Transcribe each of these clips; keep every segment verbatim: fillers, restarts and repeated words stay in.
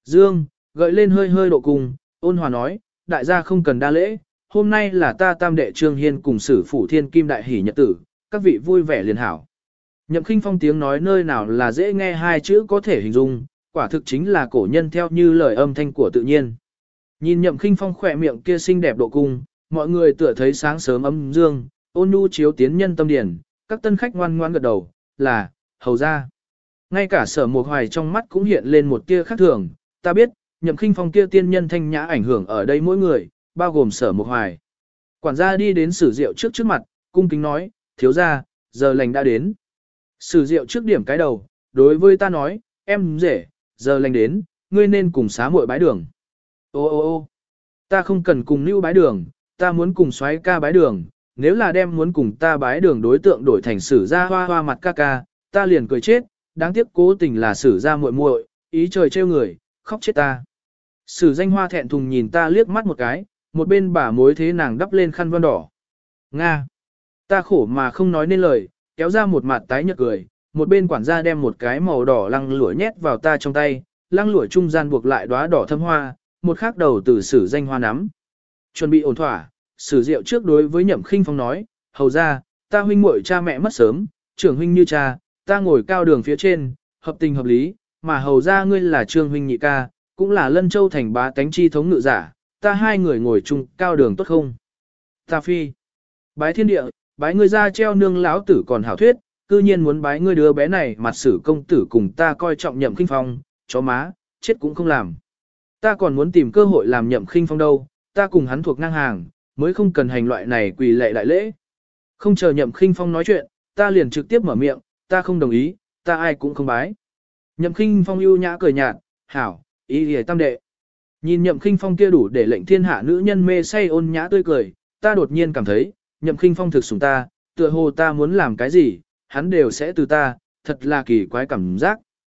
Dương, gợi lên hơi hơi độ cùng, ôn hòa nói, đại gia không cần đa lễ, hôm nay là ta tam đệ Trương Hiên cùng sử phủ thiên kim đại hỷ nhật tử, các vị vui vẻ liền hảo. Nhậm Khinh Phong tiếng nói nơi nào là dễ nghe hai chữ có thể hình dung, quả thực chính là cổ nhân theo như lời âm thanh của tự nhiên. Nhìn Nhậm Khinh Phong khỏe miệng kia xinh đẹp độ cung, mọi người tựa thấy sáng sớm âm dương, ôn nhu chiếu tiến nhân tâm điển, các tân khách ngoan ngoan gật đầu, là, hầu ra. Ngay cả Sở Mộc Hoài trong mắt cũng hiện lên một tia khác thường, ta biết, Nhậm Khinh Phong kia tiên nhân thanh nhã ảnh hưởng ở đây mỗi người, bao gồm Sở Mộc Hoài. Quản gia đi đến Sử Diệu trước trước mặt, cung kính nói, thiếu gia, giờ lành đã đến. Sử Diệu trước điểm cái đầu, đối với ta nói, em rể, giờ lành đến, ngươi nên cùng xá muội bái đường. Ô ô ô ta không cần cùng Nưu bái đường, ta muốn cùng soái ca bái đường, nếu là đem muốn cùng ta bái đường đối tượng đổi thành Sử gia hoa hoa mặt ca ca, ta liền cười chết, đáng tiếc cố tình là Sử gia muội muội, ý trời trêu người, khóc chết ta. Sử Danh Hoa thẹn thùng nhìn ta liếc mắt một cái, một bên bà mối thế nàng đắp lên khăn voan đỏ. Nga. Ta khổ mà không nói nên lời, kéo ra một mặt tái nhợt cười, một bên quản gia đem một cái màu đỏ lăng lụa nhét vào ta trong tay, lăng lụa trung gian buộc lại đóa đỏ thâm hoa, một khắc đầu từ Sử Danh Hoa nắm. Chuẩn bị ổn thỏa, Sử Diệu trước đối với Nhậm Khinh Phong nói, hầu ra, ta huynh muội cha mẹ mất sớm, trưởng huynh như cha, ta ngồi cao đường phía trên, hợp tình hợp lý, mà hầu ra ngươi là Trương huynh nhị ca, cũng là Lân Châu thành bá tánh chi thống ngự giả, ta hai người ngồi chung cao đường tốt không? Ta phi. Bái thiên địa, bái ngươi ra treo nương lão tử còn hảo thuyết, cư nhiên muốn bái ngươi đứa bé này mặt sử công tử cùng ta coi trọng Nhậm Khinh Phong, chó má, chết cũng không làm. Ta còn muốn tìm cơ hội làm Nhậm Khinh Phong đâu, ta cùng hắn thuộc ngang hàng, mới không cần hành loại này quỳ lệ đại lễ. Không chờ Nhậm Khinh Phong nói chuyện, ta liền trực tiếp mở miệng, ta không đồng ý, ta ai cũng không bái. Nhậm Khinh Phong ưu nhã cười nhạt, hảo, ý lìa tam đệ. Nhìn Nhậm Khinh Phong kia đủ để lệnh thiên hạ nữ nhân mê say ôn nhã tươi cười, ta đột nhiên cảm thấy, Nhậm Khinh Phong thực sủng ta, tựa hồ ta muốn làm cái gì, hắn đều sẽ từ ta, thật là kỳ quái cảm giác.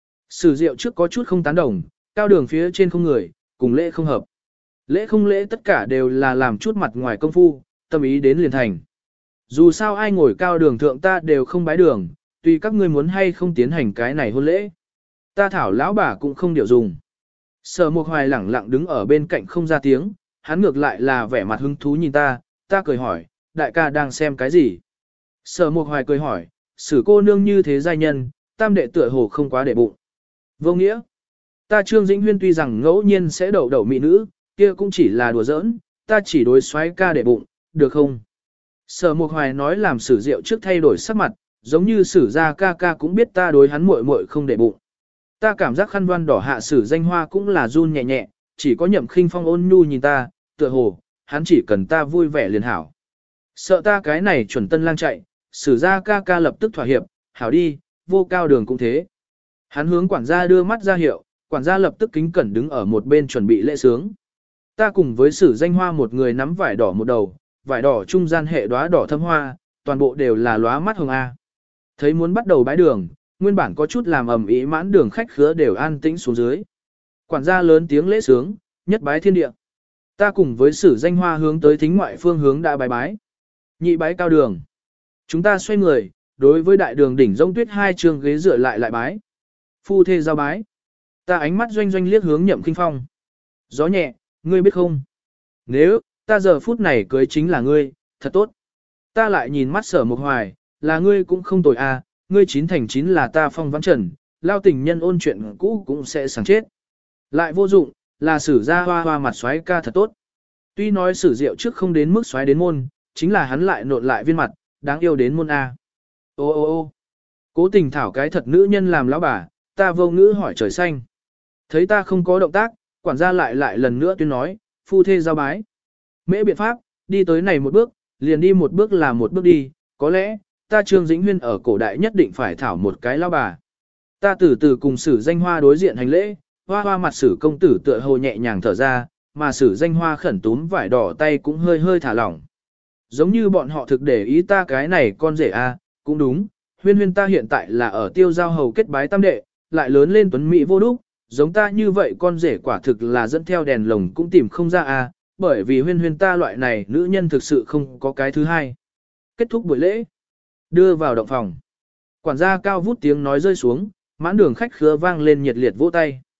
Sử Diệu trước có chút không tán đồng, cao đường phía trên không người, cùng lễ không hợp. Lễ không lễ tất cả đều là làm chút mặt ngoài công phu, tâm ý đến liền thành. Dù sao ai ngồi cao đường thượng ta đều không bái đường, tùy các ngươi muốn hay không tiến hành cái này hôn lễ. Ta thảo lão bà cũng không điều dùng. Sở Mộc Hoài lẳng lặng đứng ở bên cạnh không ra tiếng, hắn ngược lại là vẻ mặt hứng thú nhìn ta, ta cười hỏi, đại ca đang xem cái gì? Sở Mộc Hoài cười hỏi, Sử cô nương như thế giai nhân, tam đệ tựa hồ không quá để bụng. Vô nghĩa, ta Trương Dĩnh Huyên tuy rằng ngẫu nhiên sẽ đậu đậu mỹ nữ, kia cũng chỉ là đùa giỡn, ta chỉ đối soái ca để bụng, được không? Sở Mộc Hoài nói làm Sử Diệu trước thay đổi sắc mặt, giống như Sử gia ca ca cũng biết ta đối hắn muội muội không để bụng. Ta cảm giác khăn voan đỏ hạ Sử Danh Hoa cũng là run nhẹ nhẹ, chỉ có Nhậm Khinh Phong ôn nhu nhìn ta, tựa hồ, hắn chỉ cần ta vui vẻ liền hảo. Sợ ta cái này chuẩn tân lang chạy, Sử gia ca ca lập tức thỏa hiệp, hảo đi, vô cao đường cũng thế. Hắn hướng quản gia đưa mắt ra hiệu, quản gia lập tức kính cẩn đứng ở một bên chuẩn bị lễ sướng. Ta cùng với Sử Danh Hoa một người nắm vải đỏ một đầu, vải đỏ trung gian hệ đóa đỏ thâm hoa, toàn bộ đều là lóa mắt hồng A. Thấy muốn bắt đầu bái đường, nguyên bản có chút làm ầm ĩ mãn đường khách khứa đều an tĩnh xuống dưới. Quản gia lớn tiếng lễ sướng, nhất bái thiên địa. Ta cùng với Sử Danh Hoa hướng tới thính ngoại phương hướng đã bái bái. Nhị bái cao đường. Chúng ta xoay người, đối với đại đường đỉnh rông tuyết hai trường ghế dựa lại lại bái. Phu thê giao bái. Ta ánh mắt doanh doanh liếc hướng Nhậm Khinh Phong. Gió nhẹ, ngươi biết không? Nếu, ta giờ phút này cưới chính là ngươi, thật tốt. Ta lại nhìn mắt Sở Mộc Hoài, là ngươi cũng không tồi à, ngươi chín thành chín là ta Phong Vãn Trần, lao tình nhân ôn chuyện cũ cũng sẽ sáng chết. Lại vô dụng, là Sử gia hoa hoa mặt xoáy ca thật tốt. Tuy nói Sử Diệu trước không đến mức xoáy đến môn, chính là hắn lại nộn lại viên mặt, đáng yêu đến môn A. Ô ô ô cố tình thảo cái thật nữ nhân làm lão bà, ta vô ngữ hỏi trời xanh. Thấy ta không có động tác, quản gia lại lại lần nữa tuyên nói, phu thê giao bái. Mễ biện pháp, đi tới này một bước, liền đi một bước là một bước đi, có lẽ, ta Trương Dĩnh Huyên ở cổ đại nhất định phải thảo một cái lão bà. Ta từ từ cùng Sử Danh Hoa đối diện hành lễ, hoa hoa mặt Sử công tử tựa hồ nhẹ nhàng thở ra, mà Sử Danh Hoa khẩn túm vải đỏ tay cũng hơi hơi thả lỏng. Giống như bọn họ thực để ý ta cái này con rể a, cũng đúng, Huyên Huyên ta hiện tại là ở tiêu giao hầu kết bái tam đệ, lại lớn lên tuấn mỹ vô đúc, giống ta như vậy con rể quả thực là dẫn theo đèn lồng cũng tìm không ra a, bởi vì Huyên Huyên ta loại này nữ nhân thực sự không có cái thứ hai. Kết thúc buổi lễ, đưa vào động phòng. Quản gia cao vút tiếng nói rơi xuống, mãn đường khách khứa vang lên nhiệt liệt vỗ tay.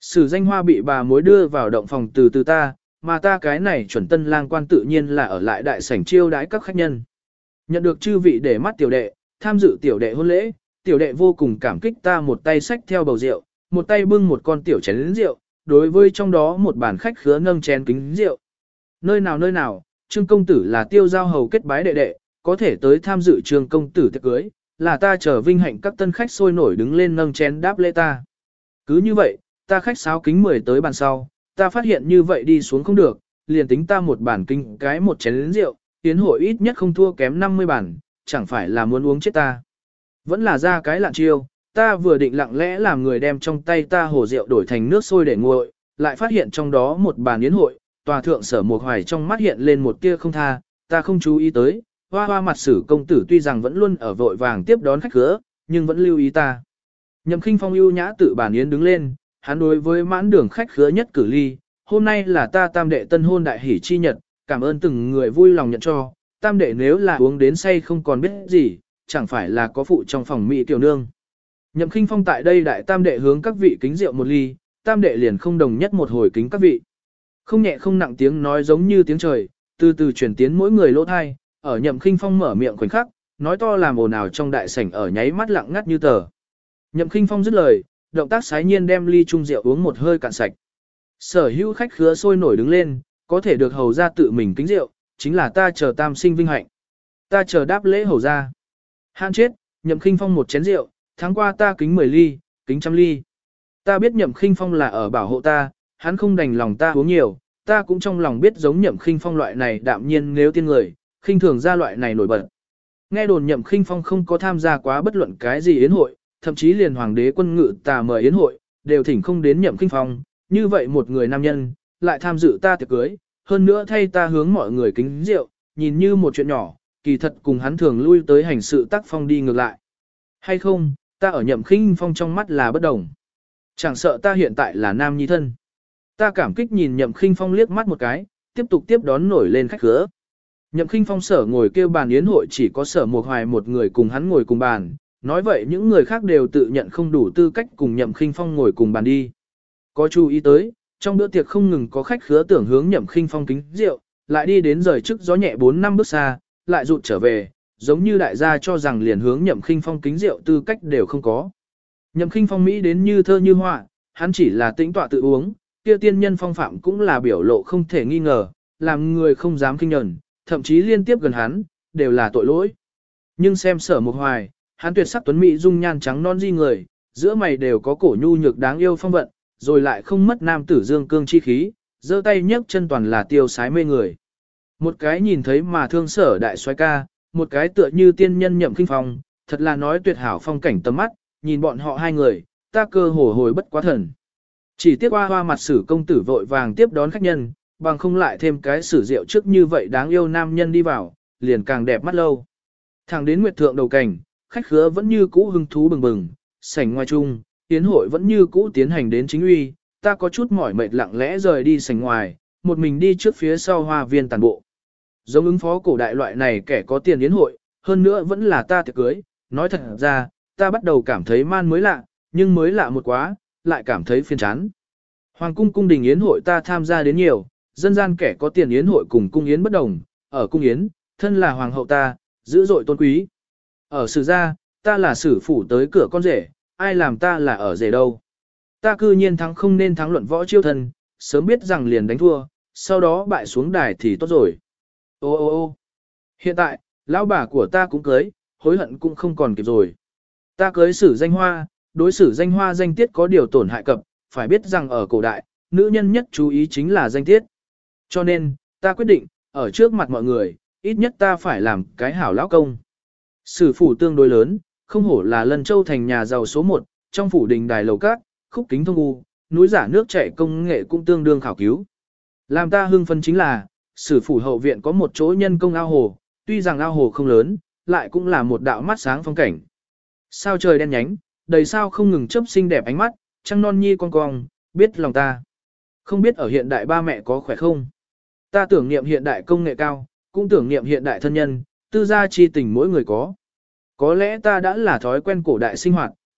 Sử danh hoa bị bà mối đưa vào động phòng từ từ ta, mà ta cái này chuẩn tân lang quan tự nhiên là ở lại đại sảnh chiêu đãi các khách nhân. Nhận được chư vị để mắt tiểu đệ, tham dự tiểu đệ hôn lễ, tiểu đệ vô cùng cảm kích ta một tay xách theo bầu rượu, một tay bưng một con tiểu chén rượu, đối với trong đó một bàn khách khứa nâng chén kính rượu. Nơi nào nơi nào, Trương công tử là tiêu giao hầu kết bái đệ đệ, có thể tới tham dự Trương công tử tiệc cưới, là ta chờ vinh hạnh các tân khách sôi nổi đứng lên nâng chén đáp lễ ta. Cứ như vậy, ta khách sáo kính mười tới bàn sau, ta phát hiện như vậy đi xuống không được, liền tính ta một bàn kính cái một chén rượu, tiến hội ít nhất không thua kém năm mươi bàn, chẳng phải là muốn uống chết ta. Vẫn là ra cái lạn chiêu, ta vừa định lặng lẽ làm người đem trong tay ta hồ rượu đổi thành nước sôi để nguội, lại phát hiện trong đó một bàn yến hội, tòa thượng sở một hoài trong mắt hiện lên một tia không tha, ta không chú ý tới, hoa hoa mặt sử công tử tuy rằng vẫn luôn ở vội vàng tiếp đón khách khứa, nhưng vẫn lưu ý ta. Nhậm Khinh Phong ưu nhã tự bàn yến đứng lên, hắn đối với mãn đường khách khứa nhất cử ly, hôm nay là ta tam đệ tân hôn đại hỷ chi nhật, cảm ơn từng người vui lòng nhận cho, tam đệ nếu là uống đến say không còn biết gì, chẳng phải là có phụ trong phòng mỹ tiểu nương. Nhậm Khinh Phong tại đây đại tam đệ hướng các vị kính rượu một ly, tam đệ liền không đồng nhất một hồi kính các vị. Không nhẹ không nặng tiếng nói giống như tiếng trời, từ từ chuyển tiến mỗi người lỗ thai, ở Nhậm Khinh Phong mở miệng khoảnh khắc, nói to làm ồn ào trong đại sảnh ở nháy mắt lặng ngắt như tờ. Nhậm Khinh Phong dứt lời, động tác sái nhiên đem ly chung rượu uống một hơi cạn sạch. Sở hữu khách khứa sôi nổi đứng lên, có thể được hầu ra tự mình kính rượu, chính là ta chờ tam sinh vinh hạnh. Ta chờ đáp lễ hầu ra. Hạn chết, Nhậm Khinh Phong một chén rượu, tháng qua ta kính mười ly, kính trăm ly. Ta biết Nhậm Khinh Phong là ở bảo hộ ta, hắn không đành lòng ta uống nhiều, ta cũng trong lòng biết giống Nhậm Khinh Phong loại này đạm nhiên nếu tiên người, khinh thường ra loại này nổi bật. Nghe đồn Nhậm Khinh Phong không có tham gia quá bất luận cái gì yến hội, thậm chí liền hoàng đế quân ngự tà mời yến hội, đều thỉnh không đến Nhậm Khinh Phong, như vậy một người nam nhân, lại tham dự ta tiệc cưới, hơn nữa thay ta hướng mọi người kính rượu, nhìn như một chuyện nhỏ, kỳ thật cùng hắn thường lui tới hành sự tác phong đi ngược lại. Hay không, ta ở Nhậm Khinh Phong trong mắt là bất đồng. Chẳng sợ ta hiện tại là nam nhi thân. Ta cảm kích nhìn Nhậm Khinh Phong liếc mắt một cái, tiếp tục tiếp đón nổi lên khách khứa. Nhậm Khinh Phong sở ngồi kêu bàn yến hội chỉ có sở một hoài một người cùng hắn ngồi cùng bàn, nói vậy những người khác đều tự nhận không đủ tư cách cùng Nhậm Khinh Phong ngồi cùng bàn đi. Có chú ý tới, trong bữa tiệc không ngừng có khách khứa tưởng hướng Nhậm Khinh Phong kính rượu, lại đi đến rời trước gió nhẹ bốn năm bước xa, lại rụt trở về, giống như đại gia cho rằng liền hướng Nhậm Khinh Phong kính rượu tư cách đều không có. Nhậm Khinh Phong Mỹ đến như thơ như họa, hắn chỉ là tĩnh tọa tự uống, kia tiên nhân phong phạm cũng là biểu lộ không thể nghi ngờ, làm người không dám kinh nhẫn, thậm chí liên tiếp gần hắn, đều là tội lỗi. Nhưng xem sở một hoài, hắn tuyệt sắc tuấn mỹ dung nhan trắng non di người, giữa mày đều có cổ nhu nhược đáng yêu phong vận, rồi lại không mất nam tử dương cương chi khí, giơ tay nhấc chân toàn là tiêu sái mê người. Một cái nhìn thấy mà thương sở đại soái ca, một cái tựa như tiên nhân Nhậm Khinh Phong, thật là nói tuyệt hảo phong cảnh tầm mắt, nhìn bọn họ hai người, ta cơ hồ hồi bất quá thần. Chỉ tiếc hoa hoa mặt sử công tử vội vàng tiếp đón khách nhân, bằng không lại thêm cái sử rượu trước như vậy đáng yêu nam nhân đi vào, liền càng đẹp mắt lâu. Thẳng đến nguyệt thượng đầu cảnh, khách khứa vẫn như cũ hứng thú bừng bừng, sảnh ngoài chung, tiến hội vẫn như cũ tiến hành đến chính uy, ta có chút mỏi mệt lặng lẽ rời đi sảnh ngoài, một mình đi trước phía sau hoa viên tàn bộ. Giống ứng phó cổ đại loại này kẻ có tiền yến hội, hơn nữa vẫn là ta tiệc cưới, nói thật ra, ta bắt đầu cảm thấy man mới lạ, nhưng mới lạ một quá, lại cảm thấy phiền chán. Hoàng cung cung đình yến hội ta tham gia đến nhiều, dân gian kẻ có tiền yến hội cùng cung yến bất đồng, ở cung yến, thân là hoàng hậu ta, dữ dội tôn quý. Ở sử gia, ta là sử phủ tới cửa con rể, ai làm ta là ở rể đâu. Ta cư nhiên thắng không nên thắng luận võ chiêu thần, sớm biết rằng liền đánh thua, sau đó bại xuống đài thì tốt rồi. Ô ô ô hiện tại, lão bà của ta cũng cưới, hối hận cũng không còn kịp rồi. Ta cưới sử danh hoa, đối xử danh hoa danh tiết có điều tổn hại cập, phải biết rằng ở cổ đại, nữ nhân nhất chú ý chính là danh tiết. Cho nên, ta quyết định, ở trước mặt mọi người, ít nhất ta phải làm cái hảo lão công. Sử phủ tương đối lớn, không hổ là Lân Châu thành nhà giàu số một, trong phủ đình đài lầu cát, khúc kính thông u, núi giả nước chảy công nghệ cũng tương đương khảo cứu. Làm ta hưng phấn chính là, sử phủ hậu viện có một chỗ nhân công ao hồ, tuy rằng ao hồ không lớn, lại cũng là một đạo mắt sáng phong cảnh. Sao trời đen nhánh, đầy sao không ngừng chớp xinh đẹp ánh mắt, trăng non nhi con cong, biết lòng ta. Không biết ở hiện đại ba mẹ có khỏe không? Ta tưởng niệm hiện đại công nghệ cao, cũng tưởng niệm hiện đại thân nhân, tư gia chi tình mỗi người có. Có lẽ ta đã là thói quen cổ đại sinh hoạt,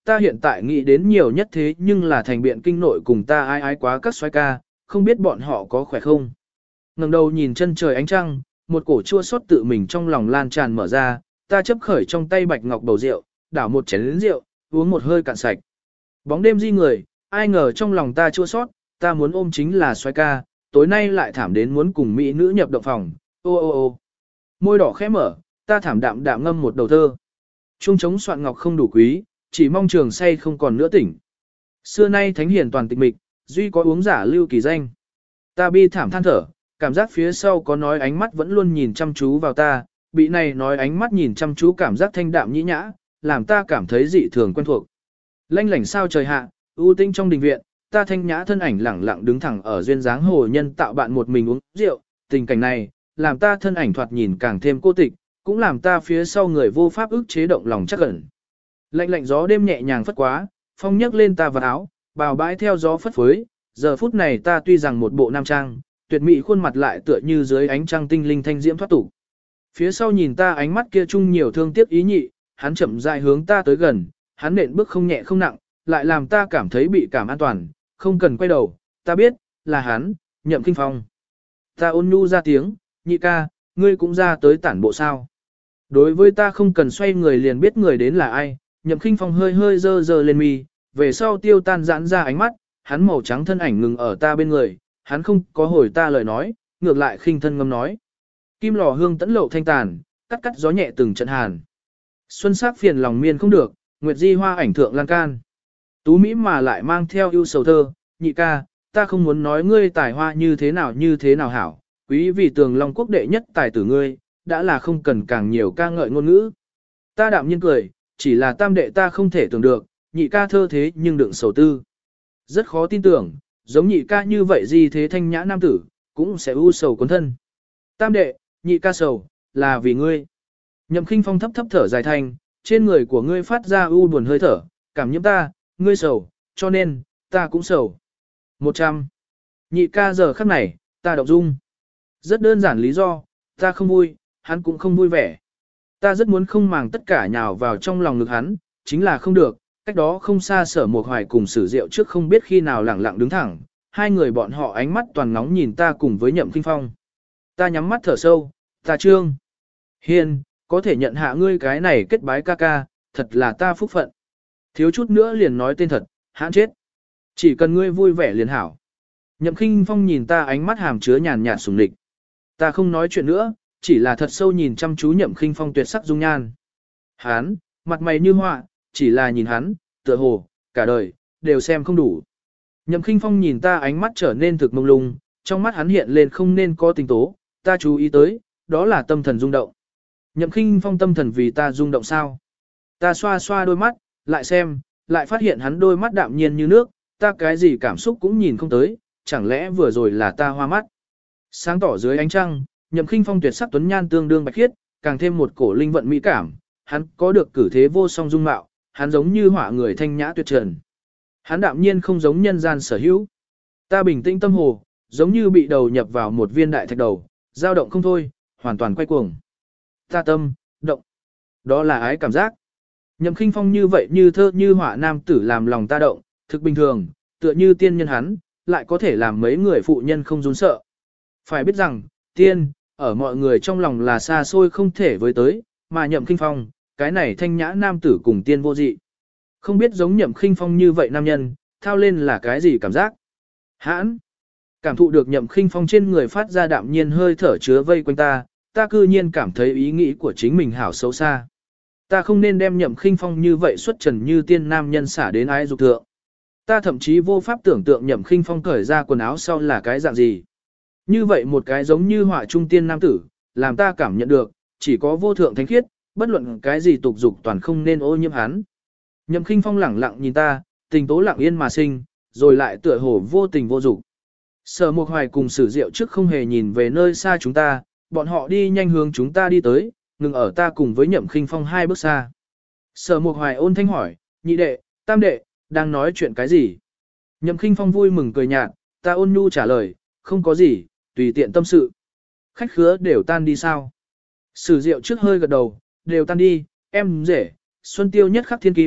ta hiện tại nghĩ đến nhiều nhất thế nhưng là thành biện kinh nội cùng ta ai ái quá các xoái ca, không biết bọn họ có khỏe không. Ngẩng đầu nhìn chân trời ánh trăng, một cổ chua xót tự mình trong lòng lan tràn mở ra, ta chấp khởi trong tay bạch ngọc bầu rượu, đảo một chén rượu, uống một hơi cạn sạch. Bóng đêm di người, ai ngờ trong lòng ta chua xót, ta muốn ôm chính là xoái ca, tối nay lại thảm đến muốn cùng mỹ nữ nhập động phòng, ô ô ô. Môi đỏ khẽ mở, ta thảm đạm đạm ngâm một đầu thơ. Trung trống soạn ngọc không đủ quý, chỉ mong trường say không còn nữa tỉnh. Xưa nay thánh hiền toàn tịch mịch, duy có uống giả lưu kỳ danh. Ta bi thảm than thở, cảm giác phía sau có nói ánh mắt vẫn luôn nhìn chăm chú vào ta, bị này nói ánh mắt nhìn chăm chú cảm giác thanh đạm nhĩ nhã, làm ta cảm thấy dị thường quen thuộc. Lanh lảnh sao trời hạ, ưu tinh trong đình viện, ta thanh nhã thân ảnh lẳng lặng đứng thẳng ở duyên dáng hồ nhân tạo bạn một mình uống rượu, tình cảnh này, làm ta thân ảnh thoạt nhìn càng thêm cô tịch, cũng làm ta phía sau người vô pháp ức chế động lòng chắc ẩn. Lạnh lạnh gió đêm nhẹ nhàng phất quá, phong nhấc lên ta vào áo, bào bãi theo gió phất phới, giờ phút này ta tuy rằng một bộ nam trang, tuyệt mỹ khuôn mặt lại tựa như dưới ánh trăng tinh linh thanh diễm thoát tục. Phía sau nhìn ta ánh mắt kia chung nhiều thương tiếc ý nhị, hắn chậm rãi hướng ta tới gần, hắn nện bước không nhẹ không nặng, lại làm ta cảm thấy bị cảm an toàn, không cần quay đầu, ta biết, là hắn, Nhậm Kinh Phong. Ta ôn nhu ra tiếng, nhị ca, ngươi cũng ra tới tản bộ sao. Đối với ta không cần xoay người liền biết người đến là ai, Nhậm Kinh Phong hơi hơi dơ dơ lên mi, về sau tiêu tan giãn ra ánh mắt, hắn màu trắng thân ảnh ngừng ở ta bên người, hắn không có hồi ta lời nói, ngược lại khinh thân ngâm nói. Kim lò hương tẫn lộ thanh tàn, cắt cắt gió nhẹ từng trận hàn. Xuân sắc phiền lòng miên không được, nguyệt di hoa ảnh thượng lan can. Tú Mỹ mà lại mang theo ưu sầu thơ, nhị ca, ta không muốn nói ngươi tài hoa như thế nào như thế nào hảo, quý vì tường long quốc đệ nhất tài tử ngươi, đã là không cần càng nhiều ca ngợi ngôn ngữ. Ta đạm nhiên cười, chỉ là tam đệ ta không thể tưởng được, nhị ca thơ thế nhưng đựng sầu tư. Rất khó tin tưởng, giống nhị ca như vậy gì thế thanh nhã nam tử, cũng sẽ ưu sầu cuốn thân. Tam đệ, nhị ca sầu, là vì ngươi. Nhậm Khinh Phong thấp thấp thở dài thanh, trên người của ngươi phát ra u buồn hơi thở, cảm nhiễm ta, ngươi sầu, cho nên, ta cũng sầu. Một trăm. Nhị ca giờ khắc này, ta động dung. Rất đơn giản lý do, ta không vui, hắn cũng không vui vẻ. Ta rất muốn không màng tất cả nhào vào trong lòng ngực hắn, chính là không được, cách đó không xa Sở Mộc Hoài cùng Sử Diệu trước không biết khi nào lẳng lặng đứng thẳng, hai người bọn họ ánh mắt toàn ngóng nhìn ta cùng với Nhậm Kinh Phong. Ta nhắm mắt thở sâu, ta Trương Hiên, có thể nhận hạ ngươi cái này kết bái ca ca, thật là ta phúc phận. Thiếu chút nữa liền nói tên thật, hãn chết. Chỉ cần ngươi vui vẻ liền hảo. Nhậm Kinh Phong nhìn ta ánh mắt hàm chứa nhàn nhạt sủng địch. Ta không nói chuyện nữa, chỉ là thật sâu nhìn chăm chú Nhậm Kinh Phong tuyệt sắc dung nhan. Hắn, mặt mày như họa, chỉ là nhìn hắn, tựa hồ, cả đời, đều xem không đủ. Nhậm Kinh Phong nhìn ta ánh mắt trở nên thực mông lung, trong mắt hắn hiện lên không nên có tình tố, ta chú ý tới, đó là tâm thần rung động. Nhậm Kinh Phong tâm thần vì ta rung động sao? Ta xoa xoa đôi mắt, lại xem, lại phát hiện hắn đôi mắt đạm nhiên như nước, ta cái gì cảm xúc cũng nhìn không tới, chẳng lẽ vừa rồi là ta hoa mắt. Sáng tỏ dưới ánh trăng, Nhậm Kinh Phong tuyệt sắc tuấn nhan tương đương bạch khiết, càng thêm một cổ linh vận mỹ cảm, hắn có được cử thế vô song dung mạo, hắn giống như họa người thanh nhã tuyệt trần. Hắn đạm nhiên không giống nhân gian sở hữu. Ta bình tĩnh tâm hồ, giống như bị đầu nhập vào một viên đại thạch đầu, dao động không thôi, hoàn toàn quay cuồng. Ta tâm, động. Đó là ái cảm giác. Nhậm Kinh Phong như vậy như thơ như họa nam tử làm lòng ta động, thực bình thường, tựa như tiên nhân hắn, lại có thể làm mấy người phụ nhân không run sợ. Phải biết rằng, tiên, ở mọi người trong lòng là xa xôi không thể với tới, mà Nhậm Kinh Phong, cái này thanh nhã nam tử cùng tiên vô dị. Không biết giống Nhậm Kinh Phong như vậy nam nhân, thao lên là cái gì cảm giác. Hãn, cảm thụ được Nhậm Kinh Phong trên người phát ra đạm nhiên hơi thở chứa vây quanh ta, ta cư nhiên cảm thấy ý nghĩ của chính mình hảo xấu xa. Ta không nên đem Nhậm Kinh Phong như vậy xuất trần như tiên nam nhân xả đến ái dục thượng. Ta thậm chí vô pháp tưởng tượng Nhậm Kinh Phong cởi ra quần áo sau là cái dạng gì. Như vậy một cái giống như họa trung tiên nam tử, làm ta cảm nhận được, chỉ có vô thượng thánh khiết, bất luận cái gì tục dục toàn không nên ô nhiễm hắn. Nhậm Kinh Phong lẳng lặng nhìn ta, tình tố lặng yên mà sinh, rồi lại tựa hồ vô tình vô dục. Sở Mộc Hoài cùng Sử Diệu trước không hề nhìn về nơi xa chúng ta, bọn họ đi nhanh hướng chúng ta đi tới, ngừng ở ta cùng với Nhậm Kinh Phong hai bước xa. Sở Mộc Hoài ôn thanh hỏi, nhị đệ, tam đệ, đang nói chuyện cái gì? Nhậm Kinh Phong vui mừng cười nhạt, ta ôn nhu trả lời, không có gì, tùy tiện tâm sự. Khách khứa đều tan đi sao? Sử Diệu trước hơi gật đầu, đều tan đi, em rể, Xuân Tiêu nhất khắc thiên kim,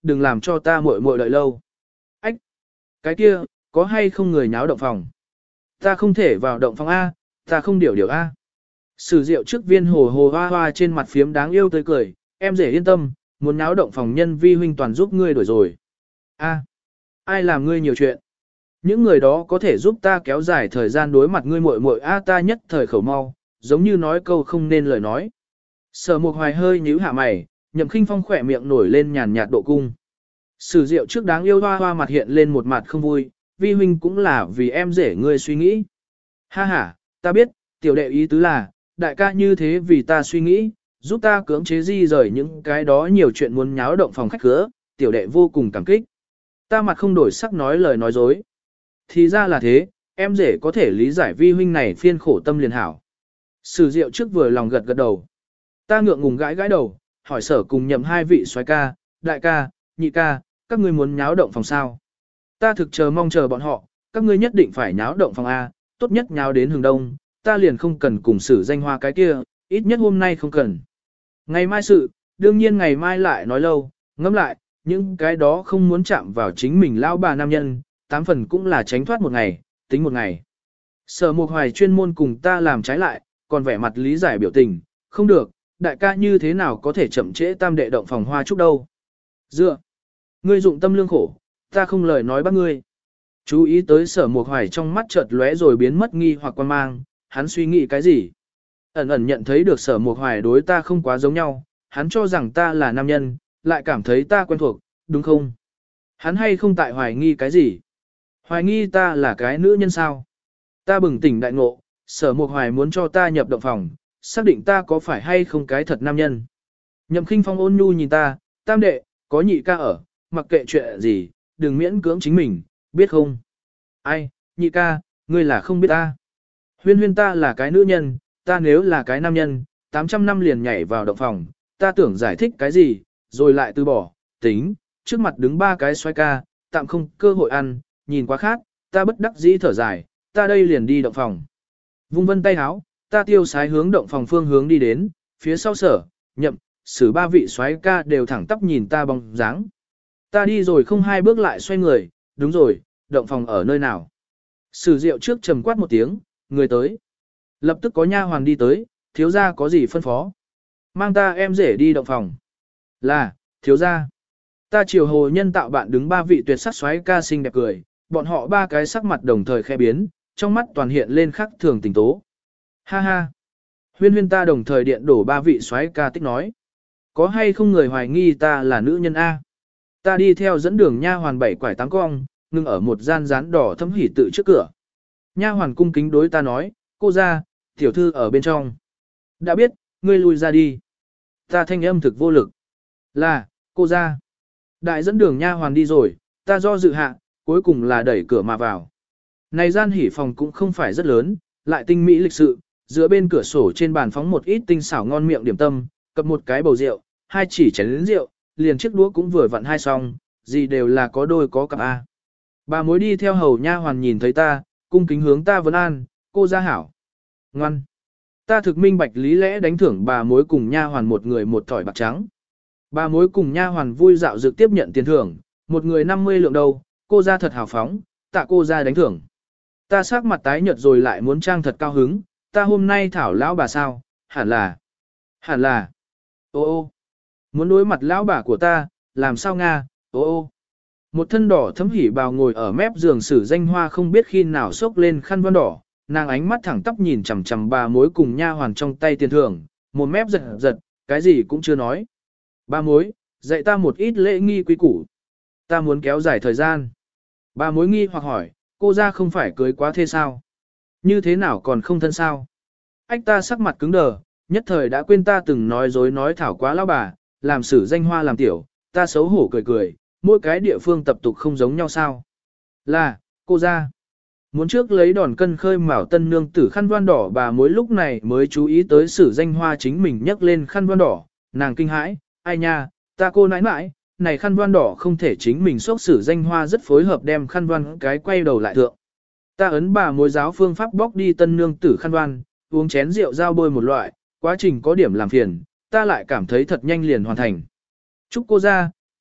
đừng làm cho ta muội muội đợi lâu. Ách! Cái kia, có hay không người nháo động phòng? Ta không thể vào động phòng A, ta không điều điều A. Sử Diệu trước viên hồ hồ hoa hoa trên mặt phiếm đáng yêu tươi cười, em rể yên tâm, muốn nháo động phòng nhân vi huynh toàn giúp ngươi đổi rồi. A, ai làm ngươi nhiều chuyện? Những người đó có thể giúp ta kéo dài thời gian đối mặt ngươi muội muội a ta nhất thời khẩu mau, giống như nói câu không nên lời nói. Sở Mục Hoài hơi nhíu hạ mày, Nhậm Khinh Phong khỏe miệng nổi lên nhàn nhạt độ cung. Sử Diệu trước đáng yêu hoa hoa mặt hiện lên một mặt không vui, vi huynh cũng là vì em rể ngươi suy nghĩ. Ha ha, ta biết, tiểu đệ ý tứ là, đại ca như thế vì ta suy nghĩ, giúp ta cưỡng chế di rời những cái đó nhiều chuyện muốn nháo động phòng khách cửa, tiểu đệ vô cùng cảm kích. Ta mặt không đổi sắc nói lời nói dối. Thì ra là thế, em rể có thể lý giải vi huynh này phiên khổ tâm liền hảo. Sử Diệu trước vừa lòng gật gật đầu. Ta ngượng ngùng gãi gãi đầu, hỏi sở cùng nhậm hai vị soái ca, đại ca, nhị ca, các ngươi muốn nháo động phòng sao? Ta thực chờ mong chờ bọn họ, các ngươi nhất định phải nháo động phòng A, tốt nhất nháo đến hướng đông, ta liền không cần cùng sử danh hoa cái kia, ít nhất hôm nay không cần. Ngày mai sự, đương nhiên ngày mai lại nói lâu, ngẫm lại, những cái đó không muốn chạm vào chính mình lao bà nam nhân, tám phần cũng là tránh thoát một ngày, tính một ngày. Sở Mục Hoài chuyên môn cùng ta làm trái lại, còn vẻ mặt lý giải biểu tình, không được, đại ca như thế nào có thể chậm trễ tam đệ động phòng hoa chúc đâu. Dựa, ngươi dụng tâm lương khổ, ta không lời nói bắt ngươi. Chú ý tới Sở Mục Hoài trong mắt chợt lóe rồi biến mất nghi hoặc quan mang, hắn suy nghĩ cái gì? Ẩn ẩn nhận thấy được Sở Mục Hoài đối ta không quá giống nhau, hắn cho rằng ta là nam nhân, lại cảm thấy ta quen thuộc, đúng không? Hắn hay không tại hoài nghi cái gì? Hoài nghi ta là cái nữ nhân sao? Ta bừng tỉnh đại ngộ, Sở Mục Hoài muốn cho ta nhập động phòng, xác định ta có phải hay không cái thật nam nhân. Nhậm Khinh Phong ôn nhu nhìn ta, tam đệ, có nhị ca ở, mặc kệ chuyện gì, đừng miễn cưỡng chính mình, biết không? Ai, nhị ca, ngươi là không biết ta. Huyên huyên ta là cái nữ nhân, ta nếu là cái nam nhân, tám trăm năm liền nhảy vào động phòng, ta tưởng giải thích cái gì, rồi lại từ bỏ, tính, trước mặt đứng ba cái xoay ca, tạm không cơ hội ăn, nhìn quá khác, ta bất đắc dĩ thở dài, ta đây liền đi động phòng. Vung vân tay háo, ta tiêu sái hướng động phòng phương hướng đi đến, phía sau sở, nhậm, sử ba vị xoáy ca đều thẳng tắp nhìn ta bóng dáng. Ta đi rồi không hai bước lại xoay người, đúng rồi, động phòng ở nơi nào. Sử Diệu trước trầm quát một tiếng, người tới. Lập tức có nha hoàn đi tới, thiếu gia có gì phân phó. Mang ta em rể đi động phòng. Là, thiếu gia. Ta chiều hồ nhân tạo bạn đứng ba vị tuyệt sắc xoáy ca xinh đẹp cười, bọn họ ba cái sắc mặt đồng thời khẽ biến, trong mắt toàn hiện lên khắc thường tình tố. Ha ha. Huyên huyên ta đồng thời điện đổ ba vị xoáy ca tích nói. Có hay không người hoài nghi ta là nữ nhân A? Ta đi theo dẫn đường nha hoàn bảy quải tám cong, ngừng ở một gian rán đỏ thấm hỉ tự trước cửa. Nha hoàn cung kính đối ta nói, cô ra, tiểu thư ở bên trong. Đã biết, ngươi lui ra đi. Ta thanh âm thực vô lực. Là, cô ra. Đại dẫn đường nha hoàn đi rồi, ta do dự hạ, cuối cùng là đẩy cửa mà vào. Này gian hỉ phòng cũng không phải rất lớn, lại tinh mỹ lịch sự, giữa bên cửa sổ trên bàn phóng một ít tinh xảo ngon miệng điểm tâm, cập một cái bầu rượu, hai chỉ chén lớn rượu, liền chiếc đũa cũng vừa vặn hai xong, gì đều là có đôi có cặp A. Bà mối đi theo hầu nha hoàn nhìn thấy ta, cung kính hướng ta vấn an, cô gia hảo. Ngoan. Ta thực minh bạch lý lẽ đánh thưởng bà mối cùng nha hoàn một người một thỏi bạc trắng. Bà mối cùng nha hoàn vui dạo dược tiếp nhận tiền thưởng, một người năm mươi lượng đầu, cô gia thật hào phóng, tạ cô gia đánh thưởng. Ta sắc mặt tái nhợt rồi lại muốn trang thật cao hứng, ta hôm nay thảo lão bà sao, hẳn là, hẳn là, ô ô, muốn đối mặt lão bà của ta, làm sao Nga, ô ô. Một thân đỏ thấm hỉ bào ngồi ở mép giường sử danh hoa không biết khi nào xốc lên khăn voan đỏ, nàng ánh mắt thẳng tắp nhìn chằm chằm bà mối cùng nha hoàn trong tay tiền thưởng, một mép giật giật, cái gì cũng chưa nói. Bà mối, dạy ta một ít lễ nghi quý củ. Ta muốn kéo dài thời gian. Bà mối nghi hoặc hỏi, cô ra không phải cưới quá thê sao? Như thế nào còn không thân sao? Ách ta sắc mặt cứng đờ, nhất thời đã quên ta từng nói dối nói thảo quá lão bà, làm sử danh hoa làm tiểu, ta xấu hổ cười cười, mỗi cái địa phương tập tục không giống nhau sao? Là, cô ra. Muốn trước lấy đòn cân khơi mào tân nương tử khăn voan đỏ bà mối lúc này mới chú ý tới sử danh hoa chính mình nhấc lên khăn voan đỏ, nàng kinh hãi, ai nha, ta cô nãi nãi, này khăn voan đỏ không thể chính mình xốc sử danh hoa rất phối hợp đem khăn voan cái quay đầu lại thượng. Ta ấn bà mối giáo phương pháp bóc đi tân nương tử khăn voan, uống chén rượu giao bôi một loại, quá trình có điểm làm phiền, ta lại cảm thấy thật nhanh liền hoàn thành. Chúc cô ra,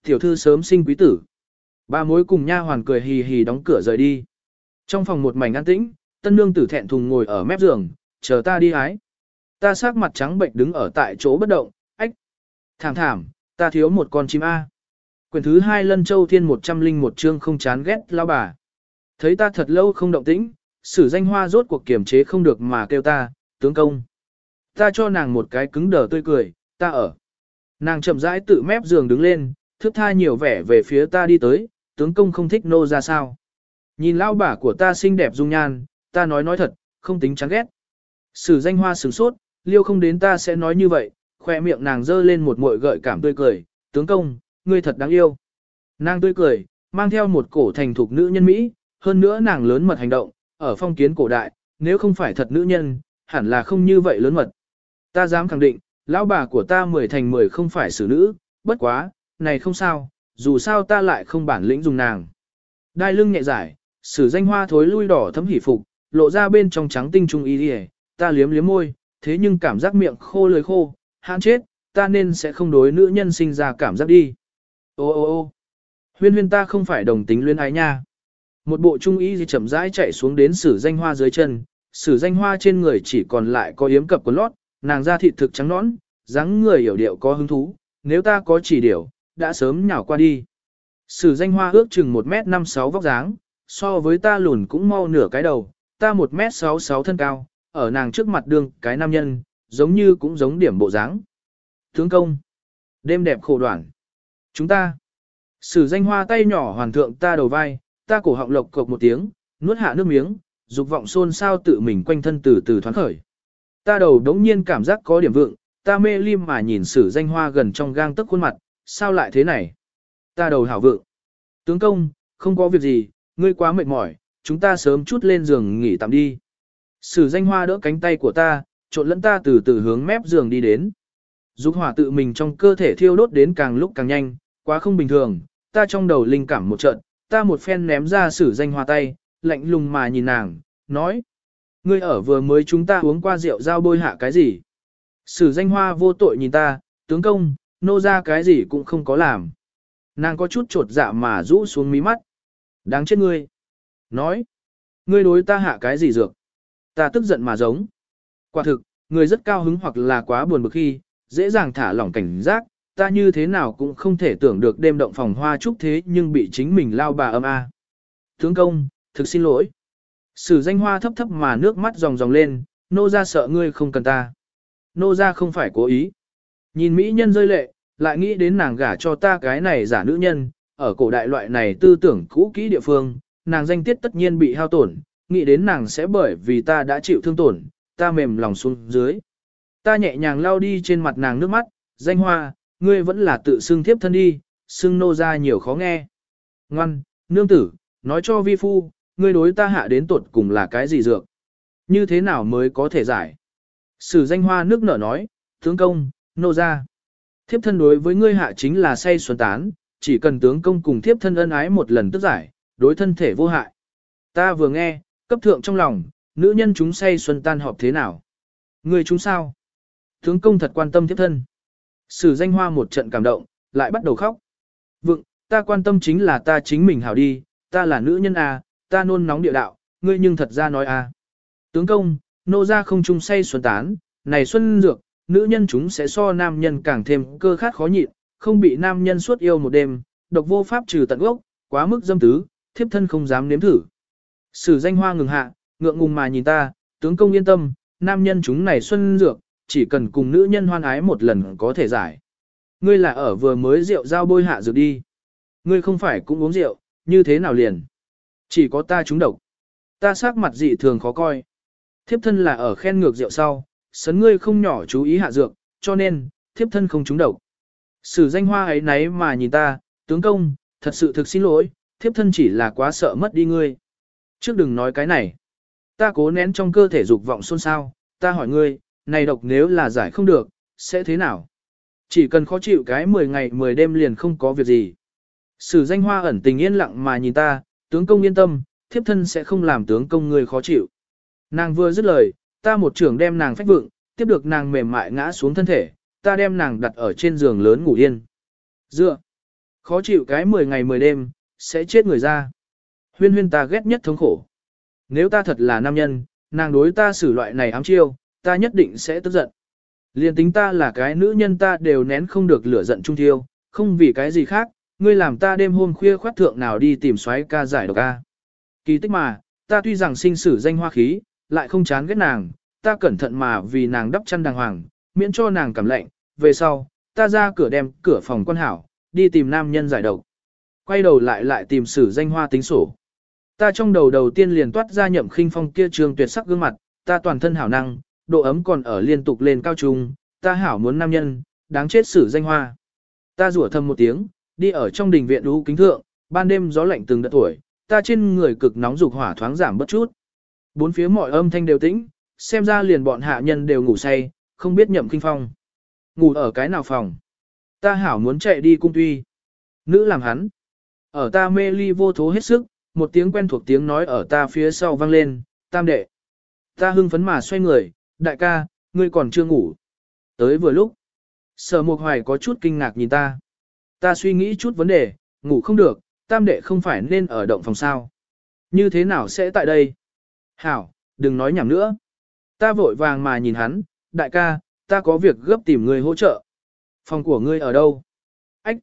Tiểu thư sớm sinh quý tử. Ba mối cùng nha hoàn cười hì hì đóng cửa rời đi. Trong phòng một mảnh an tĩnh, tân nương tử thẹn thùng ngồi ở mép giường, chờ ta đi hái. Ta sắc mặt trắng bệnh đứng ở tại chỗ bất động, ách. Thảm thảm, ta thiếu một con chim A. Quyển thứ hai Lân Châu Thiên một trăm linh một chương không chán ghét lao bà. Thấy ta thật lâu không động tĩnh, Sử Danh Hoa rốt cuộc kiềm chế không được mà kêu ta, tướng công. Ta cho nàng một cái cứng đờ tươi cười, ta ở. Nàng chậm rãi tự mép giường đứng lên, thước tha nhiều vẻ về phía ta đi tới, tướng công không thích nô ra sao. Nhìn lao bà của ta xinh đẹp dung nhan, ta nói nói thật, không tính chán ghét. Sử Danh Hoa sửng sốt, liêu không đến ta sẽ nói như vậy, khoe miệng nàng dơ lên một muội gợi cảm tươi cười, tướng công, ngươi thật đáng yêu. Nàng tươi cười, mang theo một cổ thành thục nữ nhân Mỹ, hơn nữa nàng lớn mật hành động, ở phong kiến cổ đại, nếu không phải thật nữ nhân, hẳn là không như vậy lớn mật. Ta dám khẳng định, lão bà của ta mười thành mười không phải xử nữ, bất quá, này không sao, dù sao ta lại không bản lĩnh dùng nàng. Đai lưng nhẹ giải, Sử Danh Hoa thối lui đỏ thấm hỉ phục, lộ ra bên trong trắng tinh trung y đi, ta liếm liếm môi, thế nhưng cảm giác miệng khô lưỡi khô, hãn chết, ta nên sẽ không đối nữ nhân sinh ra cảm giác đi. Ô ô ô huyên huyên ta không phải đồng tính luyến ái nha. Một bộ trung y gì chậm rãi chạy xuống đến Sử Danh Hoa dưới chân, Sử Danh Hoa trên người chỉ còn lại có yếm cập quần lót, nàng da thịt thực trắng nõn, dáng người hiểu điệu có hứng thú, nếu ta có chỉ điểu, đã sớm nhào qua đi. Sử Danh Hoa ước chừng một mét năm sáu vóc dáng, so với ta lùn cũng mau nửa cái đầu, ta một mét sáu sáu thân cao, ở nàng trước mặt đương cái nam nhân, giống như cũng giống điểm bộ dáng. Tướng công, đêm đẹp khổ đoạn. Chúng ta. Sử Danh Hoa tay nhỏ hoàn thượng ta đầu vai, ta cổ họng lộc cộc một tiếng, nuốt hạ nước miếng, dục vọng xôn xao tự mình quanh thân từ từ thoáng khởi. Ta đầu đống nhiên cảm giác có điểm vượng, ta mê lim mà nhìn Sử Danh Hoa gần trong gang tấc khuôn mặt, sao lại thế này? Ta đầu hảo vượng. Tướng công, không có việc gì, ngươi quá mệt mỏi, chúng ta sớm chút lên giường nghỉ tạm đi. Sử Danh Hoa đỡ cánh tay của ta, trộn lẫn ta từ từ hướng mép giường đi đến. Dục hỏa tự mình trong cơ thể thiêu đốt đến càng lúc càng nhanh, quá không bình thường, ta trong đầu linh cảm một trận, ta một phen ném ra Sử Danh Hoa tay, lạnh lùng mà nhìn nàng, nói. Ngươi ở vừa mới chúng ta uống qua rượu giao bôi hạ cái gì? Sử Danh Hoa vô tội nhìn ta, tướng công, nô ra cái gì cũng không có làm. Nàng có chút trột dạ mà rũ xuống mí mắt. Đáng chết ngươi. Nói. Ngươi đối ta hạ cái gì dược? Ta tức giận mà giống. Quả thực, người rất cao hứng hoặc là quá buồn bực khi, dễ dàng thả lỏng cảnh giác, ta như thế nào cũng không thể tưởng được đêm động phòng hoa trúc thế nhưng bị chính mình lao bà âm a. Tướng công, thực xin lỗi. Sử Danh Hoa thấp thấp mà nước mắt ròng ròng lên, nô ra sợ ngươi không cần ta. Nô ra không phải cố ý. Nhìn mỹ nhân rơi lệ, lại nghĩ đến nàng gả cho ta cái này giả nữ nhân, ở cổ đại loại này tư tưởng cũ kỹ địa phương, nàng danh tiết tất nhiên bị hao tổn, nghĩ đến nàng sẽ bởi vì ta đã chịu thương tổn, ta mềm lòng xuống dưới. Ta nhẹ nhàng lau đi trên mặt nàng nước mắt, Danh Hoa, ngươi vẫn là tự xưng thiếp thân đi, xưng nô ra nhiều khó nghe. Ngoan, nương tử, nói cho vi phu, ngươi đối ta hạ đến tột cùng là cái gì dược? Như thế nào mới có thể giải? Sử Danh Hoa nước nở nói, tướng công, nô ra. Thiếp thân đối với ngươi hạ chính là say xuân tán, chỉ cần tướng công cùng thiếp thân ân ái một lần tức giải, đối thân thể vô hại. Ta vừa nghe, cấp thượng trong lòng, nữ nhân chúng say xuân tan họp thế nào? Ngươi chúng sao? Tướng công thật quan tâm thiếp thân. Sử Danh Hoa một trận cảm động, lại bắt đầu khóc. Vượng, ta quan tâm chính là ta chính mình hảo đi, ta là nữ nhân à, ta nôn nóng địa đạo, ngươi nhưng thật ra nói à. Tướng công, nô ra không chung say xuân tán, này xuân dược, nữ nhân chúng sẽ so nam nhân càng thêm cơ khát khó nhịn, không bị nam nhân suốt yêu một đêm, độc vô pháp trừ tận gốc, quá mức dâm tứ, thiếp thân không dám nếm thử. Sử Danh Hoa ngừng hạ, ngượng ngùng mà nhìn ta, tướng công yên tâm, nam nhân chúng này xuân dược, chỉ cần cùng nữ nhân hoan ái một lần có thể giải. Ngươi là ở vừa mới rượu giao bôi hạ dược đi. Ngươi không phải cũng uống rượu, như thế nào liền? Chỉ có ta trúng độc. Ta sắc mặt dị thường khó coi. Thiếp thân là ở khen ngược rượu sau, sấn ngươi không nhỏ chú ý hạ dược, cho nên, thiếp thân không trúng độc. Sử Danh Hoa ấy náy mà nhìn ta, tướng công, thật sự thực xin lỗi, thiếp thân chỉ là quá sợ mất đi ngươi. Trước đừng nói cái này. Ta cố nén trong cơ thể dục vọng xôn xao, ta hỏi ngươi, này độc nếu là giải không được, sẽ thế nào? Chỉ cần khó chịu cái mười ngày mười đêm liền không có việc gì. Sử Danh Hoa ẩn tình yên lặng mà nhìn ta, tướng công yên tâm, thiếp thân sẽ không làm tướng công ngươi khó chịu. Nàng vừa dứt lời, ta một trường đem nàng phách vượng, tiếp được nàng mềm mại ngã xuống thân thể, ta đem nàng đặt ở trên giường lớn ngủ yên. Dựa. Khó chịu cái mười ngày mười đêm, sẽ chết người ra. Huyên huyên ta ghét nhất thống khổ. Nếu ta thật là nam nhân, nàng đối ta xử loại này ám chiêu, ta nhất định sẽ tức giận. Liên tính ta là cái nữ nhân ta đều nén không được lửa giận trung thiêu, không vì cái gì khác, ngươi làm ta đêm hôm khuya khoát thượng nào đi tìm soái ca giải độc ca. Kỳ tích mà, ta tuy rằng sinh sử danh hoa khí, lại không chán ghét nàng, ta cẩn thận mà vì nàng đắp chăn đàng hoàng, miễn cho nàng cảm lạnh, về sau, ta ra cửa đem cửa phòng quan hảo, đi tìm nam nhân giải độc. Quay đầu lại lại tìm sử danh hoa tính sổ. Ta trong đầu đầu tiên liền toát ra Nhậm Khinh Phong kia trường tuyệt sắc gương mặt, ta toàn thân hảo năng, độ ấm còn ở liên tục lên cao trung, ta hảo muốn nam nhân, đáng chết sử danh hoa. Ta rủa thầm một tiếng, đi ở trong đình viện đú kính thượng, ban đêm gió lạnh từng đợt tuổi, ta trên người cực nóng dục hỏa thoáng giảm bất chút. Bốn phía mọi âm thanh đều tĩnh, xem ra liền bọn hạ nhân đều ngủ say, không biết Nhậm Khinh Phong ngủ ở cái nào phòng. Ta hảo muốn chạy đi cung tuy. Nữ làm hắn. Ở ta mê ly vô thố hết sức, một tiếng quen thuộc tiếng nói ở ta phía sau vang lên, tam đệ. Ta hưng phấn mà xoay người, đại ca, ngươi còn chưa ngủ. Tới vừa lúc. Sở Mộc Hoài có chút kinh ngạc nhìn ta. Ta suy nghĩ chút vấn đề, ngủ không được, tam đệ không phải nên ở động phòng sao. Như thế nào sẽ tại đây? Hảo, đừng nói nhảm nữa. Ta vội vàng mà nhìn hắn, đại ca, ta có việc gấp tìm người hỗ trợ. Phòng của ngươi ở đâu? Ách!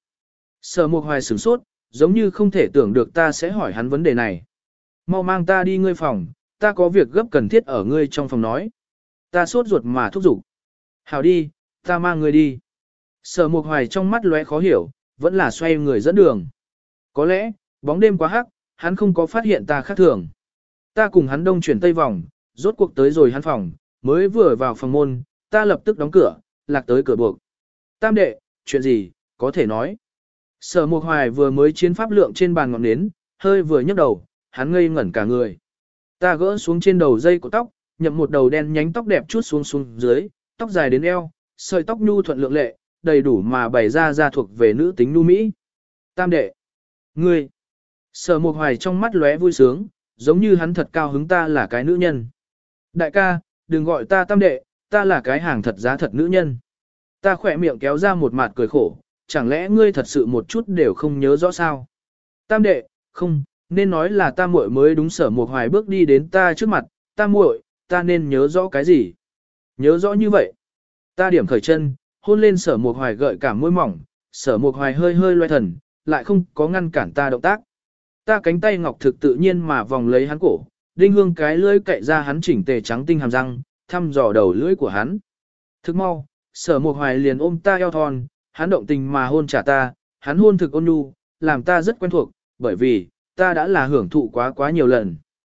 Sở Mộc Hoài sửng sốt, giống như không thể tưởng được ta sẽ hỏi hắn vấn đề này. Mau mang ta đi ngươi phòng, ta có việc gấp cần thiết ở ngươi trong phòng nói. Ta sốt ruột mà thúc giục. Hảo đi, ta mang ngươi đi. Sở Mộc Hoài trong mắt lóe khó hiểu, vẫn là xoay người dẫn đường. Có lẽ, bóng đêm quá hắc, hắn không có phát hiện ta khác thường. Ta cùng hắn đông chuyển tây vòng, rốt cuộc tới rồi hắn phòng, mới vừa vào phòng môn, ta lập tức đóng cửa, lạc tới cửa buộc. Tam đệ, chuyện gì, có thể nói. Sở Mộc Hoài vừa mới chiến pháp lượng trên bàn ngọn nến, hơi vừa nhấc đầu, hắn ngây ngẩn cả người. Ta gỡ xuống trên đầu dây của tóc, nhậm một đầu đen nhánh tóc đẹp chút xuống xuống dưới, tóc dài đến eo, sợi tóc nhu thuận lượng lệ, đầy đủ mà bày ra ra thuộc về nữ tính nu mỹ. Tam đệ, ngươi. Sở Mộc Hoài trong mắt lóe vui sướng, giống như hắn thật cao hứng ta là cái nữ nhân. Đại ca, đừng gọi ta tam đệ, ta là cái hàng thật giá thật nữ nhân. Ta khỏe miệng kéo ra một mặt cười khổ, chẳng lẽ ngươi thật sự một chút đều không nhớ rõ sao? Tam đệ, không, nên nói là ta muội mới đúng. Sở Mộc Hoài bước đi đến ta trước mặt, ta muội, ta nên nhớ rõ cái gì? Nhớ rõ như vậy. Ta điểm khởi chân, hôn lên Sở Mộc Hoài gợi cảm môi mỏng, Sở Mộc Hoài hơi hơi loe thần, lại không có ngăn cản ta động tác. Ta cánh tay ngọc thực tự nhiên mà vòng lấy hắn cổ, đinh hương cái lưỡi cậy ra hắn chỉnh tề trắng tinh hàm răng, thăm dò đầu lưỡi của hắn. Thức mau, Sở Mộc Hoài liền ôm ta eo thon, hắn động tình mà hôn trả ta, hắn hôn thực ôn nhu, làm ta rất quen thuộc, bởi vì, ta đã là hưởng thụ quá quá nhiều lần.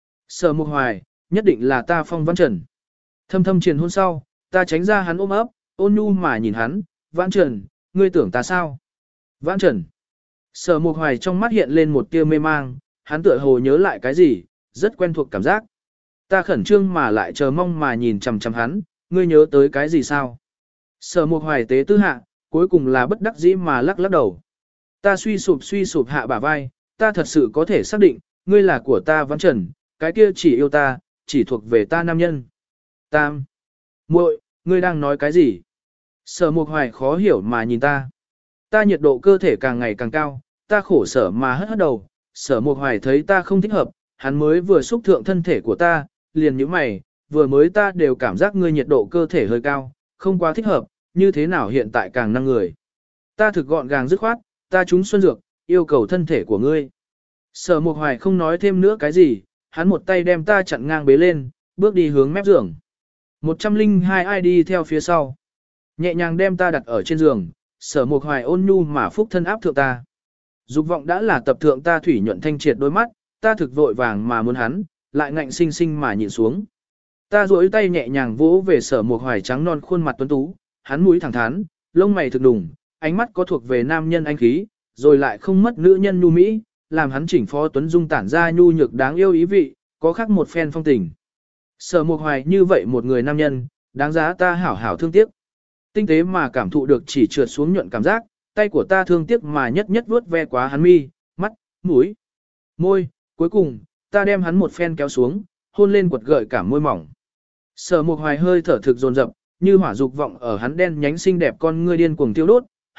Sở Mộc Hoài, nhất định là ta Phong Vãn Trần. Thâm thâm triền hôn sau, ta tránh ra hắn ôm ấp, ôn nhu mà nhìn hắn, Vãn Trần, ngươi tưởng ta sao? Vãn Trần. Sở Mộc Hoài trong mắt hiện lên một tia mê mang, hắn tựa hồ nhớ lại cái gì, rất quen thuộc cảm giác. Ta khẩn trương mà lại chờ mong mà nhìn chằm chằm hắn, ngươi nhớ tới cái gì sao? Sở Mộc Hoài tế tư hạ, cuối cùng là bất đắc dĩ mà lắc lắc đầu. Ta suy sụp suy sụp hạ bả vai, ta thật sự có thể xác định, ngươi là của ta Vãn Trần, cái kia chỉ yêu ta, chỉ thuộc về ta nam nhân. Tam. Muội, ngươi đang nói cái gì? Sở Mộc Hoài khó hiểu mà nhìn ta. Ta nhiệt độ cơ thể càng ngày càng cao, ta khổ sở mà hất hất đầu. Sở Mộc Hoài thấy ta không thích hợp, hắn mới vừa xúc thượng thân thể của ta, liền nhíu mày, vừa mới ta đều cảm giác ngươi nhiệt độ cơ thể hơi cao, không quá thích hợp, như thế nào hiện tại càng năng người. Ta thực gọn gàng dứt khoát, ta trúng xuân dược, yêu cầu thân thể của ngươi. Sở Mộc Hoài không nói thêm nữa cái gì, hắn một tay đem ta chặn ngang bế lên, bước đi hướng mép giường. một trăm lẻ hai ai đi theo phía sau. Nhẹ nhàng đem ta đặt ở trên giường, Sở Mộc Hoài ôn nhu mà phúc thân áp thượng ta. Dục vọng đã là tập thượng ta thủy nhuận thanh triệt đôi mắt, ta thực vội vàng mà muốn hắn, lại ngạnh sinh sinh mà nhìn xuống. Ta duỗi tay nhẹ nhàng vỗ về Sở Mộc Hoài trắng non khuôn mặt tuấn tú, hắn mũi thẳng thắn, lông mày thực đùng, ánh mắt có thuộc về nam nhân anh khí, rồi lại không mất nữ nhân nhu mỹ, làm hắn chỉnh phó tuấn dung tản ra nhu nhược đáng yêu ý vị, có khác một phen phong tình. Sở Mộc Hoài như vậy một người nam nhân, đáng giá ta hảo hảo thương tiếc. Tinh tế mà cảm thụ được chỉ trượt xuống nhuận cảm giác, tay của ta thương tiếc mà nhất nhất vuốt ve quá hắn mi, mắt, mũi, môi, cuối cùng, ta đem hắn một phen kéo xuống, hôn lên quật gợi cả môi mỏng. Sở Mộc Hoài hơi thở thực dồn dập, như hỏa dục vọng ở hắn đen nhánh xinh đẹp con ngươi điên cuồng tiêu đốt,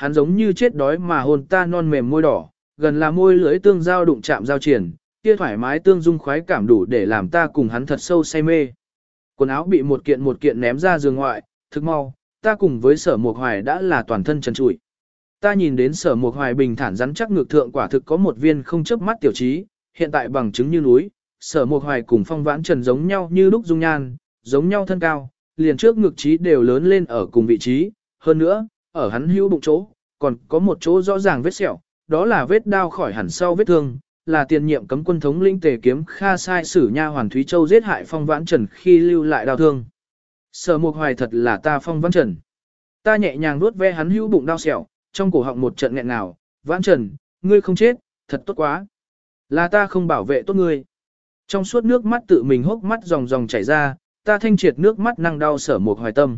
hắn giống như chết đói mà hôn ta non mềm môi đỏ, gần là môi lưỡi tương giao đụng chạm giao triển, kia thoải mái tương dung khoái cảm đủ để làm ta cùng hắn thật sâu say mê. Quần áo bị một kiện một kiện ném ra giường ngoại, thức mau, ta cùng với Sở Mộc Hoài đã là toàn thân trần trụi. Ta nhìn đến Sở Mộc Hoài bình thản rắn chắc ngực thượng quả thực có một viên không chớp mắt tiểu trí, hiện tại bằng chứng như núi, Sở Mộc Hoài cùng Phong Vãn Trần giống nhau như lúc dung nhan, giống nhau thân cao, liền trước ngực trí đều lớn lên ở cùng vị trí, hơn nữa, ở hắn hữu bụng chỗ, còn có một chỗ rõ ràng vết sẹo, đó là vết đao khỏi hẳn sau vết thương, là tiền nhiệm cấm quân thống lĩnh Tề Kiếm Kha sai sử nha hoàn Thúy Châu giết hại Phong Vãn Trần khi lưu lại đau thương. Sở Mộc Hoài thật là ta Phong Vãn Trần. Ta nhẹ nhàng nuốt ve hắn hữu bụng đau sẹo, trong cổ họng một trận nghẹn ngào, Vãn Trần, ngươi không chết, thật tốt quá. Là ta không bảo vệ tốt ngươi. Trong suốt nước mắt tự mình hốc mắt dòng dòng chảy ra, ta thanh triệt nước mắt năng đau Sở Mộc Hoài tâm.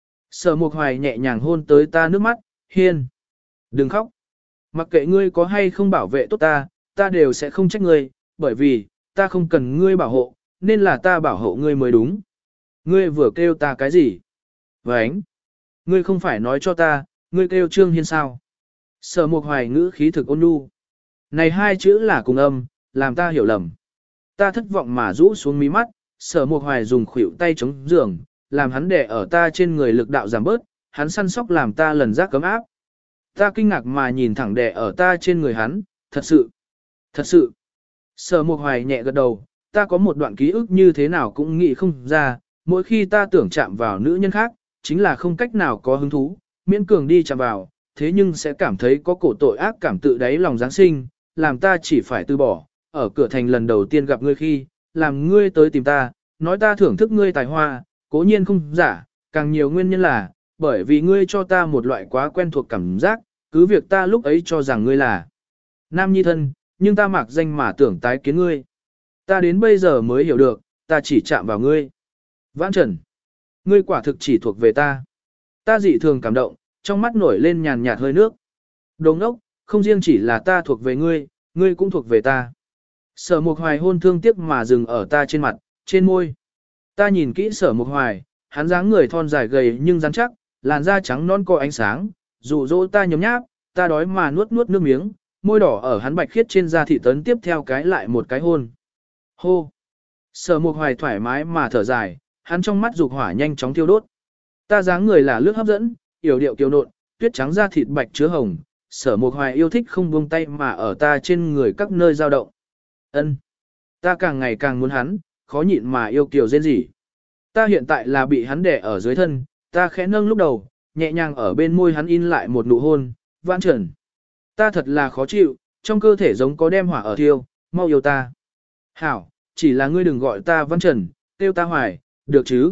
Sở Mộc Hoài nhẹ nhàng hôn tới ta nước mắt, Hiên. Đừng khóc. Mặc kệ ngươi có hay không bảo vệ tốt ta, ta đều sẽ không trách ngươi, bởi vì, ta không cần ngươi bảo hộ, nên là ta bảo hộ ngươi mới đúng. Ngươi vừa kêu ta cái gì? Vánh. Ngươi không phải nói cho ta, ngươi kêu Trương Hiên sao? Sở Mộc Hoài ngữ khí thực ôn nhu. Này hai chữ là cùng âm, làm ta hiểu lầm. Ta thất vọng mà rũ xuống mí mắt, Sở Mộc Hoài dùng khuỷu tay chống giường, làm hắn đè ở ta trên người lực đạo giảm bớt, hắn săn sóc làm ta lần giác cấm áp. Ta kinh ngạc mà nhìn thẳng đè ở ta trên người hắn, thật sự, thật sự. Sở Mộc Hoài nhẹ gật đầu, ta có một đoạn ký ức như thế nào cũng nghĩ không ra, mỗi khi ta tưởng chạm vào nữ nhân khác, chính là không cách nào có hứng thú, miễn cường đi chạm vào, thế nhưng sẽ cảm thấy có cổ tội ác cảm tự đáy lòng Giáng sinh, làm ta chỉ phải từ bỏ, ở cửa thành lần đầu tiên gặp ngươi khi, làm ngươi tới tìm ta, nói ta thưởng thức ngươi tài hoa, cố nhiên không giả, càng nhiều nguyên nhân là, bởi vì ngươi cho ta một loại quá quen thuộc cảm giác, cứ việc ta lúc ấy cho rằng ngươi là nam nhi thân, nhưng ta mặc danh mà tưởng tái kiến ngươi. Ta đến bây giờ mới hiểu được, ta chỉ chạm vào ngươi. Vãn Trần, ngươi quả thực chỉ thuộc về ta. Ta dị thường cảm động, trong mắt nổi lên nhàn nhạt hơi nước. Đồ ngốc, không riêng chỉ là ta thuộc về ngươi, ngươi cũng thuộc về ta. Sở Mộc Hoài hôn thương tiếc mà dừng ở ta trên mặt, trên môi. Ta nhìn kỹ Sở Mộc Hoài, hắn dáng người thon dài gầy nhưng rắn chắc, làn da trắng non có ánh sáng, dụ dỗ ta nhấm nháp, ta đói mà nuốt nuốt nước miếng, môi đỏ ở hắn bạch khiết trên da thị tấn tiếp theo cái lại một cái hôn. Hô! Sở Mộc Hoài thoải mái mà thở dài, hắn trong mắt dục hỏa nhanh chóng thiêu đốt. Ta dáng người là lướt hấp dẫn, yểu điệu kiều nộn, tuyết trắng da thịt bạch chứa hồng, Sở Mộc Hoài yêu thích không buông tay mà ở ta trên người các nơi dao động. Ân, ta càng ngày càng muốn hắn, khó nhịn mà yêu kiều rên rỉ. Ta hiện tại là bị hắn đè ở dưới thân, ta khẽ nâng lúc đầu, nhẹ nhàng ở bên môi hắn in lại một nụ hôn, Vãn Trần. Ta thật là khó chịu, trong cơ thể giống có đem hỏa ở thiêu, mau yêu ta. Hảo, chỉ là ngươi đừng gọi ta Vãn Trần, kêu ta Hoài, được chứ?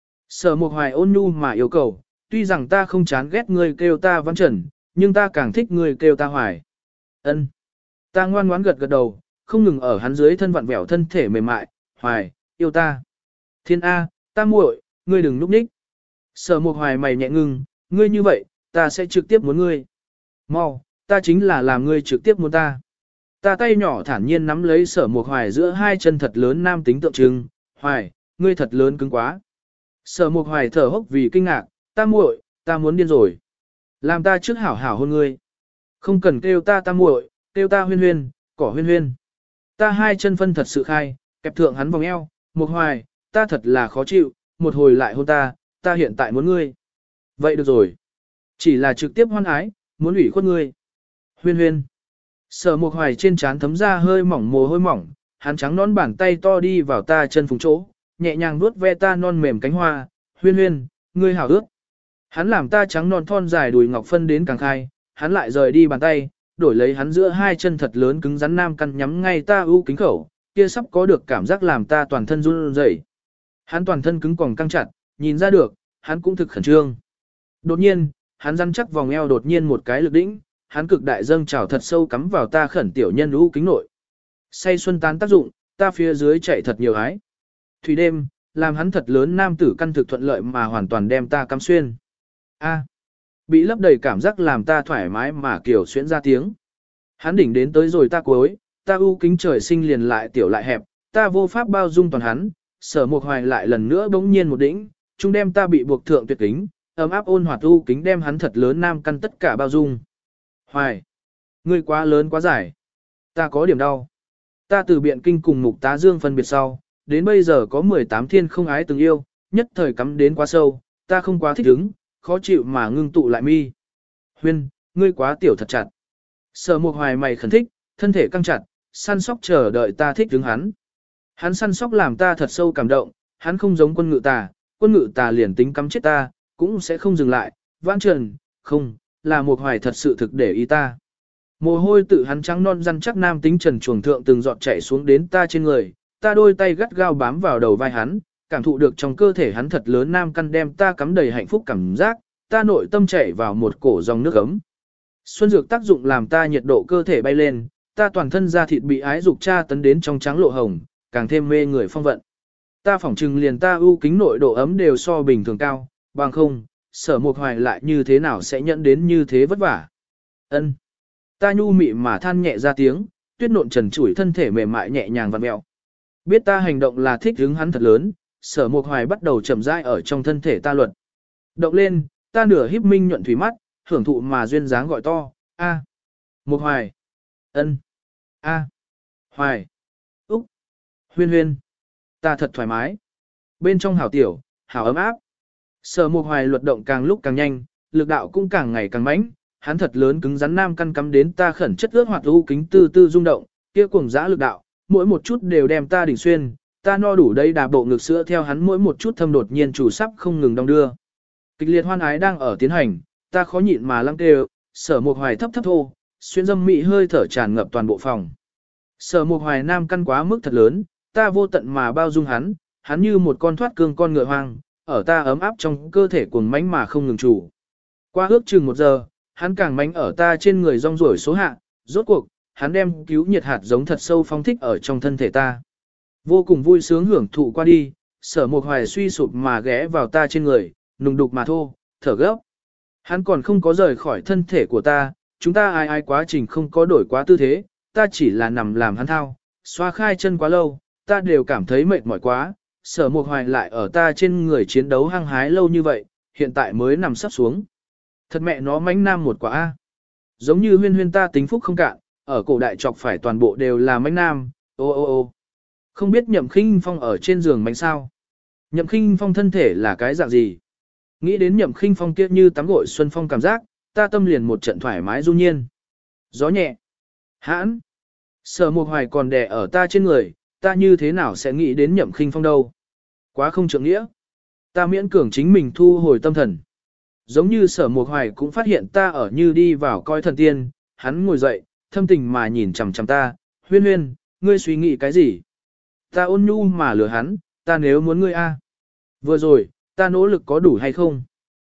Sở Mộc Hoài ôn nhu mà yêu cầu, tuy rằng ta không chán ghét ngươi kêu ta Vãn Trần, nhưng ta càng thích ngươi kêu ta Hoài. Ân. Ta ngoan ngoãn gật gật đầu, không ngừng ở hắn dưới thân vặn vẹo thân thể mềm mại, Hoài, yêu ta. Thiên A, ta muội, ngươi đừng núp ních. Sở Mộc Hoài mày nhẹ ngưng, ngươi như vậy, ta sẽ trực tiếp muốn ngươi. Mau, ta chính là làm ngươi trực tiếp muốn ta. Ta tay nhỏ thản nhiên nắm lấy Sở Mộc Hoài giữa hai chân thật lớn nam tính tượng trưng, Hoài, ngươi thật lớn cứng quá. Sở Mộc Hoài thở hốc vì kinh ngạc, ta muội, ta muốn điên rồi. Làm ta trước hảo hảo hôn ngươi. Không cần kêu ta ta muội, kêu ta Huyên Huyên, cỏ Huyên Huyên. Ta hai chân phân thật sự khai, kẹp thượng hắn vòng eo, Mộc Hoài, ta thật là khó chịu, một hồi lại hôn ta, ta hiện tại muốn ngươi. Vậy được rồi. Chỉ là trực tiếp hoan ái, muốn ủy khuất ngươi. Huyên Huyên. Sở Mộc Hoài trên trán thấm ra hơi mỏng mồ hôi mỏng, hắn trắng nón bàn tay to đi vào ta chân phùng chỗ, nhẹ nhàng vuốt ve ta non mềm cánh hoa, Huyên Huyên, ngươi hảo ước. Hắn làm ta trắng non thon dài đùi ngọc phân đến càng khai, hắn lại rời đi bàn tay, đổi lấy hắn giữa hai chân thật lớn cứng rắn nam căn nhắm ngay ta ưu kính khẩu, kia sắp có được cảm giác làm ta toàn thân run rẩy. Hắn toàn thân cứng còng căng chặt, nhìn ra được, hắn cũng thực khẩn trương. Đột nhiên, hắn rắn chắc vòng eo đột nhiên một cái lực đỉnh, hắn cực đại dâng trào thật sâu cắm vào ta khẩn tiểu nhân ưu kính nội. Say xuân tán tác dụng, ta phía dưới chạy thật nhiều ái. Thủy đêm, làm hắn thật lớn nam tử căn thực thuận lợi mà hoàn toàn đem ta cắm xuyên. A. Bị lấp đầy cảm giác làm ta thoải mái mà kiểu xuyễn ra tiếng. Hắn đỉnh đến tới rồi ta cuối, ta ưu kính trời sinh liền lại tiểu lại hẹp, ta vô pháp bao dung toàn hắn, Sở Mộc Hoài lại lần nữa bỗng nhiên một đỉnh, chung đem ta bị buộc thượng tuyệt kính, ấm áp ôn hoạt u kính đem hắn thật lớn nam căn tất cả bao dung. Hoài, ngươi quá lớn quá dài. Ta có điểm đau. Ta từ biện kinh cùng mục tá dương phân biệt sau, đến bây giờ có mười tám thiên không ái từng yêu, nhất thời cắm đến quá sâu, ta không quá thích ứng, khó chịu mà ngưng tụ lại mi. Huyên, ngươi quá tiểu thật chặt. Sở Mục Hoài mày khẩn thích, thân thể căng chặt, săn sóc chờ đợi ta thích ứng hắn. Hắn săn sóc làm ta thật sâu cảm động, hắn không giống quân ngự tà, quân ngự tà liền tính cắm chết ta, cũng sẽ không dừng lại, vãn trần, không, là Mục Hoài thật sự thực để ý ta. Mồ hôi tự hắn trắng non răn chắc nam tính trần chuồng thượng từng giọt chảy xuống đến ta trên người, ta đôi tay gắt gao bám vào đầu vai hắn, cảm thụ được trong cơ thể hắn thật lớn nam căn đem ta cắm đầy hạnh phúc cảm giác, ta nội tâm chảy vào một cổ dòng nước ấm. Xuân dược tác dụng làm ta nhiệt độ cơ thể bay lên, ta toàn thân da thịt bị ái dục tra tấn đến trong trắng lộ hồng, càng thêm mê người phong vận. Ta phỏng trừng liền ta ưu kính nội độ ấm đều so bình thường cao, bằng không, Sở Mục Hoài lại như thế nào sẽ nhận đến như thế vất vả. Ân. Ta nhu mị mà than nhẹ ra tiếng, tuyết nộn trần trụi thân thể mềm mại nhẹ nhàng vặn mèo. Biết ta hành động là thích hứng hắn thật lớn, Sở Mục Hoài bắt đầu chậm rãi ở trong thân thể ta luật. Động lên, ta nửa híp minh nhuận thủy mắt, hưởng thụ mà duyên dáng gọi to, a, Mục Hoài, ân, a, Hoài, úc, huyên huyên, ta thật thoải mái. Bên trong hảo tiểu, hảo ấm áp. Sở Mục Hoài luật động càng lúc càng nhanh, lực đạo cũng càng ngày càng mãnh, hắn thật lớn cứng rắn nam căn cắm đến ta khẩn chất ướt hoạt u kính tư tư rung động, kia cuồng dã lực đạo, mỗi một chút đều đem ta đỉnh xuyên, ta no đủ đây đà bộ ngực sữa theo hắn mỗi một chút thâm đột nhiên chủ sắp không ngừng đong đưa. Kịch liệt hoan ái đang ở tiến hành, ta khó nhịn mà lăng kêu, Sở Mục Hoài thấp thấp thô, xuyên dâm mị hơi thở tràn ngập toàn bộ phòng. Sở Mục Hoài nam căn quá mức thật lớn, ta vô tận mà bao dung hắn, hắn như một con thoát cương con ngựa hoang, ở ta ấm áp trong cơ thể cuồng mãnh mà không ngừng chủ. Qua ước chừng một giờ, hắn càng mãnh ở ta trên người rong ruổi số hạ, rốt cuộc, hắn đem cứu nhiệt hạt giống thật sâu phóng thích ở trong thân thể ta. Vô cùng vui sướng hưởng thụ qua đi, Sở Mục Hoài suy sụp mà ghé vào ta trên người, nùng đục mà thô, thở gấp. Hắn còn không có rời khỏi thân thể của ta, chúng ta ai ai quá trình không có đổi quá tư thế, ta chỉ là nằm làm hắn thao, xoa khai chân quá lâu, ta đều cảm thấy mệt mỏi quá, Sở Mục Hoài lại ở ta trên người chiến đấu hăng hái lâu như vậy, hiện tại mới nằm sắp xuống. Thật mẹ nó mánh nam một quả A. Giống như huyên huyên ta tính phúc không cạn, ở cổ đại chọc phải toàn bộ đều là mánh nam, ô ô ô. Không biết Nhậm Khinh Phong ở trên giường mánh sao. Nhậm Khinh Phong thân thể là cái dạng gì? Nghĩ đến Nhậm Khinh Phong kia như tắm gội xuân phong cảm giác, ta tâm liền một trận thoải mái du nhiên. Gió nhẹ. Hãn. Sở Mục Hoài còn đè ở ta trên người, ta như thế nào sẽ nghĩ đến Nhậm Khinh Phong đâu? Quá không trượng nghĩa. Ta miễn cường chính mình thu hồi tâm thần. Giống như Sở Mục Hoài cũng phát hiện ta ở như đi vào coi thần tiên, hắn ngồi dậy, thâm tình mà nhìn chằm chằm ta, huyên huyên, ngươi suy nghĩ cái gì? Ta ôn nhu mà lừa hắn, ta nếu muốn ngươi a, vừa rồi, ta nỗ lực có đủ hay không?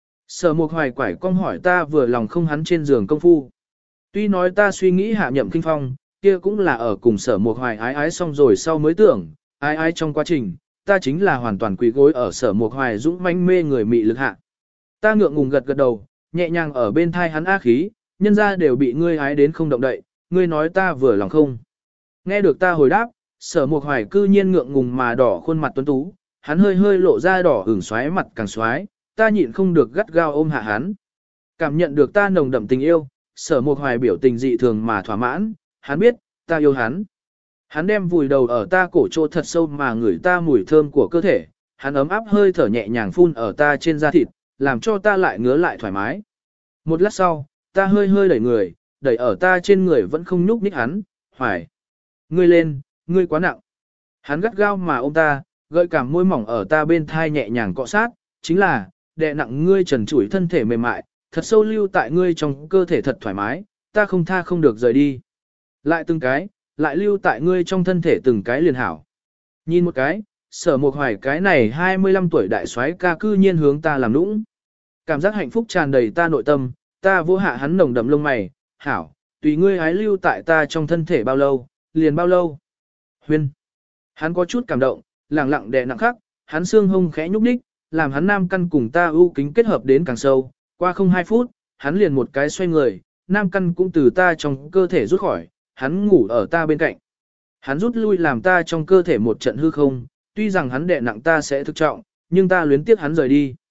Sở Mục Hoài quải cong hỏi ta vừa lòng không hắn trên giường công phu. Tuy nói ta suy nghĩ hạ Nhậm Khinh Phong, kia cũng là ở cùng Sở Mục Hoài ái ái xong rồi sau mới tưởng, ái ái trong quá trình, ta chính là hoàn toàn quỳ gối ở Sở Mục Hoài dũng mãnh mê người mị lực hạ. Ta ngượng ngùng gật gật đầu, nhẹ nhàng ở bên thai hắn á khí, nhân ra đều bị ngươi ái đến không động đậy, ngươi nói ta vừa lòng không? Nghe được ta hồi đáp, Sở Mục Hoài cư nhiên ngượng ngùng mà đỏ khuôn mặt tuấn tú, hắn hơi hơi lộ ra đỏ ửng xoáy mặt càng xoáy, ta nhịn không được gắt gao ôm hạ hắn. Cảm nhận được ta nồng đậm tình yêu, Sở Mục Hoài biểu tình dị thường mà thỏa mãn, hắn biết, ta yêu hắn. Hắn đem vùi đầu ở ta cổ chỗ thật sâu mà ngửi ta mùi thơm của cơ thể, hắn ấm áp hơi thở nhẹ nhàng phun ở ta trên da thịt, làm cho ta lại ngứa lại thoải mái. Một lát sau, ta hơi hơi đẩy người, đẩy ở ta trên người vẫn không nhúc nhích hắn, Hoài. Ngươi lên, ngươi quá nặng. Hắn gắt gao mà ôm ta, gợi cảm môi mỏng ở ta bên thai nhẹ nhàng cọ sát, chính là, đè nặng ngươi trần trụi thân thể mềm mại, thật sâu lưu tại ngươi trong cơ thể thật thoải mái, ta không tha không được rời đi. Lại từng cái, lại lưu tại ngươi trong thân thể từng cái liền hảo. Nhìn một cái, Sở Mục Hoài cái này hai mươi lăm tuổi đại soái ca cư nhiên hướng ta làm nũng. Cảm giác hạnh phúc tràn đầy ta nội tâm, ta vô hạ hắn nồng đậm lông mày, hảo, tùy ngươi hái lưu tại ta trong thân thể bao lâu, liền bao lâu. Huyên. Hắn có chút cảm động, lặng lặng đè nặng khắc, hắn xương hông khẽ nhúc nhích, làm hắn nam căn cùng ta ưu kính kết hợp đến càng sâu, qua không hai phút, hắn liền một cái xoay người, nam căn cũng từ ta trong cơ thể rút khỏi, hắn ngủ ở ta bên cạnh. Hắn rút lui làm ta trong cơ thể một trận hư không, tuy rằng hắn đè nặng ta sẽ thực trọng, nhưng ta luyến tiếc hắn rời đi.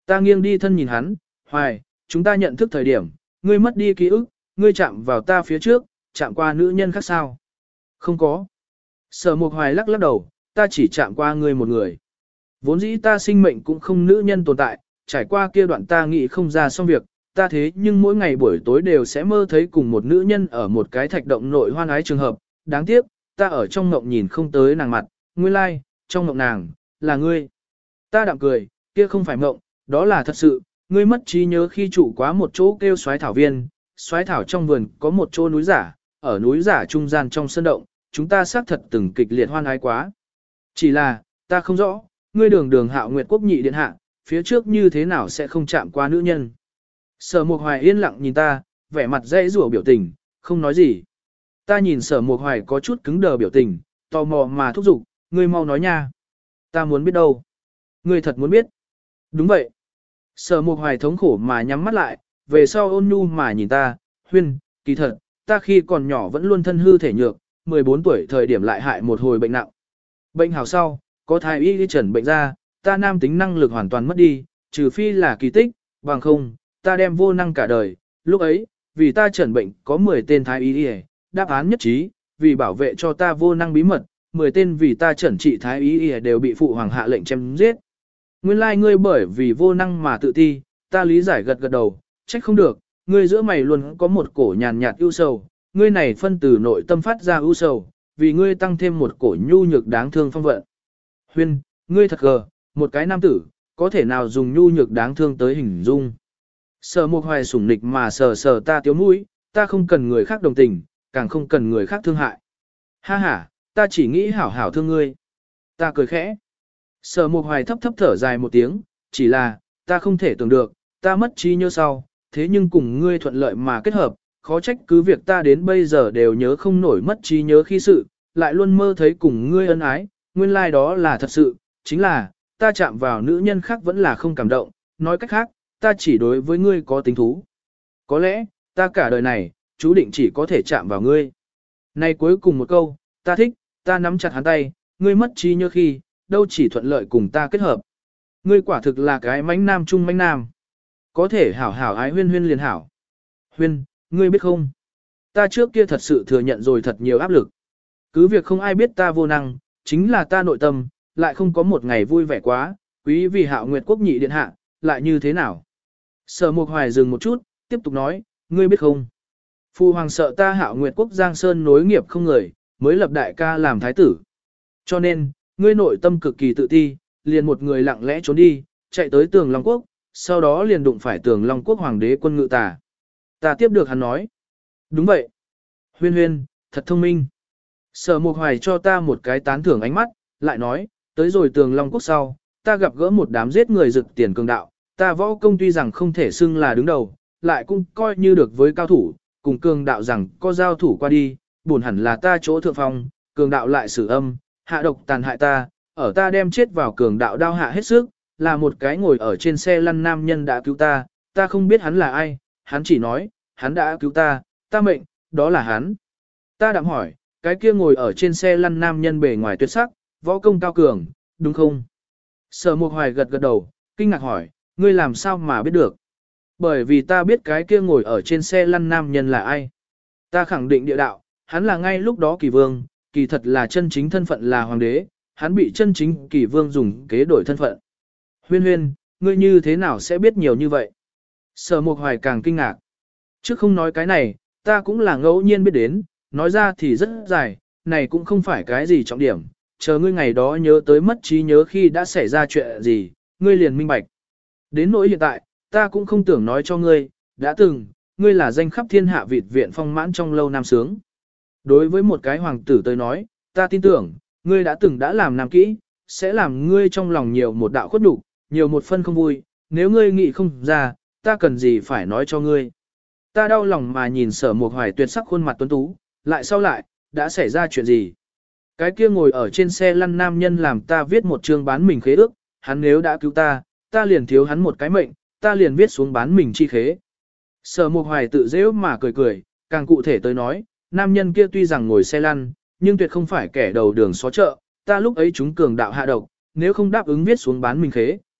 Ta nghiêng đi thân nhìn hắn, Hoài, chúng ta nhận thức thời điểm, ngươi mất đi ký ức, ngươi chạm vào ta phía trước, chạm qua nữ nhân khác sao? Không có. Sở Mục Hoài lắc lắc đầu, ta chỉ chạm qua ngươi một người. Vốn dĩ ta sinh mệnh cũng không nữ nhân tồn tại, trải qua kia đoạn ta nghĩ không ra xong việc, ta thế nhưng mỗi ngày buổi tối đều sẽ mơ thấy cùng một nữ nhân ở một cái thạch động nội hoan ái trường hợp. Đáng tiếc, ta ở trong mộng nhìn không tới nàng mặt, nguyên lai, like, trong mộng nàng, là ngươi. Ta đạm cười, kia không phải mộng, đó là thật sự, ngươi mất trí nhớ khi trụ quá một chỗ kêu xoái thảo viên, xoái thảo trong vườn có một chỗ núi giả, ở núi giả trung gian trong sân động, chúng ta xác thật từng kịch liệt hoan ái quá. Chỉ là, ta không rõ, ngươi đường đường Hạo Nguyệt Quốc nhị điện hạ, phía trước như thế nào sẽ không chạm qua nữ nhân. Sở Mục Hoài yên lặng nhìn ta, vẻ mặt dễ rủa biểu tình, không nói gì. Ta nhìn Sở Mục Hoài có chút cứng đờ biểu tình, tò mò mà thúc giục, ngươi mau nói nha. Ta muốn biết đâu. Ngươi thật muốn biết. Đúng vậy. Sở Mục Hoài thống khổ mà nhắm mắt lại, về sau ôn nhu mà nhìn ta, Huyên, kỳ thật, ta khi còn nhỏ vẫn luôn thân hư thể nhược, mười bốn tuổi thời điểm lại hại một hồi bệnh nặng. Bệnh hào sau, có thái y đi trần bệnh ra, ta nam tính năng lực hoàn toàn mất đi, trừ phi là kỳ tích, bằng không, ta đem vô năng cả đời. Lúc ấy, vì ta trần bệnh có mười tên thái y đi, đáp án nhất trí, vì bảo vệ cho ta vô năng bí mật, mười tên vì ta trần trị thái y đi đều bị phụ hoàng hạ lệnh chém giết. Nguyên lai like ngươi bởi vì vô năng mà tự ti, ta lý giải gật gật đầu, trách không được, ngươi giữa mày luôn có một cổ nhàn nhạt ưu sầu, ngươi này phân từ nội tâm phát ra ưu sầu, vì ngươi tăng thêm một cổ nhu nhược đáng thương phong vận. Huyên, ngươi thật gờ, một cái nam tử, có thể nào dùng nhu nhược đáng thương tới hình dung. Sở Mục Hoài sủng nịch mà sờ sờ ta tiếu mũi, ta không cần người khác đồng tình, càng không cần người khác thương hại. Ha ha, ta chỉ nghĩ hảo hảo thương ngươi. Ta cười khẽ. Sở Mục Hoài thấp thấp thở dài một tiếng, chỉ là, ta không thể tưởng được, ta mất trí nhớ sau, thế nhưng cùng ngươi thuận lợi mà kết hợp, khó trách cứ việc ta đến bây giờ đều nhớ không nổi mất trí nhớ khi sự, lại luôn mơ thấy cùng ngươi ân ái, nguyên lai like đó là thật sự, chính là, ta chạm vào nữ nhân khác vẫn là không cảm động, nói cách khác, ta chỉ đối với ngươi có tính thú. Có lẽ, ta cả đời này, chú định chỉ có thể chạm vào ngươi. Này cuối cùng một câu, ta thích, ta nắm chặt hắn tay, ngươi mất trí nhớ khi, đâu chỉ thuận lợi cùng ta kết hợp. Ngươi quả thực là cái mánh nam trung mánh nam. Có thể hảo hảo ái Huyên Huyên liền hảo. Huyên, ngươi biết không? Ta trước kia thật sự thừa nhận rồi thật nhiều áp lực. Cứ việc không ai biết ta vô năng, chính là ta nội tâm, lại không có một ngày vui vẻ quá, quý vì Hạo Nguyệt Quốc nhị điện hạ, lại như thế nào? Sở Mục Hoài dừng một chút, tiếp tục nói, ngươi biết không? Phu hoàng sợ ta Hạo Nguyệt Quốc Giang Sơn nối nghiệp không người, mới lập đại ca làm thái tử. Cho nên, ngươi nội tâm cực kỳ tự ti, liền một người lặng lẽ trốn đi, chạy tới Tường Long Quốc, sau đó liền đụng phải Tường Long Quốc hoàng đế quân ngự tà. Ta tiếp được hắn nói. Đúng vậy. Huyên Huyên, thật thông minh. Sở Mục Hoài cho ta một cái tán thưởng ánh mắt, lại nói, tới rồi Tường Long Quốc sau, ta gặp gỡ một đám giết người rực tiền cường đạo, ta võ công tuy rằng không thể xưng là đứng đầu, lại cũng coi như được với cao thủ, cùng cường đạo rằng có giao thủ qua đi, buồn hẳn là ta chỗ thượng phong, cường đạo lại sử âm, hạ độc tàn hại ta, ở ta đem chết vào cường đạo đao hạ hết sức, là một cái ngồi ở trên xe lăn nam nhân đã cứu ta, ta không biết hắn là ai, hắn chỉ nói, hắn đã cứu ta, ta mệnh, đó là hắn. Ta đạm hỏi, cái kia ngồi ở trên xe lăn nam nhân bề ngoài tuyệt sắc, võ công cao cường, đúng không? Sở Mục Hoài gật gật đầu, kinh ngạc hỏi, ngươi làm sao mà biết được? Bởi vì ta biết cái kia ngồi ở trên xe lăn nam nhân là ai. Ta khẳng định địa đạo, hắn là ngay lúc đó kỳ vương, kỳ thật là chân chính thân phận là hoàng đế, hắn bị chân chính kỳ vương dùng kế đổi thân phận. Huyên Huyên, ngươi như thế nào sẽ biết nhiều như vậy? Sở Mục Hoài càng kinh ngạc. Trước không nói cái này, ta cũng là ngẫu nhiên biết đến, nói ra thì rất dài, này cũng không phải cái gì trọng điểm, chờ ngươi ngày đó nhớ tới mất trí nhớ khi đã xảy ra chuyện gì, ngươi liền minh bạch. Đến nỗi hiện tại, ta cũng không tưởng nói cho ngươi, đã từng, ngươi là danh khắp thiên hạ vịt viện phong mãn trong lâu nam sướng. Đối với một cái hoàng tử tới nói, ta tin tưởng, ngươi đã từng đã làm nam kỹ, sẽ làm ngươi trong lòng nhiều một đạo khuất nhục, nhiều một phân không vui, nếu ngươi nghĩ không ra, ta cần gì phải nói cho ngươi. Ta đau lòng mà nhìn Sở Mục Hoài tuyệt sắc khuôn mặt tuấn tú, lại sau lại, đã xảy ra chuyện gì? Cái kia ngồi ở trên xe lăn nam nhân làm ta viết một chương bán mình khế ước, hắn nếu đã cứu ta, ta liền thiếu hắn một cái mệnh, ta liền viết xuống bán mình chi khế. Sở Mục Hoài tự dễ mà cười cười, càng cụ thể tới nói, nam nhân kia tuy rằng ngồi xe lăn, nhưng tuyệt không phải kẻ đầu đường xó chợ, ta lúc ấy chúng cường đạo hạ độc, nếu không đáp ứng viết xuống bán mình khế,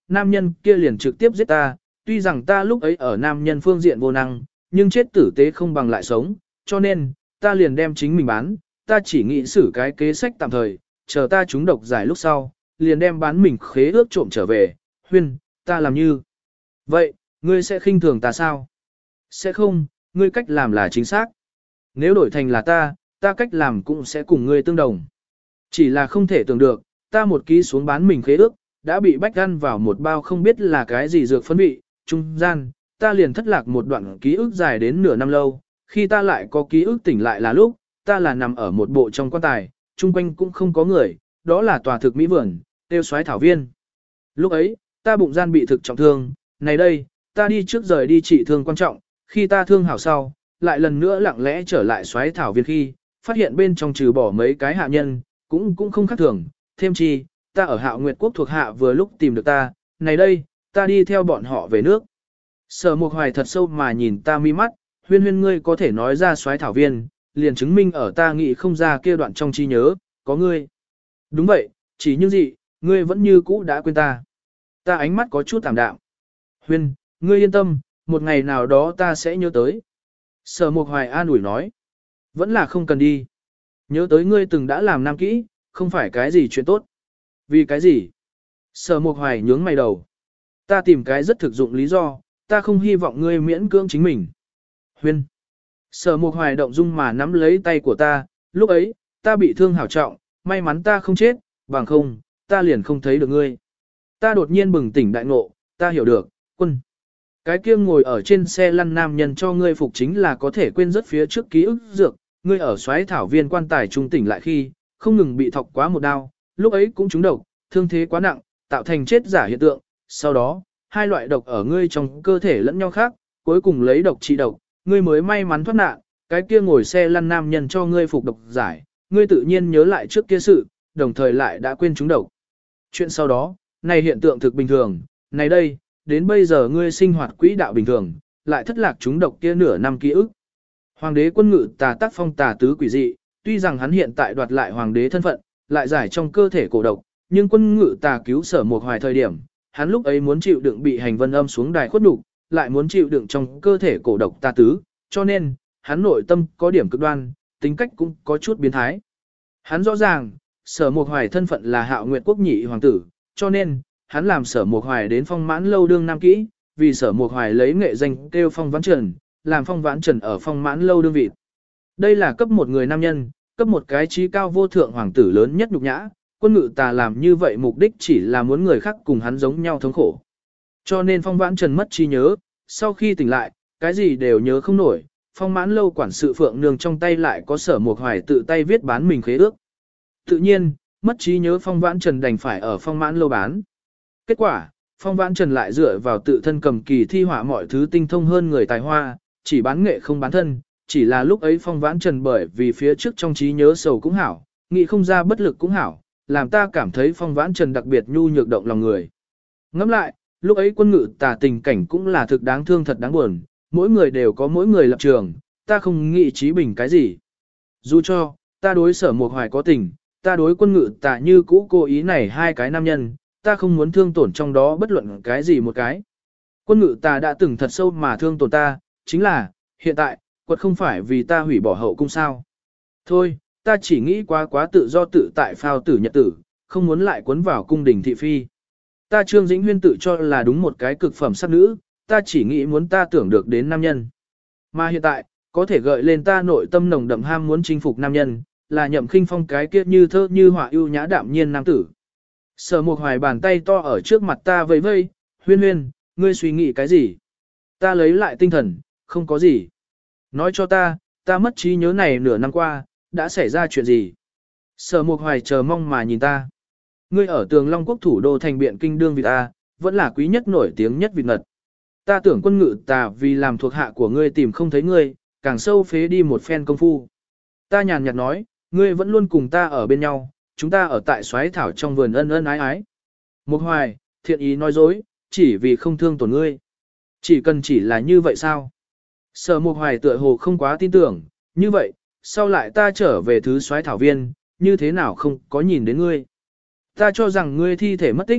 nam nhân kia liền trực tiếp giết ta, tuy rằng ta lúc ấy ở nam nhân phương diện vô năng, nhưng chết tử tế không bằng lại sống, cho nên, ta liền đem chính mình bán, ta chỉ nghĩ xử cái kế sách tạm thời, chờ ta trúng độc giải lúc sau, liền đem bán mình khế ước trộm trở về, Huyên, ta làm như. Vậy, ngươi sẽ khinh thường ta sao? Sẽ không, ngươi cách làm là chính xác. Nếu đổi thành là ta, ta cách làm cũng sẽ cùng ngươi tương đồng. Chỉ là không thể tưởng được, ta một ký xuống bán mình khế ước, đã bị bách ăn vào một bao không biết là cái gì dược phân vị, trung gian, ta liền thất lạc một đoạn ký ức dài đến nửa năm lâu, khi ta lại có ký ức tỉnh lại là lúc, ta là nằm ở một bộ trong quan tài, chung quanh cũng không có người, đó là tòa thực mỹ vườn, tiêu xoáy thảo viên. Lúc ấy, ta bụng gian bị thực trọng thương, này đây, ta đi trước rời đi trị thương quan trọng, khi ta thương hảo sau, lại lần nữa lặng lẽ trở lại xoáy thảo viên khi, phát hiện bên trong trừ bỏ mấy cái hạ nhân, cũng cũng không khác thường, thêm chi, ta ở Hạo Nguyệt quốc thuộc hạ vừa lúc tìm được ta, này đây, ta đi theo bọn họ về nước. Sở Mục Hoài thật sâu mà nhìn ta mi mắt, Huyên Huyên ngươi có thể nói ra xoáy thảo viên, liền chứng minh ở ta nghĩ không ra kia đoạn trong trí nhớ, có ngươi. Đúng vậy, chỉ như gì, ngươi vẫn như cũ đã quên ta. Ta ánh mắt có chút tạm đạm. Huyên, ngươi yên tâm, một ngày nào đó ta sẽ nhớ tới. Sở Mục Hoài an ủi nói. Vẫn là không cần đi. Nhớ tới ngươi từng đã làm nam kỹ, không phải cái gì chuyện tốt. Vì cái gì? Sở Mục Hoài nhướng mày đầu. Ta tìm cái rất thực dụng lý do, ta không hy vọng ngươi miễn cưỡng chính mình. Huyên. Sở Mục Hoài động dung mà nắm lấy tay của ta, lúc ấy, ta bị thương hảo trọng, may mắn ta không chết, bằng không, ta liền không thấy được ngươi. Ta đột nhiên bừng tỉnh đại ngộ, ta hiểu được, quân. Cái kia ngồi ở trên xe lăn nam nhân cho ngươi phục chính là có thể quên rất phía trước ký ức dược, ngươi ở xoáy thảo viên quan tài trung tỉnh lại khi, không ngừng bị thọc quá một đao, lúc ấy cũng trúng độc, thương thế quá nặng, tạo thành chết giả hiện tượng, sau đó, hai loại độc ở ngươi trong cơ thể lẫn nhau khác, cuối cùng lấy độc trị độc, ngươi mới may mắn thoát nạn, cái kia ngồi xe lăn nam nhân cho ngươi phục độc giải, ngươi tự nhiên nhớ lại trước kia sự, đồng thời lại đã quên trúng độc. Chuyện sau đó, này hiện tượng thực bình thường, này đây, đến bây giờ ngươi sinh hoạt quỹ đạo bình thường, lại thất lạc trúng độc kia nửa năm ký ức. Hoàng đế quân ngự tà tác phong tà tứ quỷ dị, tuy rằng hắn hiện tại đoạt lại hoàng đế thân phận, lại giải trong cơ thể cổ độc, nhưng quân ngự tà cứu Sở Mục Hoài thời điểm, hắn lúc ấy muốn chịu đựng bị hành vân âm xuống đài khuất nhục, lại muốn chịu đựng trong cơ thể cổ độc tà tứ, cho nên, hắn nội tâm có điểm cực đoan, tính cách cũng có chút biến thái. Hắn rõ ràng, Sở Mục Hoài thân phận là Hạo Nguyệt quốc nhị hoàng tử, cho nên, hắn làm Sở Mục Hoài đến Phong Mãn lâu đương nam kỹ, vì Sở Mục Hoài lấy nghệ danh kêu Phong Vãn Trần, làm Phong Vãn Trần ở Phong Mãn lâu đương vị. Đây là cấp một người nam nhân, cấp một cái trí cao vô thượng hoàng tử lớn nhất nhục nhã, quân ngự tà làm như vậy mục đích chỉ là muốn người khác cùng hắn giống nhau thống khổ. Cho nên Phong Vãn Trần mất trí nhớ, sau khi tỉnh lại, cái gì đều nhớ không nổi, Phong Mãn lâu quản sự Phượng Nương trong tay lại có Sở Mục Hoài tự tay viết bán mình khế ước. Tự nhiên, mất trí nhớ Phong Vãn Trần đành phải ở Phong Mãn lâu bán. Kết quả, Phong Vãn Trần lại dựa vào tự thân cầm kỳ thi họa mọi thứ tinh thông hơn người tài hoa, chỉ bán nghệ không bán thân, chỉ là lúc ấy Phong Vãn Trần bởi vì phía trước trong trí nhớ sầu cũng hảo, nghĩ không ra bất lực cũng hảo, làm ta cảm thấy Phong Vãn Trần đặc biệt nhu nhược động lòng người. Ngẫm lại, lúc ấy quân ngự tà tình cảnh cũng là thực đáng thương thật đáng buồn, mỗi người đều có mỗi người lập trường, ta không nghĩ trí bình cái gì. Dù cho, ta đối Sở Mục Hoài có tình, ta đối quân ngự tà như cũ cố ý này hai cái nam nhân, ta không muốn thương tổn trong đó bất luận cái gì một cái. Quân ngự tà đã từng thật sâu mà thương tổn ta, chính là, hiện tại, quật không phải vì ta hủy bỏ hậu cung sao. Thôi, ta chỉ nghĩ quá quá tự do tự tại phao tử nhật tử, không muốn lại cuốn vào cung đình thị phi. Ta Trương Dĩnh Huyên tự cho là đúng một cái cực phẩm sắc nữ, ta chỉ nghĩ muốn ta tưởng được đến nam nhân. Mà hiện tại, có thể gợi lên ta nội tâm nồng đậm ham muốn chinh phục nam nhân, là Nhậm Khinh Phong cái kia như thơ như họa ưu nhã đạm nhiên nam tử. Sở Mục Hoài bàn tay to ở trước mặt ta vẫy vây, Huyên Huyên, ngươi suy nghĩ cái gì? Ta lấy lại tinh thần, không có gì. Nói cho ta, ta mất trí nhớ này nửa năm qua, đã xảy ra chuyện gì? Sở Mục Hoài chờ mong mà nhìn ta. Ngươi ở Tường Long quốc thủ đô thành biện kinh đương vị ta, vẫn là quý nhất nổi tiếng nhất Việt ngật. Ta tưởng quân ngự tà vì làm thuộc hạ của ngươi tìm không thấy ngươi, càng sâu phế đi một phen công phu. Ta nhàn nhạt nói, ngươi vẫn luôn cùng ta ở bên nhau, chúng ta ở tại Soái Thảo trong vườn ân ân ái ái. Mục Hoài, thiện ý nói dối, chỉ vì không thương tổn ngươi. Chỉ cần chỉ là như vậy sao? Sở Mục Hoài tựa hồ không quá tin tưởng, như vậy, sau lại ta trở về thứ Soái Thảo viên, như thế nào không có nhìn đến ngươi? Ta cho rằng ngươi thi thể mất tích,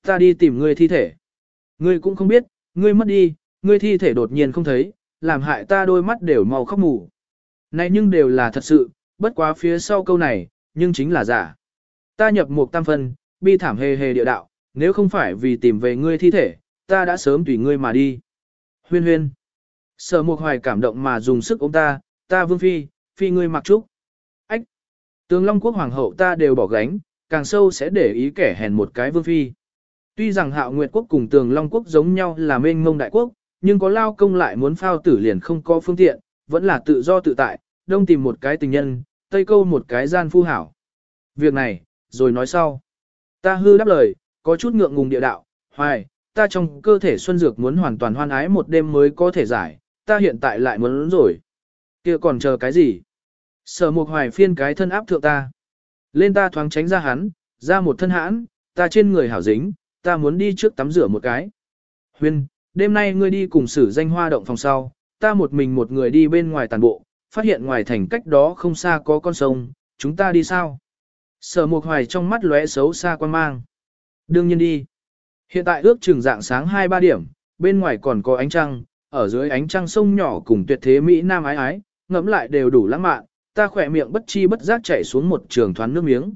Ta đi tìm ngươi thi thể. Ngươi cũng không biết, ngươi mất đi, ngươi thi thể đột nhiên không thấy, làm hại ta đôi mắt đều màu khóc mù. Này nhưng đều là thật sự, bất quá phía sau câu này, nhưng chính là giả. Ta nhập một tam phân, bi thảm hề hề địa đạo, nếu không phải vì tìm về ngươi thi thể, ta đã sớm tùy ngươi mà đi. Huyên huyên. Sở Mục Hoài cảm động mà dùng sức ôm ta, ta vương phi, phi ngươi mặc trúc. Ách. Tường Long Quốc hoàng hậu ta đều bỏ gánh, càng sâu sẽ để ý kẻ hèn một cái vương phi. Tuy rằng Hạo Nguyệt Quốc cùng Tường Long Quốc giống nhau là mênh mông đại quốc, nhưng có lao công lại muốn phao tử liền không có phương tiện, vẫn là tự do tự tại, đông tìm một cái tình nhân, tây câu một cái gian phu hảo. Việc này, rồi nói sau. Ta hư đáp lời, có chút ngượng ngùng địa đạo, hoài, ta trong cơ thể xuân dược muốn hoàn toàn hoan ái một đêm mới có thể giải, ta hiện tại lại muốn rồi. Kia còn chờ cái gì? Sở Mục Hoài phiên cái thân áp thượng ta. Lên ta thoáng tránh ra hắn, ra một thân hãn, ta trên người hảo dính, ta muốn đi trước tắm rửa một cái. Huyên, đêm nay ngươi đi cùng sử danh hoa động phòng sau, ta một mình một người đi bên ngoài tàn bộ, phát hiện ngoài thành cách đó không xa có con sông, chúng ta đi sao? Sở Mục Hoài trong mắt lóe xấu xa quan mang. Đương nhiên đi. Hiện tại ước chừng dạng sáng hai ba điểm, bên ngoài còn có ánh trăng, ở dưới ánh trăng sông nhỏ cùng tuyệt thế Mỹ Nam ái ái, ngẫm lại đều đủ lãng mạn, ta khỏe miệng bất chi bất giác chảy xuống một trường thoáng nước miếng.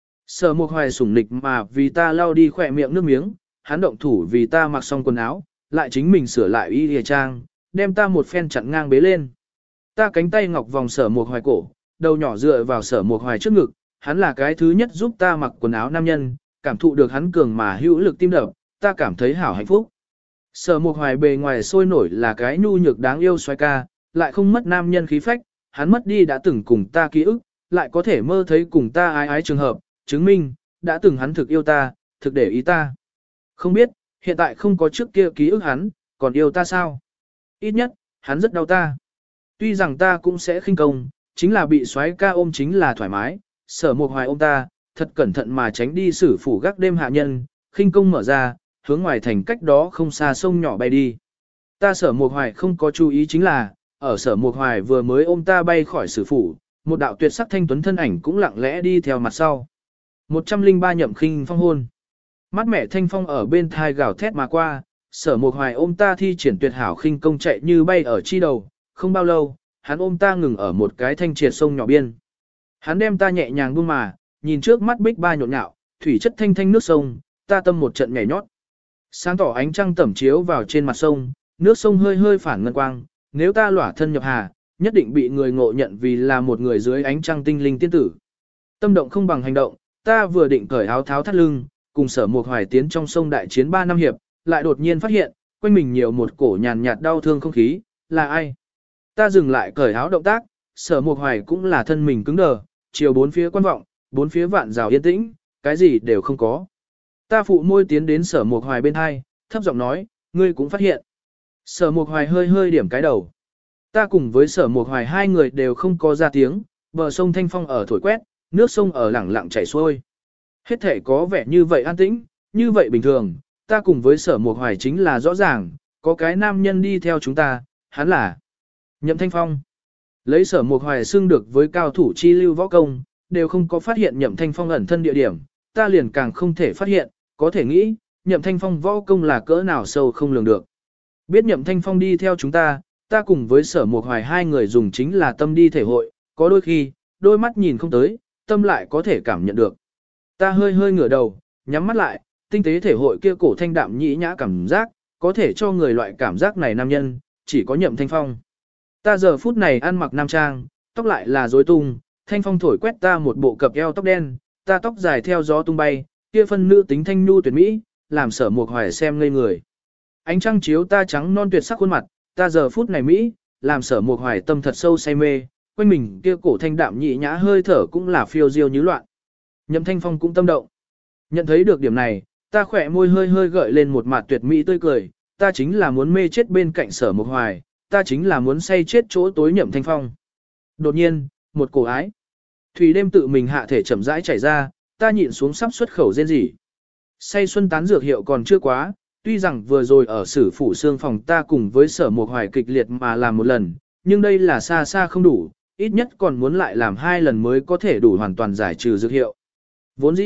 Sở Mục Hoài sủng nịch mà vì ta lau đi khỏe miệng nước miếng, hắn động thủ vì ta mặc xong quần áo, lại chính mình sửa lại y lìa trang, đem ta một phen chặn ngang bế lên. Ta cánh tay ngọc vòng Sở Mục Hoài cổ, đầu nhỏ dựa vào Sở Mục Hoài trước ngực, hắn là cái thứ nhất giúp ta mặc quần áo nam nhân, cảm thụ được hắn cường mà hữu lực tim đập, ta cảm thấy hảo hạnh phúc. Sở Mục Hoài bề ngoài sôi nổi là cái nhu nhược đáng yêu xoay ca, lại không mất nam nhân khí phách, hắn mất đi đã từng cùng ta ký ức, lại có thể mơ thấy cùng ta ái ái trường hợp, chứng minh, đã từng hắn thực yêu ta, thực để ý ta. Không biết, hiện tại không có trước kia ký ức hắn, còn yêu ta sao? Ít nhất, hắn rất đau ta. Tuy rằng ta cũng sẽ khinh công, chính là bị xoáy ca ôm chính là thoải mái, Sở Mục Hoài ôm ta, thật cẩn thận mà tránh đi sử phủ gác đêm hạ nhân, khinh công mở ra, hướng ngoài thành cách đó không xa sông nhỏ bay đi. Ta Sở Mục Hoài không có chú ý chính là, ở Sở Mục Hoài vừa mới ôm ta bay khỏi sử phủ, một đạo tuyệt sắc thanh tuấn thân ảnh cũng lặng lẽ đi theo mặt sau. một trăm lẻ ba nhậm khinh phong hôn. Mắt mẹ thanh phong ở bên thai gào thét mà qua, Sở Mục Hoài ôm ta thi triển tuyệt hảo khinh công chạy như bay ở chi đầu, không bao lâu, hắn ôm ta ngừng ở một cái thanh triệt sông nhỏ biên. Hắn đem ta nhẹ nhàng buông mà, nhìn trước mắt bích ba nhộn nhạo, thủy chất thanh thanh nước sông, ta tâm một trận nhảy nhót. Sáng tỏ ánh trăng tẩm chiếu vào trên mặt sông, nước sông hơi hơi phản ngân quang, nếu ta lỏa thân nhập hà, nhất định bị người ngộ nhận vì là một người dưới ánh trăng tinh linh tiên tử. Tâm động không bằng hành động, ta vừa định cởi áo tháo thắt lưng, cùng Sở Mục Hoài tiến trong sông đại chiến ba năm hiệp, lại đột nhiên phát hiện, quanh mình nhiều một cổ nhàn nhạt đau thương không khí, là ai? Ta dừng lại cởi áo động tác, Sở Mục Hoài cũng là thân mình cứng đờ, chiều bốn phía quan vọng, bốn phía vạn rào yên tĩnh, cái gì đều không có. Ta phụ môi tiến đến Sở Mục Hoài bên hai, thấp giọng nói, ngươi cũng phát hiện. Sở Mục Hoài hơi hơi điểm cái đầu. Ta cùng với Sở Mục Hoài hai người đều không có ra tiếng, bờ sông thanh phong ở thổi quét, nước sông ở lẳng lặng chảy xuôi. Hết thể có vẻ như vậy an tĩnh, như vậy bình thường, ta cùng với Sở Mục Hoài chính là rõ ràng, có cái nam nhân đi theo chúng ta, hắn là Nhậm Thanh Phong. Lấy Sở Mục Hoài xưng được với cao thủ chi lưu võ công, đều không có phát hiện Nhậm Thanh Phong ẩn thân địa điểm, ta liền càng không thể phát hiện, có thể nghĩ, Nhậm Thanh Phong võ công là cỡ nào sâu không lường được. Biết Nhậm Thanh Phong đi theo chúng ta, ta cùng với Sở Mục Hoài hai người dùng chính là tâm đi thể hội, có đôi khi, đôi mắt nhìn không tới, tâm lại có thể cảm nhận được. Ta hơi hơi ngửa đầu, nhắm mắt lại, tinh tế thể hội kia cổ thanh đạm nhĩ nhã cảm giác, có thể cho người loại cảm giác này nam nhân, chỉ có Nhậm Thanh Phong. Ta giờ phút này ăn mặc nam trang, tóc lại là rối tung, thanh phong thổi quét ta một bộ cặp eo tóc đen, ta tóc dài theo gió tung bay, kia phân nữ tính thanh nhu tuyệt mỹ, làm Sở Mục Hoài xem ngây người. Ánh trăng chiếu ta trắng non tuyệt sắc khuôn mặt, ta giờ phút này mỹ, làm Sở Mục Hoài tâm thật sâu say mê, quanh mình kia cổ thanh đạm nhị nhã hơi thở cũng là phiêu diêu như loạn. Nhậm Thanh Phong cũng tâm động. Nhận thấy được điểm này, ta khỏe môi hơi hơi gợi lên một mặt tuyệt mỹ tươi cười, ta chính là muốn mê chết bên cạnh Sở Mục Hoài, ta chính là muốn say chết chỗ tối Nhậm Thanh Phong. Đột nhiên, một cổ ái. Thủy đêm tự mình hạ thể chậm rãi chảy ra, ta nhịn xuống sắp xuất khẩu rên rỉ. Say xuân tán dược hiệu còn chưa quá, tuy rằng vừa rồi ở sử phủ xương phòng ta cùng với Sở Mục Hoài kịch liệt mà làm một lần, nhưng đây là xa xa không đủ, ít nhất còn muốn lại làm hai lần mới có thể đủ hoàn toàn giải trừ dược hiệu. Vốn dĩ,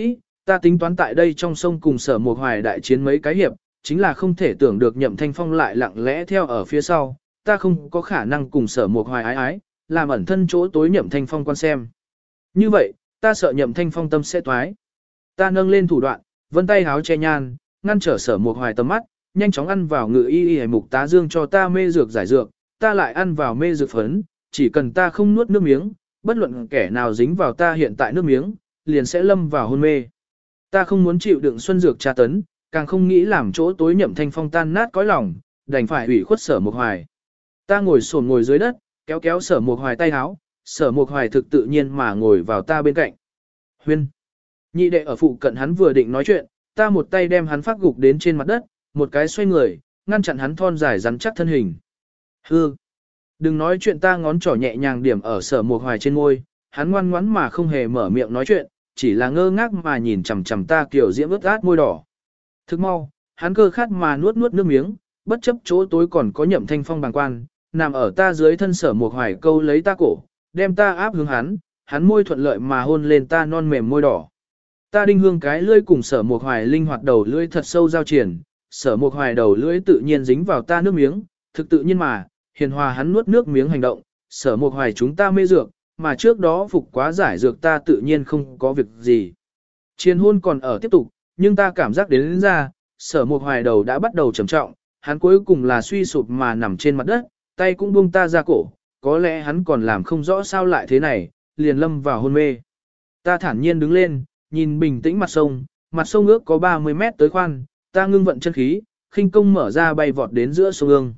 Ta tính toán tại đây trong sông cùng Sở Mộc Hoài đại chiến mấy cái hiệp, chính là không thể tưởng được Nhậm Thanh Phong lại lặng lẽ theo ở phía sau, ta không có khả năng cùng Sở Mộc Hoài ái ái, làm ẩn thân chỗ tối Nhậm Thanh Phong quan xem. Như vậy, ta sợ Nhậm Thanh Phong tâm sẽ toái. Ta nâng lên thủ đoạn, vân tay háo che nhan, ngăn trở Sở Mộc Hoài tầm mắt, nhanh chóng ăn vào ngự y y mục tá dương cho ta mê dược giải dược, ta lại ăn vào mê dược phấn, chỉ cần ta không nuốt nước miếng, bất luận kẻ nào dính vào ta hiện tại nước miếng, liền sẽ lâm vào hôn mê. Ta không muốn chịu đựng xuân dược tra tấn, càng không nghĩ làm chỗ tối Nhậm Thanh Phong tan nát cõi lòng, đành phải ủy khuất Sở Mộc Hoài. Ta ngồi xổm ngồi dưới đất, kéo kéo Sở Mộc Hoài tay háo, Sở Mộc Hoài thực tự nhiên mà ngồi vào ta bên cạnh. Huyên. Nhị đệ ở phụ cận hắn vừa định nói chuyện, ta một tay đem hắn phát gục đến trên mặt đất, một cái xoay người, ngăn chặn hắn thon dài rắn chắc thân hình. Hư. Đừng nói chuyện, ta ngón trỏ nhẹ nhàng điểm ở Sở Mộc Hoài trên môi, hắn ngoan ngoãn mà không hề mở miệng nói chuyện, chỉ là ngơ ngác mà nhìn chằm chằm ta kiểu diễm ướt át môi đỏ. Thức mau, hắn cơ khát mà nuốt nuốt nước miếng, bất chấp chỗ tối còn có Nhậm Thanh Phong bàng quan, nằm ở ta dưới thân Sở Mộc Hoài câu lấy ta cổ, đem ta áp hướng hắn, hắn môi thuận lợi mà hôn lên ta non mềm môi đỏ. Ta đinh hương cái lưỡi cùng Sở Mộc Hoài linh hoạt đầu lưỡi thật sâu giao triển, Sở Mộc Hoài đầu lưỡi tự nhiên dính vào ta nước miếng, thực tự nhiên mà, hiền hòa hắn nuốt nước miếng hành động, Sở Mộc Hoài chúng ta mê dược, mà trước đó phục quá giải dược ta tự nhiên không có việc gì. Chiến hôn còn ở tiếp tục, nhưng ta cảm giác đến, đến ra, Sở Mộc Hoài đầu đã bắt đầu trầm trọng, hắn cuối cùng là suy sụp mà nằm trên mặt đất, tay cũng buông ta ra cổ, có lẽ hắn còn làm không rõ sao lại thế này, liền lâm vào hôn mê. Ta thản nhiên đứng lên, nhìn bình tĩnh mặt sông, mặt sông ước có ba mươi mét tới khoan, ta ngưng vận chân khí, khinh công mở ra bay vọt đến giữa sông ương.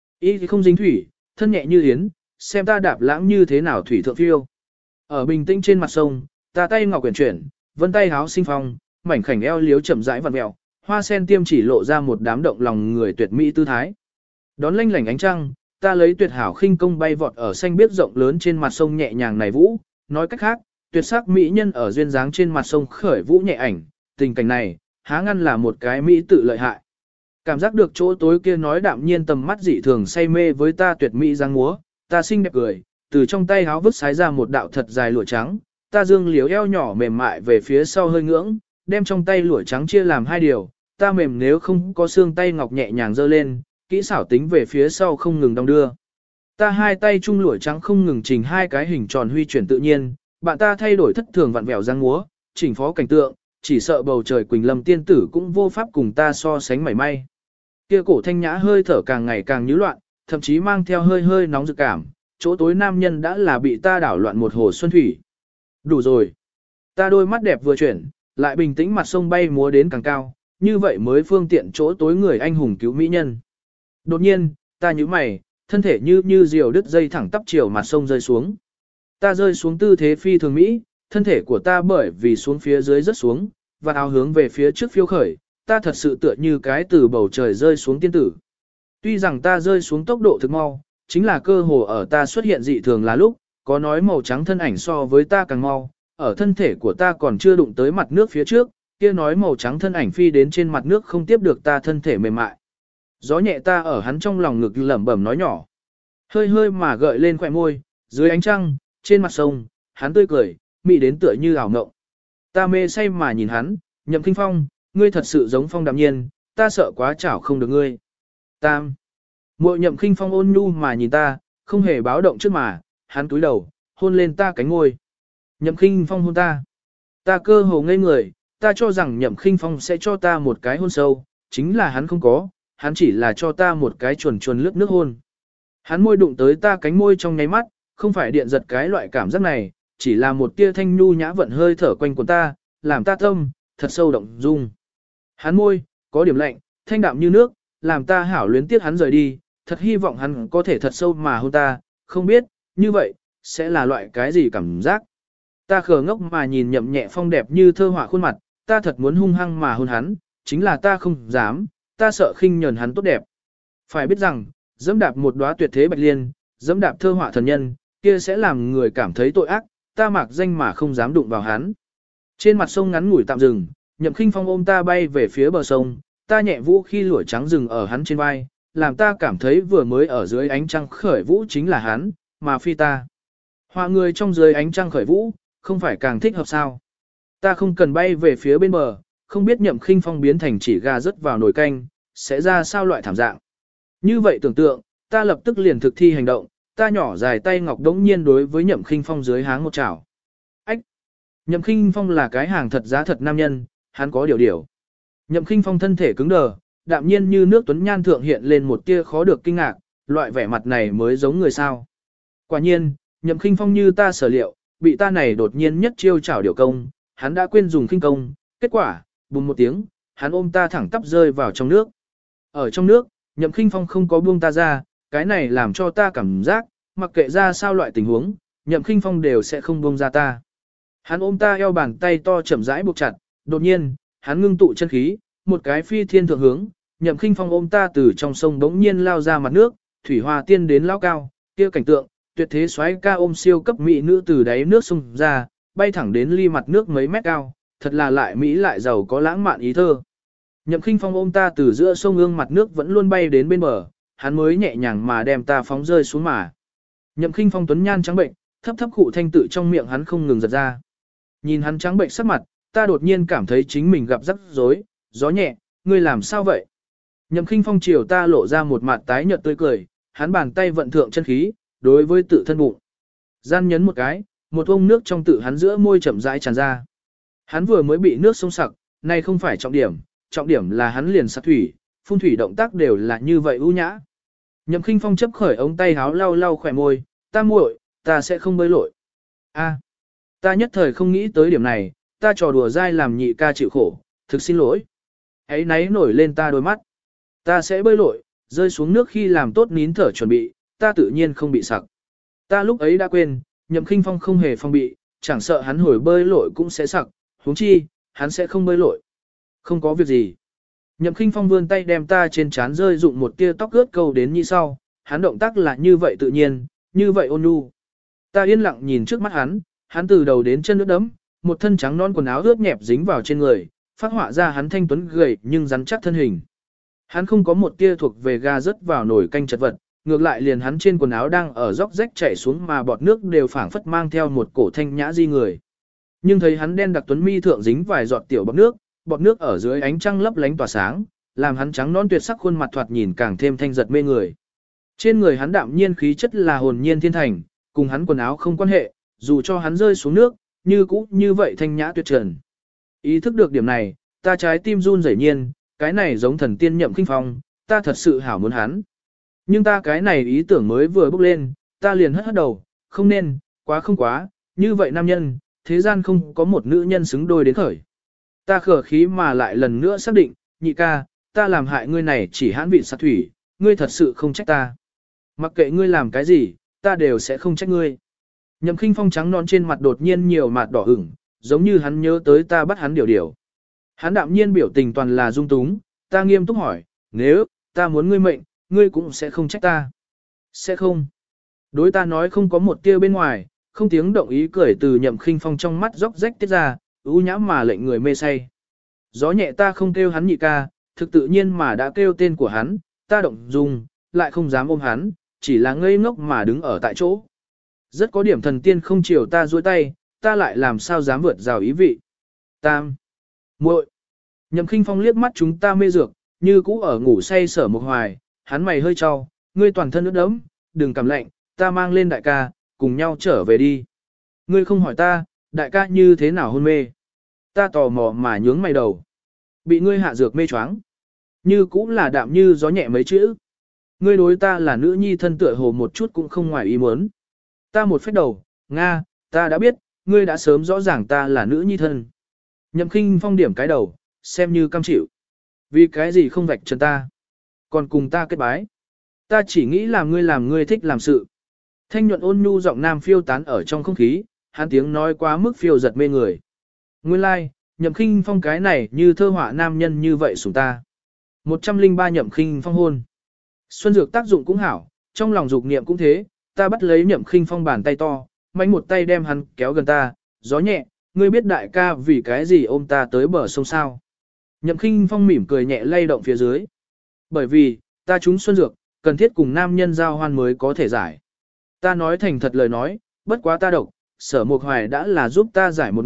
Y thì không dính thủy, thân nhẹ như yến, xem ta đạp lãng như thế nào thủy thượng phiêu. Ở bình tĩnh trên mặt sông, ta tay ngọc quyển chuyển, vân tay háo sinh phong, mảnh khảnh eo liếu chậm rãi vặn mèo, hoa sen tiêm chỉ lộ ra một đám động lòng người tuyệt mỹ tư thái. Đón lanh lảnh ánh trăng, ta lấy tuyệt hảo khinh công bay vọt ở xanh biếc rộng lớn trên mặt sông nhẹ nhàng này vũ, nói cách khác, tuyệt sắc mỹ nhân ở duyên dáng trên mặt sông khởi vũ nhẹ ảnh, tình cảnh này, há ngăn là một cái mỹ tự lợi hại. Cảm giác được chỗ tối kia nói đạm nhiên tầm mắt dị thường say mê với ta tuyệt mỹ dáng múa, ta xinh đẹp cười, từ trong tay háo vứt sái ra một đạo thật dài lụa trắng, ta dương liếu eo nhỏ mềm mại về phía sau hơi ngưỡng, đem trong tay lụa trắng chia làm hai điều, ta mềm nếu không có xương tay ngọc nhẹ nhàng giơ lên, kỹ xảo tính về phía sau không ngừng đong đưa. Ta hai tay chung lụa trắng không ngừng chỉnh hai cái hình tròn huy chuyển tự nhiên, bạn ta thay đổi thất thường vặn vẹo dáng múa, chỉnh phó cảnh tượng, chỉ sợ bầu trời Quỳnh Lâm tiên tử cũng vô pháp cùng ta so sánh mảy may. Kia cổ thanh nhã hơi thở càng ngày càng nhứ loạn, thậm chí mang theo hơi hơi nóng rực cảm, chỗ tối nam nhân đã là bị ta đảo loạn một hồ xuân thủy. Đủ rồi. Ta đôi mắt đẹp vừa chuyển, lại bình tĩnh mặt sông bay múa đến càng cao, như vậy mới phương tiện chỗ tối người anh hùng cứu mỹ nhân. Đột nhiên, ta nhíu mày, thân thể như như diều đứt dây thẳng tắp chiều mặt sông rơi xuống. Ta rơi xuống tư thế phi thường mỹ, thân thể của ta bởi vì xuống phía dưới rất xuống, và áo hướng về phía trước phiêu khởi, ta thật sự tựa như cái từ bầu trời rơi xuống tiên tử. Tuy rằng ta rơi xuống tốc độ thực mau, chính là cơ hồ ở ta xuất hiện dị thường là lúc, có nói màu trắng thân ảnh so với ta càng mau, ở thân thể của ta còn chưa đụng tới mặt nước phía trước, kia nói màu trắng thân ảnh phi đến trên mặt nước không tiếp được ta thân thể mềm mại. Gió nhẹ ta ở hắn trong lòng ngực lẩm bẩm nói nhỏ. Hơi hơi mà gợi lên khỏe môi, dưới ánh trăng, trên mặt sông, hắn tươi cười, mị đến tựa như ảo ngộng. Ta mê say mà nhìn hắn, Nhậm Kinh Phong, ngươi thật sự giống Phong đạm nhiên, ta sợ quá chảo không được ngươi. Tam. Muội Nhậm Kinh Phong ôn nhu mà nhìn ta, không hề báo động trước mà, hắn cúi đầu, hôn lên ta cánh môi. Nhậm Kinh Phong hôn ta. Ta cơ hồ ngây người, ta cho rằng Nhậm Kinh Phong sẽ cho ta một cái hôn sâu, chính là hắn không có, hắn chỉ là cho ta một cái chuồn chuồn lướt nước hôn. Hắn môi đụng tới ta cánh môi trong nháy mắt, không phải điện giật cái loại cảm giác này, chỉ là một tia thanh nhu nhã vận hơi thở quanh của ta, làm ta tâm, thật sâu động dung. Hắn môi, có điểm lạnh, thanh đạm như nước, làm ta hảo luyến tiếc hắn rời đi, thật hy vọng hắn có thể thật sâu mà hôn ta, không biết, như vậy, sẽ là loại cái gì cảm giác. Ta khờ ngốc mà nhìn Nhậm Nhẹ Phong đẹp như thơ họa khuôn mặt, ta thật muốn hung hăng mà hôn hắn, chính là ta không dám, ta sợ khinh nhờn hắn tốt đẹp. Phải biết rằng, dẫm đạp một đóa tuyệt thế bạch liên, dẫm đạp thơ họa thần nhân, kia sẽ làm người cảm thấy tội ác, ta mạc danh mà không dám đụng vào hắn. Trên mặt sông ngắn ngủi tạm dừng, Nhậm Kinh Phong ôm ta bay về phía bờ sông, ta nhẹ vũ khi lụa trắng rừng ở hắn trên vai, làm ta cảm thấy vừa mới ở dưới ánh trăng khởi vũ chính là hắn, mà phi ta. Họa người trong dưới ánh trăng khởi vũ, không phải càng thích hợp sao. Ta không cần bay về phía bên bờ, không biết Nhậm Khinh Phong biến thành chỉ gà rớt vào nồi canh, sẽ ra sao loại thảm dạng. Như vậy tưởng tượng, ta lập tức liền thực thi hành động, ta nhỏ dài tay ngọc đống nhiên đối với Nhậm Khinh Phong dưới háng một chảo. Ách! Nhậm Khinh Phong là cái hàng thật giá thật nam nhân, hắn có điều điều. Nhậm Khinh Phong thân thể cứng đờ, đạm nhiên như nước tuấn nhan thượng hiện lên một tia khó được kinh ngạc, loại vẻ mặt này mới giống người sao. Quả nhiên, Nhậm Khinh Phong như ta sở liệu, bị ta này đột nhiên nhất chiêu chảo điều công, hắn đã quên dùng khinh công, kết quả, bùm một tiếng, hắn ôm ta thẳng tắp rơi vào trong nước. Ở trong nước, Nhậm Khinh Phong không có buông ta ra, cái này làm cho ta cảm giác, mặc kệ ra sao loại tình huống, Nhậm Khinh Phong đều sẽ không buông ra ta. Hắn ôm ta eo bàn tay to chậm rãi buộc chặt, đột nhiên, hắn ngưng tụ chân khí, một cái phi thiên thượng hướng, Nhậm Khinh Phong ôm ta từ trong sông bỗng nhiên lao ra mặt nước, thủy hòa tiên đến lao cao, kia cảnh tượng, tuyệt thế xoáy ca ôm siêu cấp mỹ nữ từ đáy nước sông ra, bay thẳng đến ly mặt nước mấy mét cao, thật là lại mỹ lại giàu có lãng mạn ý thơ. Nhậm Khinh Phong ôm ta từ giữa sông ương mặt nước vẫn luôn bay đến bên bờ, hắn mới nhẹ nhàng mà đem ta phóng rơi xuống mà. Nhậm Khinh Phong tuấn nhan trắng bệnh, thấp thấp khụ thanh tự trong miệng hắn không ngừng giật ra. Nhìn hắn trắng bệnh sắc mặt, ta đột nhiên cảm thấy chính mình gặp rắc rối, gió nhẹ, ngươi làm sao vậy? Nhậm Khinh Phong chiều ta lộ ra một mặt tái nhợt tươi cười, hắn bàn tay vận thượng chân khí, đối với tự thân bụng. Gian nhấn một cái, một vông nước trong tự hắn giữa môi chậm rãi tràn ra. Hắn vừa mới bị nước sông sặc, nay không phải trọng điểm, trọng điểm là hắn liền sặc thủy, phun thủy động tác đều là như vậy ưu nhã. Nhậm Khinh Phong chấp khởi ống tay háo lau lau khỏe môi, ta muội, ta sẽ không bơi lội. A, ta nhất thời không nghĩ tới điểm này, ta trò đùa dai làm nhị ca chịu khổ, thực xin lỗi. Ấy náy nổi lên ta đôi mắt. Ta sẽ bơi lội, rơi xuống nước khi làm tốt nín thở chuẩn bị, ta tự nhiên không bị sặc. Ta lúc ấy đã quên, Nhậm Khinh Phong không hề phong bị, chẳng sợ hắn hồi bơi lội cũng sẽ sặc, huống chi, hắn sẽ không bơi lội. Không có việc gì. Nhậm Khinh Phong vươn tay đem ta trên trán rơi dụng một tia tóc ướt câu đến như sau, hắn động tác là như vậy tự nhiên, như vậy ôn nhu. Ta yên lặng nhìn trước mắt hắn, hắn từ đầu đến chân ướt đẫm, một thân trắng non quần áo ướt nhẹp dính vào trên người, phát họa ra hắn thanh tuấn gầy nhưng rắn chắc thân hình. Hắn không có một tia thuộc về ga rớt vào nồi canh chật vật, ngược lại liền hắn trên quần áo đang ở róc rách chảy xuống mà bọt nước đều phảng phất mang theo một cổ thanh nhã di người. Nhưng thấy hắn đen đặc tuấn mi thượng dính vài giọt tiểu bọt nước, bọt nước ở dưới ánh trăng lấp lánh tỏa sáng, làm hắn trắng nõn tuyệt sắc khuôn mặt thoạt nhìn càng thêm thanh giật mê người. Trên người hắn đạm nhiên khí chất là hồn nhiên thiên thành, cùng hắn quần áo không quan hệ, dù cho hắn rơi xuống nước, như cũ như vậy thanh nhã tuyệt trần. Ý thức được điểm này, ta trái tim run rẩy nhiên, cái này giống thần tiên Nhậm Khinh Phong, ta thật sự hảo muốn hắn. Nhưng ta cái này ý tưởng mới vừa bốc lên, ta liền hất hất đầu, không nên, quá không quá, như vậy nam nhân, thế gian không có một nữ nhân xứng đôi đến khởi. Ta khở khí mà lại lần nữa xác định, nhị ca, ta làm hại ngươi này chỉ hãn vị sát thủy, ngươi thật sự không trách ta. Mặc kệ ngươi làm cái gì, ta đều sẽ không trách ngươi. Nhậm Khinh Phong trắng non trên mặt đột nhiên nhiều mạt đỏ ửng, giống như hắn nhớ tới ta bắt hắn điều điều. Hắn đạm nhiên biểu tình toàn là dung túng, ta nghiêm túc hỏi, nếu, ta muốn ngươi mệnh, ngươi cũng sẽ không trách ta. Sẽ không. Đối ta nói không có một tia bên ngoài, không tiếng động ý cười từ Nhậm Khinh Phong trong mắt róc rách tiết ra, ưu nhã mà lệnh người mê say. Gió nhẹ ta không kêu hắn nhị ca, thực tự nhiên mà đã kêu tên của hắn, ta động dung, lại không dám ôm hắn, chỉ là ngây ngốc mà đứng ở tại chỗ. Rất có điểm thần tiên không chiều ta duỗi tay, ta lại làm sao dám vượt rào ý vị. Tam. Muội. Nhậm Khinh Phong liếc mắt chúng ta mê dược, như cũ ở ngủ say sở một hoài, hắn mày hơi trao, ngươi toàn thân ướt đẫm, đừng cảm lạnh, ta mang lên đại ca, cùng nhau trở về đi. Ngươi không hỏi ta, đại ca như thế nào hôn mê. Ta tò mò mà nhướng mày đầu. Bị ngươi hạ dược mê choáng. Như cũ là đạm như gió nhẹ mấy chữ. Ngươi đối ta là nữ nhi thân tựa hồ một chút cũng không ngoài ý muốn. Ta một phép đầu, Nga, ta đã biết, ngươi đã sớm rõ ràng ta là nữ nhi thân. Nhậm Khinh Phong điểm cái đầu, xem như cam chịu. Vì cái gì không vạch trần ta? Còn cùng ta kết bái. Ta chỉ nghĩ làm ngươi làm ngươi thích làm sự. Thanh nhuận ôn nhu giọng nam phiêu tán ở trong không khí, hắn tiếng nói quá mức phiêu giật mê người. Nguyên lai, like, Nhậm Khinh Phong cái này như thơ họa nam nhân như vậy sủng ta. một trăm lẻ ba Nhậm Khinh Phong hôn. Xuân dược tác dụng cũng hảo, trong lòng dục niệm cũng thế, ta bắt lấy Nhậm Khinh Phong bàn tay to, mạnh một tay đem hắn kéo gần ta, gió nhẹ, ngươi biết đại ca vì cái gì ôm ta tới bờ sông sao. Nhậm Khinh Phong mỉm cười nhẹ lay động phía dưới. Bởi vì, ta trúng xuân dược, cần thiết cùng nam nhân giao hoan mới có thể giải. Ta nói thành thật lời nói, bất quá ta độc, sở mục hoài đã là giúp ta giải một nửa,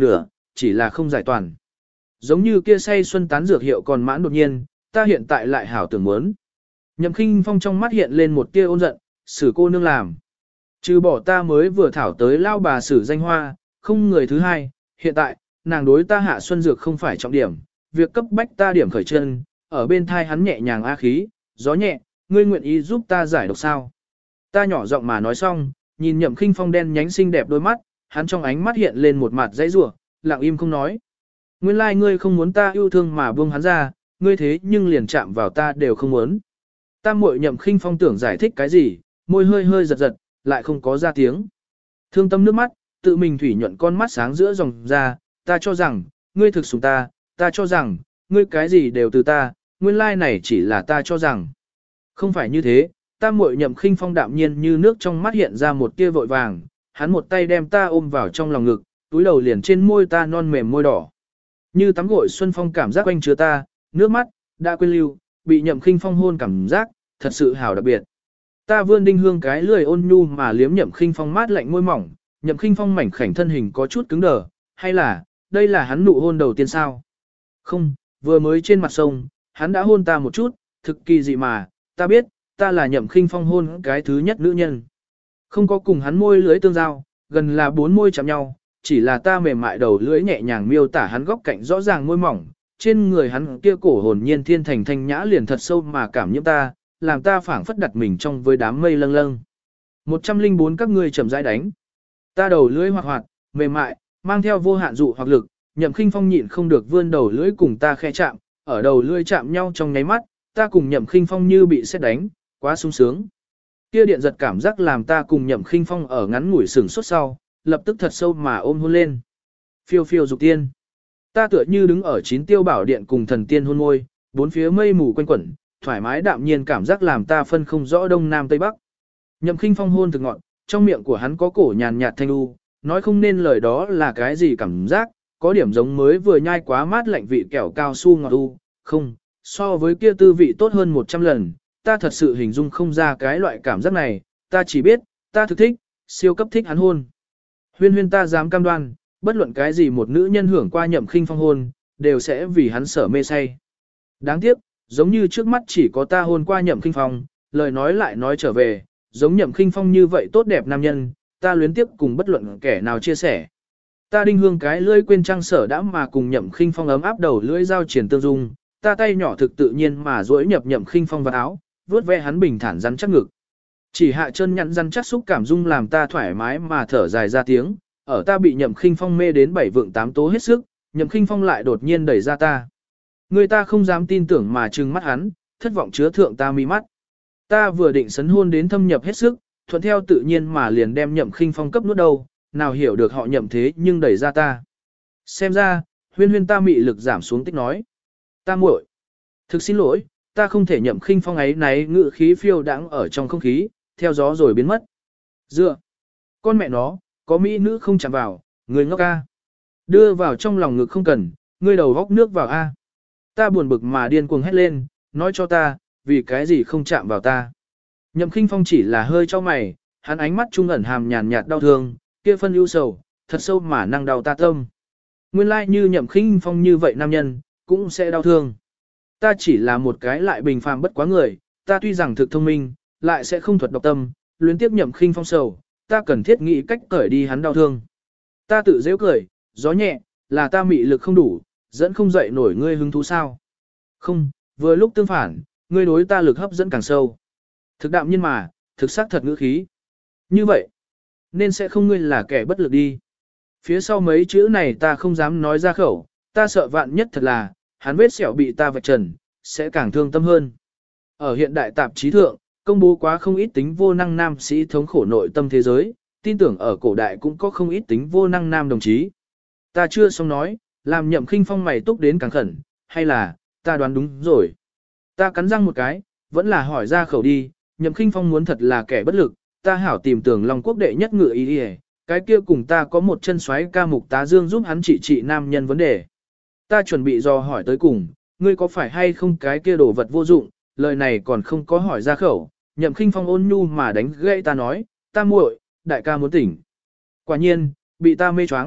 chỉ là không giải toàn. Giống như kia say xuân tán dược hiệu còn mãn đột nhiên, ta hiện tại lại hảo tưởng muốn. Nhậm Khinh Phong trong mắt hiện lên một tia ôn giận, xử cô nương làm. Trừ bỏ ta mới vừa thảo tới lao bà sử danh hoa, không người thứ hai, hiện tại, nàng đối ta hạ xuân dược không phải trọng điểm, việc cấp bách ta điểm khởi chân, ở bên thai hắn nhẹ nhàng a khí, gió nhẹ, ngươi nguyện ý giúp ta giải độc sao. Ta nhỏ giọng mà nói xong, nhìn Nhậm Khinh Phong đen nhánh xinh đẹp đôi mắt, hắn trong ánh mắt hiện lên một mặt dãy rủa, lặng im không nói. Nguyên lai like ngươi không muốn ta yêu thương mà buông hắn ra, ngươi thế nhưng liền chạm vào ta đều không muốn. Ta muội Nhậm Khinh Phong tưởng giải thích cái gì, môi hơi hơi giật giật, lại không có ra tiếng. Thương tâm nước mắt, tự mình thủy nhuận con mắt sáng giữa dòng ra, ta cho rằng, ngươi thực sủng ta, ta cho rằng, ngươi cái gì đều từ ta, nguyên lai like này chỉ là ta cho rằng. Không phải như thế, ta muội Nhậm Khinh Phong đạm nhiên như nước trong mắt hiện ra một tia vội vàng, hắn một tay đem ta ôm vào trong lòng ngực, túi đầu liền trên môi ta non mềm môi đỏ. Như tắm gội xuân phong cảm giác quanh chứa ta, nước mắt, đã quên lưu, bị Nhậm Khinh Phong hôn cảm giác, thật sự hảo đặc biệt. Ta vươn đinh hương cái lười ôn nhu mà liếm Nhậm Khinh Phong mát lạnh môi mỏng, Nhậm Khinh Phong mảnh khảnh thân hình có chút cứng đờ, hay là, đây là hắn nụ hôn đầu tiên sao? Không, vừa mới trên mặt sông, hắn đã hôn ta một chút, thực kỳ dị mà, ta biết, ta là Nhậm Khinh Phong hôn cái thứ nhất nữ nhân. Không có cùng hắn môi lưới tương giao, gần là bốn môi chạm nhau, chỉ là ta mềm mại đầu lưỡi nhẹ nhàng miêu tả hắn góc cạnh rõ ràng môi mỏng, trên người hắn kia cổ hồn nhiên thiên thành thanh nhã liền thật sâu mà cảm nhiễm ta, làm ta phảng phất đặt mình trong với đám mây lâng lâng. một trăm lẻ bốn các ngươi chậm rãi đánh. Ta đầu lưỡi hoạt hoạt, mềm mại, mang theo vô hạn dụ hoặc lực, Nhậm Khinh Phong nhịn không được vươn đầu lưỡi cùng ta khe chạm, ở đầu lưỡi chạm nhau trong nháy mắt, ta cùng Nhậm Khinh Phong như bị sét đánh, quá sung sướng. Kia điện giật cảm giác làm ta cùng Nhậm Khinh Phong ở ngắn ngủi sừng sốt sau, lập tức thật sâu mà ôm hôn lên. Phiêu phiêu dục tiên. Ta tựa như đứng ở chín tiêu bảo điện cùng thần tiên hôn môi, bốn phía mây mù quanh quẩn, thoải mái đạm nhiên cảm giác làm ta phân không rõ đông nam tây bắc. Nhậm Khinh Phong hôn thực ngọn, trong miệng của hắn có cổ nhàn nhạt thanh u, nói không nên lời đó là cái gì cảm giác, có điểm giống mới vừa nhai quá mát lạnh vị kẹo cao su ngọt u, không, so với kia tư vị tốt hơn một trăm lần, ta thật sự hình dung không ra cái loại cảm giác này, ta chỉ biết, ta thực thích, siêu cấp thích hắn hôn. Huyên huyên ta dám cam đoan, bất luận cái gì một nữ nhân hưởng qua Nhậm Khinh Phong hôn, đều sẽ vì hắn sở mê say. Đáng tiếc, giống như trước mắt chỉ có ta hôn qua Nhậm Khinh Phong, lời nói lại nói trở về, giống Nhậm Khinh Phong như vậy tốt đẹp nam nhân, ta luyến tiếp cùng bất luận kẻ nào chia sẻ. Ta đinh hương cái lưỡi quên trăng sở đã mà cùng Nhậm Khinh Phong ấm áp đầu lưỡi giao triển tương dung, ta tay nhỏ thực tự nhiên mà duỗi nhập Nhậm Khinh Phong vào áo, vuốt ve hắn bình thản rắn chắc ngực. Chỉ hạ chân nhẵn rắn chắc xúc cảm dung làm ta thoải mái mà thở dài ra tiếng, ở ta bị Nhậm Khinh Phong mê đến bảy vượng tám tố hết sức, Nhậm Khinh Phong lại đột nhiên đẩy ra ta. Người ta không dám tin tưởng mà trừng mắt hắn, thất vọng chứa thượng ta mi mắt. Ta vừa định sấn hôn đến thâm nhập hết sức, thuận theo tự nhiên mà liền đem Nhậm Khinh Phong cấp nuốt đầu, nào hiểu được họ Nhậm thế nhưng đẩy ra ta. Xem ra, huyên huyên ta mị lực giảm xuống tích nói. Ta muội, thực xin lỗi, ta không thể Nhậm Khinh Phong ấy náy ngự khí phiêu đãng ở trong không khí, theo gió rồi biến mất. Dựa, con mẹ nó, có mỹ nữ không chạm vào, người ngốc a. Đưa vào trong lòng ngực không cần, ngươi đầu góc nước vào a. Ta buồn bực mà điên cuồng hét lên, nói cho ta, vì cái gì không chạm vào ta. Nhậm Khinh Phong chỉ là hơi cho mày, hắn ánh mắt trung ẩn hàm nhàn nhạt đau thương, kia phân ưu sầu, thật sâu mà năng đau ta tâm. Nguyên lai like như Nhậm Khinh Phong như vậy nam nhân, cũng sẽ đau thương. Ta chỉ là một cái lại bình phàm bất quá người, ta tuy rằng thực thông minh, lại sẽ không thuật độc tâm, luyến tiếp Nhậm Khinh Phong sầu, ta cần thiết nghĩ cách cởi đi hắn đau thương. Ta tự dễ cười, gió nhẹ, là ta mị lực không đủ, dẫn không dậy nổi ngươi hứng thú sao. Không, vừa lúc tương phản, ngươi đối ta lực hấp dẫn càng sâu. Thực đạm nhiên mà, thực sắc thật ngữ khí. Như vậy, nên sẽ không ngươi là kẻ bất lực đi. Phía sau mấy chữ này ta không dám nói ra khẩu, ta sợ vạn nhất thật là, hắn vết sẹo bị ta vạch trần, sẽ càng thương tâm hơn. Ở hiện đại tạp chí thượng, công bố quá không ít tính vô năng nam sĩ thống khổ nội tâm thế giới, tin tưởng ở cổ đại cũng có không ít tính vô năng nam đồng chí. Ta chưa xong nói, làm Nhậm Khinh Phong mày túc đến càng khẩn, hay là, ta đoán đúng rồi. Ta cắn răng một cái, vẫn là hỏi ra khẩu đi, Nhậm Khinh Phong muốn thật là kẻ bất lực, ta hảo tìm tưởng Long Quốc đệ nhất ngựa ý đi, cái kia cùng ta có một chân xoáy ca mục tá dương giúp hắn trị trị nam nhân vấn đề. Ta chuẩn bị dò hỏi tới cùng, ngươi có phải hay không cái kia đồ vật vô dụng, lời này còn không có hỏi ra khẩu, Nhậm Khinh Phong ôn nhu mà đánh gãy ta nói, ta muội, đại ca muốn tỉnh. Quả nhiên, bị ta mê choáng,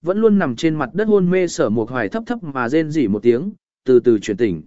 vẫn luôn nằm trên mặt đất hôn mê Sở Mộc Hoài thấp thấp mà rên rỉ một tiếng, từ từ chuyển tỉnh.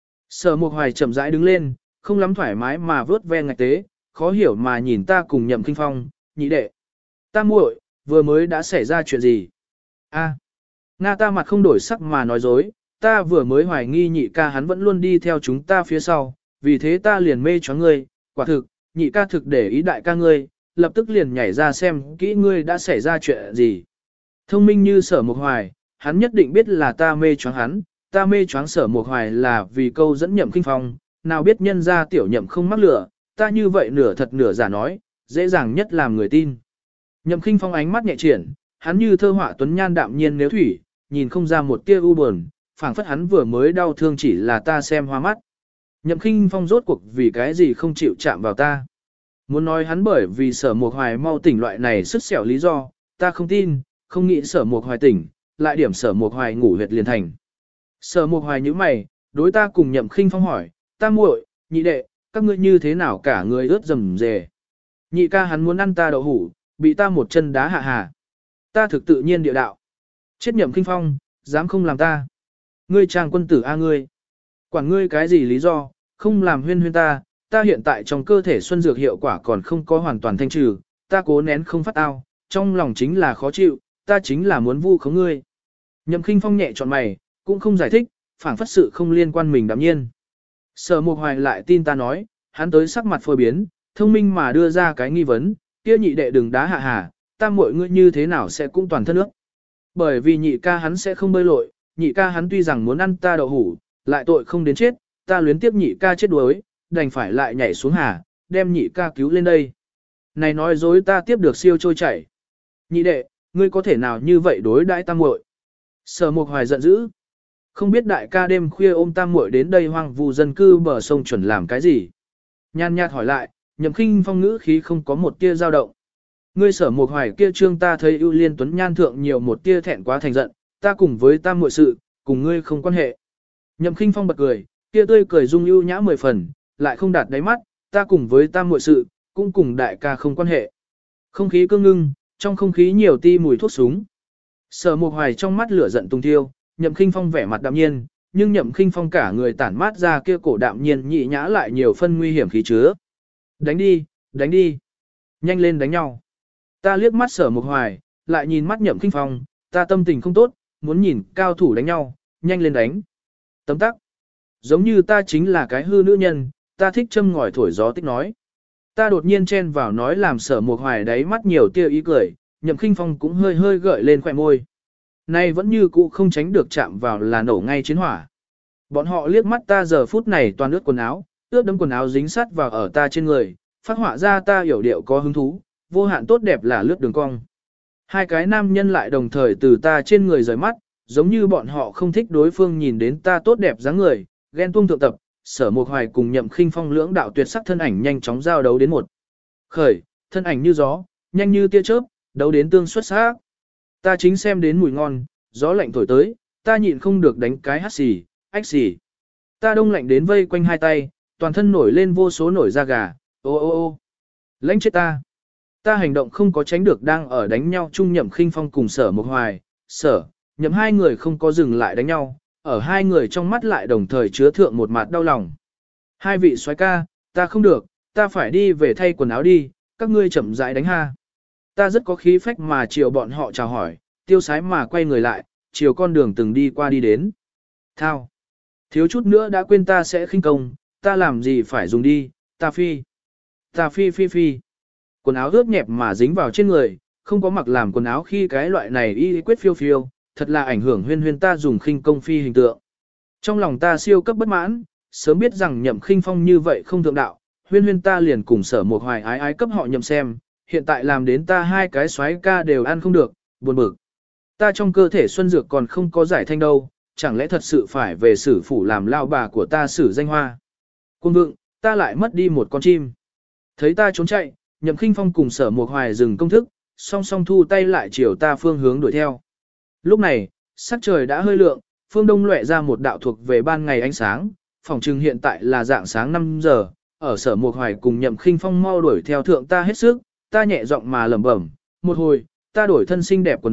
Sở Mộc Hoài chậm rãi đứng lên, không lắm thoải mái mà vớt ve ngạch tế, khó hiểu mà nhìn ta cùng Nhậm Kinh Phong, nhị đệ. Ta muội, vừa mới đã xảy ra chuyện gì? A. Nga ta mặt không đổi sắc mà nói dối, ta vừa mới hoài nghi nhị ca hắn vẫn luôn đi theo chúng ta phía sau, vì thế ta liền mê cho ngươi, quả thực, nhị ca thực để ý đại ca ngươi, lập tức liền nhảy ra xem kỹ ngươi đã xảy ra chuyện gì. Thông minh như Sở Mộc Hoài, hắn nhất định biết là ta mê choáng hắn, ta mê choáng Sở Mộc Hoài là vì câu dẫn Nhậm Kinh Phong, nào biết nhân ra tiểu Nhậm không mắc lửa, ta như vậy nửa thật nửa giả nói, dễ dàng nhất làm người tin. Nhậm Kinh Phong ánh mắt nhẹ triển, hắn như thơ họa tuấn nhan đạm nhiên nếu thủy, nhìn không ra một tia u buồn, phảng phất hắn vừa mới đau thương chỉ là ta xem hoa mắt. Nhậm Kinh Phong rốt cuộc vì cái gì không chịu chạm vào ta. Muốn nói hắn bởi vì Sở Mộc Hoài mau tỉnh loại này sức xẻo lý do, ta không tin, không nghĩ Sở Mộc Hoài tỉnh, lại điểm Sở Mộc Hoài ngủ huyệt liền thành. Sở Mộc Hoài nhíu mày, đối ta cùng Nhậm Kinh Phong hỏi, ta muội, nhị đệ, các ngươi như thế nào cả người ướt rầm rề. Nhị ca hắn muốn ăn ta đậu hủ, bị ta một chân đá hạ hà. Ta thực tự nhiên địa đạo. Chết Nhậm Kinh Phong, dám không làm ta. Ngươi trang quân tử a ngươi. Quản ngươi cái gì lý do, không làm huyên huyên ta, ta hiện tại trong cơ thể xuân dược hiệu quả còn không có hoàn toàn thanh trừ, ta cố nén không phát ao, trong lòng chính là khó chịu, ta chính là muốn vu khống ngươi. Nhậm Kinh Phong nhẹ trọn mày, cũng không giải thích, phảng phất sự không liên quan mình đạm nhiên. Sở Mộc Hoài lại tin ta nói, hắn tới sắc mặt phôi biến, thông minh mà đưa ra cái nghi vấn, kia nhị đệ đừng đá hạ hà, ta muội ngươi như thế nào sẽ cũng toàn thân nước. Bởi vì nhị ca hắn sẽ không bơi lội, nhị ca hắn tuy rằng muốn ăn ta đậu hủ, lại tội không đến chết, ta luyến tiếp nhị ca chết đuối, đành phải lại nhảy xuống hà, đem nhị ca cứu lên đây. Này nói dối ta tiếp được siêu trôi chảy. Nhị đệ, ngươi có thể nào như vậy đối đãi ta muội? Sở Mộc Hoài giận dữ. Không biết đại ca đêm khuya ôm tam muội đến đây hoang vu dân cư bờ sông chuẩn làm cái gì? Nhan nhạt hỏi lại, Nhậm Kinh Phong ngữ khí không có một tia dao động. Ngươi Sở Mộc Hoài kia trương ta thấy ưu liên tuấn nhan thượng nhiều một tia thẹn quá thành giận, ta cùng với tam muội sự, cùng ngươi không quan hệ. Nhậm Kinh Phong bật cười, kia tươi cười dung ưu nhã mười phần, lại không đạt đáy mắt, ta cùng với tam muội sự, cũng cùng đại ca không quan hệ. Không khí cương ngưng, trong không khí nhiều ti mùi thuốc súng. Sở Mộc Hoài trong mắt lửa giận tung thiêu, Nhậm Kinh Phong vẻ mặt đạm nhiên, nhưng Nhậm Kinh Phong cả người tản mát ra kia cổ đạm nhiên nhị nhã lại nhiều phân nguy hiểm khí chứa. Đánh đi, đánh đi. Nhanh lên đánh nhau. Ta liếc mắt Sở Mộc Hoài, lại nhìn mắt Nhậm Kinh Phong, ta tâm tình không tốt, muốn nhìn cao thủ đánh nhau, nhanh lên đánh. Tấm tắc. Giống như ta chính là cái hư nữ nhân, ta thích châm ngòi thổi gió tích nói. Ta đột nhiên chen vào nói làm Sở Mộc Hoài đáy mắt nhiều tia ý cười, Nhậm Kinh Phong cũng hơi hơi gợi lên khóe môi. Nay vẫn như cũ không tránh được chạm vào là nổ ngay chiến hỏa. Bọn họ liếc mắt ta giờ phút này toàn ướt quần áo, ướt đẫm quần áo dính sát vào ở ta trên người, phát họa ra ta hiểu điệu có hứng thú, vô hạn tốt đẹp là lướt đường cong. Hai cái nam nhân lại đồng thời từ ta trên người rời mắt, giống như bọn họ không thích đối phương nhìn đến ta tốt đẹp dáng người, ghen tuông thượng tập, Sở Mộc Hoài cùng Nhậm Kinh Phong lưỡng đạo tuyệt sắc thân ảnh nhanh chóng giao đấu đến một. Khởi, thân ảnh như gió, nhanh như tia chớp, đấu đến tương xuất sắc. Ta chính xem đến mùi ngon, gió lạnh thổi tới, ta nhịn không được đánh cái hắt xì, ách xì. Ta đông lạnh đến vây quanh hai tay, toàn thân nổi lên vô số nổi da gà, ô ô ô. Lãnh chết ta. Ta hành động không có tránh được đang ở đánh nhau chung Nhậm Kinh Phong cùng Sở Mộc Hoài, Sở, Nhậm hai người không có dừng lại đánh nhau, ở hai người trong mắt lại đồng thời chứa thượng một mặt đau lòng. Hai vị soái ca, ta không được, ta phải đi về thay quần áo đi, các ngươi chậm rãi đánh ha. Ta rất có khí phách mà chiều bọn họ chào hỏi, tiêu sái mà quay người lại, chiều con đường từng đi qua đi đến. Thao. Thiếu chút nữa đã quên ta sẽ khinh công, ta làm gì phải dùng đi, ta phi. Ta phi phi phi. Quần áo ướt nhẹp mà dính vào trên người, không có mặc làm quần áo khi cái loại này y quyết phiêu phiêu, thật là ảnh hưởng huyên huyên ta dùng khinh công phi hình tượng. Trong lòng ta siêu cấp bất mãn, sớm biết rằng Nhậm Kinh Phong như vậy không thượng đạo, huyên huyên ta liền cùng Sở Mộc Hoài ái ái cấp họ nhậm xem, hiện tại làm đến ta hai cái xoái ca đều ăn không được, buồn bực. Ta trong cơ thể xuân dược còn không có giải thanh đâu, chẳng lẽ thật sự phải về sử phủ làm lao bà của ta sử danh hoa. Quân vượng, ta lại mất đi một con chim. Thấy ta trốn chạy, Nhậm Kinh Phong cùng Sở Mộc Hoài dừng công thức, song song thu tay lại chiều ta phương hướng đuổi theo. Lúc này, sắc trời đã hơi lượng, phương đông lóe ra một đạo thuộc về ban ngày ánh sáng, phòng trừng hiện tại là dạng sáng năm giờ, ở Sở Mộc Hoài cùng Nhậm Kinh Phong mau đuổi theo thượng ta hết sức, ta nhẹ giọng mà lẩm bẩm, một hồi, ta đổi thân xinh đẹp quần áo,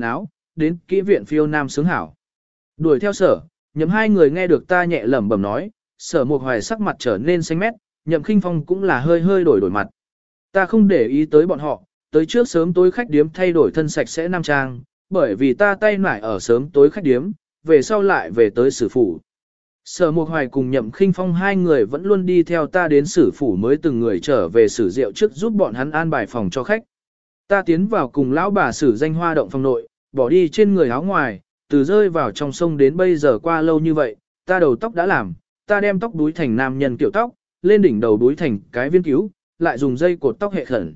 đến kỹ viện phiêu nam sướng hảo. Đuổi theo sở, nhậm hai người nghe được ta nhẹ lẩm bẩm nói, sở một hoài sắc mặt trở nên xanh mét, nhậm khinh phong cũng là hơi hơi đổi đổi mặt. Ta không để ý tới bọn họ, tới trước sớm tối khách điếm thay đổi thân sạch sẽ nam trang, bởi vì ta tay nải ở sớm tối khách điếm, về sau lại về tới sử phủ. Sở Mục Hoài cùng Nhậm Khinh Phong hai người vẫn luôn đi theo ta đến sử phủ mới từng người trở về sử rượu trước giúp bọn hắn an bài phòng cho khách. Ta tiến vào cùng lão bà sử danh hoa động phòng nội, bỏ đi trên người áo ngoài, từ rơi vào trong sông đến bây giờ qua lâu như vậy, ta đầu tóc đã làm, ta đem tóc đuối thành nam nhân kiểu tóc, lên đỉnh đầu đuối thành cái viên cứu, lại dùng dây cột tóc hệ khẩn.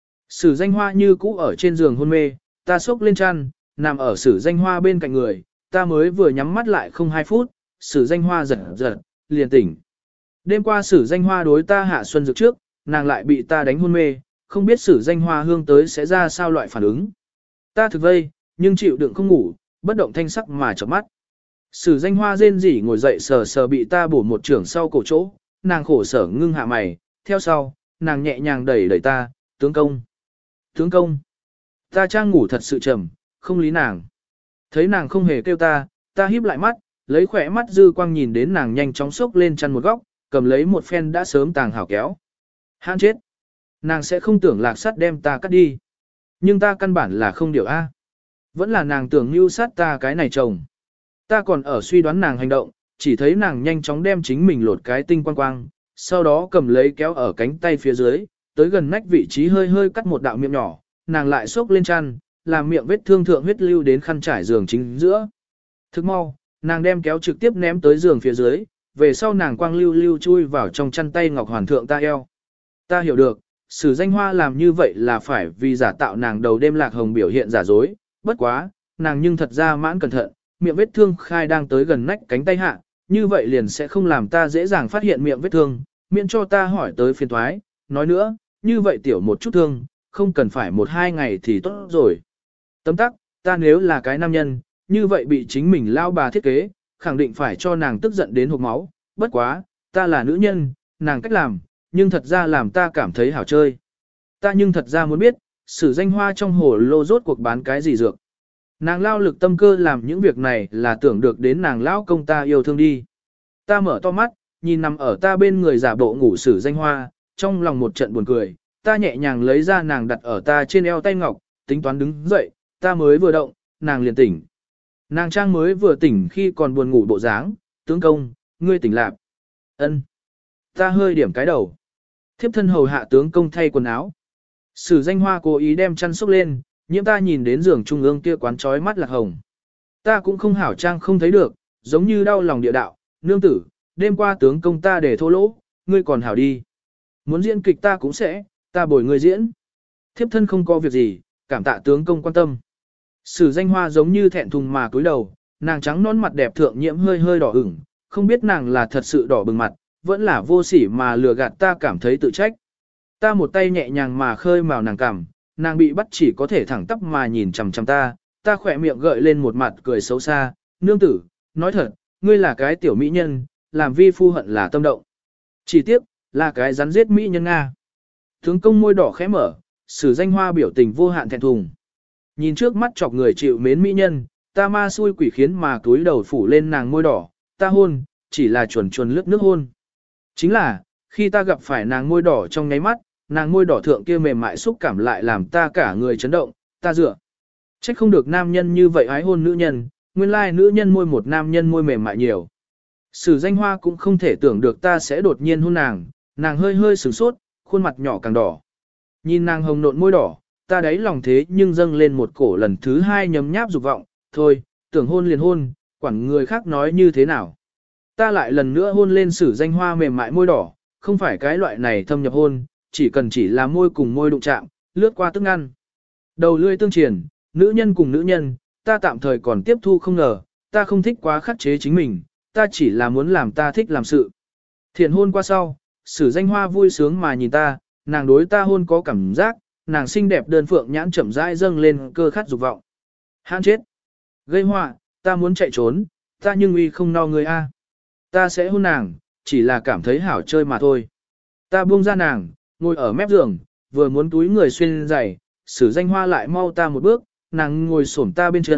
Sử danh hoa như cũ ở trên giường hôn mê, ta xốc lên chăn, nằm ở sử danh hoa bên cạnh người, ta mới vừa nhắm mắt lại không hai phút, sử danh hoa giật giật, liền tỉnh. Đêm qua sử danh hoa đối ta hạ xuân dược trước, nàng lại bị ta đánh hôn mê, không biết sử danh hoa hương tới sẽ ra sao loại phản ứng. Ta thực vây, nhưng chịu đựng không ngủ, bất động thanh sắc mà chợp mắt. Sử danh hoa rên rỉ ngồi dậy sờ sờ bị ta bổ một trưởng sau cổ chỗ, nàng khổ sở ngưng hạ mày, theo sau, nàng nhẹ nhàng đẩy đẩy ta, tướng công. Tướng công. Ta trang ngủ thật sự trầm, không lý nàng. Thấy nàng không hề kêu ta, ta híp lại mắt, lấy khỏe mắt dư quang nhìn đến nàng nhanh chóng xốc lên chăn một góc, cầm lấy một phen đã sớm tàng hảo kéo. Hãn chết. Nàng sẽ không tưởng lạc sắt đem ta cắt đi. Nhưng ta căn bản là không điều A. Vẫn là nàng tưởng mưu sát ta cái này chồng. Ta còn ở suy đoán nàng hành động, chỉ thấy nàng nhanh chóng đem chính mình lột cái tinh quang quang, sau đó cầm lấy kéo ở cánh tay phía dưới, tới gần nách vị trí hơi hơi cắt một đạo miệng nhỏ, nàng lại xốc lên chăn, làm miệng vết thương thượng huyết lưu đến khăn trải giường chính giữa. Thức mau, nàng đem kéo trực tiếp ném tới giường phía dưới, về sau nàng quang lưu lưu chui vào trong chăn tay ngọc hoàn thượng ta eo. Ta hiểu được, sử danh hoa làm như vậy là phải vì giả tạo nàng đầu đêm lạc hồng biểu hiện giả dối, bất quá, nàng nhưng thật ra mãn cẩn thận, miệng vết thương khai đang tới gần nách cánh tay hạ, như vậy liền sẽ không làm ta dễ dàng phát hiện miệng vết thương, miễn cho ta hỏi tới phiền thoái, nói nữa, như vậy tiểu một chút thương, không cần phải một hai ngày thì tốt rồi. Tấm tắc, ta nếu là cái nam nhân, như vậy bị chính mình lao bà thiết kế, khẳng định phải cho nàng tức giận đến hộc máu, bất quá, ta là nữ nhân, nàng cách làm, nhưng thật ra làm ta cảm thấy hảo chơi. Ta nhưng thật ra muốn biết, sử danh hoa trong hồ lô rốt cuộc bán cái gì dược. Nàng lao lực tâm cơ làm những việc này là tưởng được đến nàng lão công ta yêu thương đi. Ta mở to mắt, nhìn nằm ở ta bên người giả bộ ngủ sử danh hoa, trong lòng một trận buồn cười, ta nhẹ nhàng lấy ra nàng đặt ở ta trên eo tay ngọc, tính toán đứng dậy, ta mới vừa động, nàng liền tỉnh. Nàng trang mới vừa tỉnh khi còn buồn ngủ bộ dáng, tướng công, ngươi tỉnh lạc. Ân. Ta hơi điểm cái đầu. Thiếp thân hầu hạ tướng công thay quần áo. Sử danh hoa cố ý đem chăn xốc lên, nhiễm ta nhìn đến giường trung ương kia quán trói mắt lạc hồng. Ta cũng không hảo trang không thấy được, giống như đau lòng địa đạo, nương tử, đêm qua tướng công ta để thô lỗ, ngươi còn hảo đi. Muốn diễn kịch ta cũng sẽ, ta bồi ngươi diễn. Thiếp thân không có việc gì, cảm tạ tướng công quan tâm. Sử danh hoa giống như thẹn thùng mà cúi đầu, nàng trắng nón mặt đẹp thượng nhiễm hơi hơi đỏ ửng, không biết nàng là thật sự đỏ bừng mặt, vẫn là vô sỉ mà lừa gạt ta cảm thấy tự trách. Ta một tay nhẹ nhàng mà khơi mào nàng cằm, nàng bị bắt chỉ có thể thẳng tắp mà nhìn chằm chằm ta, ta khỏe miệng gợi lên một mặt cười xấu xa, nương tử, nói thật, ngươi là cái tiểu mỹ nhân, làm vi phu hận là tâm động. Chỉ tiếc, là cái rắn giết mỹ nhân Nga. Tướng công môi đỏ khẽ mở, sử danh hoa biểu tình vô hạn thẹn thùng. Nhìn trước mắt chọc người chịu mến mỹ nhân, ta ma xui quỷ khiến mà túi đầu phủ lên nàng môi đỏ, ta hôn, chỉ là chuẩn chuẩn lướt nước hôn. Chính là, khi ta gặp phải nàng môi đỏ trong nháy mắt, nàng môi đỏ thượng kia mềm mại xúc cảm lại làm ta cả người chấn động, ta dựa. Trách không được nam nhân như vậy ái hôn nữ nhân, nguyên lai nữ nhân môi một nam nhân môi mềm mại nhiều. Sử danh hoa cũng không thể tưởng được ta sẽ đột nhiên hôn nàng, nàng hơi hơi sửng sốt, khuôn mặt nhỏ càng đỏ. Nhìn nàng hồng nộn môi đỏ, ta đáy lòng thế nhưng dâng lên một cổ lần thứ hai nhấm nháp dục vọng, thôi, tưởng hôn liền hôn, quản người khác nói như thế nào. Ta lại lần nữa hôn lên sử danh hoa mềm mại môi đỏ, không phải cái loại này thâm nhập hôn, chỉ cần chỉ là môi cùng môi đụng chạm, lướt qua tức ăn. Đầu lươi tương triển, nữ nhân cùng nữ nhân, ta tạm thời còn tiếp thu không ngờ, ta không thích quá khắc chế chính mình, ta chỉ là muốn làm ta thích làm sự. Thiện hôn qua sau, sử danh hoa vui sướng mà nhìn ta, nàng đối ta hôn có cảm giác, nàng xinh đẹp đơn phượng nhãn chậm rãi dâng lên cơ khát dục vọng. Hãn chết. Gây họa, ta muốn chạy trốn, ta nhưng uy không no người a. Ta sẽ hôn nàng, chỉ là cảm thấy hảo chơi mà thôi. Ta buông ra nàng, ngồi ở mép giường, vừa muốn túi người xuyên giày, sử danh hoa lại mau ta một bước, nàng ngồi xổm ta bên chân,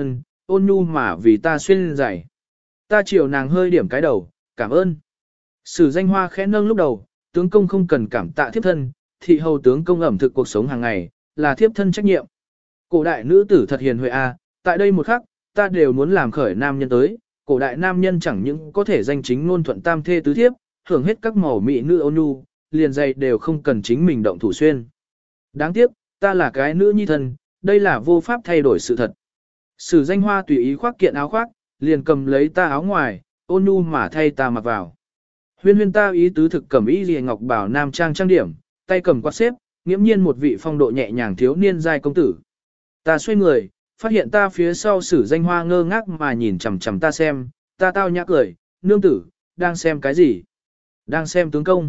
ôn nhu mà vì ta xuyên giày. Ta chiều nàng hơi điểm cái đầu, cảm ơn. Sử danh hoa khẽ nâng lúc đầu, tướng công không cần cảm tạ thiếp thân, thị hầu tướng công ẩm thực cuộc sống hàng ngày, là thiếp thân trách nhiệm. Cổ đại nữ tử thật hiền huệ a, tại đây một khắc, ta đều muốn làm khởi nam nhân tới, cổ đại nam nhân chẳng những có thể danh chính ngôn thuận tam thê tứ thiếp, hưởng hết các màu mỹ nữ ôn nhu, liền giày đều không cần chính mình động thủ xuyên. Đáng tiếc, ta là cái nữ nhi thân, đây là vô pháp thay đổi sự thật. Sử danh hoa tùy ý khoác kiện áo khoác, liền cầm lấy ta áo ngoài, ôn nhu mà thay ta mặc vào. Huyên huyên ta ý tứ thực cầm ý gì ngọc bảo nam trang trang điểm, tay cầm quạt xếp, nghiễm nhiên một vị phong độ nhẹ nhàng thiếu niên giai công tử. Ta xoay người, phát hiện ta phía sau sử danh hoa ngơ ngác mà nhìn chằm chằm ta xem, ta tao nhã cười, nương tử, đang xem cái gì? Đang xem tướng công.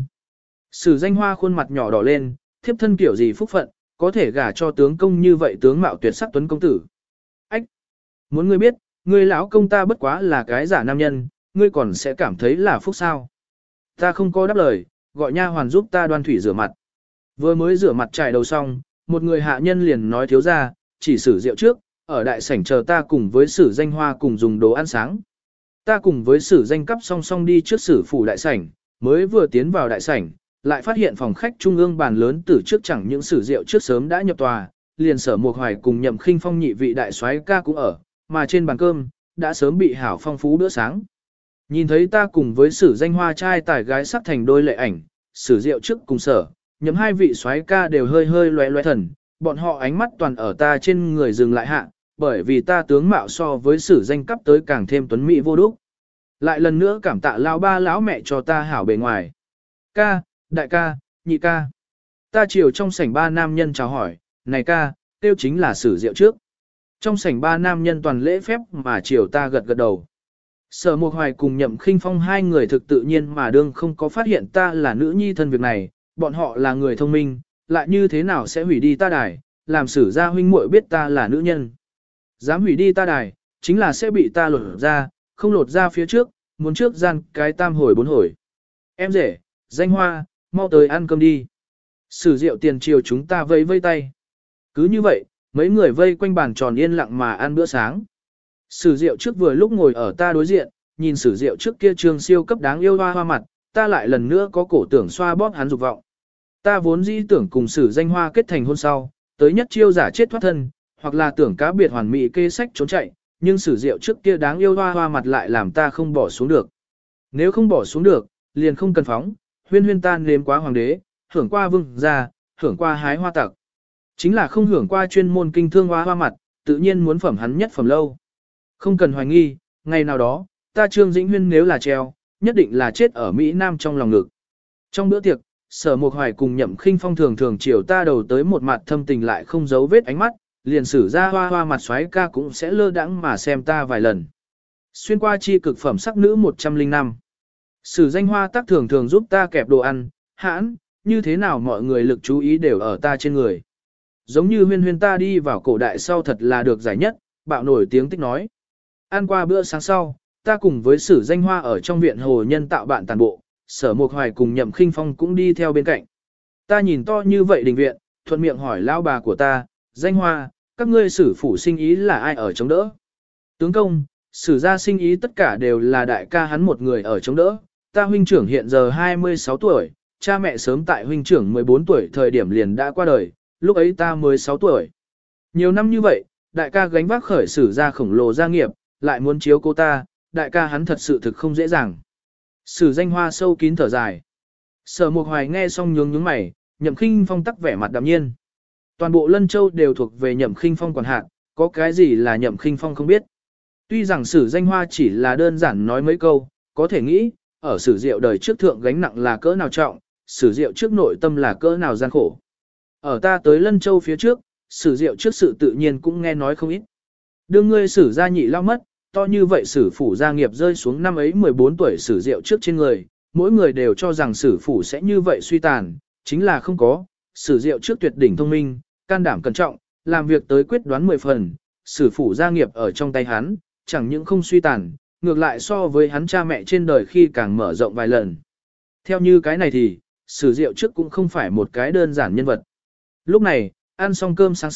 Sử danh hoa khuôn mặt nhỏ đỏ lên, thiếp thân kiểu gì phúc phận, có thể gả cho tướng công như vậy tướng mạo tuyệt sắc tuấn công tử. Ách! Muốn ngươi biết, ngươi lão công ta bất quá là cái giả nam nhân, ngươi còn sẽ cảm thấy là phúc sao. Ta không có đáp lời, gọi nha hoàn giúp ta đoan thủy rửa mặt. Vừa mới rửa mặt trải đầu xong, một người hạ nhân liền nói thiếu ra, chỉ sử rượu trước, ở đại sảnh chờ ta cùng với sử danh hoa cùng dùng đồ ăn sáng. Ta cùng với sử danh cấp song song đi trước sử phủ đại sảnh, mới vừa tiến vào đại sảnh, lại phát hiện phòng khách trung ương bàn lớn từ trước chẳng những sử rượu trước sớm đã nhập tòa, liền sở một hoài cùng nhậm khinh phong nhị vị đại soái ca cũng ở, mà trên bàn cơm, đã sớm bị hảo phong phú bữa sáng. Nhìn thấy ta cùng với sử danh hoa trai tải gái sắc thành đôi lệ ảnh, sử rượu trước cùng sở, nhậm hai vị soái ca đều hơi hơi loé loé thần, bọn họ ánh mắt toàn ở ta trên người dừng lại hạ, bởi vì ta tướng mạo so với sử danh cấp tới càng thêm tuấn mỹ vô đúc. Lại lần nữa cảm tạ lão ba lão mẹ cho ta hảo bề ngoài. Ca, đại ca, nhị ca. Ta chiều trong sảnh ba nam nhân chào hỏi, này ca, tiêu chính là sử rượu trước. Trong sảnh ba nam nhân toàn lễ phép mà chiều ta gật gật đầu. Sở Mộc Hoài cùng Nhậm Khinh Phong hai người thực tự nhiên mà đương không có phát hiện ta là nữ nhi thân việc này, bọn họ là người thông minh, lại như thế nào sẽ hủy đi ta đài, làm sử gia huynh muội biết ta là nữ nhân. Dám hủy đi ta đài, chính là sẽ bị ta lột ra, không lột ra phía trước, muốn trước gian cái tam hồi bốn hồi. Em rể, danh hoa, mau tới ăn cơm đi. Sử rượu tiền chiều chúng ta vây vây tay. Cứ như vậy, mấy người vây quanh bàn tròn yên lặng mà ăn bữa sáng. Sử rượu trước vừa lúc ngồi ở ta đối diện, nhìn sử rượu trước kia trương siêu cấp đáng yêu hoa hoa mặt, ta lại lần nữa có cổ tưởng xoa bóp hắn dục vọng. Ta vốn dĩ tưởng cùng sử danh hoa kết thành hôn sau, tới nhất chiêu giả chết thoát thân, hoặc là tưởng cá biệt hoàn mỹ kê sách trốn chạy, nhưng sử rượu trước kia đáng yêu hoa hoa mặt lại làm ta không bỏ xuống được. Nếu không bỏ xuống được, liền không cần phóng, huyên huyên tan nếm quá hoàng đế, hưởng qua vương gia, hưởng qua hái hoa tặc. Chính là không hưởng qua chuyên môn kinh thương hoa hoa mặt, tự nhiên muốn phẩm hắn nhất phẩm lâu. Không cần hoài nghi, ngày nào đó, ta Trương Dĩnh Huyên nếu là treo, nhất định là chết ở Mỹ Nam trong lòng ngực. Trong bữa tiệc, Sở Mộc Hoài cùng Nhậm Khinh Phong thường thường chiều ta đầu tới một mặt thâm tình lại không giấu vết ánh mắt, liền sử ra hoa hoa mặt xoáy ca cũng sẽ lơ đãng mà xem ta vài lần. Xuyên qua chi cực phẩm sắc nữ một trăm linh năm. Sử danh hoa tác thường thường giúp ta kẹp đồ ăn, hãn, như thế nào mọi người lực chú ý đều ở ta trên người. Giống như huyên huyên ta đi vào cổ đại sau thật là được giải nhất, bạo nổi tiếng tích nói. Ăn qua bữa sáng sau, ta cùng với sử danh hoa ở trong viện hồ nhân tạo bạn tàn bộ, Sở Mộc Hoài cùng Nhậm Khinh Phong cũng đi theo bên cạnh. Ta nhìn to như vậy đình viện, thuận miệng hỏi lão bà của ta, danh hoa, các ngươi sử phủ sinh ý là ai ở chống đỡ? Tướng công, sử gia sinh ý tất cả đều là đại ca hắn một người ở chống đỡ, ta huynh trưởng hiện giờ hai mươi sáu tuổi, cha mẹ sớm tại huynh trưởng mười bốn tuổi thời điểm liền đã qua đời, lúc ấy ta mới sáu tuổi. Nhiều năm như vậy, đại ca gánh vác khởi sử gia khổng lồ gia nghiệp, lại muốn chiếu cô ta, đại ca hắn thật sự thực không dễ dàng. Sử danh hoa sâu kín thở dài. Sở Mộc Hoài nghe xong nhướng nhướng mày, Nhậm Khinh Phong tắc vẻ mặt đạm nhiên. Toàn bộ Lân Châu đều thuộc về Nhậm Khinh Phong quản hạt, có cái gì là Nhậm Khinh Phong không biết. Tuy rằng sử danh hoa chỉ là đơn giản nói mấy câu, có thể nghĩ, ở sử diệu đời trước thượng gánh nặng là cỡ nào trọng, sử diệu trước nội tâm là cỡ nào gian khổ. Ở ta tới Lân Châu phía trước, sử diệu trước sự tự nhiên cũng nghe nói không ít. Đương ngươi sử gia nhị lao mất, to như vậy sử phủ gia nghiệp rơi xuống năm ấy mười bốn tuổi sử diệu trước trên người, mỗi người đều cho rằng sử phủ sẽ như vậy suy tàn, chính là không có, sử diệu trước tuyệt đỉnh thông minh, can đảm cẩn trọng, làm việc tới quyết đoán mười phần, sử phủ gia nghiệp ở trong tay hắn, chẳng những không suy tàn, ngược lại so với hắn cha mẹ trên đời khi càng mở rộng vài lần. Theo như cái này thì, sử diệu trước cũng không phải một cái đơn giản nhân vật. Lúc này, ăn xong cơm sáng sau,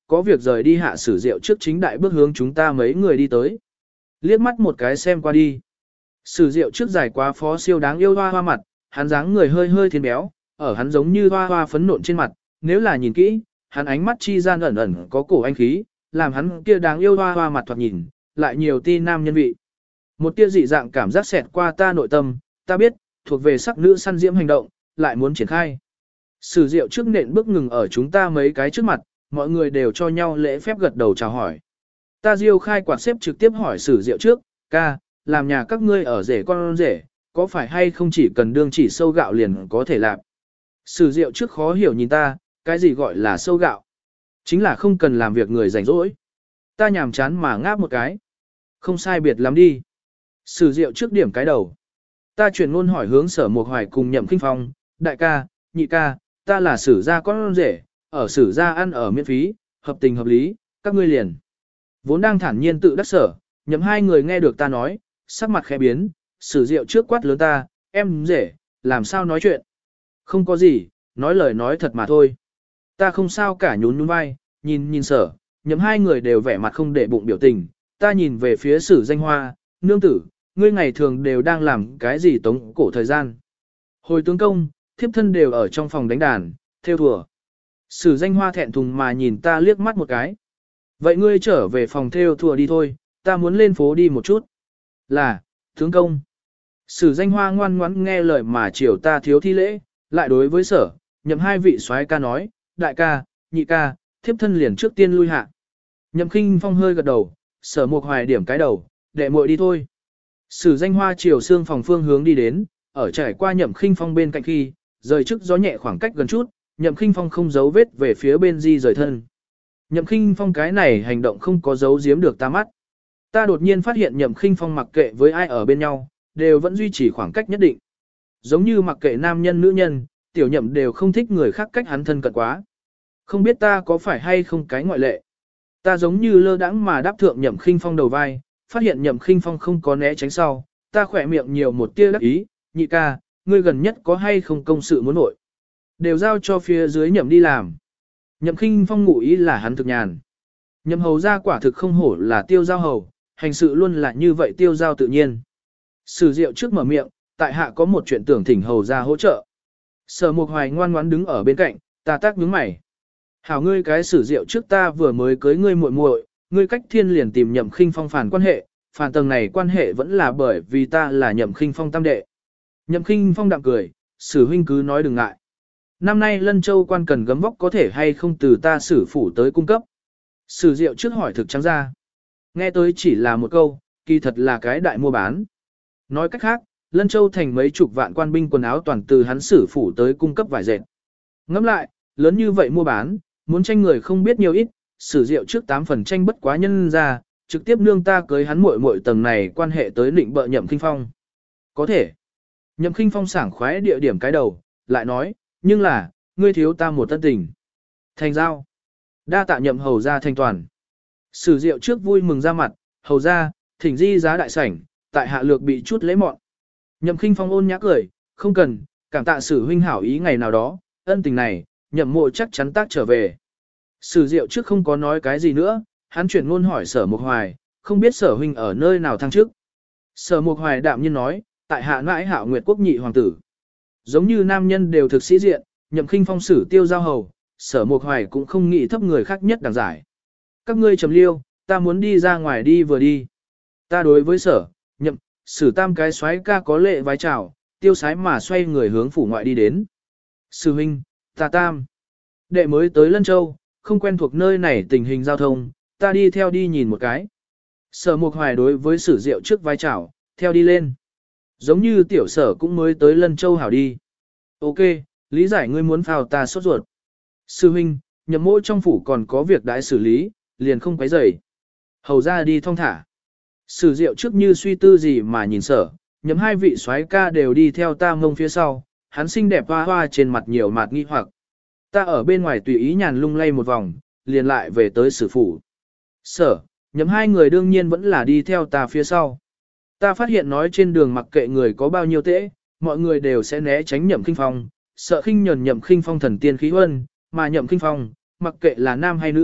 có việc rời đi hạ sử rượu trước chính đại bước hướng chúng ta mấy người đi tới. Liếc mắt một cái xem qua đi. Sử rượu trước dài quá phó siêu đáng yêu hoa hoa mặt, hắn dáng người hơi hơi thiên béo, ở hắn giống như hoa hoa phấn nộn trên mặt, nếu là nhìn kỹ, hắn ánh mắt chi gian ẩn ẩn có cổ anh khí, làm hắn kia đáng yêu hoa hoa mặt thoạt nhìn, lại nhiều ti nam nhân vị. Một tia dị dạng cảm giác xẹt qua ta nội tâm, ta biết, thuộc về sắc nữ săn diễm hành động, lại muốn triển khai. Sử rượu trước nện bước ngừng ở chúng ta mấy cái trước mặt, mọi người đều cho nhau lễ phép gật đầu chào hỏi. Ta diêu khai quạt xếp trực tiếp hỏi sử rượu trước, ca, làm nhà các ngươi ở rể con rể, có phải hay không chỉ cần đương chỉ sâu gạo liền có thể làm. Sử rượu trước khó hiểu nhìn ta, cái gì gọi là sâu gạo? Chính là không cần làm việc người rảnh rỗi. Ta nhàm chán mà ngáp một cái. Không sai biệt lắm đi. Sử rượu trước điểm cái đầu. Ta chuyển ngôn hỏi hướng sở một hoài cùng nhậm kinh phong, đại ca, nhị ca, ta là sử gia con rể, ở sử gia ăn ở miễn phí, hợp tình hợp lý, các ngươi liền. Vốn đang thản nhiên tự đắc sở, nhậm hai người nghe được ta nói, sắc mặt khẽ biến, sử rượu trước quát lớn ta, em rể, làm sao nói chuyện. Không có gì, nói lời nói thật mà thôi. Ta không sao cả nhún nhún vai, nhìn nhìn sở, nhậm hai người đều vẻ mặt không để bụng biểu tình, ta nhìn về phía sử danh hoa, nương tử, ngươi ngày thường đều đang làm cái gì tống cổ thời gian. Hồi tướng công, thiếp thân đều ở trong phòng đánh đàn, theo thùa. Sử danh hoa thẹn thùng mà nhìn ta liếc mắt một cái. Vậy ngươi trở về phòng theo thùa đi thôi, ta muốn lên phố đi một chút. Là, tướng công. Sử danh hoa ngoan ngoãn nghe lời mà chiều ta thiếu thi lễ, lại đối với sở, nhậm hai vị soái ca nói, đại ca, nhị ca, thiếp thân liền trước tiên lui hạ. Nhậm khinh phong hơi gật đầu, sở một hoài điểm cái đầu, đệ muội đi thôi. Sử danh hoa chiều xương phòng phương hướng đi đến, ở trải qua nhậm khinh phong bên cạnh khi, rời trước gió nhẹ khoảng cách gần chút, nhậm khinh phong không giấu vết về phía bên di rời thân. Nhậm khinh phong cái này hành động không có giấu giếm được ta mắt. Ta đột nhiên phát hiện nhậm khinh phong mặc kệ với ai ở bên nhau, đều vẫn duy trì khoảng cách nhất định. Giống như mặc kệ nam nhân nữ nhân, tiểu nhậm đều không thích người khác cách hắn thân cận quá. Không biết ta có phải hay không cái ngoại lệ. Ta giống như lơ đãng mà đáp thượng nhậm khinh phong đầu vai, phát hiện nhậm khinh phong không có né tránh sau, ta khỏe miệng nhiều một tia đắc ý, nhị ca, ngươi gần nhất có hay không công sự muốn nội. Đều giao cho phía dưới nhậm đi làm. Nhậm khinh phong ngụ ý là hắn thực nhàn. Nhậm hầu ra quả thực không hổ là tiêu giao hầu, hành sự luôn là như vậy tiêu giao tự nhiên. Sử diệu trước mở miệng, tại hạ có một chuyện tưởng thỉnh hầu ra hỗ trợ. Sở Mục Hoài ngoan ngoãn đứng ở bên cạnh, ta tác nhướng mày. Hảo ngươi cái sử diệu trước ta vừa mới cưới ngươi muội muội, ngươi cách thiên liền tìm nhậm khinh phong phản quan hệ, phản tầng này quan hệ vẫn là bởi vì ta là nhậm khinh phong tam đệ. Nhậm khinh phong đạm cười, sử huynh cứ nói đừng ngại. Năm nay Lân Châu quan cần gấm vóc có thể hay không từ ta sử phủ tới cung cấp. Sử diệu trước hỏi thực trắng ra. Nghe tới chỉ là một câu, kỳ thật là cái đại mua bán. Nói cách khác, Lân Châu thành mấy chục vạn quan binh quần áo toàn từ hắn sử phủ tới cung cấp vải dệt. Ngẫm lại, lớn như vậy mua bán, muốn tranh người không biết nhiều ít, sử diệu trước tám phần tranh bất quá nhân ra, trực tiếp nương ta cưới hắn muội muội tầng này quan hệ tới định bợ nhậm khinh phong. Có thể. Nhậm khinh phong sảng khoái địa điểm cái đầu, lại nói, nhưng là, ngươi thiếu ta một tân tình. Thành giao. Đa tạ nhậm hầu ra thanh toàn. Sử diệu trước vui mừng ra mặt, hầu ra, thỉnh di giá đại sảnh, tại hạ lược bị chút lễ mọn. Nhậm khinh phong ôn nhã cười, không cần, cảm tạ sử huynh hảo ý ngày nào đó, ân tình này, nhậm mộ chắc chắn tác trở về. Sử diệu trước không có nói cái gì nữa, hắn chuyển ngôn hỏi sở mục hoài, không biết sở huynh ở nơi nào thăng chức. Sở mục hoài đạm nhiên nói, tại hạ nãi hạo nguyệt quốc nhị hoàng tử. Giống như nam nhân đều thực sĩ diện, nhậm khinh phong sử tiêu giao hầu, sở mục hoài cũng không nghĩ thấp người khác nhất đẳng giải. Các ngươi trầm liêu, ta muốn đi ra ngoài đi vừa đi. Ta đối với sở, nhậm, sử tam cái xoáy ca có lệ vái chào, tiêu sái mà xoay người hướng phủ ngoại đi đến. Sử huynh, ta tam. Đệ mới tới Lân Châu, không quen thuộc nơi này tình hình giao thông, ta đi theo đi nhìn một cái. Sở mục hoài đối với sử diệu trước vai chào, theo đi lên. Giống như tiểu sở cũng mới tới Lân Châu hảo đi. Ok, lý giải ngươi muốn phao ta sốt ruột. Sư huynh, nhậm mỗi trong phủ còn có việc đãi xử lý, liền không quấy rầy. Hầu ra đi thong thả. Sử diệu trước như suy tư gì mà nhìn sở, nhậm hai vị soái ca đều đi theo ta ngông phía sau, hắn xinh đẹp hoa hoa trên mặt nhiều mạt nghi hoặc. Ta ở bên ngoài tùy ý nhàn lung lay một vòng, liền lại về tới sử phủ. Sở, nhậm hai người đương nhiên vẫn là đi theo ta phía sau. Ta phát hiện nói trên đường mặc kệ người có bao nhiêu tễ, mọi người đều sẽ né tránh nhậm khinh phong, sợ khinh nhẫn nhậm khinh phong thần tiên khí huân, mà nhậm khinh phong, mặc kệ là nam hay nữ,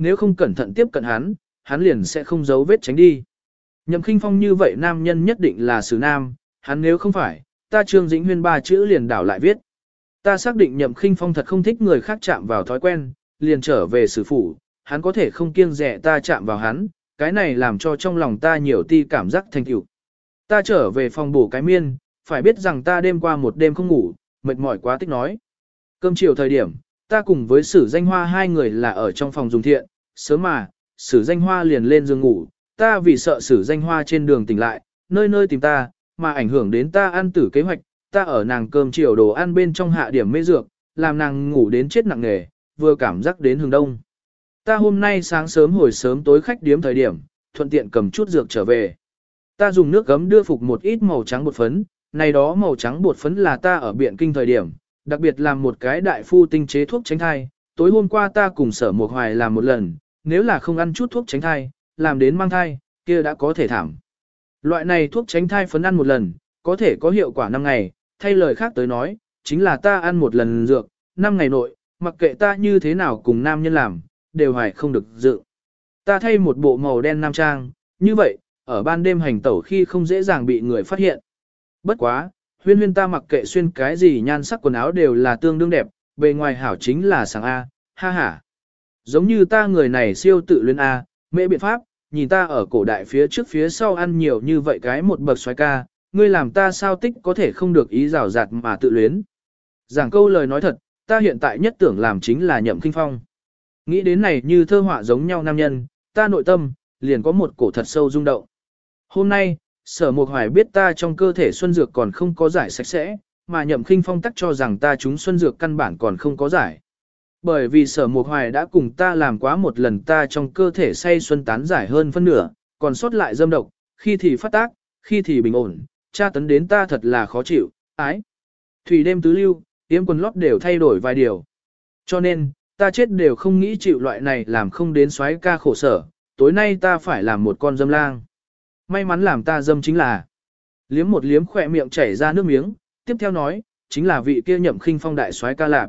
nếu không cẩn thận tiếp cận hắn, hắn liền sẽ không giấu vết tránh đi. Nhậm Khinh Phong như vậy nam nhân nhất định là xử nam, hắn nếu không phải, ta Trương Dĩnh Huyên ba chữ liền đảo lại viết. Ta xác định Nhậm Khinh Phong thật không thích người khác chạm vào thói quen, liền trở về sử phủ, hắn có thể không kiêng dè ta chạm vào hắn, cái này làm cho trong lòng ta nhiều ti cảm giác thành tựu. Ta trở về phòng bổ cái miên, phải biết rằng ta đêm qua một đêm không ngủ, mệt mỏi quá tích nói. Cơm chiều thời điểm, ta cùng với Sử Danh Hoa hai người là ở trong phòng dùng thiện, sớm mà, Sử Danh Hoa liền lên giường ngủ, ta vì sợ Sử Danh Hoa trên đường tỉnh lại, nơi nơi tìm ta, mà ảnh hưởng đến ta ăn tử kế hoạch, ta ở nàng cơm chiều đồ ăn bên trong hạ điểm mê dược, làm nàng ngủ đến chết nặng nề, vừa cảm giác đến hừng đông. Ta hôm nay sáng sớm hồi sớm tối khách điếm thời điểm, thuận tiện cầm chút dược trở về. Ta dùng nước gấm đưa phục một ít màu trắng bột phấn, này đó màu trắng bột phấn là ta ở Biện Kinh thời điểm, đặc biệt làm một cái đại phu tinh chế thuốc tránh thai, tối hôm qua ta cùng Sở Mộc Hoài làm một lần, nếu là không ăn chút thuốc tránh thai, làm đến mang thai, kia đã có thể thảm. Loại này thuốc tránh thai phấn ăn một lần, có thể có hiệu quả năm ngày, thay lời khác tới nói, chính là ta ăn một lần dược, năm ngày nội, mặc kệ ta như thế nào cùng nam nhân làm, đều hoài không được dự. Ta thay một bộ màu đen nam trang, như vậy, ở ban đêm hành tẩu khi không dễ dàng bị người phát hiện. Bất quá, huyên huyên ta mặc kệ xuyên cái gì nhan sắc quần áo đều là tương đương đẹp, bề ngoài hảo chính là sáng A, ha ha. Giống như ta người này siêu tự luyến A, mễ biện pháp, nhìn ta ở cổ đại phía trước phía sau ăn nhiều như vậy cái một bậc xoái ca, ngươi làm ta sao tích có thể không được ý rào rạt mà tự luyến. Giảng câu lời nói thật, ta hiện tại nhất tưởng làm chính là Nhậm Khinh Phong. Nghĩ đến này như thơ họa giống nhau nam nhân, ta nội tâm, liền có một cổ thật sâu rung động. Hôm nay, Sở Mộc Hoài biết ta trong cơ thể xuân dược còn không có giải sạch sẽ, mà Nhậm Khinh Phong tắc cho rằng ta chúng xuân dược căn bản còn không có giải. Bởi vì Sở Mộc Hoài đã cùng ta làm quá một lần ta trong cơ thể say xuân tán giải hơn phân nửa, còn sót lại dâm độc, khi thì phát tác, khi thì bình ổn, tra tấn đến ta thật là khó chịu, ái. Thủy đêm tứ lưu, yếm quần lót đều thay đổi vài điều. Cho nên, ta chết đều không nghĩ chịu loại này làm không đến xoáy ca khổ sở, tối nay ta phải làm một con dâm lang. May mắn làm ta dâm chính là, liếm một liếm khỏe miệng chảy ra nước miếng, tiếp theo nói, chính là vị kia Nhậm Khinh Phong đại xoáy ca lạp.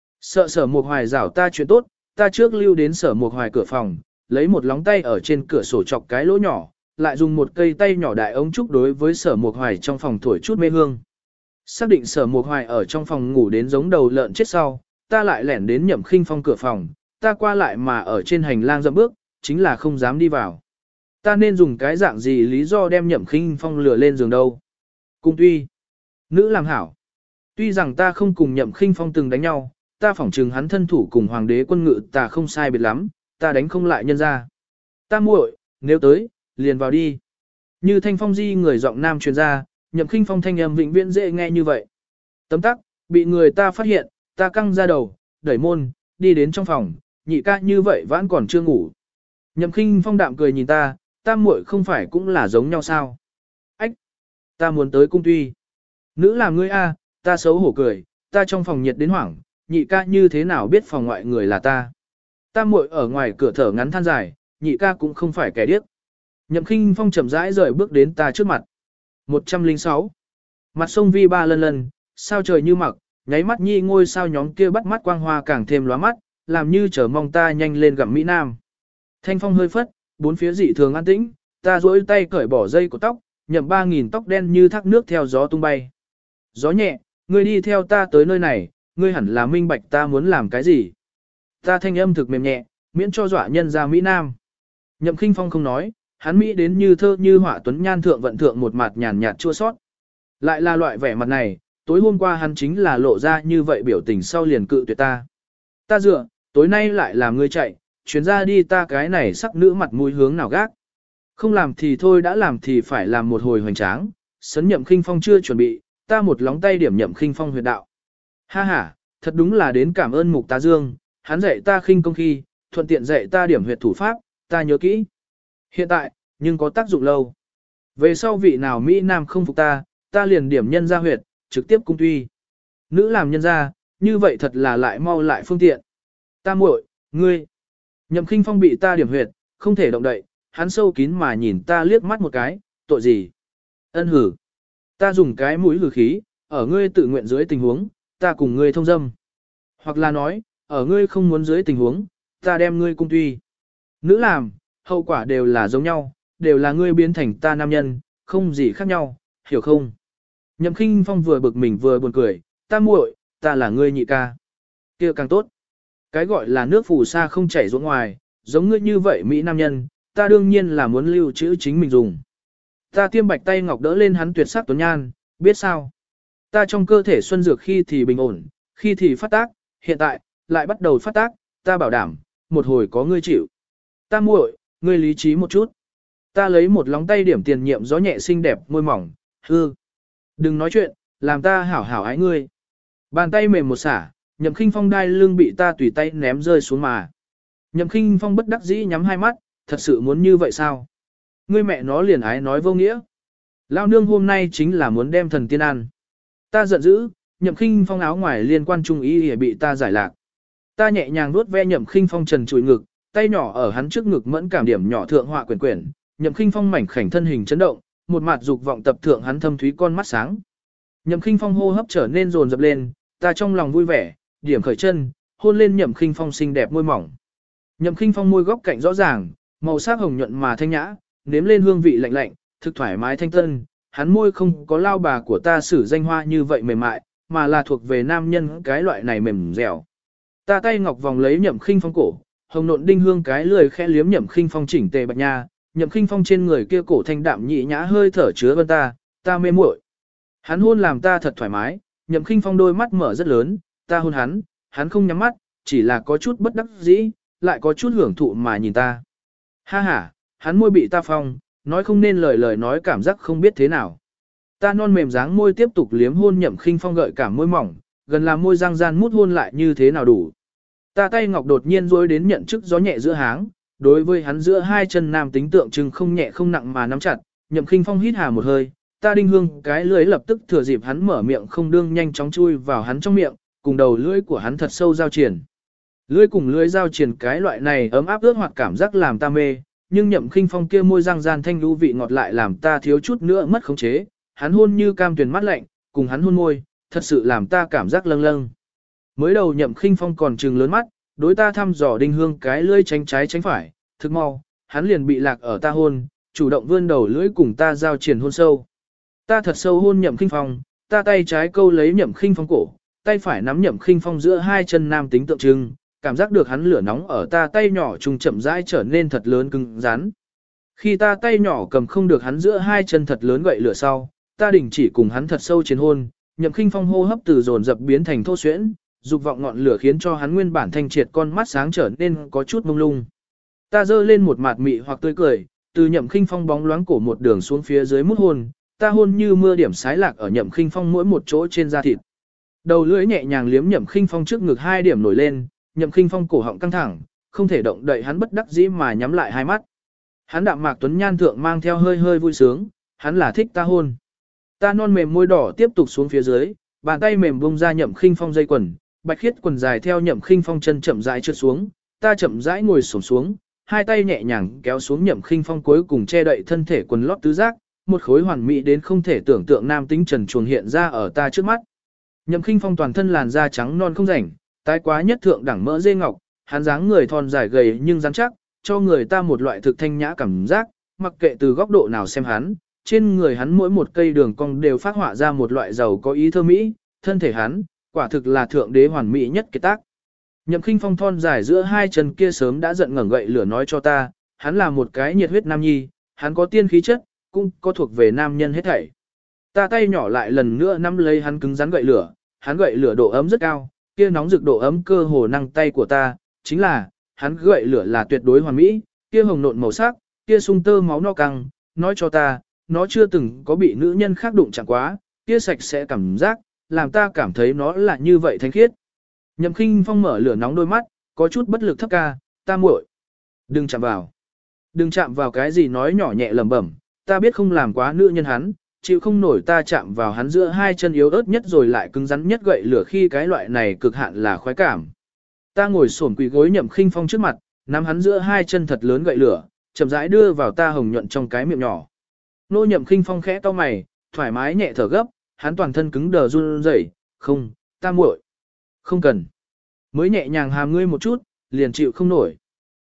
Sợ Sở Mộc Hoài rảo ta chuyện tốt, ta trước lưu đến Sở Mộc Hoài cửa phòng, lấy một lóng tay ở trên cửa sổ chọc cái lỗ nhỏ, lại dùng một cây tay nhỏ đại ống trúc đối với Sở Mộc Hoài trong phòng thổi chút mê hương. Xác định Sở Mộc Hoài ở trong phòng ngủ đến giống đầu lợn chết sau, ta lại lẻn đến Nhậm Khinh Phong cửa phòng, ta qua lại mà ở trên hành lang dậm bước, chính là không dám đi vào. Ta nên dùng cái dạng gì lý do đem Nhậm Khinh Phong lừa lên giường đâu? Cung tuy, nữ làm hảo. Tuy rằng ta không cùng Nhậm Khinh Phong từng đánh nhau, ta phỏng chừng hắn thân thủ cùng hoàng đế quân ngự ta không sai biệt lắm, ta đánh không lại nhân ra. Ta muội, nếu tới, liền vào đi. Như thanh phong di người giọng nam truyền ra, Nhậm Khinh Phong thanh âm vĩnh viễn dễ nghe như vậy. Tấm tắc, bị người ta phát hiện, ta căng ra đầu, đẩy môn, đi đến trong phòng, nhị ca như vậy vẫn còn chưa ngủ. Nhậm Khinh Phong đạm cười nhìn ta, ta muội không phải cũng là giống nhau sao? Ách, ta muốn tới cung tuy. Nữ làm ngươi a, ta xấu hổ cười, ta trong phòng nhiệt đến hoảng, nhị ca như thế nào biết phòng ngoại người là ta? Ta muội ở ngoài cửa thở ngắn than dài, nhị ca cũng không phải kẻ điếc. Nhậm Khinh Phong chậm rãi rời bước đến ta trước mặt. một trăm lẻ sáu. Mặt sông vi ba lần lần, sao trời như mặc, nháy mắt nhi ngôi sao nhóm kia bắt mắt quang hoa càng thêm lóa mắt, làm như chờ mong ta nhanh lên gặm Mỹ Nam. Thanh phong hơi phất, bốn phía dị thường an tĩnh, ta duỗi tay cởi bỏ dây của tóc, nhậm ba nghìn tóc đen như thác nước theo gió tung bay. Gió nhẹ, ngươi đi theo ta tới nơi này, ngươi hẳn là minh bạch ta muốn làm cái gì. Ta thanh âm thực mềm nhẹ, miễn cho dọa nhân ra Mỹ Nam. Nhậm Khinh Phong không nói, hắn Mỹ đến như thơ như họa tuấn nhan thượng vận thượng một mặt nhàn nhạt chua sót. Lại là loại vẻ mặt này, tối hôm qua hắn chính là lộ ra như vậy biểu tình sau liền cự tuyệt ta. Ta dựa, tối nay lại làm ngươi chạy, chuyến ra đi ta cái này sắc nữ mặt mũi hướng nào gác. Không làm thì thôi đã làm thì phải làm một hồi hoành tráng, sấn Nhậm Khinh Phong chưa chuẩn bị, ta một lóng tay điểm Nhậm Khinh Phong huyệt đạo. Ha ha, thật đúng là đến cảm ơn Mục Tá Dương, hắn dạy ta khinh công khi, thuận tiện dạy ta điểm huyệt thủ pháp, ta nhớ kỹ. Hiện tại, nhưng có tác dụng lâu. Về sau vị nào Mỹ Nam không phục ta, ta liền điểm nhân ra huyệt, trực tiếp cung tuy. Nữ làm nhân ra, như vậy thật là lại mau lại phương tiện. Ta muội, ngươi. Nhậm Khinh Phong bị ta điểm huyệt, không thể động đậy, hắn sâu kín mà nhìn ta liếc mắt một cái, tội gì? Ân hử. Ta dùng cái mũi hử khí, ở ngươi tự nguyện dưới tình huống, ta cùng ngươi thông dâm. Hoặc là nói, ở ngươi không muốn dưới tình huống, ta đem ngươi cung tuy. Nữ làm, hậu quả đều là giống nhau, đều là ngươi biến thành ta nam nhân, không gì khác nhau, hiểu không? Nhậm Khinh Phong vừa bực mình vừa buồn cười, ta muội, ta là ngươi nhị ca. Kia càng tốt. Cái gọi là nước phù sa không chảy ruộng ngoài, giống ngươi như vậy Mỹ nam nhân, ta đương nhiên là muốn lưu trữ chính mình dùng. Ta tiêm bạch tay ngọc đỡ lên hắn tuyệt sắc tuấn nhan, biết sao? Ta trong cơ thể xuân dược khi thì bình ổn, khi thì phát tác, hiện tại, lại bắt đầu phát tác, ta bảo đảm, một hồi có ngươi chịu. Ta muội, ngươi lý trí một chút. Ta lấy một lóng tay điểm tiền nhiệm gió nhẹ xinh đẹp môi mỏng, hư. Đừng nói chuyện, làm ta hảo hảo ái ngươi. Bàn tay mềm một xả, Nhậm Khinh Phong đai lưng bị ta tùy tay ném rơi xuống mà. Nhậm Khinh Phong bất đắc dĩ nhắm hai mắt, thật sự muốn như vậy sao? Ngươi mẹ nó liền ái nói vô nghĩa. Lao nương hôm nay chính là muốn đem thần tiên ăn. Ta giận dữ, Nhậm Khinh Phong áo ngoài liên quan trung ý bị ta giải lạc. Ta nhẹ nhàng vuốt ve Nhậm Khinh Phong trần trụi ngực, tay nhỏ ở hắn trước ngực mẫn cảm điểm nhỏ thượng họa quyển quyển, Nhậm Khinh Phong mảnh khảnh thân hình chấn động, một mặt dục vọng tập thượng hắn thâm thúy con mắt sáng. Nhậm Khinh Phong hô hấp trở nên dồn dập lên, ta trong lòng vui vẻ, điểm khởi chân, hôn lên Nhậm Khinh Phong xinh đẹp môi mỏng. Nhậm Khinh Phong môi góc cạnh rõ ràng, màu sắc hồng nhuận mà thanh nhã, nếm lên hương vị lạnh lạnh, thực thoải mái thanh tân, hắn môi không có lao bà của ta sử danh hoa như vậy mềm mại, mà là thuộc về nam nhân cái loại này mềm dẻo. Ta tay ngọc vòng lấy Nhậm Khinh Phong cổ, hồng nộn đinh hương cái lười khẽ liếm Nhậm Khinh Phong chỉnh tề bạch nha, Nhậm Khinh Phong trên người kia cổ thanh đạm nhị nhã hơi thở chứa vân ta, ta mê muội. Hắn hôn làm ta thật thoải mái, Nhậm Khinh Phong đôi mắt mở rất lớn, ta hôn hắn, hắn không nhắm mắt, chỉ là có chút bất đắc dĩ, lại có chút hưởng thụ mà nhìn ta. Ha ha, hắn môi bị ta phong, nói không nên lời lời nói cảm giác không biết thế nào. Ta non mềm dáng môi tiếp tục liếm hôn Nhậm Khinh Phong gợi cảm môi mỏng, gần là môi răng gian mút hôn lại như thế nào đủ. Ta tay ngọc đột nhiên rối đến nhận chức gió nhẹ giữa háng, đối với hắn giữa hai chân nam tính tượng trưng không nhẹ không nặng mà nắm chặt, Nhậm Khinh Phong hít hà một hơi, ta đinh hương cái lưỡi lập tức thừa dịp hắn mở miệng không đương nhanh chóng chui vào hắn trong miệng, cùng đầu lưỡi của hắn thật sâu giao triển. Lưỡi cùng lưỡi giao triển cái loại này ấm áp ướt hoạt cảm giác làm ta mê, nhưng Nhậm Khinh Phong kia môi răng gian thanh lưu vị ngọt lại làm ta thiếu chút nữa mất khống chế, hắn hôn như cam tuyền mắt lạnh, cùng hắn hôn môi, thật sự làm ta cảm giác lâng lâng. Mới đầu Nhậm Khinh Phong còn trừng lớn mắt, đối ta thăm dò đinh hương cái lưỡi tránh trái tránh phải, thực mau, hắn liền bị lạc ở ta hôn, chủ động vươn đầu lưỡi cùng ta giao triển hôn sâu. Ta thật sâu hôn Nhậm Khinh Phong, ta tay trái câu lấy Nhậm Khinh Phong cổ, tay phải nắm Nhậm Khinh Phong giữa hai chân nam tính tượng trưng, cảm giác được hắn lửa nóng ở ta tay nhỏ trùng chậm rãi trở nên thật lớn cứng rắn. Khi ta tay nhỏ cầm không được hắn giữa hai chân thật lớn gậy lửa sau, ta đình chỉ cùng hắn thật sâu chiến hôn, Nhậm Khinh Phong hô hấp từ dồn dập biến thành thô xuyễn, dục vọng ngọn lửa khiến cho hắn nguyên bản thanh triệt con mắt sáng trở nên có chút mông lung. Ta giơ lên một mặt mị hoặc tươi cười, từ Nhậm Khinh Phong bóng loáng cổ một đường xuống phía dưới mút hôn, ta hôn như mưa điểm sái lạc ở Nhậm Khinh Phong mỗi một chỗ trên da thịt. Đầu lưỡi nhẹ nhàng liếm Nhậm Khinh Phong trước ngực hai điểm nổi lên, Nhậm Khinh Phong cổ họng căng thẳng, không thể động đậy hắn bất đắc dĩ mà nhắm lại hai mắt. Hắn đạm mạc tuấn nhan thượng mang theo hơi hơi vui sướng, hắn là thích ta hôn. Ta non mềm môi đỏ tiếp tục xuống phía dưới, bàn tay mềm bung ra Nhậm Khinh Phong dây quần, bạch khiết quần dài theo Nhậm Khinh Phong chân chậm rãi trượt xuống, ta chậm rãi ngồi xổm xuống, hai tay nhẹ nhàng kéo xuống Nhậm Khinh Phong cuối cùng che đậy thân thể quần lót tứ giác, một khối hoàn mỹ đến không thể tưởng tượng nam tính trần truồng hiện ra ở ta trước mắt. Nhậm Khinh Phong toàn thân làn da trắng non không rảnh, tái quá nhất thượng đẳng mỡ dê ngọc, hắn dáng người thon dài gầy nhưng rắn chắc, cho người ta một loại thực thanh nhã cảm giác, mặc kệ từ góc độ nào xem hắn, trên người hắn mỗi một cây đường cong đều phát họa ra một loại giàu có ý thơ mỹ, thân thể hắn, quả thực là thượng đế hoàn mỹ nhất kiệt tác. Nhậm Khinh Phong thon dài giữa hai chân kia sớm đã giận ngẩng gậy lửa nói cho ta, hắn là một cái nhiệt huyết nam nhi, hắn có tiên khí chất, cũng có thuộc về nam nhân hết thảy. Ta tay nhỏ lại lần nữa nắm lấy hắn cứng rắn gậy lửa, hắn gậy lửa độ ấm rất cao, kia nóng rực độ ấm cơ hồ năng tay của ta, chính là, hắn gậy lửa là tuyệt đối hoàn mỹ, kia hồng nộn màu sắc, kia sung tơ máu no căng, nói cho ta, nó chưa từng có bị nữ nhân khác đụng chạm quá, kia sạch sẽ cảm giác, làm ta cảm thấy nó là như vậy thanh khiết. Nhậm Khinh Phong mở lửa nóng đôi mắt, có chút bất lực thấp ca, ta muội, đừng chạm vào. Đừng chạm vào cái gì nói nhỏ nhẹ lẩm bẩm, ta biết không làm quá nữ nhân hắn, chịu không nổi ta chạm vào hắn giữa hai chân yếu ớt nhất rồi lại cứng rắn nhất gậy lửa khi cái loại này cực hạn là khoái cảm. Ta ngồi xổm quỳ gối Nhậm Khinh Phong trước mặt, nắm hắn giữa hai chân thật lớn gậy lửa, chậm rãi đưa vào ta hồng nhuận trong cái miệng nhỏ. Nô Nhậm Khinh Phong khẽ cau mày, thoải mái nhẹ thở gấp, hắn toàn thân cứng đờ run rẩy, "Không, ta muội, không cần." Mới nhẹ nhàng hàm ngươi một chút, liền chịu không nổi.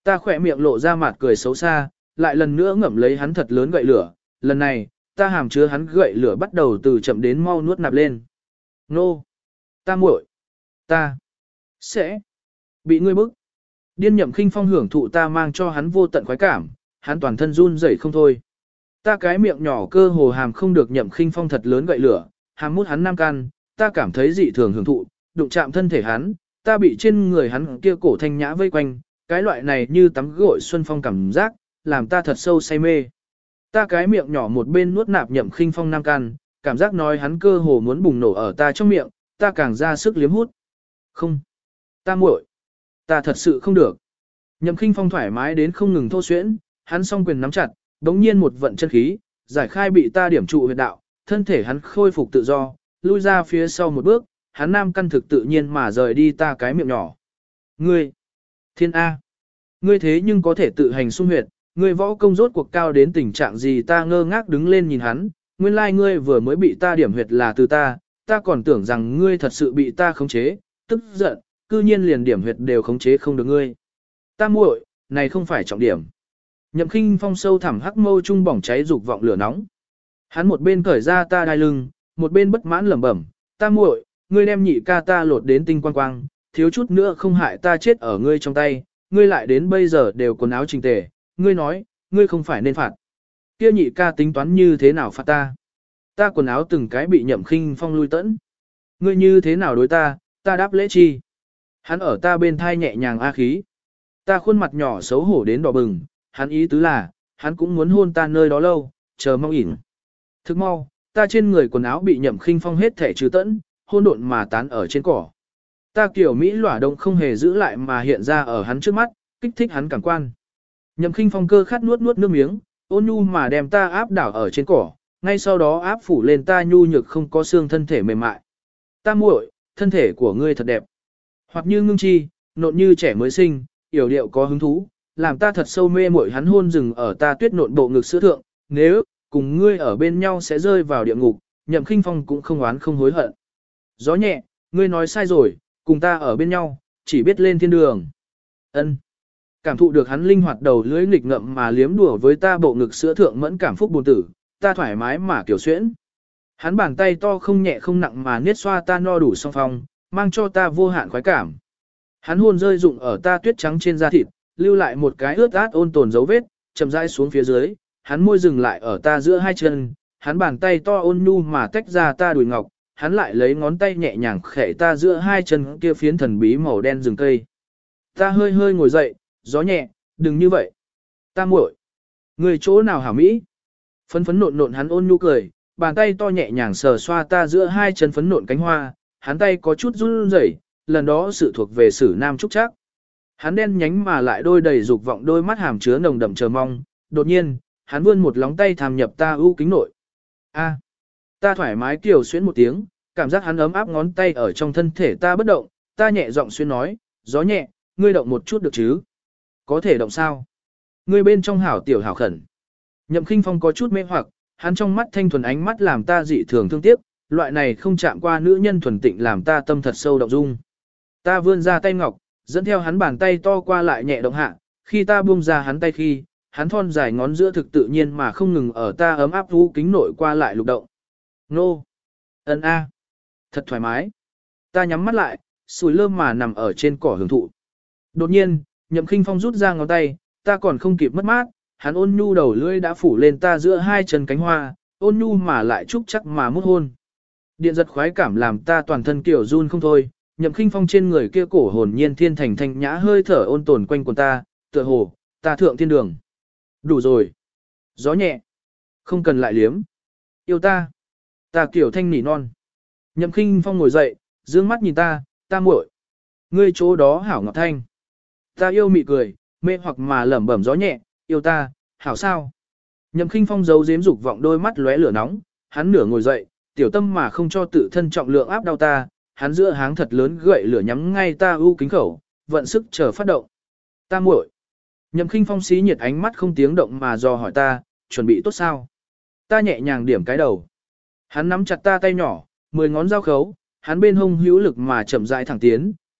Ta khỏe miệng lộ ra mặt cười xấu xa, lại lần nữa ngậm lấy hắn thật lớn gậy lửa, lần này, ta hàm chứa hắn gậy lửa bắt đầu từ chậm đến mau nuốt nạp lên. Nô! Ta muội! Ta! Sẽ! Bị ngươi bức! Điên Nhậm Khinh Phong hưởng thụ ta mang cho hắn vô tận khoái cảm, hắn toàn thân run rẩy không thôi. Ta cái miệng nhỏ cơ hồ hàm không được Nhậm Khinh Phong thật lớn gậy lửa, hàm mút hắn nam can, ta cảm thấy dị thường hưởng thụ, đụng chạm thân thể hắn, ta bị trên người hắn kia cổ thanh nhã vây quanh, cái loại này như tắm gội xuân phong cảm giác, làm ta thật sâu say mê. Ta cái miệng nhỏ một bên nuốt nạp Nhậm Khinh Phong nam can, cảm giác nói hắn cơ hồ muốn bùng nổ ở ta trong miệng, ta càng ra sức liếm hút. Không, ta muội, ta thật sự không được. Nhậm Khinh Phong thoải mái đến không ngừng thô xuyễn, hắn song quyền nắm chặt, đống nhiên một vận chân khí, giải khai bị ta điểm trụ huyệt đạo, thân thể hắn khôi phục tự do, lui ra phía sau một bước, hắn nam căn thực tự nhiên mà rời đi ta cái miệng nhỏ. Ngươi, thiên A, ngươi thế nhưng có thể tự hành xung huyệt, ngươi võ công rốt cuộc cao đến tình trạng gì? Ta ngơ ngác đứng lên nhìn hắn, nguyên lai ngươi vừa mới bị ta điểm huyệt là từ ta, ta còn tưởng rằng ngươi thật sự bị ta khống chế, tức giận, cư nhiên liền điểm huyệt đều khống chế không được ngươi. Ta muội, này không phải trọng điểm. Nhậm Khinh Phong sâu thẳm hắc mâu trung bỏng cháy dục vọng lửa nóng. Hắn một bên cởi ra ta đai lưng, một bên bất mãn lẩm bẩm, ta muội, ngươi đem nhị ca ta lột đến tinh quang quang, thiếu chút nữa không hại ta chết ở ngươi trong tay, ngươi lại đến bây giờ đều quần áo chỉnh tề, ngươi nói, ngươi không phải nên phạt. Kia nhị ca tính toán như thế nào phạt ta? Ta quần áo từng cái bị Nhậm Khinh Phong lui tẫn. Ngươi như thế nào đối ta, ta đáp lễ chi. Hắn ở ta bên thai nhẹ nhàng a khí. Ta khuôn mặt nhỏ xấu hổ đến đỏ bừng, hắn ý tứ là, hắn cũng muốn hôn ta nơi đó lâu, chờ mong ỉn. Thức mau, ta trên người quần áo bị Nhậm Khinh Phong hết thể trừ tẫn, hôn độn mà tán ở trên cỏ. Ta kiểu Mỹ lỏa đông không hề giữ lại mà hiện ra ở hắn trước mắt, kích thích hắn cảm quan. Nhậm Khinh Phong cơ khát nuốt nuốt nước miếng, ôn nhu mà đem ta áp đảo ở trên cỏ, ngay sau đó áp phủ lên ta nhu nhược không có xương thân thể mềm mại. Ta muội, thân thể của ngươi thật đẹp. Hoặc như ngưng chi, nộn như trẻ mới sinh, yểu điệu có hứng thú, làm ta thật sâu mê muội. Hắn hôn rừng ở ta tuyết nộn bộ ngực sữa thượng, nếu cùng ngươi ở bên nhau sẽ rơi vào địa ngục. Nhậm Khinh Phong cũng không oán không hối hận. Gió nhẹ, ngươi nói sai rồi, cùng ta ở bên nhau, chỉ biết lên thiên đường. Ân. Cảm thụ được hắn linh hoạt đầu lưỡi nghịch ngậm mà liếm đùa với ta bộ ngực sữa thượng mẫn cảm phúc buồn tử, ta thoải mái mà kiểu xuyễn. Hắn bàn tay to không nhẹ không nặng mà niết xoa ta no đủ song phong, mang cho ta vô hạn khoái cảm. Hắn hôn rơi rụng ở ta tuyết trắng trên da thịt, lưu lại một cái ướt át ôn tồn dấu vết, chậm rãi xuống phía dưới, hắn môi dừng lại ở ta giữa hai chân, hắn bàn tay to ôn nhu mà tách ra ta đùi ngọc, hắn lại lấy ngón tay nhẹ nhàng khẽ ta giữa hai chân kia phiến thần bí màu đen rừng cây. Ta hơi hơi ngồi dậy, gió nhẹ, đừng như vậy. Ta muội, người chỗ nào hảo mỹ? Phấn phấn nộn nộn hắn ôn nhu cười, bàn tay to nhẹ nhàng sờ xoa ta giữa hai chân phấn nộn cánh hoa, hắn tay có chút run rẩy, lần đó sự thuộc về sử nam trúc chắc. Hắn đen nhánh mà lại đôi đầy dục vọng đôi mắt hàm chứa nồng đậm chờ mong, đột nhiên, hắn vươn một lóng tay tham nhập ta ưu kính nội. A, ta thoải mái kiều xuyến một tiếng, cảm giác hắn ấm áp ngón tay ở trong thân thể ta bất động, ta nhẹ giọng xuyên nói, gió nhẹ, ngươi động một chút được chứ? Có thể động sao? Ngươi bên trong hảo tiểu hảo khẩn. Nhậm Khinh Phong có chút mê hoặc, hắn trong mắt thanh thuần ánh mắt làm ta dị thường thương tiếc, loại này không chạm qua nữ nhân thuần tịnh làm ta tâm thật sâu động dung. Ta vươn ra tay ngọc, dẫn theo hắn bàn tay to qua lại nhẹ động hạ, khi ta buông ra hắn tay khi, hắn thon dài ngón giữa thực tự nhiên mà không ngừng ở ta ấm áp vũ kính nội qua lại lục động. Nô! Ân a! Thật thoải mái! Ta nhắm mắt lại, sùi lơm mà nằm ở trên cỏ hưởng thụ. Đột nhiên, Nhậm Khinh Phong rút ra ngón tay, ta còn không kịp mất mát, hắn ôn nhu đầu lưỡi đã phủ lên ta giữa hai chân cánh hoa, ôn nhu mà lại trúc chắc mà mút hôn. Điện giật khoái cảm làm ta toàn thân kiểu run không thôi, Nhậm Khinh Phong trên người kia cổ hồn nhiên thiên thành thanh nhã hơi thở ôn tồn quanh quần ta, tựa hồ, ta thượng thiên đường. Đủ rồi. Gió nhẹ. Không cần lại liếm. Yêu ta. Ta kiểu thanh nỉ non. Nhậm Khinh Phong ngồi dậy, dương mắt nhìn ta, ta muội. Ngươi chỗ đó hảo ngọt thanh. Ta yêu mị cười, mê hoặc mà lẩm bẩm gió nhẹ, yêu ta, hảo sao. Nhậm Khinh Phong giấu giếm dục vọng đôi mắt lóe lửa nóng, hắn nửa ngồi dậy, tiểu tâm mà không cho tự thân trọng lượng áp đau ta, hắn giữa háng thật lớn gậy lửa nhắm ngay ta ưu kính khẩu, vận sức chờ phát động. Ta muội. Nhậm Khinh Phong xí nhiệt ánh mắt không tiếng động mà dò hỏi ta, chuẩn bị tốt sao? Ta nhẹ nhàng điểm cái đầu. Hắn nắm chặt ta tay nhỏ, mười ngón giao khấu, hắn bên hông hữu lực mà chậm rãi thẳng tiến,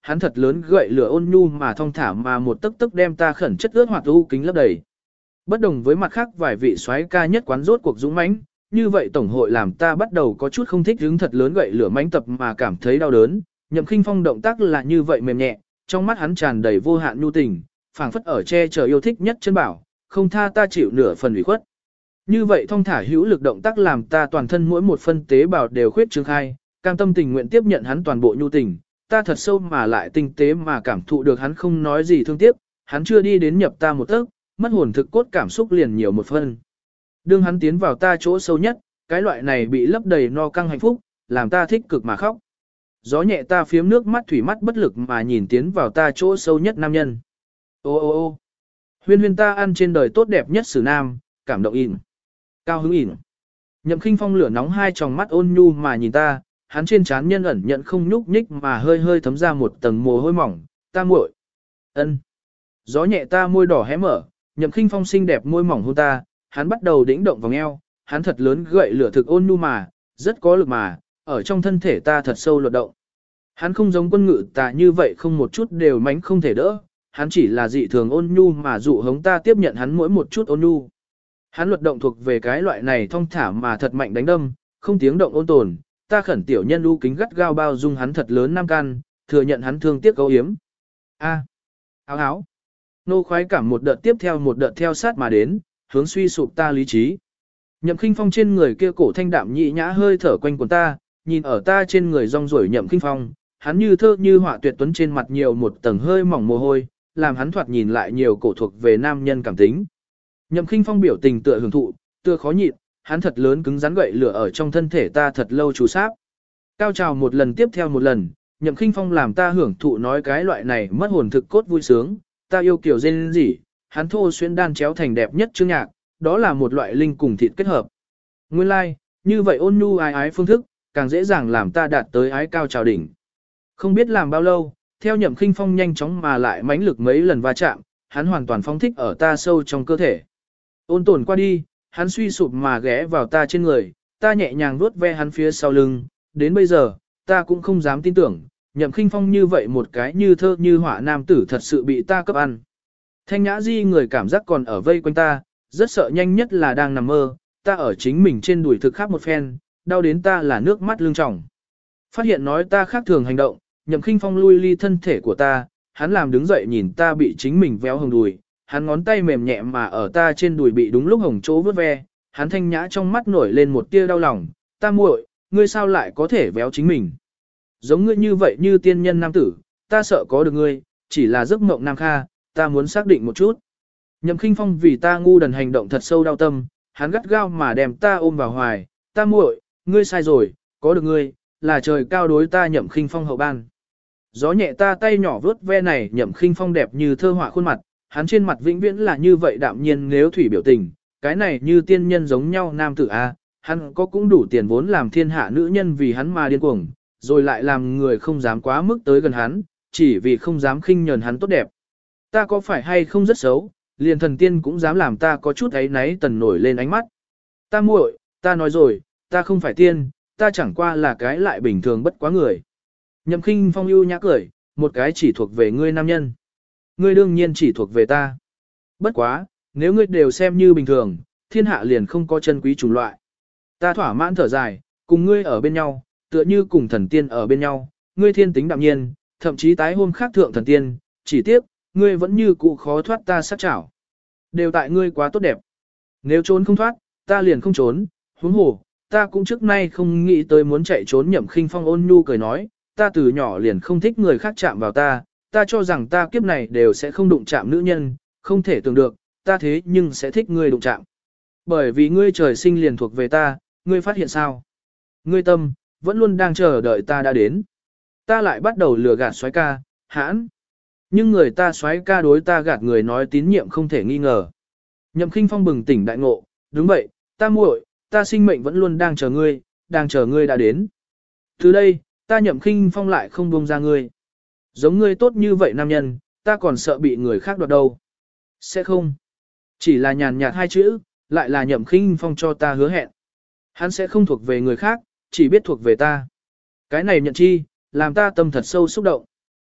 hắn thật lớn gậy lửa ôn nhu mà thong thả mà một tấc tấc đem ta khẩn chất ướt hoạt u kính lấp đầy. Bất đồng với mặt khác vài vị soái ca nhất quán rốt cuộc dũng mãnh, như vậy tổng hội làm ta bắt đầu có chút không thích hứng thật lớn gậy lửa mãnh tập mà cảm thấy đau đớn. Nhậm Khinh Phong động tác là như vậy mềm nhẹ, trong mắt hắn tràn đầy vô hạn nhu tình, phảng phất ở che chở yêu thích nhất chân bảo, không tha ta chịu nửa phần ủy khuất. Như vậy thong thả hữu lực động tác làm ta toàn thân mỗi một phân tế bào đều khuyết trương khai, cam tâm tình nguyện tiếp nhận hắn toàn bộ nhu tình, ta thật sâu mà lại tinh tế mà cảm thụ được hắn không nói gì thương tiếc, hắn chưa đi đến nhập ta một tấc, mất hồn thực cốt cảm xúc liền nhiều một phân. Đương hắn tiến vào ta chỗ sâu nhất, cái loại này bị lấp đầy no căng hạnh phúc, làm ta thích cực mà khóc. Gió nhẹ ta phiếm nước mắt thủy mắt bất lực mà nhìn tiến vào ta chỗ sâu nhất nam nhân. Ô ô ô huyên huyên ta ăn trên đời tốt đẹp nhất sử nam, cảm động ỉn. Cao hứng ỉn. Nhậm Khinh Phong lửa nóng hai tròng mắt ôn nhu mà nhìn ta, hắn trên trán nhân ẩn nhận không nhúc nhích mà hơi hơi thấm ra một tầng mồ hôi mỏng, ta muội. Ân. Gió nhẹ ta môi đỏ hé mở, Nhậm Khinh Phong xinh đẹp môi mỏng hôn ta, hắn bắt đầu đĩnh động vòng eo, hắn thật lớn gậy lửa thực ôn nhu mà, rất có lực mà, ở trong thân thể ta thật sâu luật động. Hắn không giống quân ngự ta như vậy không một chút đều mánh không thể đỡ, hắn chỉ là dị thường ôn nhu mà dụ hống ta tiếp nhận hắn mỗi một chút ôn nhu. Hắn luật động thuộc về cái loại này thong thả mà thật mạnh đánh đâm, không tiếng động ôn tồn, ta khẩn tiểu nhân lưu kính gắt gao bao dung hắn thật lớn nam can, thừa nhận hắn thương tiếc cấu hiếm. A. Áo áo. Nô khoái cảm một đợt tiếp theo một đợt theo sát mà đến, hướng suy sụp ta lý trí. Nhậm Khinh Phong trên người kia cổ thanh đạm nhị nhã hơi thở quanh quần ta, nhìn ở ta trên người rong ruổi Nhậm Khinh Phong, hắn như thơ như họa tuyệt tuấn trên mặt nhiều một tầng hơi mỏng mồ hôi, làm hắn thoạt nhìn lại nhiều cổ thuộc về nam nhân cảm tính. Nhậm Khinh Phong biểu tình tựa hưởng thụ, tựa khó nhịn, hắn thật lớn cứng rắn gậy lửa ở trong thân thể ta thật lâu chủ sáp. Cao trào một lần tiếp theo một lần, Nhậm Khinh Phong làm ta hưởng thụ nói cái loại này mất hồn thực cốt vui sướng, ta yêu kiểu rên rỉ, hắn thô xuyên đan chéo thành đẹp nhất chương nhạc, đó là một loại linh cùng thịt kết hợp. Nguyên lai, like, như vậy ôn nhu ái ái phương thức, càng dễ dàng làm ta đạt tới ái cao trào đỉnh. Không biết làm bao lâu, theo Nhậm Khinh Phong nhanh chóng mà lại mãnh lực mấy lần va chạm, hắn hoàn toàn phóng thích ở ta sâu trong cơ thể. Ôn tồn qua đi, hắn suy sụp mà ghé vào ta trên người, ta nhẹ nhàng vuốt ve hắn phía sau lưng, đến bây giờ, ta cũng không dám tin tưởng, Nhậm Khinh Phong như vậy một cái như thơ như họa nam tử thật sự bị ta cấp ăn. Thanh nhã di người cảm giác còn ở vây quanh ta, rất sợ nhanh nhất là đang nằm mơ, ta ở chính mình trên đùi thực khác một phen, đau đến ta là nước mắt lưng tròng. Phát hiện nói ta khác thường hành động, Nhậm Khinh Phong lui ly thân thể của ta, hắn làm đứng dậy nhìn ta bị chính mình véo hồng đùi, hắn ngón tay mềm nhẹ mà ở ta trên đùi bị đúng lúc hồng chỗ vớt ve, hắn thanh nhã trong mắt nổi lên một tia đau lòng, ta muội, ngươi sao lại có thể véo chính mình. Giống ngươi như vậy như tiên nhân nam tử, ta sợ có được ngươi, chỉ là giấc mộng nam kha, ta muốn xác định một chút. Nhậm Khinh Phong vì ta ngu đần hành động thật sâu đau tâm, hắn gắt gao mà đem ta ôm vào hoài, ta muội, ngươi sai rồi, có được ngươi, là trời cao đối ta Nhậm Khinh Phong hậu ban. Gió nhẹ ta tay nhỏ vớt ve này Nhậm Khinh Phong đẹp như thơ họa khuôn mặt, hắn trên mặt vĩnh viễn là như vậy đạm nhiên nếu thủy biểu tình, cái này như tiên nhân giống nhau nam tử a, hắn có cũng đủ tiền vốn làm thiên hạ nữ nhân vì hắn mà điên cuồng, rồi lại làm người không dám quá mức tới gần hắn, chỉ vì không dám khinh nhờn hắn tốt đẹp. Ta có phải hay không rất xấu, liền thần tiên cũng dám làm ta có chút ấy náy tần nổi lên ánh mắt. Ta muội, ta nói rồi, ta không phải tiên, ta chẳng qua là cái lại bình thường bất quá người. Nhậm Khinh Phong ưu nhã cười, một cái chỉ thuộc về ngươi nam nhân. Ngươi đương nhiên chỉ thuộc về ta. Bất quá, nếu ngươi đều xem như bình thường, thiên hạ liền không có chân quý chủng loại. Ta thỏa mãn thở dài, cùng ngươi ở bên nhau, tựa như cùng thần tiên ở bên nhau, ngươi thiên tính đạm nhiên, thậm chí tái hôm khác thượng thần tiên, chỉ tiếc, ngươi vẫn như cũ khó thoát ta sát chảo. Đều tại ngươi quá tốt đẹp. Nếu trốn không thoát, ta liền không trốn, huống hồ, ta cũng trước nay không nghĩ tới muốn chạy trốn. Nhậm Khinh Phong ôn nhu cười nói, ta từ nhỏ liền không thích người khác chạm vào ta, ta cho rằng ta kiếp này đều sẽ không đụng chạm nữ nhân, không thể tưởng được, ta thế nhưng sẽ thích ngươi đụng chạm. Bởi vì ngươi trời sinh liền thuộc về ta, ngươi phát hiện sao? Ngươi tâm, vẫn luôn đang chờ đợi ta đã đến. Ta lại bắt đầu lừa gạt soái ca, hãn. Nhưng người ta soái ca đối ta gạt người nói tín nhiệm không thể nghi ngờ. Nhậm Khinh Phong bừng tỉnh đại ngộ, đúng vậy, ta muội, ta sinh mệnh vẫn luôn đang chờ ngươi, đang chờ ngươi đã đến. Từ đây, ta Nhậm Khinh Phong lại không buông ra ngươi. Giống ngươi tốt như vậy nam nhân, ta còn sợ bị người khác đoạt đâu. Sẽ không. Chỉ là nhàn nhạt hai chữ, lại là Nhậm Khinh Phong cho ta hứa hẹn. Hắn sẽ không thuộc về người khác, chỉ biết thuộc về ta. Cái này nhận chi, làm ta tâm thật sâu xúc động.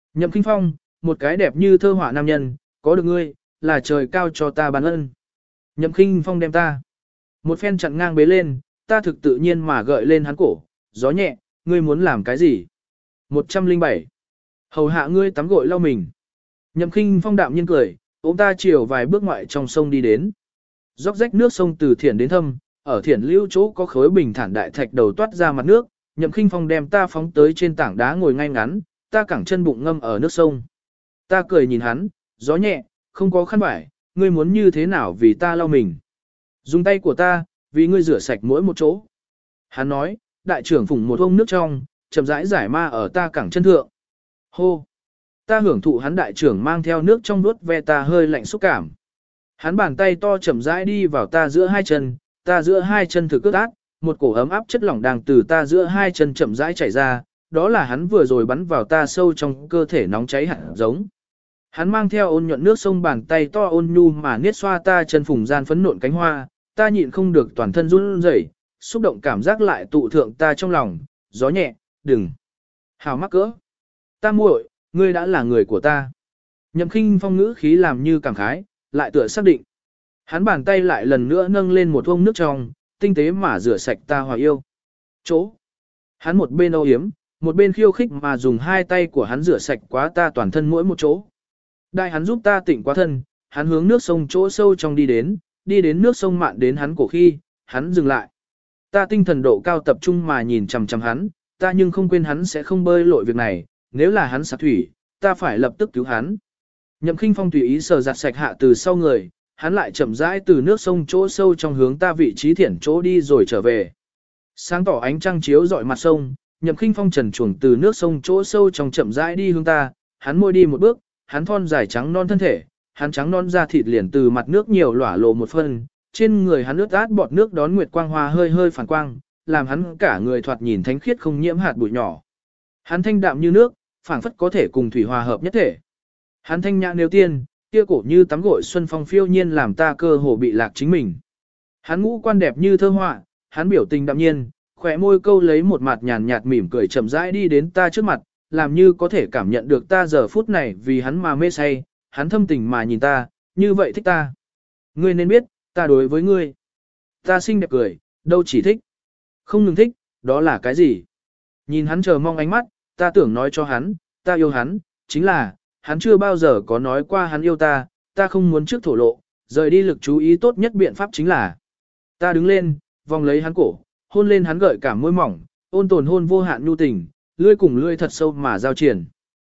Nhậm Kinh Phong, một cái đẹp như thơ họa nam nhân, có được ngươi, là trời cao cho ta ban ân. Nhậm Kinh Phong đem ta. Một phen chặn ngang bế lên, ta thực tự nhiên mà gợi lên hắn cổ, gió nhẹ, ngươi muốn làm cái gì? một trăm lẻ bảy. Hầu hạ ngươi tắm gội lau mình. Nhậm Kinh Phong đạm nhiên cười, ôm ta chiều vài bước ngoại trong sông đi đến. Róc rách nước sông từ thiển đến thâm, ở thiển lưu chỗ có khối bình thản đại thạch đầu toát ra mặt nước, Nhậm Kinh Phong đem ta phóng tới trên tảng đá ngồi ngay ngắn, ta cẳng chân bụng ngâm ở nước sông. Ta cười nhìn hắn, gió nhẹ, không có khăn vải, ngươi muốn như thế nào vì ta lau mình. Dùng tay của ta, vì ngươi rửa sạch mỗi một chỗ. Hắn nói, đại trưởng phủng một ông nước trong, chậm rãi giải ma ở ta cẳng chân thượng. Hô! Ta hưởng thụ hắn đại trưởng mang theo nước trong nuốt ve ta hơi lạnh xúc cảm. Hắn bàn tay to chậm rãi đi vào ta giữa hai chân, ta giữa hai chân thực ướt át, một cổ ấm áp chất lỏng đang từ ta giữa hai chân chậm rãi chảy ra, đó là hắn vừa rồi bắn vào ta sâu trong cơ thể nóng cháy hẳn giống. Hắn mang theo ôn nhuận nước sông bàn tay to ôn nhu mà niết xoa ta chân phùng gian phấn nộn cánh hoa, ta nhịn không được toàn thân run rẩy, xúc động cảm giác lại tụ thượng ta trong lòng, gió nhẹ, đừng. Hào mắc cỡ. Ta muội, ngươi đã là người của ta. Nhậm Kinh Phong ngữ khí làm như cảm khái, lại tựa xác định. Hắn bàn tay lại lần nữa nâng lên một vông nước trong, tinh tế mà rửa sạch ta hòa yêu. Chỗ. Hắn một bên âu yếm, một bên khiêu khích mà dùng hai tay của hắn rửa sạch quá ta toàn thân mỗi một chỗ. Đại hắn giúp ta tịnh quá thân, hắn hướng nước sông chỗ sâu trong đi đến, đi đến nước sông mạn đến hắn cổ khi, hắn dừng lại. Ta tinh thần độ cao tập trung mà nhìn chằm chằm hắn, ta nhưng không quên hắn sẽ không bơi lội việc này, nếu là hắn sạc thủy, ta phải lập tức cứu hắn. Nhậm Kinh Phong tùy ý sờ giặt sạch hạ từ sau người, hắn lại chậm rãi từ nước sông chỗ sâu trong hướng ta vị trí thiển chỗ đi rồi trở về. Sáng tỏ ánh trăng chiếu rọi mặt sông, Nhậm Kinh Phong trần chuồng từ nước sông chỗ sâu trong chậm rãi đi hướng ta, hắn môi đi một bước, hắn thon dài trắng non thân thể, hắn trắng non da thịt liền từ mặt nước nhiều lỏa lộ một phân, trên người hắn ướt át bọt nước đón nguyệt quang hoa hơi hơi phản quang, làm hắn cả người thoạt nhìn thánh khiết không nhiễm hạt bụi nhỏ. Hắn thanh đạm như nước, phảng phất có thể cùng thủy hòa hợp nhất thể. Hắn thanh nhã nếu tiên, kia cổ như tắm gội xuân phong phiêu nhiên làm ta cơ hồ bị lạc chính mình. Hắn ngũ quan đẹp như thơ họa, hắn biểu tình đạm nhiên, khỏe môi câu lấy một mặt nhàn nhạt mỉm cười chậm rãi đi đến ta trước mặt, làm như có thể cảm nhận được ta giờ phút này vì hắn mà mê say, hắn thâm tình mà nhìn ta, như vậy thích ta. Ngươi nên biết, ta đối với ngươi. Ta xinh đẹp cười, đâu chỉ thích. Không ngừng thích, đó là cái gì? Nhìn hắn chờ mong ánh mắt, ta tưởng nói cho hắn, ta yêu hắn, chính là, hắn chưa bao giờ có nói qua hắn yêu ta, ta không muốn trước thổ lộ, rời đi lực chú ý tốt nhất biện pháp chính là. Ta đứng lên, vòng lấy hắn cổ, hôn lên hắn gợi cả môi mỏng, ôn tồn hôn vô hạn nhu tình, lưỡi cùng lưỡi thật sâu mà giao triển.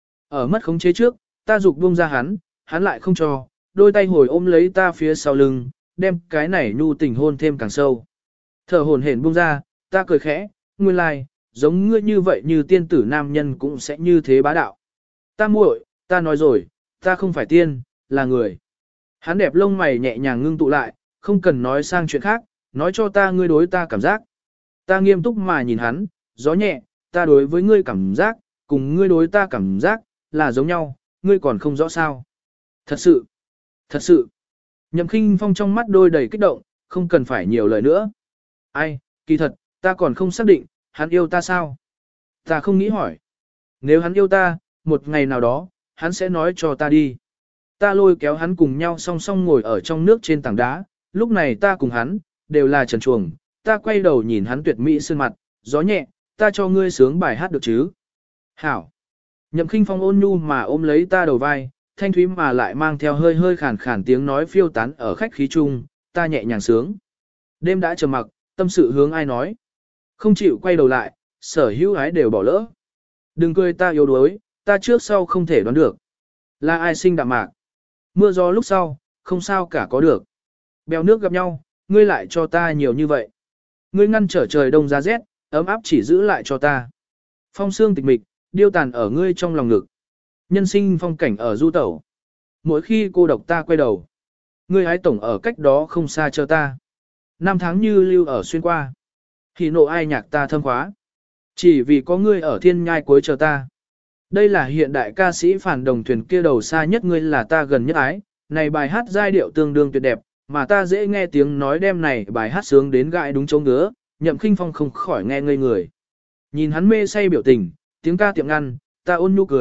Ở mất khống chế trước, ta dục buông ra hắn, hắn lại không cho, đôi tay hồi ôm lấy ta phía sau lưng, đem cái này nhu tình hôn thêm càng sâu. Thở hổn hển buông ra, ta cười khẽ, nguyên lai, like, giống ngươi như vậy như tiên tử nam nhân cũng sẽ như thế bá đạo. Ta muội, ta nói rồi, ta không phải tiên, là người. Hắn đẹp lông mày nhẹ nhàng ngưng tụ lại, không cần nói sang chuyện khác, nói cho ta ngươi đối ta cảm giác. Ta nghiêm túc mà nhìn hắn, gió nhẹ, ta đối với ngươi cảm giác, cùng ngươi đối ta cảm giác, là giống nhau, ngươi còn không rõ sao. Thật sự, thật sự. Nhậm Kinh Phong trong mắt đôi đầy kích động, không cần phải nhiều lời nữa. Ai, kỳ thật, ta còn không xác định, hắn yêu ta sao? Ta không nghĩ hỏi. Nếu hắn yêu ta, một ngày nào đó, hắn sẽ nói cho ta đi. Ta lôi kéo hắn cùng nhau song song ngồi ở trong nước trên tảng đá, lúc này ta cùng hắn, đều là trần chuồng, ta quay đầu nhìn hắn tuyệt mỹ sơn mặt, gió nhẹ, ta cho ngươi sướng bài hát được chứ? Hảo! Nhậm Kinh Phong ôn nhu mà ôm lấy ta đầu vai, thanh thúy mà lại mang theo hơi hơi khàn khàn tiếng nói phiêu tán ở khách khí chung, ta nhẹ nhàng sướng. Đêm đã trầm mặc, tâm sự hướng ai nói. Không chịu quay đầu lại, sở hữu ái đều bỏ lỡ. Đừng cười ta yếu đuối, ta trước sau không thể đoán được. Là ai sinh đạm mạc? Mưa gió lúc sau, không sao cả có được. Bèo nước gặp nhau, ngươi lại cho ta nhiều như vậy. Ngươi ngăn trở trời đông giá rét, ấm áp chỉ giữ lại cho ta. Phong sương tịch mịch, điêu tàn ở ngươi trong lòng ngực. Nhân sinh phong cảnh ở du tẩu. Mỗi khi cô độc ta quay đầu. Ngươi hái tổng ở cách đó không xa chờ ta. Năm tháng như lưu ở xuyên qua. Thì nộ ai nhạc ta thâm khóa. Chỉ vì có ngươi ở thiên nhai cuối chờ ta. Đây là hiện đại ca sĩ phản đồng thuyền kia đầu xa nhất ngươi là ta gần nhất ái. Này bài hát giai điệu tương đương tuyệt đẹp, mà ta dễ nghe tiếng nói đem này bài hát sướng đến gãi đúng chỗ ngứa, Nhậm Kinh Phong không khỏi nghe ngây người. Nhìn hắn mê say biểu tình, tiếng ca tiệm ngăn, ta ôn nhu cười,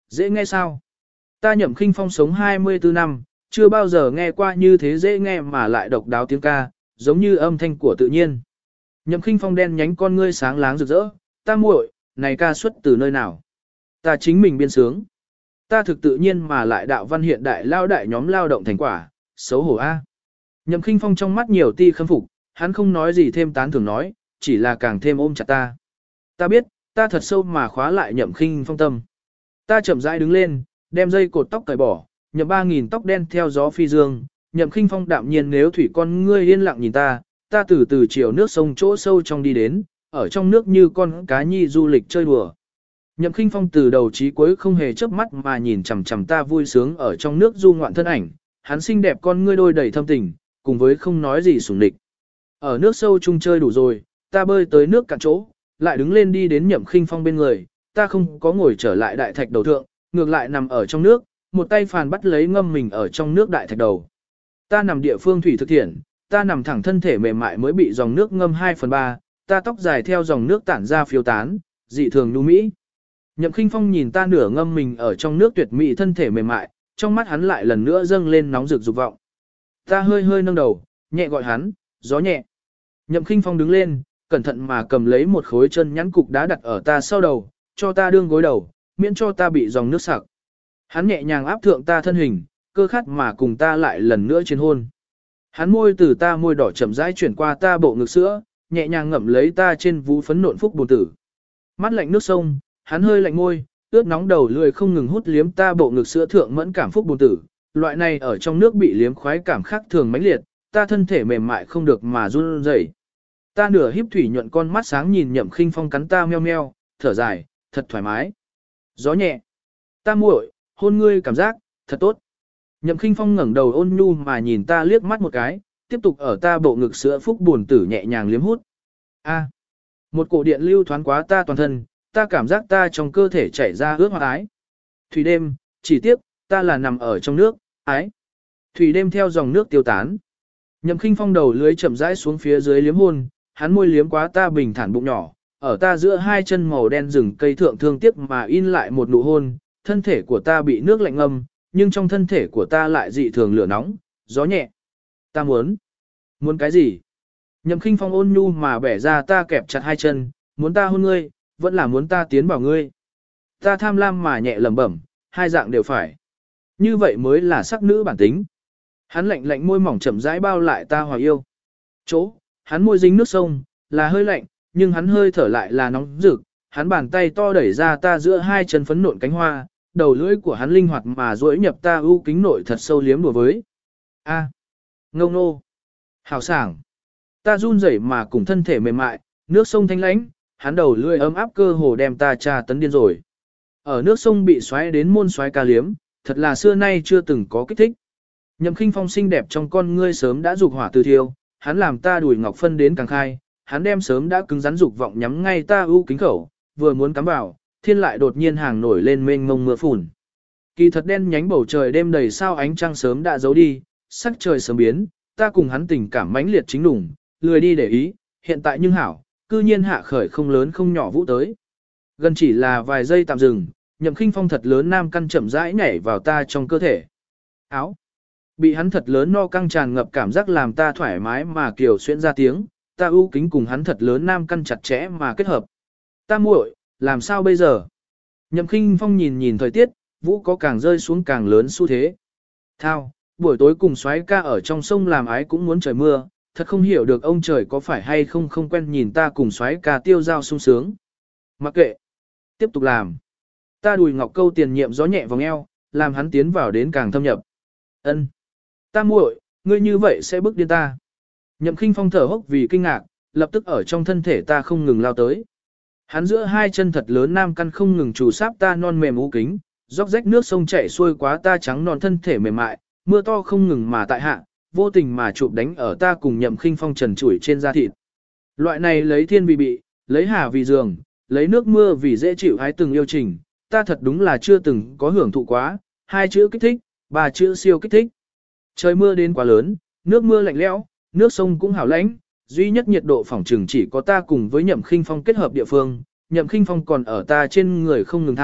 Dễ nghe sao? Ta Nhậm Khinh Phong sống hai mươi tư năm, chưa bao giờ nghe qua như thế dễ nghe mà lại độc đáo tiếng ca, giống như âm thanh của tự nhiên. Nhậm Khinh Phong đen nhánh con ngươi sáng láng rực rỡ, ta muội, này ca xuất từ nơi nào? Ta chính mình biên sướng. Ta thực tự nhiên mà lại đạo văn hiện đại lao đại nhóm lao động thành quả, xấu hổ a. Nhậm Khinh Phong trong mắt nhiều ti khâm phục, hắn không nói gì thêm tán thưởng nói, chỉ là càng thêm ôm chặt ta. Ta biết, ta thật sâu mà khóa lại Nhậm Khinh Phong tâm. Ta chậm rãi đứng lên, đem dây cột tóc cởi bỏ, nhậm ba nghìn tóc đen theo gió phi dương, Nhậm Khinh Phong đạm nhiên nếu thủy con ngươi yên lặng nhìn ta, ta từ từ chiều nước sông chỗ sâu trong đi đến, ở trong nước như con cá nhi du lịch chơi đùa. Nhậm Khinh Phong từ đầu chí cuối không hề chớp mắt mà nhìn chằm chằm ta vui sướng ở trong nước du ngoạn thân ảnh, hắn xinh đẹp con ngươi đôi đầy thâm tình, cùng với không nói gì sủng địch. Ở nước sâu chung chơi đủ rồi, ta bơi tới nước cạn chỗ, lại đứng lên đi đến Nhậm Khinh Phong bên người, ta không có ngồi trở lại đại thạch đầu thượng, ngược lại nằm ở trong nước, một tay phàn bắt lấy ngâm mình ở trong nước đại thạch đầu. Ta nằm địa phương thủy thực thiện, ta nằm thẳng thân thể mềm mại mới bị dòng nước ngâm hai phần ba, ta tóc dài theo dòng nước tản ra phiêu tán, dị thường nhu mỹ. Nhậm Khinh Phong nhìn ta nửa ngâm mình ở trong nước tuyệt mỹ thân thể mềm mại, trong mắt hắn lại lần nữa dâng lên nóng rực dục vọng. Ta hơi hơi nâng đầu, nhẹ gọi hắn, gió nhẹ. Nhậm Khinh Phong đứng lên, cẩn thận mà cầm lấy một khối chân nhắn cục đá đặt ở ta sau đầu, cho ta đương gối đầu, miễn cho ta bị dòng nước sặc. Hắn nhẹ nhàng áp thượng ta thân hình, cơ khát mà cùng ta lại lần nữa chiến hôn. Hắn môi từ ta môi đỏ chậm rãi chuyển qua ta bộ ngực sữa, nhẹ nhàng ngậm lấy ta trên vú phấn nộn phúc bồn tử. Mắt lạnh nước sông, hắn hơi lạnh môi, ướt nóng đầu lười không ngừng hút liếm ta bộ ngực sữa thượng mẫn cảm phúc bồn tử. Loại này ở trong nước bị liếm khoái cảm khác thường mãnh liệt, ta thân thể mềm mại không được mà run rẩy. Ta nửa híp thủy nhuận con mắt sáng nhìn Nhậm Khinh Phong cắn ta meo meo, thở dài, thật thoải mái. Gió nhẹ. Ta muội, hôn ngươi cảm giác, thật tốt. Nhậm Khinh Phong ngẩng đầu ôn nhu mà nhìn ta liếc mắt một cái, tiếp tục ở ta bộ ngực sữa phúc buồn tử nhẹ nhàng liếm hút. A. Một cổ điện lưu thoáng quá ta toàn thân, ta cảm giác ta trong cơ thể chảy ra ướt hoa ái. Thủy đêm, chỉ tiếc, ta là nằm ở trong nước, ái. Thủy đêm theo dòng nước tiêu tán. Nhậm Khinh Phong đầu lưới chậm rãi xuống phía dưới liếm hôn, hắn môi liếm quá ta bình thản bụng nhỏ, ở ta giữa hai chân màu đen rừng cây thượng thương tiếc mà in lại một nụ hôn, thân thể của ta bị nước lạnh ngâm, nhưng trong thân thể của ta lại dị thường lửa nóng, gió nhẹ. Ta muốn. Muốn cái gì? Nhậm Khinh Phong ôn nhu mà bẻ ra ta kẹp chặt hai chân, muốn ta hôn ngươi, vẫn là muốn ta tiến vào ngươi. Ta tham lam mà nhẹ lẩm bẩm, hai dạng đều phải. Như vậy mới là sắc nữ bản tính. Hắn lạnh lạnh môi mỏng chậm rãi bao lại ta hòa yêu. Chỗ, hắn môi dính nước sông, là hơi lạnh, nhưng hắn hơi thở lại là nóng rực. Hắn bàn tay to đẩy ra ta giữa hai chân phấn nộn cánh hoa, đầu lưỡi của hắn linh hoạt mà duỗi nhập ta ưu kính nội thật sâu liếm đùa với. A, à, ngông nô, hào sảng. Ta run rẩy mà cùng thân thể mềm mại, nước sông thanh lãnh, hắn đầu lưỡi ấm áp cơ hồ đem ta tra tấn điên rồi. Ở nước sông bị xoáy đến môn xoáy ca liếm, thật là xưa nay chưa từng có kích thích. Nhậm Khinh Phong xinh đẹp trong con ngươi sớm đã dục hỏa từ thiêu, hắn làm ta đùi ngọc phân đến càng khai, hắn đem sớm đã cứng rắn dục vọng nhắm ngay ta ưu kính khẩu, vừa muốn cắm vào, thiên lại đột nhiên hàng nổi lên mênh mông mưa phùn. Kỳ thật đen nhánh bầu trời đêm đầy sao ánh trăng sớm đã giấu đi, sắc trời sớm biến, ta cùng hắn tình cảm mãnh liệt chính đủng, lười đi để ý, hiện tại nhưng hảo, cư nhiên hạ khởi không lớn không nhỏ vũ tới. Gần chỉ là vài giây tạm dừng, Nhậm Khinh Phong thật lớn nam căn chậm rãi nhảy vào ta trong cơ thể. Áo. Bị hắn thật lớn no căng tràn ngập cảm giác làm ta thoải mái mà kiều xuyên ra tiếng, ta ưu kính cùng hắn thật lớn nam căn chặt chẽ mà kết hợp. Ta muội, làm sao bây giờ? Nhậm Khinh Phong nhìn nhìn thời tiết, vũ có càng rơi xuống càng lớn xu thế. Thao, buổi tối cùng soái ca ở trong sông làm ái cũng muốn trời mưa, thật không hiểu được ông trời có phải hay không không quen nhìn ta cùng soái ca tiêu giao sung sướng. Mặc kệ, tiếp tục làm. Ta đùi ngọc câu tiền nhiệm gió nhẹ vòng eo, làm hắn tiến vào đến càng thâm nhập. Ân, ta muội, ngươi như vậy sẽ bức điên ta. Nhậm Khinh Phong thở hốc vì kinh ngạc, lập tức ở trong thân thể ta không ngừng lao tới. Hắn giữa hai chân thật lớn nam căn không ngừng chủ sáp ta non mềm u kính, róc rách nước sông chảy xuôi quá ta trắng non thân thể mềm mại, mưa to không ngừng mà tại hạ, vô tình mà chụp đánh ở ta cùng Nhậm Khinh Phong trần trụi trên da thịt. Loại này lấy thiên vì bị, lấy hà vì giường, lấy nước mưa vì dễ chịu hái từng yêu trình, ta thật đúng là chưa từng có hưởng thụ quá, hai chữ kích thích, ba chữ siêu kích thích. Trời mưa đến quá lớn, nước mưa lạnh lẽo, nước sông cũng hảo lãnh, duy nhất nhiệt độ phòng trừng chỉ có ta cùng với Nhậm Khinh Phong kết hợp địa phương, Nhậm Khinh Phong còn ở ta trên người không ngừng thao,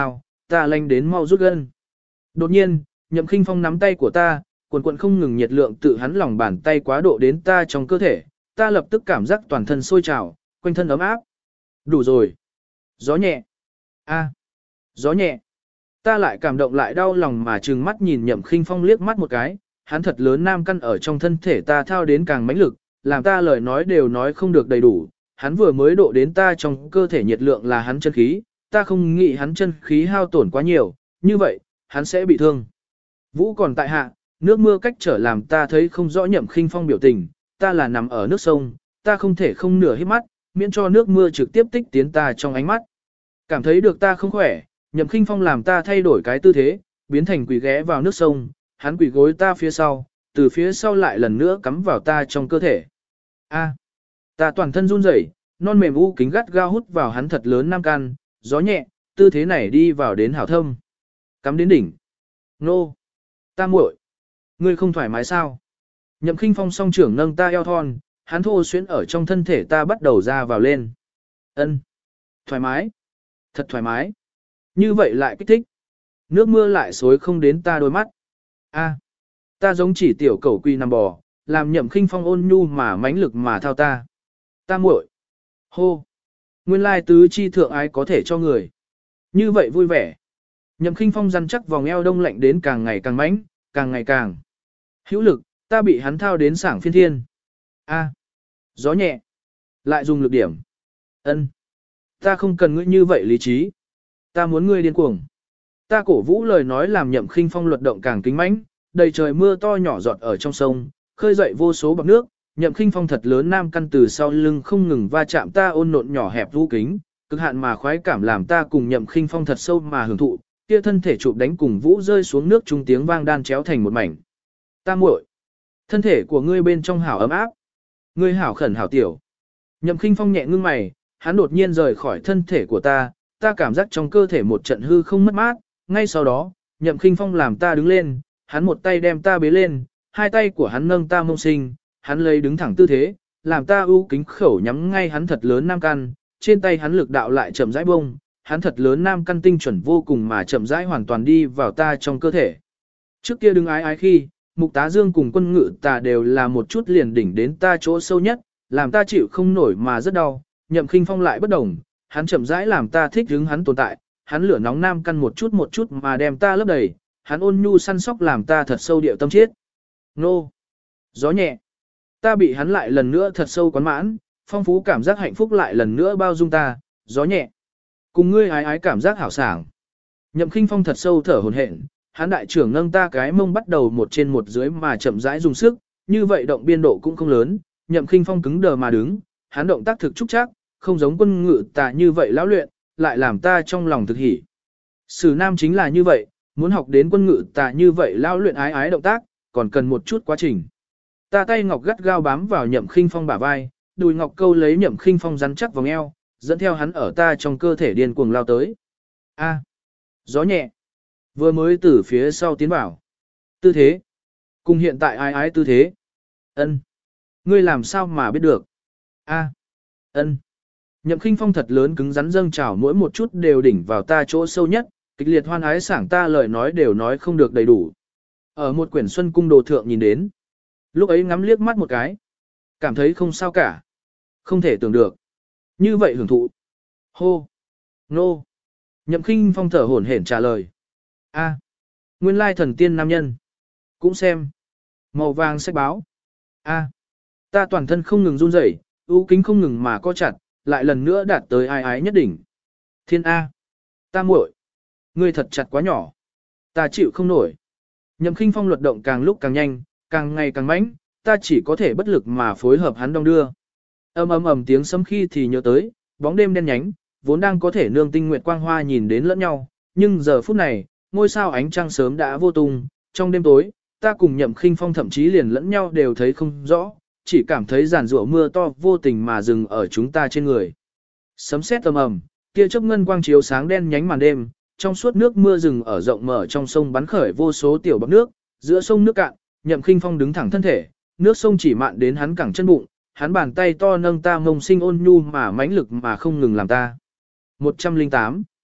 ta lanh đến mau rút gân. Đột nhiên, Nhậm Khinh Phong nắm tay của ta, quần quần không ngừng nhiệt lượng tự hắn lòng bàn tay quá độ đến ta trong cơ thể, ta lập tức cảm giác toàn thân sôi trào, quanh thân ấm áp. Đủ rồi. Gió nhẹ. A. Gió nhẹ. Ta lại cảm động lại đau lòng mà trừng mắt nhìn Nhậm Khinh Phong liếc mắt một cái, hắn thật lớn nam căn ở trong thân thể ta thao đến càng mãnh lực, làm ta lời nói đều nói không được đầy đủ, hắn vừa mới độ đến ta trong cơ thể nhiệt lượng là hắn chân khí, ta không nghĩ hắn chân khí hao tổn quá nhiều, như vậy, hắn sẽ bị thương. Vũ còn tại hạ, nước mưa cách trở làm ta thấy không rõ Nhậm Khinh Phong biểu tình, ta là nằm ở nước sông, ta không thể không nửa hít mắt, miễn cho nước mưa trực tiếp tích tiến ta trong ánh mắt. Cảm thấy được ta không khỏe, Nhậm Khinh Phong làm ta thay đổi cái tư thế, biến thành quỳ ghé vào nước sông, hắn quỳ gối ta phía sau, từ phía sau lại lần nữa cắm vào ta trong cơ thể. A, ta toàn thân run rẩy, non mềm u kính gắt gao hút vào hắn thật lớn nam can, gió nhẹ, tư thế này đi vào đến hảo thâm. Cắm đến đỉnh. Nô, ta muội, ngươi không thoải mái sao? Nhậm Khinh Phong song trưởng nâng ta eo thon, hắn thô xuyến ở trong thân thể ta bắt đầu ra vào lên. Ân, thoải mái, thật thoải mái. Như vậy lại kích thích. Nước mưa lại xối không đến ta đôi mắt. A, ta giống chỉ tiểu cẩu quy nằm bò, làm Nhậm Khinh Phong ôn nhu mà mãnh lực mà thao ta. Ta muội. Hô. Nguyên lai tứ chi thượng ái có thể cho người. Như vậy vui vẻ. Nhậm Khinh Phong răn chắc vòng eo đông lạnh đến càng ngày càng mãnh, càng ngày càng hữu lực, ta bị hắn thao đến sảng phiên thiên. A. Gió nhẹ. Lại dùng lực điểm. Ân. Ta không cần ngươi như vậy lý trí. Ta muốn ngươi điên cuồng. Ta cổ vũ lời nói làm Nhậm Khinh Phong luật động càng kính mãnh, đầy trời mưa to nhỏ giọt ở trong sông, khơi dậy vô số bọt nước. Nhậm Khinh Phong thật lớn nam căn từ sau lưng không ngừng va chạm ta ôn nộn nhỏ hẹp vũ kính, cực hạn mà khoái cảm làm ta cùng Nhậm Khinh Phong thật sâu mà hưởng thụ, kia thân thể chụp đánh cùng vũ rơi xuống nước trung tiếng vang đan chéo thành một mảnh. Ta muội, thân thể của ngươi bên trong hảo ấm áp, ngươi hảo khẩn hảo tiểu. Nhậm Khinh Phong nhẹ ngưng mày, hắn đột nhiên rời khỏi thân thể của ta, ta cảm giác trong cơ thể một trận hư không mất mát, ngay sau đó, Nhậm Khinh Phong làm ta đứng lên, hắn một tay đem ta bế lên, hai tay của hắn nâng ta mông sinh, hắn lấy đứng thẳng tư thế, làm ta ưu kính khẩu nhắm ngay hắn thật lớn nam căn, trên tay hắn lực đạo lại chậm rãi bông, hắn thật lớn nam căn tinh chuẩn vô cùng mà chậm rãi hoàn toàn đi vào ta trong cơ thể. Trước kia đứng ái ái khi, Mục Tá Dương cùng Quân Ngự Tà đều là một chút liền đỉnh đến ta chỗ sâu nhất, làm ta chịu không nổi mà rất đau, Nhậm Khinh Phong lại bất đồng, hắn chậm rãi làm ta thích hứng hắn tồn tại, hắn lửa nóng nam căn một chút một chút mà đem ta lấp đầy, hắn ôn nhu săn sóc làm ta thật sâu điệu tâm chiết. Nô! Gió nhẹ! Ta bị hắn lại lần nữa thật sâu quán mãn, phong phú cảm giác hạnh phúc lại lần nữa bao dung ta, gió nhẹ. Cùng ngươi ái ái cảm giác hảo sảng. Nhậm Khinh Phong thật sâu thở hổn hển, hắn đại trưởng nâng ta cái mông bắt đầu một trên một dưới mà chậm rãi dùng sức, như vậy động biên độ cũng không lớn, Nhậm Khinh Phong cứng đờ mà đứng, hắn động tác thực trúc chắc, không giống Quân Ngự Tà như vậy lão luyện, lại làm ta trong lòng thực hỉ. Sử nam chính là như vậy, muốn học đến Quân Ngự Tà như vậy lão luyện ái ái động tác, còn cần một chút quá trình. Ta tay ngọc gắt gao bám vào Nhậm Khinh Phong bả vai, đùi ngọc câu lấy Nhậm Khinh Phong rắn chắc vòng eo, dẫn theo hắn ở ta trong cơ thể điên cuồng lao tới. A, gió nhẹ, vừa mới từ phía sau tiến vào. Tư thế, cùng hiện tại ái ái tư thế. Ân, ngươi làm sao mà biết được? A, ân. Nhậm Khinh Phong thật lớn cứng rắn dâng trào mỗi một chút đều đỉnh vào ta chỗ sâu nhất, kịch liệt hoan ái sảng ta lời nói đều nói không được đầy đủ. Ở một quyển xuân cung đồ thượng nhìn đến, lúc ấy ngắm liếc mắt một cái, cảm thấy không sao cả, không thể tưởng được. Như vậy hưởng thụ. Hô. Nô. Nhậm Khinh Phong thở hổn hển trả lời. A. Nguyên lai thần tiên nam nhân. Cũng xem. Màu vàng sách báo. A. Ta toàn thân không ngừng run rẩy, ưu kính không ngừng mà co chặt, lại lần nữa đạt tới ai ái nhất đỉnh. Thiên A. Ta muội. Ngươi thật chặt quá nhỏ. Ta chịu không nổi. Nhậm Khinh Phong luật động càng lúc càng nhanh, càng ngày càng mãnh, ta chỉ có thể bất lực mà phối hợp hắn đong đưa. Ầm ầm ầm tiếng sấm khi thì nhớ tới, bóng đêm đen nhánh, vốn đang có thể nương tinh nguyệt quang hoa nhìn đến lẫn nhau, nhưng giờ phút này, ngôi sao ánh trăng sớm đã vô tung, trong đêm tối, ta cùng Nhậm Khinh Phong thậm chí liền lẫn nhau đều thấy không rõ, chỉ cảm thấy giàn rủa mưa to vô tình mà dừng ở chúng ta trên người. Sấm sét ầm ầm, kia chớp ngân quang chiếu sáng đen nhánh màn đêm, trong suốt nước mưa rừng ở rộng mở trong sông bắn khởi vô số tiểu bọt nước, giữa sông nước cạn, Nhậm Khinh Phong đứng thẳng thân thể, nước sông chỉ mạn đến hắn cẳng chân bụng, hắn bàn tay to nâng ta mông sinh ôn nhu mà mãnh lực mà không ngừng làm ta. một trăm lẻ tám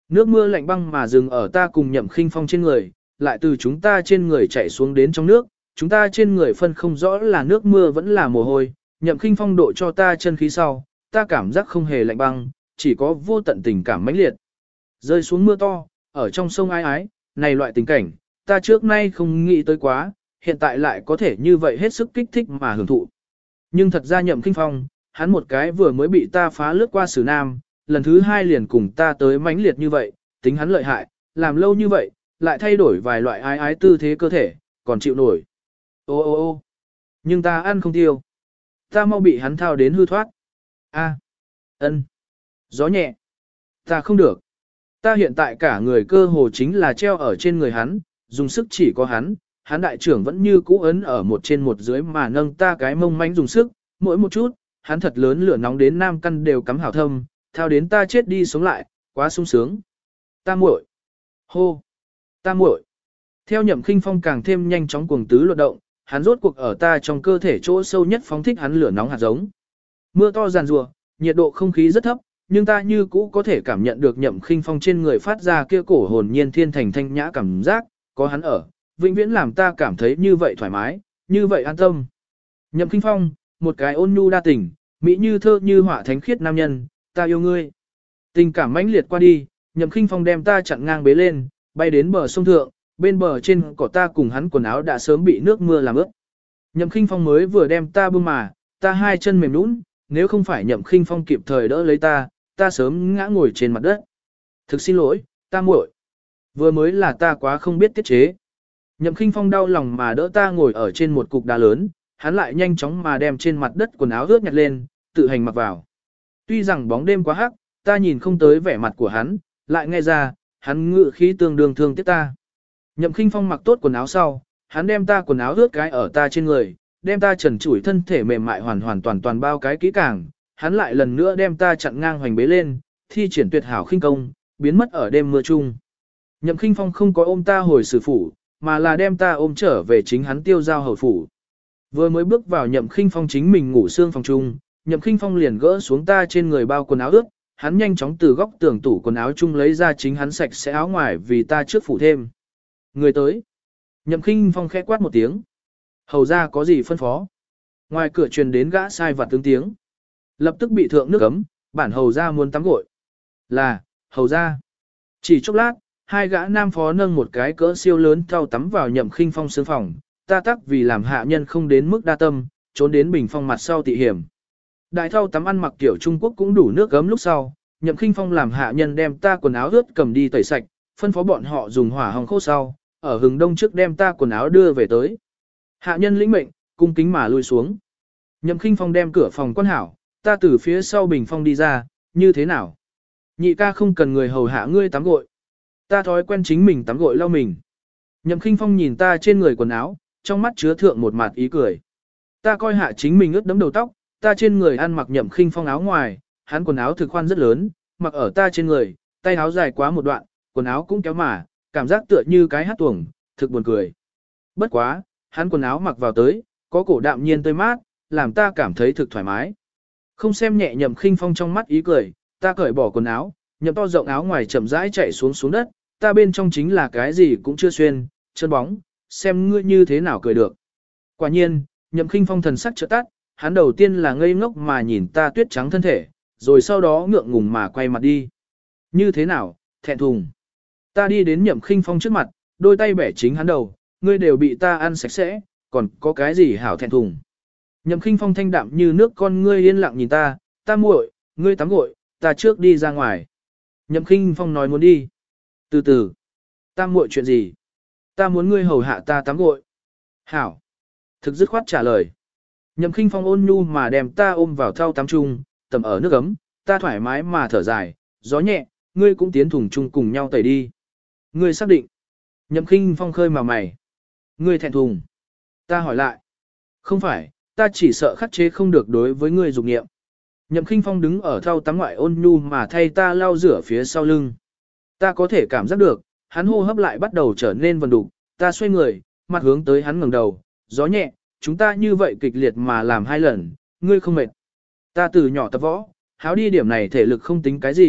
Nước mưa lạnh băng mà dừng ở ta cùng Nhậm Khinh Phong trên người, lại từ chúng ta trên người chảy xuống đến trong nước, chúng ta trên người phân không rõ là nước mưa vẫn là mồ hôi, Nhậm Khinh Phong độ cho ta chân khí sau, ta cảm giác không hề lạnh băng, chỉ có vô tận tình cảm mãnh liệt. Rơi xuống mưa to, ở trong sông ái ái, này loại tình cảnh, ta trước nay không nghĩ tới quá, hiện tại lại có thể như vậy hết sức kích thích mà hưởng thụ. Nhưng thật ra Nhậm Khinh Phong, hắn một cái vừa mới bị ta phá lướt qua xử nam, lần thứ hai liền cùng ta tới mãnh liệt như vậy, tính hắn lợi hại, làm lâu như vậy, lại thay đổi vài loại ái ái tư thế cơ thể, còn chịu nổi. Ô ô ô nhưng ta ăn không tiêu. Ta mau bị hắn thao đến hư thoát. A, ân, gió nhẹ. Ta không được. Ta hiện tại cả người cơ hồ chính là treo ở trên người hắn, dùng sức chỉ có hắn, hắn đại trưởng vẫn như cũ ấn ở một trên một dưới mà nâng ta cái mông manh dùng sức, mỗi một chút, hắn thật lớn lửa nóng đến nam căn đều cắm hảo thâm, thao đến ta chết đi sống lại, quá sung sướng. Ta muội. Hô. Ta muội. Theo Nhậm Khinh Phong càng thêm nhanh chóng cuồng tứ luật động, hắn rốt cuộc ở ta trong cơ thể chỗ sâu nhất phóng thích hắn lửa nóng hạt giống. Mưa to giàn rùa, nhiệt độ không khí rất thấp, nhưng ta như cũ có thể cảm nhận được Nhậm Khinh Phong trên người phát ra kia cổ hồn nhiên thiên thành thanh nhã cảm giác, có hắn ở, vĩnh viễn làm ta cảm thấy như vậy thoải mái, như vậy an tâm. Nhậm Khinh Phong, một cái ôn nhu đa tình, mỹ như thơ như họa thánh khiết nam nhân, ta yêu ngươi. Tình cảm mãnh liệt qua đi, Nhậm Khinh Phong đem ta chặn ngang bế lên, bay đến bờ sông thượng, bên bờ trên cỏ ta cùng hắn quần áo đã sớm bị nước mưa làm ướt. Nhậm Khinh Phong mới vừa đem ta buông mà, ta hai chân mềm nhũn, nếu không phải Nhậm Khinh Phong kịp thời đỡ lấy ta, ta sớm ngã ngồi trên mặt đất. Thực xin lỗi, ta muội. Vừa mới là ta quá không biết tiết chế. Nhậm Khinh Phong đau lòng mà đỡ ta ngồi ở trên một cục đá lớn, hắn lại nhanh chóng mà đem trên mặt đất quần áo ướt nhặt lên, tự hành mặc vào. Tuy rằng bóng đêm quá hắc, ta nhìn không tới vẻ mặt của hắn, lại nghe ra, hắn ngự khí tương đương thương tiếc ta. Nhậm Khinh Phong mặc tốt quần áo sau, hắn đem ta quần áo ướt cái ở ta trên người, đem ta trần trụi thân thể mềm mại hoàn hoàn toàn toàn bao cái kỹ càng, hắn lại lần nữa đem ta chặn ngang hoành bế lên, thi triển tuyệt hảo khinh công, biến mất ở đêm mưa chung. Nhậm Khinh Phong không có ôm ta hồi sử phủ, mà là đem ta ôm trở về chính hắn tiêu giao hầu phủ. Vừa mới bước vào Nhậm Khinh Phong chính mình ngủ xương phòng chung, Nhậm Khinh Phong liền gỡ xuống ta trên người bao quần áo ướt, hắn nhanh chóng từ góc tường tủ quần áo chung lấy ra chính hắn sạch sẽ áo ngoài vì ta trước phủ thêm. Người tới. Nhậm Khinh Phong khẽ quát một tiếng. Hầu ra có gì phân phó? Ngoài cửa truyền đến gã sai vặt tướng tiếng. Lập tức bị thượng nước ấm, bản hầu ra muốn tắm gội. Là, hầu ra. Chỉ chốc lát, hai gã nam phó nâng một cái cỡ siêu lớn thau tắm vào Nhậm Khinh Phong sương phòng. Ta tắc vì làm hạ nhân không đến mức đa tâm, trốn đến bình phong mặt sau tị hiểm. Đại thau tắm ăn mặc kiểu Trung Quốc cũng đủ nước gấm lúc sau, Nhậm Khinh Phong làm hạ nhân đem ta quần áo ướt cầm đi tẩy sạch, phân phó bọn họ dùng hỏa hồng khô sau, ở hừng đông trước đem ta quần áo đưa về tới. Hạ nhân lĩnh mệnh, cung kính mà lui xuống. Nhậm Khinh Phong đem cửa phòng quan hảo, ta từ phía sau bình phong đi ra, như thế nào? Nhị ca không cần người hầu hạ ngươi tắm gội. Ta thói quen chính mình tắm gội lau mình. Nhậm Khinh Phong nhìn ta trên người quần áo, trong mắt chứa thượng một mặt ý cười. Ta coi hạ chính mình ướt đẫm đầu tóc, ta trên người ăn mặc Nhậm Khinh Phong áo ngoài, hắn quần áo thực khoan rất lớn, mặc ở ta trên người, tay áo dài quá một đoạn, quần áo cũng kéo mà, cảm giác tựa như cái hát tuồng, thực buồn cười. Bất quá, hắn quần áo mặc vào tới, có cổ đạm nhiên tươi mát, làm ta cảm thấy thực thoải mái. Không xem nhẹ Nhậm Khinh Phong trong mắt ý cười, ta cởi bỏ quần áo, nhậm to rộng áo ngoài chậm rãi chạy xuống xuống đất, ta bên trong chính là cái gì cũng chưa xuyên, chân bóng, xem ngươi như thế nào cười được. Quả nhiên, Nhậm Khinh Phong thần sắc chợt tắt, hắn đầu tiên là ngây ngốc mà nhìn ta tuyết trắng thân thể, rồi sau đó ngượng ngùng mà quay mặt đi. Như thế nào, thẹn thùng. Ta đi đến Nhậm Khinh Phong trước mặt, đôi tay bẻ chính hắn đầu, ngươi đều bị ta ăn sạch sẽ, còn có cái gì hảo thẹn thùng. Nhậm Khinh Phong thanh đạm như nước con ngươi yên lặng nhìn ta, ta muội, ngươi tắm gội, ta trước đi ra ngoài. Nhậm Khinh Phong nói muốn đi. Từ từ, ta muội chuyện gì? Ta muốn ngươi hầu hạ ta tắm gội. Hảo. Thực dứt khoát trả lời. Nhậm Khinh Phong ôn nhu mà đem ta ôm vào thau tắm chung, tầm ở nước ấm, ta thoải mái mà thở dài, gió nhẹ, ngươi cũng tiến thùng chung cùng nhau tẩy đi. Ngươi xác định. Nhậm Khinh Phong khơi mà mày. Ngươi thẹn thùng. Ta hỏi lại. Không phải, ta chỉ sợ khắc chế không được đối với ngươi dục nghiệm. Nhậm Khinh Phong đứng ở thau tắm ngoại ôn nhu mà thay ta lau rửa phía sau lưng. Ta có thể cảm giác được, hắn hô hấp lại bắt đầu trở nên vần đục, ta xoay người, mặt hướng tới hắn ngẩng đầu, gió nhẹ, chúng ta như vậy kịch liệt mà làm hai lần, ngươi không mệt. Ta từ nhỏ tập võ, háo đi điểm này thể lực không tính cái gì,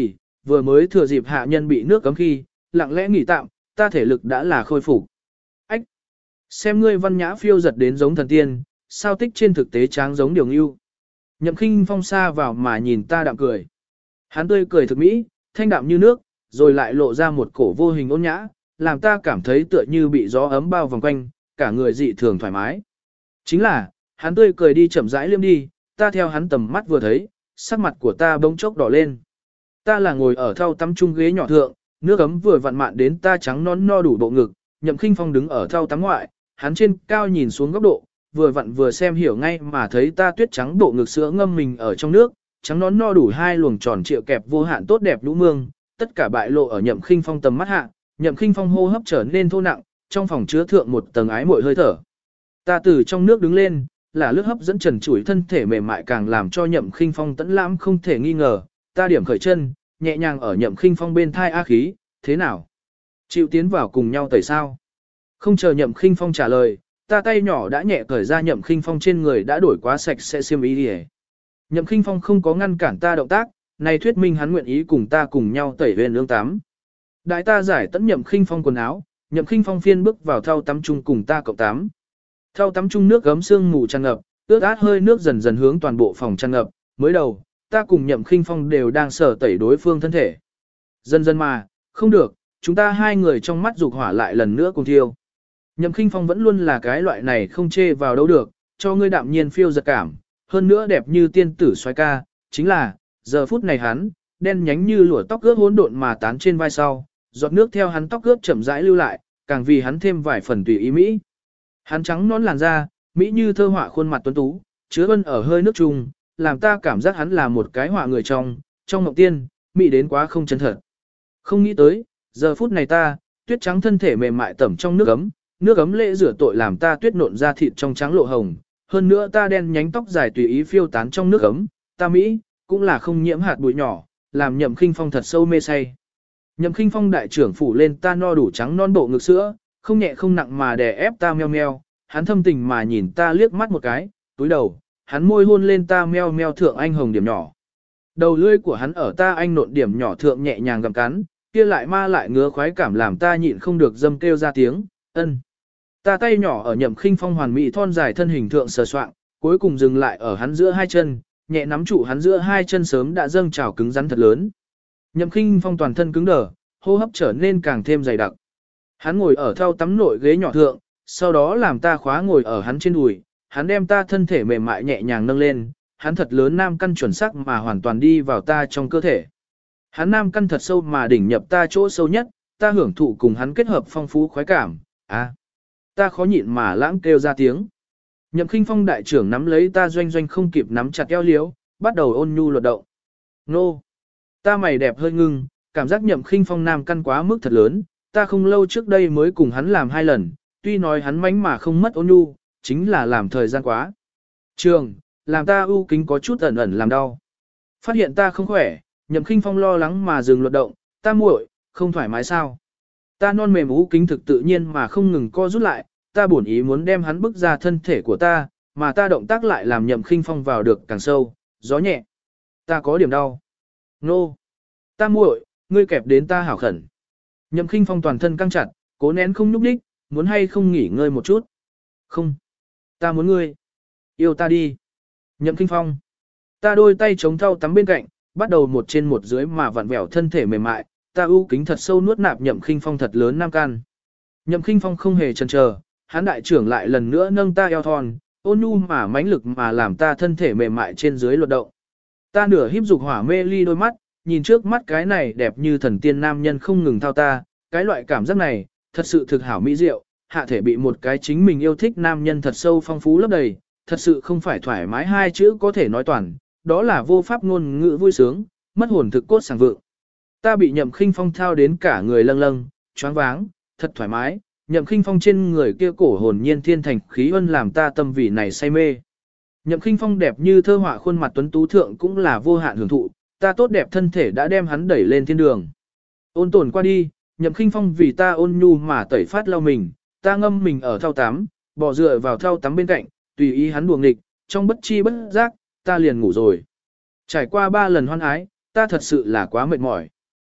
vừa mới thừa dịp hạ nhân bị nước cấm khi, lặng lẽ nghỉ tạm, ta thể lực đã là khôi phục. Ách! Xem ngươi văn nhã phiêu giật đến giống thần tiên, sao tích trên thực tế tráng giống điều ngưu. Nhậm Khinh Phong xa vào mà nhìn ta đạm cười. Hắn tươi cười thực mỹ, thanh đạm như nước, rồi lại lộ ra một cổ vô hình ôn nhã, làm ta cảm thấy tựa như bị gió ấm bao vòng quanh, cả người dị thường thoải mái. Chính là, hắn tươi cười đi chậm rãi liêm đi, ta theo hắn tầm mắt vừa thấy, sắc mặt của ta bỗng chốc đỏ lên. Ta là ngồi ở thau tắm chung ghế nhỏ thượng, nước ấm vừa vặn mạn đến ta trắng nón no đủ bộ ngực, Nhậm Khinh Phong đứng ở thau tắm ngoại, hắn trên cao nhìn xuống góc độ, vừa vặn vừa xem hiểu ngay mà thấy ta tuyết trắng bộ ngực sữa ngâm mình ở trong nước, trắng nón no đủ hai luồng tròn trịa kẹp vô hạn tốt đẹp lũ mương, tất cả bại lộ ở Nhậm Khinh Phong tầm mắt hạ, Nhậm Khinh Phong hô hấp trở nên thô nặng, trong phòng chứa thượng một tầng ái muội hơi thở. Ta từ trong nước đứng lên, là lướt hấp dẫn trần trụi thân thể mềm mại càng làm cho Nhậm Khinh Phong tẫn lãm không thể nghi ngờ, ta điểm khởi chân, nhẹ nhàng ở Nhậm Khinh Phong bên thai a khí, thế nào? Chịu tiến vào cùng nhau tẩy sao? Không chờ Nhậm Khinh Phong trả lời, ta tay nhỏ đã nhẹ cởi ra Nhậm Khinh Phong trên người đã đổi quá sạch sẽ xiêm y đi. Nhậm Khinh Phong không có ngăn cản ta động tác, này thuyết minh hắn nguyện ý cùng ta cùng nhau tẩy huyền lương tắm. Đại ta giải tận Nhậm Khinh Phong quần áo, Nhậm Khinh Phong phiên bước vào thau tắm chung cùng ta cộng tắm. Thau tắm chung nước gấm sương mù tràn ngập, ướt át hơi nước dần dần hướng toàn bộ phòng tràn ngập, mới đầu, ta cùng Nhậm Khinh Phong đều đang sở tẩy đối phương thân thể. Dần dần mà, không được, chúng ta hai người trong mắt dục hỏa lại lần nữa cùng thiêu. Nhậm Khinh Phong vẫn luôn là cái loại này không chê vào đâu được, cho ngươi đạm nhiên phiêu giật cảm, hơn nữa đẹp như tiên tử xoái ca, chính là, giờ phút này hắn, đen nhánh như lụa tóc ướt hỗn độn mà tán trên vai sau, giọt nước theo hắn tóc ướt chậm rãi lưu lại, càng vì hắn thêm vài phần tùy ý mỹ. Hắn trắng nón làn da, mỹ như thơ họa khuôn mặt tuấn tú, chứa bân ở hơi nước trùng, làm ta cảm giác hắn là một cái họa người trong, trong mộng tiên, mỹ đến quá không chân thật. Không nghĩ tới, giờ phút này ta, tuyết trắng thân thể mềm mại tẩm trong nước ấm, nước ấm lễ rửa tội làm ta tuyết nộn ra thịt trong trắng lộ hồng, hơn nữa ta đen nhánh tóc dài tùy ý phiêu tán trong nước ấm, ta mỹ, cũng là không nhiễm hạt bụi nhỏ, làm Nhậm Khinh Phong thật sâu mê say. Nhậm Khinh Phong đại trưởng phủ lên ta no đủ trắng non bộ ngực sữa, không nhẹ không nặng mà đè ép ta meo meo, hắn thâm tình mà nhìn ta liếc mắt một cái, túi đầu, hắn môi hôn lên ta meo meo thượng anh hồng điểm nhỏ. Đầu lưỡi của hắn ở ta anh nộn điểm nhỏ thượng nhẹ nhàng gặm cắn, kia lại ma lại ngứa khoái cảm làm ta nhịn không được dâm kêu ra tiếng, ân. Ta tay nhỏ ở Nhậm Khinh Phong hoàn mỹ thon dài thân hình thượng sờ soạng, cuối cùng dừng lại ở hắn giữa hai chân, nhẹ nắm trụ hắn giữa hai chân sớm đã dâng trào cứng rắn thật lớn. Nhậm Khinh Phong toàn thân cứng đờ, hô hấp trở nên càng thêm dày đặc. Hắn ngồi ở thau tắm nội ghế nhỏ thượng, sau đó làm ta khóa ngồi ở hắn trên đùi, hắn đem ta thân thể mềm mại nhẹ nhàng nâng lên, hắn thật lớn nam căn chuẩn xác mà hoàn toàn đi vào ta trong cơ thể. Hắn nam căn thật sâu mà đỉnh nhập ta chỗ sâu nhất, ta hưởng thụ cùng hắn kết hợp phong phú khoái cảm, à, ta khó nhịn mà lãng kêu ra tiếng. Nhậm Khinh Phong đại trưởng nắm lấy ta doanh doanh không kịp nắm chặt eo liếu, bắt đầu ôn nhu luật động. Nô! Ta mày đẹp hơi ngưng, cảm giác Nhậm Khinh Phong nam căn quá mức thật lớn, ta không lâu trước đây mới cùng hắn làm hai lần, tuy nói hắn mánh mà không mất ôn nhu, chính là làm thời gian quá. Trường, làm ta ưu kính có chút ẩn ẩn làm đau. Phát hiện ta không khỏe, Nhậm Khinh Phong lo lắng mà dừng luật động, ta muội, không thoải mái sao? Ta non mềm ưu kính thực tự nhiên mà không ngừng co rút lại, ta bổn ý muốn đem hắn bức ra thân thể của ta, mà ta động tác lại làm Nhậm Khinh Phong vào được càng sâu, gió nhẹ. Ta có điểm đau. Nô. Ta muội, ngươi kẹp đến ta hảo khẩn. Nhậm Khinh Phong toàn thân căng chặt, cố nén không nhúc nhích, muốn hay không nghỉ ngơi một chút. Không. Ta muốn ngươi. Yêu ta đi. Nhậm Khinh Phong. Ta đôi tay chống thau tắm bên cạnh, bắt đầu một trên một dưới mà vặn vẹo thân thể mềm mại, ta ưu kính thật sâu nuốt nạp Nhậm Khinh Phong thật lớn nam can. Nhậm Khinh Phong không hề chần chờ, hắn đại trưởng lại lần nữa nâng ta eo thon, ôn nhu mà mãnh lực mà làm ta thân thể mềm mại trên dưới luật động. Ta nửa híp dục hỏa mê ly đôi mắt, nhìn trước mắt cái này đẹp như thần tiên nam nhân không ngừng thao ta, cái loại cảm giác này, thật sự thực hảo mỹ diệu, hạ thể bị một cái chính mình yêu thích nam nhân thật sâu phong phú lấp đầy, thật sự không phải thoải mái hai chữ có thể nói toàn, đó là vô pháp ngôn ngữ vui sướng, mất hồn thực cốt sảng vượng. Ta bị Nhậm Khinh Phong thao đến cả người lâng lâng, choáng váng, thật thoải mái, Nhậm Khinh Phong trên người kia cổ hồn nhiên thiên thành khí ân làm ta tâm vị này say mê. Nhậm Khinh Phong đẹp như thơ họa khuôn mặt tuấn tú thượng cũng là vô hạn hưởng thụ, ta tốt đẹp thân thể đã đem hắn đẩy lên thiên đường. Ôn tồn qua đi, Nhậm Khinh Phong vì ta ôn nhu mà tẩy phát lau mình, ta ngâm mình ở thau tắm, bỏ dựa vào thau tắm bên cạnh, tùy ý hắn đuồng nghịch, trong bất chi bất giác, ta liền ngủ rồi. Trải qua ba lần hoan ái, ta thật sự là quá mệt mỏi.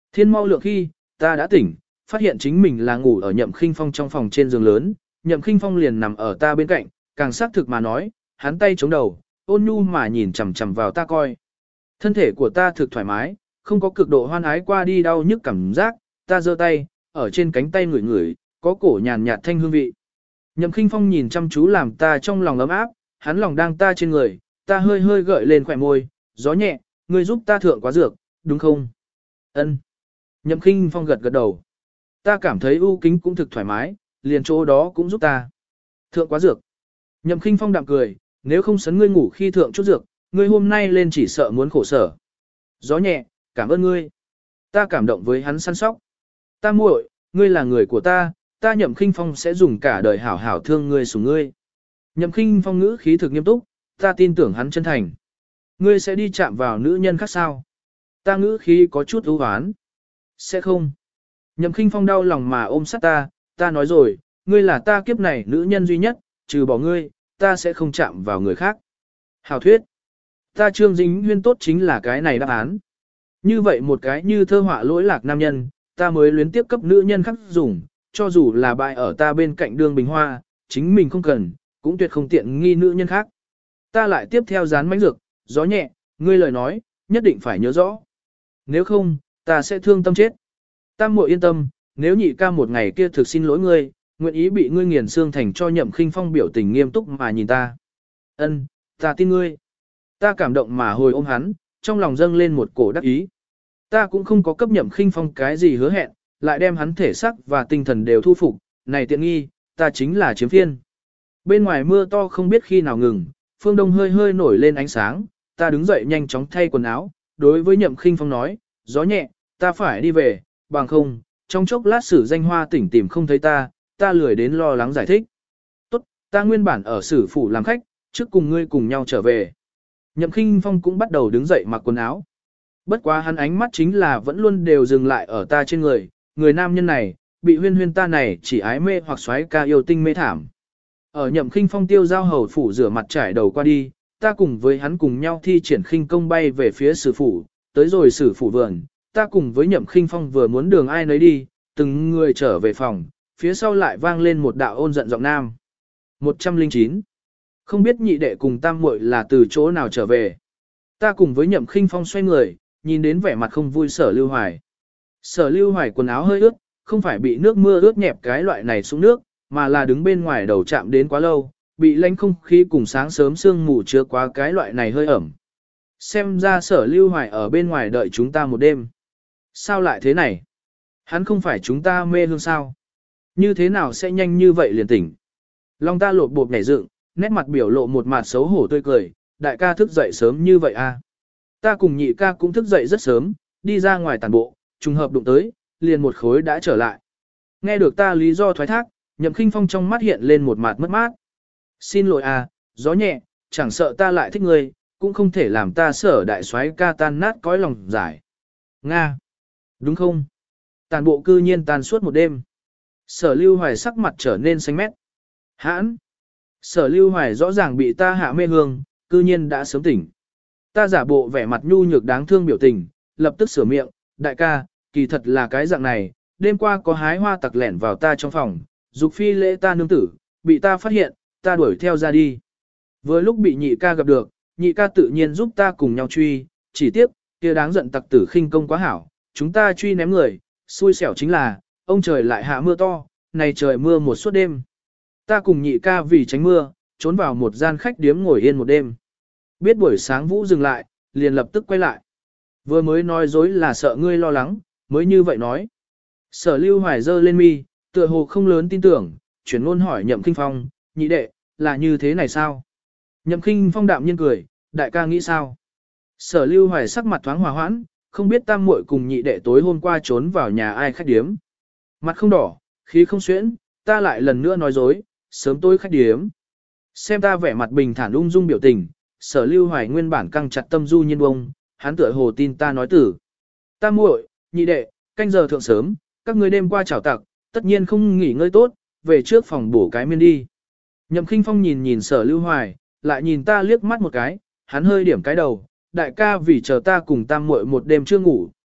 Thiên mau lượng khi, ta đã tỉnh, phát hiện chính mình là ngủ ở Nhậm Khinh Phong trong phòng trên giường lớn, Nhậm Khinh Phong liền nằm ở ta bên cạnh, càng xác thực mà nói, hắn tay chống đầu, ôn nhu mà nhìn chằm chằm vào ta coi. Thân thể của ta thực thoải mái, không có cực độ hoan ái qua đi đau nhức cảm giác, ta giơ tay, ở trên cánh tay ngửi ngửi, có cổ nhàn nhạt thanh hương vị. Nhậm Khinh Phong nhìn chăm chú làm ta trong lòng ấm áp, hắn lòng đang ta trên người, ta hơi hơi gợi lên khỏe môi, gió nhẹ, ngươi giúp ta thượng quá dược, đúng không? Ân. Nhậm Khinh Phong gật gật đầu. Ta cảm thấy u kính cũng thực thoải mái, liền chỗ đó cũng giúp ta. Thượng quá dược. Nhậm Khinh Phong đạm cười, nếu không sấn ngươi ngủ khi thượng chút dược, ngươi hôm nay lên chỉ sợ muốn khổ sở. Gió nhẹ, cảm ơn ngươi. Ta cảm động với hắn săn sóc. Ta muội, ngươi là người của ta, ta Nhậm Khinh Phong sẽ dùng cả đời hảo hảo thương ngươi sủng ngươi. Nhậm Khinh Phong ngữ khí thực nghiêm túc, ta tin tưởng hắn chân thành. Ngươi sẽ đi chạm vào nữ nhân khác sao? Ta ngữ khí có chút ưu hoán. Sẽ không. Nhậm Khinh Phong đau lòng mà ôm sát ta, ta nói rồi, ngươi là ta kiếp này nữ nhân duy nhất, trừ bỏ ngươi, ta sẽ không chạm vào người khác. Hảo thuyết. Ta Trương Dính Huyên tốt chính là cái này đáp án. Như vậy một cái như thơ họa lỗi lạc nam nhân, ta mới luyến tiếp cấp nữ nhân khác dùng, cho dù là bại ở ta bên cạnh đường bình hoa, chính mình không cần, cũng tuyệt không tiện nghi nữ nhân khác. Ta lại tiếp theo dán mánh dược, gió nhẹ, ngươi lời nói, nhất định phải nhớ rõ. Nếu không, ta sẽ thương tâm chết. Ta muội yên tâm, nếu nhị ca một ngày kia thực xin lỗi ngươi, nguyện ý bị ngươi nghiền xương thành cho Nhậm Khinh Phong biểu tình nghiêm túc mà nhìn ta. Ân, ta tin ngươi. Ta cảm động mà hồi ôm hắn, trong lòng dâng lên một cổ đắc ý. Ta cũng không có cấp Nhậm Khinh Phong cái gì hứa hẹn, lại đem hắn thể xác và tinh thần đều thu phục, này tiện nghi, ta chính là chiếm phiên. Bên ngoài mưa to không biết khi nào ngừng, phương đông hơi hơi nổi lên ánh sáng, ta đứng dậy nhanh chóng thay quần áo, đối với Nhậm Khinh Phong nói, gió nhẹ, ta phải đi về, bằng không, trong chốc lát sử danh hoa tỉnh tìm không thấy ta, ta lười đến lo lắng giải thích. Tốt, ta nguyên bản ở sử phủ làm khách, trước cùng ngươi cùng nhau trở về. Nhậm Khinh Phong cũng bắt đầu đứng dậy mặc quần áo. Bất quá hắn ánh mắt chính là vẫn luôn đều dừng lại ở ta trên người, người nam nhân này, bị huyên huyên ta này chỉ ái mê hoặc xoáy ca yêu tinh mê thảm. Ở Nhậm Khinh Phong tiêu giao hầu phủ rửa mặt trải đầu qua đi, ta cùng với hắn cùng nhau thi triển khinh công bay về phía sử phủ, tới rồi sử phủ vườn, ta cùng với Nhậm Khinh Phong vừa muốn đường ai nấy đi, từng người trở về phòng, phía sau lại vang lên một đạo ôn giận giọng nam. một trăm lẻ chín. Không biết nhị đệ cùng tam muội là từ chỗ nào trở về. Ta cùng với Nhậm Khinh Phong xoay người, nhìn đến vẻ mặt không vui Sở Lưu Hoài. Sở Lưu Hoài quần áo hơi ướt, không phải bị nước mưa ướt nhẹp cái loại này xuống nước, mà là đứng bên ngoài đầu chạm đến quá lâu, bị lạnh không khí cùng sáng sớm sương mù chứa quá cái loại này hơi ẩm. Xem ra Sở Lưu Hoài ở bên ngoài đợi chúng ta một đêm. Sao lại thế này? Hắn không phải chúng ta mê hương sao? Như thế nào sẽ nhanh như vậy liền tỉnh? Lòng ta lột bột nhảy dựng, nét mặt biểu lộ một mặt xấu hổ tươi cười, đại ca thức dậy sớm như vậy à? Ta cùng nhị ca cũng thức dậy rất sớm, đi ra ngoài tàn bộ, trùng hợp đụng tới, liền một khối đã trở lại. Nghe được ta lý do thoái thác, Nhậm Khinh Phong trong mắt hiện lên một mặt mất mát. Xin lỗi à, gió nhẹ, chẳng sợ ta lại thích ngươi, cũng không thể làm ta Sở đại soái ca tan nát cõi lòng giải. Nga. Đúng không? Tàn bộ cư nhiên tan suốt một đêm. Sở Lưu Hoài sắc mặt trở nên xanh mét. Hãn. Sở Lưu Hoài rõ ràng bị ta hạ mê hương, cư nhiên đã sớm tỉnh. Ta giả bộ vẻ mặt nhu nhược đáng thương biểu tình, lập tức sửa miệng, đại ca, kỳ thật là cái dạng này, đêm qua có hái hoa tặc lẻn vào ta trong phòng, dục phi lễ ta nương tử, bị ta phát hiện, ta đuổi theo ra đi. Vừa lúc bị nhị ca gặp được, nhị ca tự nhiên giúp ta cùng nhau truy, chỉ tiếp, kia đáng giận tặc tử khinh công quá hảo, chúng ta truy ném người, xui xẻo chính là, ông trời lại hạ mưa to, này trời mưa một suốt đêm. Ta cùng nhị ca vì tránh mưa, trốn vào một gian khách điếm ngồi yên một đêm. Biết buổi sáng Vũ dừng lại, liền lập tức quay lại. Vừa mới nói dối là sợ ngươi lo lắng, mới như vậy nói. Sở Lưu Hoài giơ lên mi, tựa hồ không lớn tin tưởng, chuyển ngôn hỏi Nhậm Khinh Phong, nhị đệ, là như thế này sao? Nhậm Khinh Phong đạm nhiên cười, đại ca nghĩ sao? Sở Lưu Hoài sắc mặt thoáng hòa hoãn, không biết tam muội cùng nhị đệ tối hôm qua trốn vào nhà ai khách điếm. Mặt không đỏ, khí không xuyễn, ta lại lần nữa nói dối, sớm tối khách điếm. Xem ta vẻ mặt bình thản ung dung biểu tình, Sở Lưu Hoài nguyên bản căng chặt tâm du nhiên bông, hắn tựa hồ tin ta nói tử. Tam muội, nhị đệ, canh giờ thượng sớm, các ngươi đêm qua chảo tặc, tất nhiên không nghỉ ngơi tốt, về trước phòng bổ cái miên đi. Nhậm Khinh Phong nhìn nhìn Sở Lưu Hoài, lại nhìn ta liếc mắt một cái, hắn hơi điểm cái đầu, đại ca vì chờ ta cùng tam muội một đêm chưa ngủ,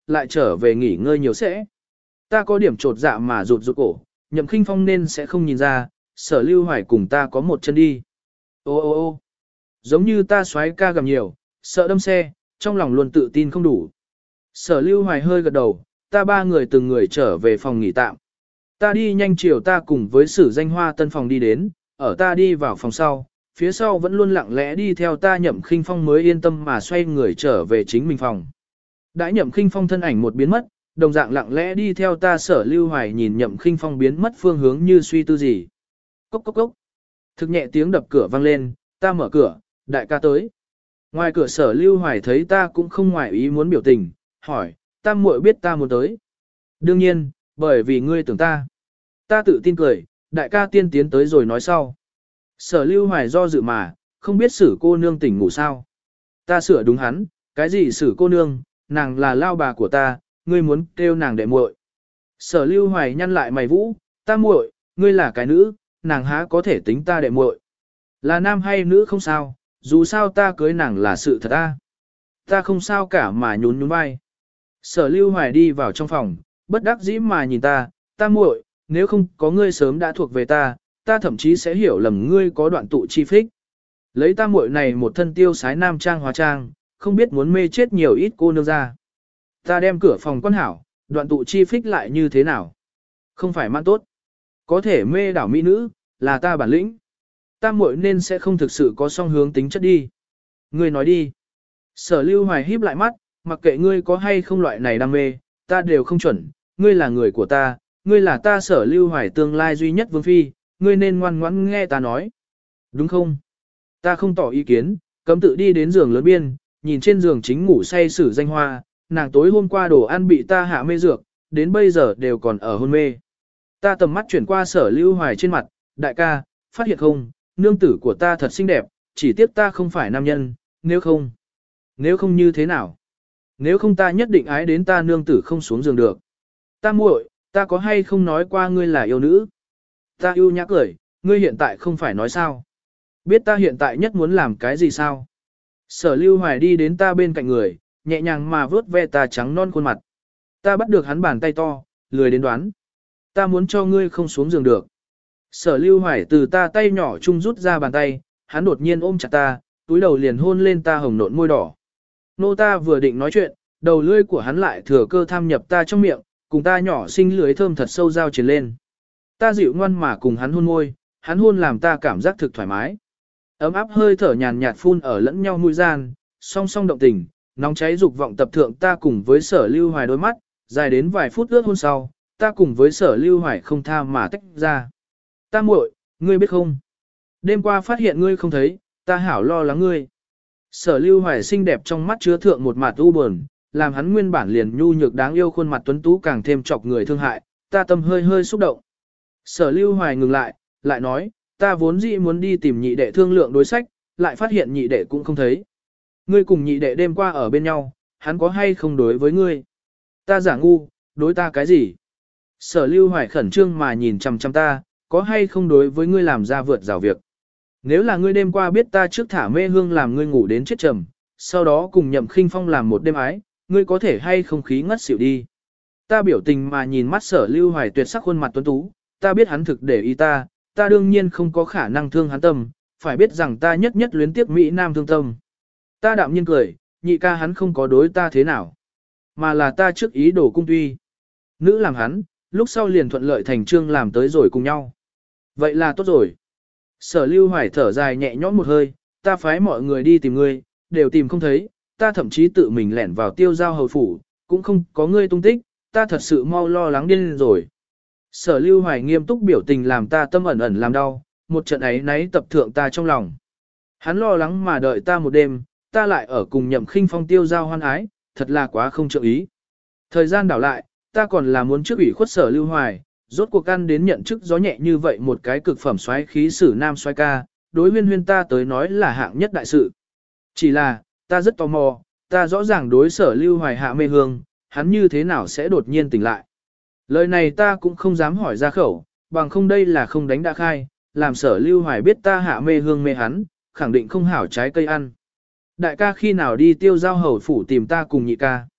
lại trở về nghỉ ngơi nhiều sẽ. Ta có điểm trột dạ mà rụt rụt cổ, Nhậm Khinh Phong nên sẽ không nhìn ra, Sở Lưu Hoài cùng ta có một chân đi. Ô ô ô giống như ta xoái ca gầm nhiều, sợ đâm xe, trong lòng luôn tự tin không đủ. Sở Lưu Hoài hơi gật đầu, ta ba người từng người trở về phòng nghỉ tạm. Ta đi nhanh chiều ta cùng với Sử Danh Hoa tân phòng đi đến, ở ta đi vào phòng sau, phía sau vẫn luôn lặng lẽ đi theo ta Nhậm Khinh Phong mới yên tâm mà xoay người trở về chính mình phòng. Đã Nhậm Khinh Phong thân ảnh một biến mất, đồng dạng lặng lẽ đi theo ta Sở Lưu Hoài nhìn Nhậm Khinh Phong biến mất phương hướng như suy tư gì. Cốc cốc cốc. Thực nhẹ tiếng đập cửa vang lên, ta mở cửa, đại ca tới. Ngoài cửa Sở Lưu Hoài thấy ta cũng không ngoài ý muốn biểu tình, hỏi, ta muội biết ta muốn tới. Đương nhiên, bởi vì ngươi tưởng ta. Ta tự tin cười, đại ca tiên tiến tới rồi nói sau. Sở Lưu Hoài do dự mà, không biết Sử cô nương tỉnh ngủ sao. Ta sửa đúng hắn, cái gì Sử cô nương, nàng là lao bà của ta, ngươi muốn kêu nàng đệ muội. Sở Lưu Hoài nhăn lại mày vũ, ta muội, ngươi là cái nữ, nàng há có thể tính ta đệ muội. Là nam hay nữ không sao, dù sao ta cưới nàng là sự thật ta. Ta không sao cả mà nhún nhún vai. Sở Lưu Hoài đi vào trong phòng, bất đắc dĩ mà nhìn ta, ta muội, nếu không có ngươi sớm đã thuộc về ta, ta thậm chí sẽ hiểu lầm ngươi có đoạn tụ chi phích. Lấy ta muội này một thân tiêu sái nam trang hóa trang, không biết muốn mê chết nhiều ít cô nương ra. Ta đem cửa phòng quan hảo, đoạn tụ chi phích lại như thế nào? Không phải mang tốt. Có thể mê đảo mỹ nữ, là ta bản lĩnh. Ta muội nên sẽ không thực sự có song hướng tính chất đi. Ngươi nói đi. Sở Lưu Hoài híp lại mắt, mặc kệ ngươi có hay không loại này đam mê, ta đều không chuẩn. Ngươi là người của ta, ngươi là ta Sở Lưu Hoài tương lai duy nhất vương phi, ngươi nên ngoan ngoãn nghe ta nói. Đúng không? Ta không tỏ ý kiến, cấm tự đi đến giường lớn biên, nhìn trên giường chính ngủ say Sử Danh Hoa, nàng tối hôm qua đồ ăn bị ta hạ mê dược, đến bây giờ đều còn ở hôn mê. Ta tầm mắt chuyển qua Sở Lưu Hoài trên mặt, đại ca, phát hiện không, nương tử của ta thật xinh đẹp, chỉ tiếc ta không phải nam nhân, nếu không. Nếu không như thế nào? Nếu không ta nhất định ái đến ta nương tử không xuống giường được. Ta muội, ta có hay không nói qua ngươi là yêu nữ? Ta yêu nhã cười, ngươi hiện tại không phải nói sao? Biết ta hiện tại nhất muốn làm cái gì sao? Sở Lưu Hoài đi đến ta bên cạnh người, nhẹ nhàng mà vớt ve ta trắng non khuôn mặt. Ta bắt được hắn bàn tay to, lười đến đoán. Ta muốn cho ngươi không xuống giường được. Sở Lưu Hoài từ ta tay nhỏ chung rút ra bàn tay, hắn đột nhiên ôm chặt ta, túi đầu liền hôn lên ta hồng nộn môi đỏ. Nô ta vừa định nói chuyện, đầu lưỡi của hắn lại thừa cơ tham nhập ta trong miệng, cùng ta nhỏ xinh lưỡi thơm thật sâu giao truyền lên. Ta dịu ngoan mà cùng hắn hôn môi, hắn hôn làm ta cảm giác thực thoải mái. Ấm áp hơi thở nhàn nhạt phun ở lẫn nhau mũi gian, song song động tình, nóng cháy dục vọng tập thượng ta cùng với Sở Lưu Hoài đôi mắt, dài đến vài phút ướt hôn sau, ta cùng với Sở Lưu Hoài không tha mà tách ra. Ta muội, ngươi biết không? Đêm qua phát hiện ngươi không thấy, ta hảo lo lắng ngươi. Sở Lưu Hoài xinh đẹp trong mắt chứa thượng một mặt u buồn, làm hắn nguyên bản liền nhu nhược đáng yêu khuôn mặt tuấn tú càng thêm chọc người thương hại, ta tâm hơi hơi xúc động. Sở Lưu Hoài ngừng lại, lại nói, ta vốn dĩ muốn đi tìm nhị đệ thương lượng đối sách, lại phát hiện nhị đệ cũng không thấy. Ngươi cùng nhị đệ đêm qua ở bên nhau, hắn có hay không đối với ngươi? Ta giả ngu, đối ta cái gì? Sở Lưu Hoài khẩn trương mà nhìn chằm chằm ta, có hay không đối với ngươi làm ra vượt rào việc? Nếu là ngươi đêm qua biết ta trước thả mê hương làm ngươi ngủ đến chết trầm, sau đó cùng Nhậm Khinh Phong làm một đêm ái, ngươi có thể hay không khí ngất xỉu đi? Ta biểu tình mà nhìn mắt Sở Lưu Hoài tuyệt sắc khuôn mặt tuấn tú, ta biết hắn thực để ý ta, ta đương nhiên không có khả năng thương hắn tâm, phải biết rằng ta nhất nhất luyến tiếc Mỹ Nam thương tâm. Ta đạm nhiên cười, nhị ca hắn không có đối ta thế nào, mà là ta trước ý đồ cung tuy. Nữ làm hắn, lúc sau liền thuận lợi thành trương làm tới rồi cùng nhau. Vậy là tốt rồi. Sở Lưu Hoài thở dài nhẹ nhõm một hơi, ta phái mọi người đi tìm ngươi, đều tìm không thấy, ta thậm chí tự mình lẻn vào Tiêu Giao hầu phủ, cũng không có ngươi tung tích, ta thật sự mau lo lắng điên rồi. Sở Lưu Hoài nghiêm túc biểu tình làm ta tâm ẩn ẩn làm đau, một trận ấy náy tập thượng ta trong lòng. Hắn lo lắng mà đợi ta một đêm, ta lại ở cùng Nhậm Khinh Phong Tiêu Giao hoan ái, thật là quá không trợ ý. Thời gian đảo lại, ta còn là muốn trước ủy khuất Sở Lưu Hoài, rốt cuộc ăn đến nhận chức gió nhẹ như vậy một cái cực phẩm xoáy khí sử nam xoáy ca, đối Huyên Huyên ta tới nói là hạng nhất đại sự. Chỉ là, ta rất tò mò, ta rõ ràng đối Sở Lưu Hoài hạ mê hương, hắn như thế nào sẽ đột nhiên tỉnh lại. Lời này ta cũng không dám hỏi ra khẩu, bằng không đây là không đánh đã khai, làm Sở Lưu Hoài biết ta hạ mê hương mê hắn, khẳng định không hảo trái cây ăn. Đại ca khi nào đi Tiêu Giao hầu phủ tìm ta cùng nhị ca.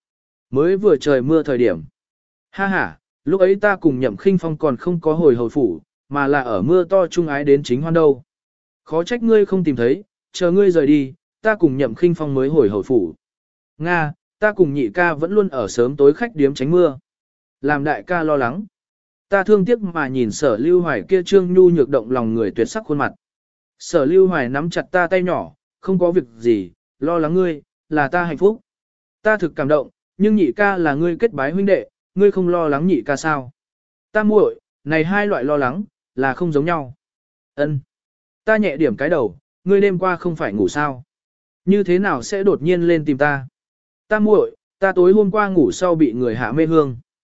Mới vừa trời mưa thời điểm. Ha ha, lúc ấy ta cùng Nhậm Khinh Phong còn không có hồi hồi phủ, mà là ở mưa to chung ái đến chính hoan đâu. Khó trách ngươi không tìm thấy, chờ ngươi rời đi, ta cùng Nhậm Khinh Phong mới hồi hồi phủ. Nga, ta cùng nhị ca vẫn luôn ở sớm tối khách điếm tránh mưa. Làm đại ca lo lắng. Ta thương tiếc mà nhìn sở lưu hoài kia trương nhu nhược động lòng người tuyệt sắc khuôn mặt. Sở lưu hoài nắm chặt ta tay nhỏ, không có việc gì, lo lắng ngươi, là ta hạnh phúc. Ta thực cảm động, nhưng nhị ca là ngươi kết bái huynh đệ, ngươi không lo lắng nhị ca sao? Ta muội, này hai loại lo lắng, là không giống nhau. Ân. Ta nhẹ điểm cái đầu, ngươi đêm qua không phải ngủ sao? Như thế nào sẽ đột nhiên lên tìm ta? Ta muội, ta tối hôm qua ngủ sau bị người hạ mê hương.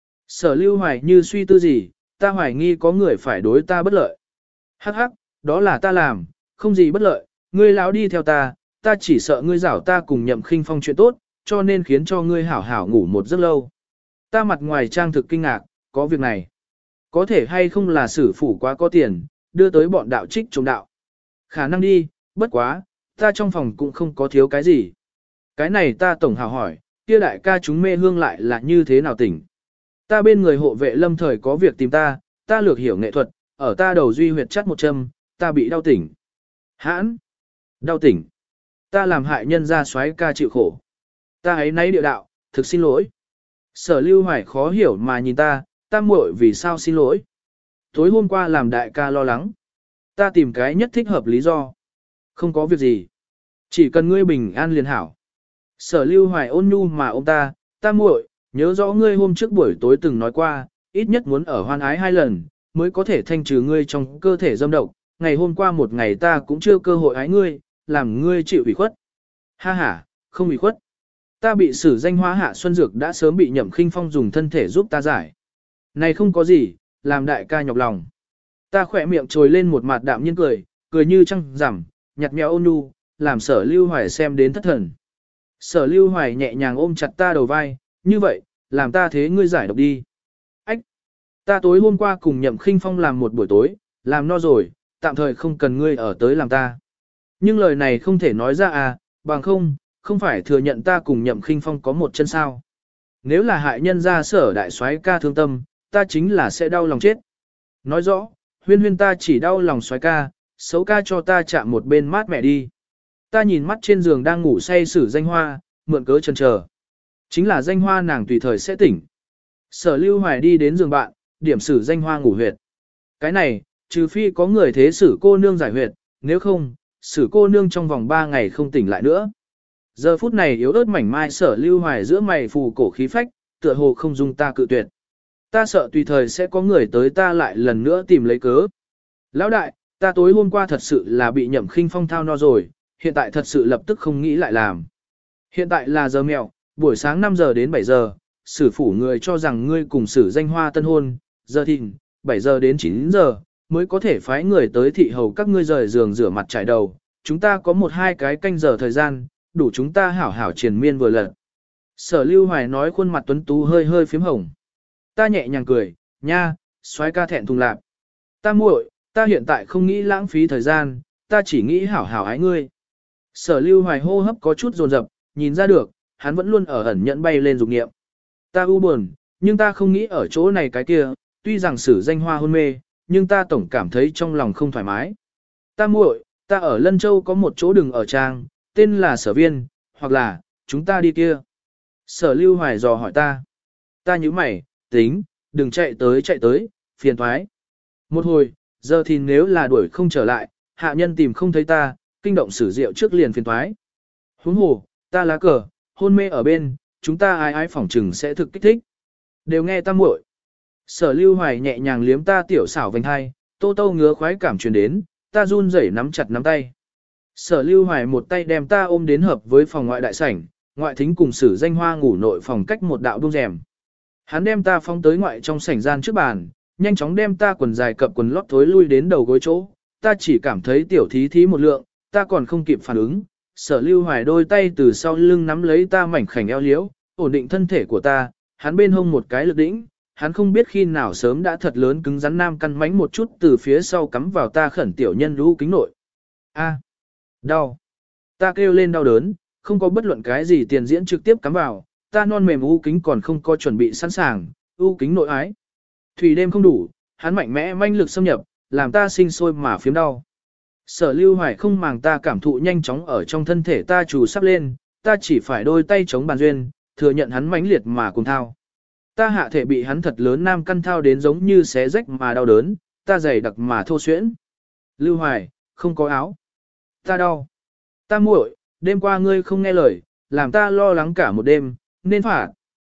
Sở lưu hoài như suy tư gì, ta hoài nghi có người phải đối ta bất lợi. Hắc hắc, đó là ta làm, không gì bất lợi, ngươi lão đi theo ta, ta chỉ sợ ngươi giảo ta cùng Nhậm Khinh Phong chuyện tốt, cho nên khiến cho ngươi hảo hảo ngủ một giấc lâu. Ta mặt ngoài trang thực kinh ngạc, có việc này. Có thể hay không là sử phủ quá có tiền, đưa tới bọn đạo trích trộm đạo. Khả năng đi, bất quá, ta trong phòng cũng không có thiếu cái gì. Cái này ta tổng hào hỏi, kia đại ca chúng mê hương lại là như thế nào tỉnh. Ta bên người hộ vệ lâm thời có việc tìm ta, ta lược hiểu nghệ thuật, ở ta đầu duy huyệt chắt một châm, ta bị đau tỉnh. Hãn! Đau tỉnh! Ta làm hại nhân ra xoáy ca chịu khổ. Ta ấy nấy địa đạo, thực xin lỗi. Sở lưu hoài khó hiểu mà nhìn ta, ta muội vì sao xin lỗi. Tối hôm qua làm đại ca lo lắng. Ta tìm cái nhất thích hợp lý do. Không có việc gì. Chỉ cần ngươi bình an liền hảo. Sở lưu hoài ôn nhu mà ôm ta, ta muội, nhớ rõ ngươi hôm trước buổi tối từng nói qua, ít nhất muốn ở hoan ái hai lần, mới có thể thanh trừ ngươi trong cơ thể dâm độc. Ngày hôm qua một ngày ta cũng chưa cơ hội ái ngươi, làm ngươi chịu ủy khuất. Ha ha, không ủy khuất. Ta bị sử danh hóa hạ xuân dược đã sớm bị Nhậm Khinh Phong dùng thân thể giúp ta giải. Này không có gì, làm đại ca nhọc lòng. Ta khỏe miệng trồi lên một mặt đạm nhiên cười, cười như trăng rằm, nhạt nhẽo ôn nhu, làm sở lưu hoài xem đến thất thần. Sở lưu hoài nhẹ nhàng ôm chặt ta đầu vai, như vậy, làm ta thế ngươi giải độc đi. Ách! Ta tối hôm qua cùng Nhậm Khinh Phong làm một buổi tối, làm no rồi, tạm thời không cần ngươi ở tới làm ta. Nhưng lời này không thể nói ra à, bằng không, không phải thừa nhận ta cùng Nhậm Khinh Phong có một chân sao. Nếu là hại nhân ra sở đại soái ca thương tâm, ta chính là sẽ đau lòng chết. Nói rõ, huyên huyên ta chỉ đau lòng soái ca, xấu ca cho ta chạm một bên mát mẹ đi. Ta nhìn mắt trên giường đang ngủ say sử danh hoa, mượn cớ chần chờ. Chính là danh hoa nàng tùy thời sẽ tỉnh. Sở lưu hoài đi đến giường bạn, điểm sử danh hoa ngủ huyệt. Cái này, trừ phi có người thế sử cô nương giải huyệt, nếu không, sử cô nương trong vòng ba ngày không tỉnh lại nữa. Giờ phút này yếu ớt mảnh mai sở lưu hoài giữa mày phù cổ khí phách, tựa hồ không dung ta cự tuyệt. Ta sợ tùy thời sẽ có người tới ta lại lần nữa tìm lấy cớ. Lão đại, ta tối hôm qua thật sự là bị Nhậm Khinh Phong thao no rồi, hiện tại thật sự lập tức không nghĩ lại làm. Hiện tại là giờ mẹo, buổi sáng năm giờ đến bảy giờ, sử phủ người cho rằng ngươi cùng sử danh hoa tân hôn, giờ thịnh, bảy giờ đến chín giờ, mới có thể phái người tới thị hầu các ngươi rời giường rửa mặt trải đầu. Chúng ta có một hai cái canh giờ thời gian, đủ chúng ta hảo hảo triền miên vừa lần. Sở lưu hoài nói khuôn mặt tuấn tú hơi hơi phím hồng. Ta nhẹ nhàng cười, nha, soái ca thẹn thùng lạc. Ta muội, ta hiện tại không nghĩ lãng phí thời gian, ta chỉ nghĩ hảo hảo ái ngươi. Sở lưu hoài hô hấp có chút dồn dập, nhìn ra được, hắn vẫn luôn ở ẩn nhẫn bay lên dục niệm. Ta u buồn, nhưng ta không nghĩ ở chỗ này cái kia, tuy rằng sử danh hoa hôn mê, nhưng ta tổng cảm thấy trong lòng không thoải mái. Ta muội, ta ở Lân Châu có một chỗ đừng ở trang, tên là Sở Viên, hoặc là, chúng ta đi kia. Sở lưu hoài dò hỏi ta. Ta nhíu mày, tính, đừng chạy tới chạy tới, phiền thoái. Một hồi, giờ thì nếu là đuổi không trở lại, hạ nhân tìm không thấy ta, kinh động sử rượu trước liền phiền thoái. Huống hồ, ta lá cờ, hôn mê ở bên, chúng ta ai ai phỏng trừng sẽ thực kích thích. Đều nghe ta muội. Sở lưu hoài nhẹ nhàng liếm ta tiểu xảo vành hai, tô tô ngứa khoái cảm truyền đến, ta run rẩy nắm chặt nắm tay. Sở lưu hoài một tay đem ta ôm đến hợp với phòng ngoại đại sảnh, ngoại thính cùng sử danh hoa ngủ nội phòng cách một đạo buông rèm. Hắn đem ta phóng tới ngoại trong sảnh gian trước bàn, nhanh chóng đem ta quần dài cập quần lót thối lui đến đầu gối chỗ. Ta chỉ cảm thấy tiểu thí thí một lượng, ta còn không kịp phản ứng. Sở lưu hoài đôi tay từ sau lưng nắm lấy ta mảnh khảnh eo liễu, ổn định thân thể của ta, hắn bên hông một cái lực đỉnh, hắn không biết khi nào sớm đã thật lớn cứng rắn nam căn mánh một chút từ phía sau cắm vào ta khẩn tiểu nhân lũ kính nội. A, đau. Ta kêu lên đau đớn, không có bất luận cái gì tiền diễn trực tiếp cắm vào, ta non mềm u kính còn không có chuẩn bị sẵn sàng, u kính nội ái. Thủy đêm không đủ, hắn mạnh mẽ manh lực xâm nhập, làm ta sinh sôi mà phiếm đau. Sở Lưu Hoài không màng ta cảm thụ nhanh chóng ở trong thân thể ta trù sắp lên, ta chỉ phải đôi tay chống bàn duyên, thừa nhận hắn mãnh liệt mà cùng thao. Ta hạ thể bị hắn thật lớn nam căn thao đến giống như xé rách mà đau đớn, ta dày đặc mà thô xuyễn. Lưu Hoài, không có áo. Ta đau. Ta muội, đêm qua ngươi không nghe lời, làm ta lo lắng cả một đêm, nên phạt.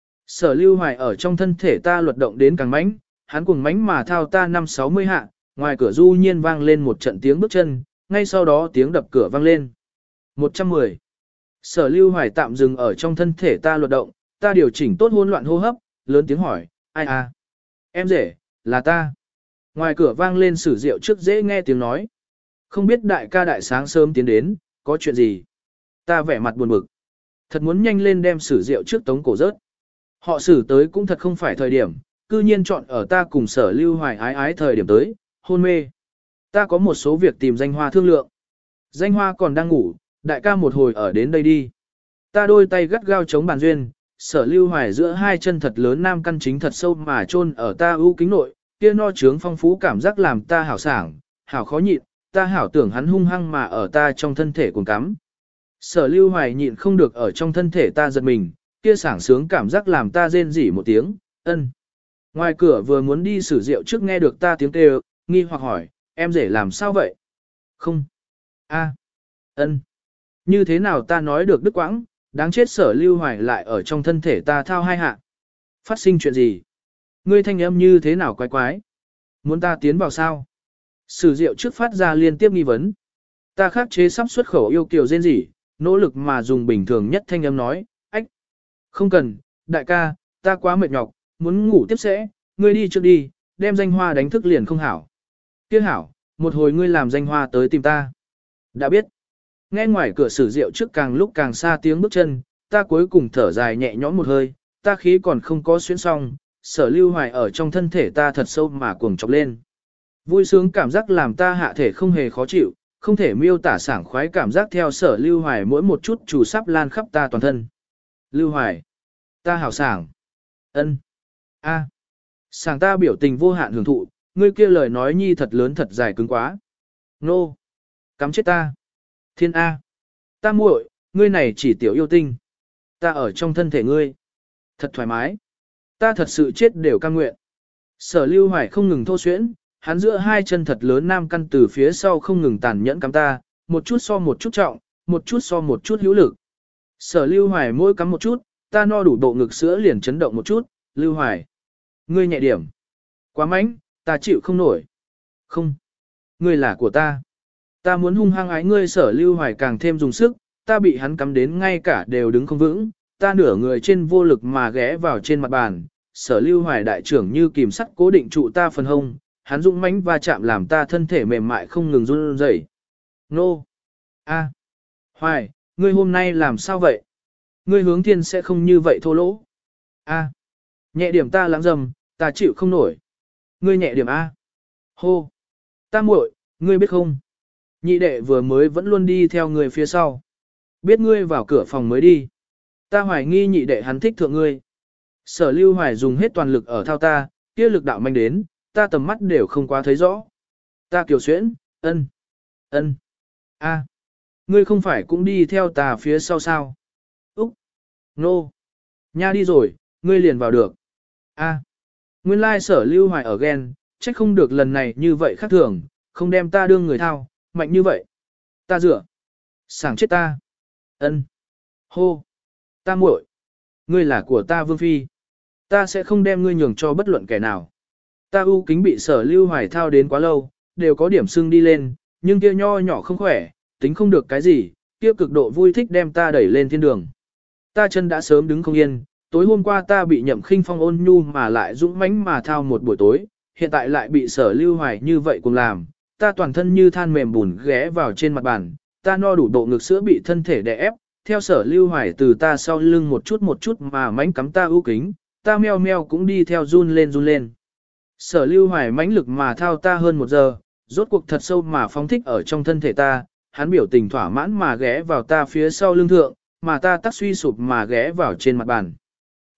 Sở Lưu Hoài ở trong thân thể ta luật động đến càng mãnh, hắn cùng mãnh mà thao ta năm sáu mươi hạ, ngoài cửa du nhiên vang lên một trận tiếng bước chân, ngay sau đó tiếng đập cửa vang lên. một trăm mười. Sở Lưu Hoài tạm dừng ở trong thân thể ta luật động, ta điều chỉnh tốt hỗn loạn hô hấp, lớn tiếng hỏi, ai à? Em rể, là ta. Ngoài cửa vang lên Sử Diệu trước dễ nghe tiếng nói. Không biết đại ca đại sáng sớm tiến đến, có chuyện gì? Ta vẻ mặt buồn bực. Thật muốn nhanh lên đem Sử Diệu trước tống cổ rớt. Họ Sử tới cũng thật không phải thời điểm, cư nhiên chọn ở ta cùng Sở Lưu Hoài ái ái thời điểm tới, hôn mê. Ta có một số việc tìm Danh Hoa thương lượng. Danh Hoa còn đang ngủ, đại ca một hồi ở đến đây đi. Ta đôi tay gắt gao chống bàn duyên, Sở Lưu Hoài giữa hai chân thật lớn nam căn chính thật sâu mà chôn ở ta ưu kính nội, kia no trướng phong phú cảm giác làm ta hảo sảng, hảo khó nhịn, ta hảo tưởng hắn hung hăng mà ở ta trong thân thể cuồng cắm. Sở Lưu Hoài nhịn không được ở trong thân thể ta giật mình, kia sảng sướng cảm giác làm ta rên rỉ một tiếng, ân. Ngoài cửa vừa muốn đi Sử Diệu trước nghe được ta tiếng kêu, nghi hoặc hỏi, em rể làm sao vậy? Không. A. Ân. Như thế nào ta nói được đứt quãng, đáng chết Sở Lưu Hoài lại ở trong thân thể ta thao hai hạ. Phát sinh chuyện gì? Ngươi thanh âm như thế nào quái quái? Muốn ta tiến vào sao? Sử Diệu trước phát ra liên tiếp nghi vấn. Ta khắc chế sắp xuất khẩu yêu kiều rên rỉ, nỗ lực mà dùng bình thường nhất thanh âm nói, ách. Không cần, đại ca, ta quá mệt nhọc, muốn ngủ tiếp sẽ, ngươi đi trước đi, đem Danh Hoa đánh thức liền không hảo. Kia hảo, một hồi ngươi làm Danh Hoa tới tìm ta. Đã biết. Nghe ngoài cửa Sử Diệu trước càng lúc càng xa tiếng bước chân, ta cuối cùng thở dài nhẹ nhõm một hơi, ta khí còn không có xuyến xong, Sở Lưu Hoài ở trong thân thể ta thật sâu mà cuồng chọc lên. Vui sướng cảm giác làm ta hạ thể không hề khó chịu, không thể miêu tả sảng khoái cảm giác theo Sở Lưu Hoài mỗi một chút chủ sắp lan khắp ta toàn thân. Lưu Hoài, ta hảo sảng. Ân. A. Sảng ta biểu tình vô hạn hưởng thụ, ngươi kia lời nói nhi thật lớn thật dài cứng quá. Nô. Cắm chết ta. Thiên A. Ta muội, ngươi này chỉ tiểu yêu tinh. Ta ở trong thân thể ngươi. Thật thoải mái. Ta thật sự chết đều cam nguyện. Sở Lưu Hoài không ngừng thô xuyễn, hắn giữa hai chân thật lớn nam căn từ phía sau không ngừng tàn nhẫn cắm ta, một chút so một chút trọng, một chút so một chút hữu lực. Sở Lưu Hoài mỗi cắm một chút, ta no đủ độ ngực sữa liền chấn động một chút, Lưu Hoài. Ngươi nhẹ điểm. Quá mạnh, ta chịu không nổi. Không. Ngươi là của ta. Ta muốn hung hăng ái ngươi. Sở Lưu Hoài càng thêm dùng sức, ta bị hắn cắm đến ngay cả đều đứng không vững, ta nửa người trên vô lực mà ghé vào trên mặt bàn. Sở Lưu Hoài đại trưởng như kìm sắt cố định trụ ta phần hông, hắn dũng mãnh va chạm làm ta thân thể mềm mại không ngừng run rẩy. Nô! A! Hoài, ngươi hôm nay làm sao vậy? Ngươi hướng thiên sẽ không như vậy thô lỗ. A! Nhẹ điểm ta lãng dầm, ta chịu không nổi. Ngươi nhẹ điểm A! Hô! Ta muội, ngươi biết không? Nhị đệ vừa mới vẫn luôn đi theo người phía sau. Biết ngươi vào cửa phòng mới đi. Ta hoài nghi nhị đệ hắn thích thượng ngươi. Sở Lưu Hoài dùng hết toàn lực ở thao ta, kia lực đạo manh đến, ta tầm mắt đều không quá thấy rõ. Ta kiều xuyễn, ân, ân, a, ngươi không phải cũng đi theo ta phía sau sao? Úc, nô, nha đi rồi, ngươi liền vào được. A, nguyên lai Sở Lưu Hoài ở ghen, trách không được lần này như vậy khác thường, không đem ta đương người thao, mạnh như vậy. Ta dựa, sảng chết ta. Ân, hô, ta muội, ngươi là của ta vương phi. Ta sẽ không đem ngươi nhường cho bất luận kẻ nào. Ta ưu kính bị Sở Lưu Hoài thao đến quá lâu, đều có điểm sưng đi lên, nhưng kia nho nhỏ không khỏe, tính không được cái gì, kia cực độ vui thích đem ta đẩy lên thiên đường. Ta chân đã sớm đứng không yên, tối hôm qua ta bị Nhậm Khinh Phong ôn nhu mà lại dũng mãnh mà thao một buổi tối, hiện tại lại bị Sở Lưu Hoài như vậy cùng làm, ta toàn thân như than mềm bùn ghé vào trên mặt bàn, ta no đủ độ ngực sữa bị thân thể đè ép, theo Sở Lưu Hoài từ ta sau lưng một chút một chút mà mãnh cắm ta ưu kính, ta meo meo cũng đi theo run lên run lên. Sở Lưu Hoài mãnh lực mà thao ta hơn một giờ, rốt cuộc thật sâu mà phóng thích ở trong thân thể ta, hắn biểu tình thỏa mãn mà ghé vào ta phía sau lưng thượng, mà ta tắc suy sụp mà ghé vào trên mặt bàn.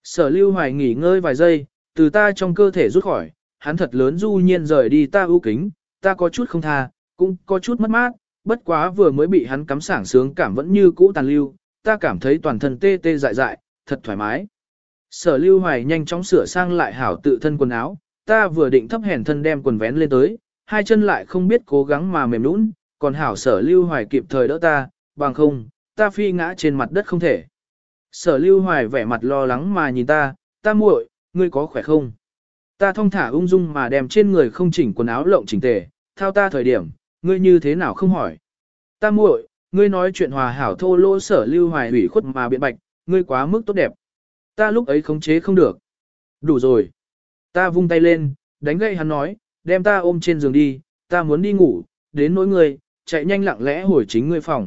Sở Lưu Hoài nghỉ ngơi vài giây, từ ta trong cơ thể rút khỏi, hắn thật lớn du nhiên rời đi ta ưu kính, ta có chút không tha, cũng có chút mất mát, bất quá vừa mới bị hắn cắm sảng sướng cảm vẫn như cũ tàn lưu, ta cảm thấy toàn thân tê tê dại dại, thật thoải mái. Sở Lưu Hoài nhanh chóng sửa sang lại hảo tự thân quần áo, ta vừa định thấp hèn thân đem quần vén lên tới, hai chân lại không biết cố gắng mà mềm nũng, còn hảo Sở Lưu Hoài kịp thời đỡ ta, bằng không, ta phi ngã trên mặt đất không thể. Sở Lưu Hoài vẻ mặt lo lắng mà nhìn ta, ta muội, ngươi có khỏe không? Ta thong thả ung dung mà đem trên người không chỉnh quần áo lộng chỉnh tề, thao ta thời điểm, ngươi như thế nào không hỏi. Ta muội, ngươi nói chuyện hòa hảo thô lỗ Sở Lưu Hoài ủy khuất mà biện bạch, ngươi quá mức tốt đẹp. Ta lúc ấy khống chế không được. Đủ rồi. Ta vung tay lên, đánh gậy hắn nói, đem ta ôm trên giường đi, ta muốn đi ngủ, đến nỗi ngươi, chạy nhanh lặng lẽ hồi chính ngươi phòng.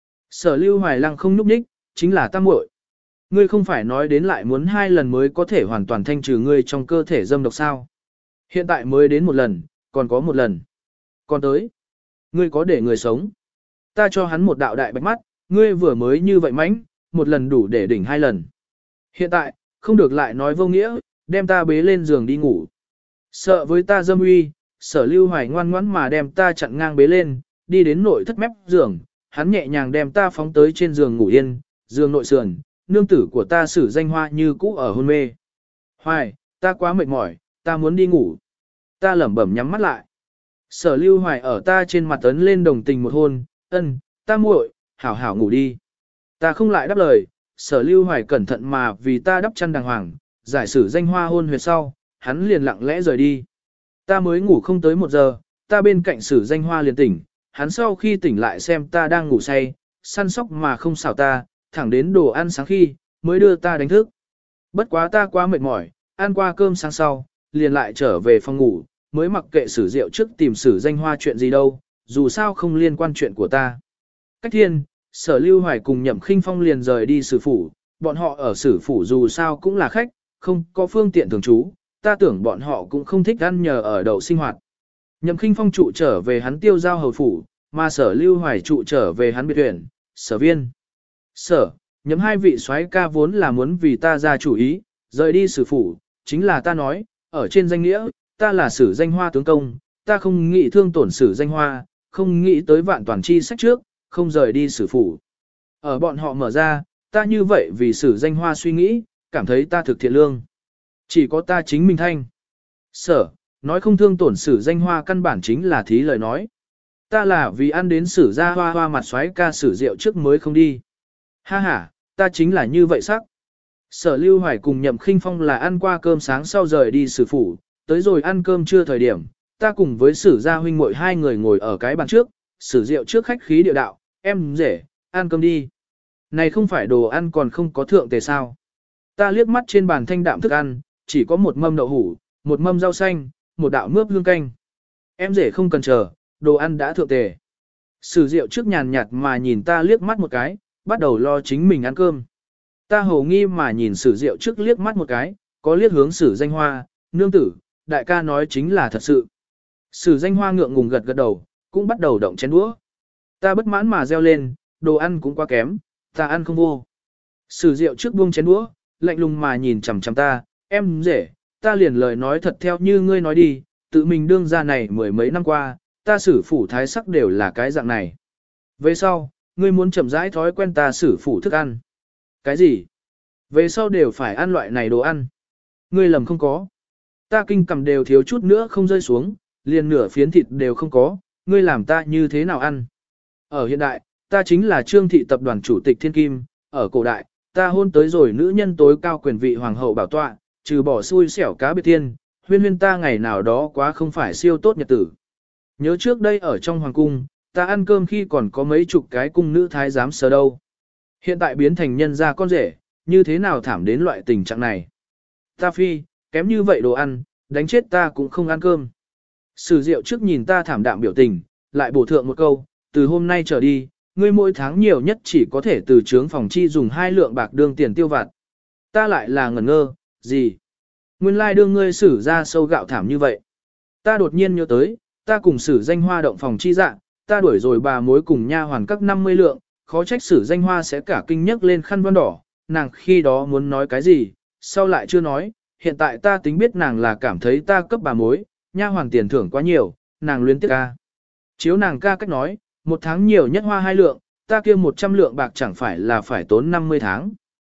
Sở Lưu Hoài lăng không nhúc nhích, chính là ta muội. Ngươi không phải nói đến lại muốn hai lần mới có thể hoàn toàn thanh trừ ngươi trong cơ thể dâm độc sao. Hiện tại mới đến một lần, còn có một lần. Còn tới, ngươi có để người sống. Ta cho hắn một đạo đại bạch mắt, ngươi vừa mới như vậy mánh, một lần đủ để đỉnh hai lần. Hiện tại, không được lại nói vô nghĩa, đem ta bế lên giường đi ngủ. Sợ với ta dâm uy, Sở Lưu Hoài ngoan ngoãn mà đem ta chặn ngang bế lên, đi đến nội thất mép giường, hắn nhẹ nhàng đem ta phóng tới trên giường ngủ yên, giường nội sườn, nương tử của ta Sử Danh Hoa như cũ ở hôn mê. Hoài, ta quá mệt mỏi, ta muốn đi ngủ. Ta lẩm bẩm nhắm mắt lại. Sở Lưu Hoài ở ta trên mặt ấn lên đồng tình một hôn, ân, ta muội, hảo hảo ngủ đi. Ta không lại đáp lời, Sở Lưu Hoài cẩn thận mà vì ta đắp chăn đàng hoàng, giải Sử Danh Hoa hôn huyệt sau, hắn liền lặng lẽ rời đi. Ta mới ngủ không tới một giờ, ta bên cạnh Sử Danh Hoa liền tỉnh, hắn sau khi tỉnh lại xem ta đang ngủ say, săn sóc mà không xảo ta, thẳng đến đồ ăn sáng khi, mới đưa ta đánh thức. Bất quá ta quá mệt mỏi, ăn qua cơm sáng sau, liền lại trở về phòng ngủ, mới mặc kệ Sử Diệu trước tìm Sử Danh Hoa chuyện gì đâu, dù sao không liên quan chuyện của ta. Cách thiên, Sở Lưu Hoài cùng Nhậm Khinh Phong liền rời đi Sử phủ, bọn họ ở Sử phủ dù sao cũng là khách, không có phương tiện thường trú, ta tưởng bọn họ cũng không thích ăn nhờ ở đậu sinh hoạt. Nhậm Khinh Phong trụ trở về hắn Tiêu Giao hầu phủ, mà Sở Lưu Hoài trụ trở về hắn biệt viện, Sở Viên. Sở, Nhậm hai vị soái ca vốn là muốn vì ta ra chủ ý, rời đi Sử phủ, chính là ta nói, ở trên danh nghĩa, ta là Sử Danh Hoa tướng công, ta không nghĩ thương tổn Sử Danh Hoa, không nghĩ tới vạn toàn chi sách trước, không rời đi Sử phủ. Ở bọn họ mở ra, ta như vậy vì Sử Danh Hoa suy nghĩ, cảm thấy ta thực thiện lương. Chỉ có ta chính mình thanh. Sở, nói không thương tổn Sử Danh Hoa căn bản chính là thí lời nói. Ta là vì ăn đến Sử gia hoa hoa mặt xoáy ca Sử Diệu trước mới không đi. Ha ha, ta chính là như vậy sắc. Sở Lưu Hoài cùng Nhậm Khinh Phong là ăn qua cơm sáng sau rời đi Sử phủ, tới rồi ăn cơm trưa thời điểm, ta cùng với Sử gia huynh muội hai người ngồi ở cái bàn trước, Sử Diệu trước khách khí địa đạo, em rể, ăn cơm đi. Này không phải đồ ăn còn không có thượng tề sao. Ta liếc mắt trên bàn thanh đạm thức ăn, chỉ có một mâm đậu hủ, một mâm rau xanh, một đạo mướp hương canh. Em rể không cần chờ, đồ ăn đã thượng tề. Sử Diệu trước nhàn nhạt mà nhìn ta liếc mắt một cái, bắt đầu lo chính mình ăn cơm. Ta hồ nghi mà nhìn Sử Diệu trước liếc mắt một cái, có liếc hướng Sử Danh Hoa, nương tử, đại ca nói chính là thật sự. Sử Danh Hoa ngượng ngùng gật gật đầu, cũng bắt đầu động chén đũa. Ta bất mãn mà reo lên, đồ ăn cũng quá kém, ta ăn không vô. Sử Diệu trước buông chén đũa, lạnh lùng mà nhìn chằm chằm ta, em rể, ta liền lời nói thật theo như ngươi nói đi, tự mình đương ra này mười mấy năm qua, ta Sử phủ thái sắc đều là cái dạng này. Về sau, ngươi muốn chậm rãi thói quen ta Sử phủ thức ăn. Cái gì? Về sau đều phải ăn loại này đồ ăn. Ngươi lầm không có. Ta kinh cầm đều thiếu chút nữa không rơi xuống, liền nửa phiến thịt đều không có, ngươi làm ta như thế nào ăn? Ở hiện đại, ta chính là Trương thị tập đoàn chủ tịch Thiên Kim, ở cổ đại, ta hôn tới rồi nữ nhân tối cao quyền vị hoàng hậu bảo tọa, trừ bỏ xui xẻo cá biệt thiên, huyên huyên ta ngày nào đó quá không phải siêu tốt nhật tử. Nhớ trước đây ở trong hoàng cung, ta ăn cơm khi còn có mấy chục cái cung nữ thái giám sờ đâu. Hiện tại biến thành nhân gia con rể, như thế nào thảm đến loại tình trạng này. Ta phi, kém như vậy đồ ăn, đánh chết ta cũng không ăn cơm. Sử Diệu trước nhìn ta thảm đạm biểu tình, lại bổ thượng một câu, từ hôm nay trở đi, ngươi mỗi tháng nhiều nhất chỉ có thể từ trướng phòng chi dùng hai lượng bạc đương tiền tiêu vặt. Ta lại là ngẩn ngơ, gì? Nguyên lai đương ngươi Sử ra sâu gạo thảm như vậy. Ta đột nhiên nhớ tới, ta cùng Sử Danh Hoa động phòng chi dạng, ta đuổi rồi bà mối cùng nha hoàn các năm mươi lượng, khó trách Sử Danh Hoa sẽ cả kinh nhấc lên khăn voan đỏ, nàng khi đó muốn nói cái gì, sau lại chưa nói, hiện tại ta tính biết nàng là cảm thấy ta cấp bà mối, nha hoàn tiền thưởng quá nhiều, nàng luyến tiếc ca. Chiếu nàng ca cách nói, một tháng nhiều nhất hoa hai lượng, ta kia một trăm lượng bạc chẳng phải là phải tốn năm mươi tháng.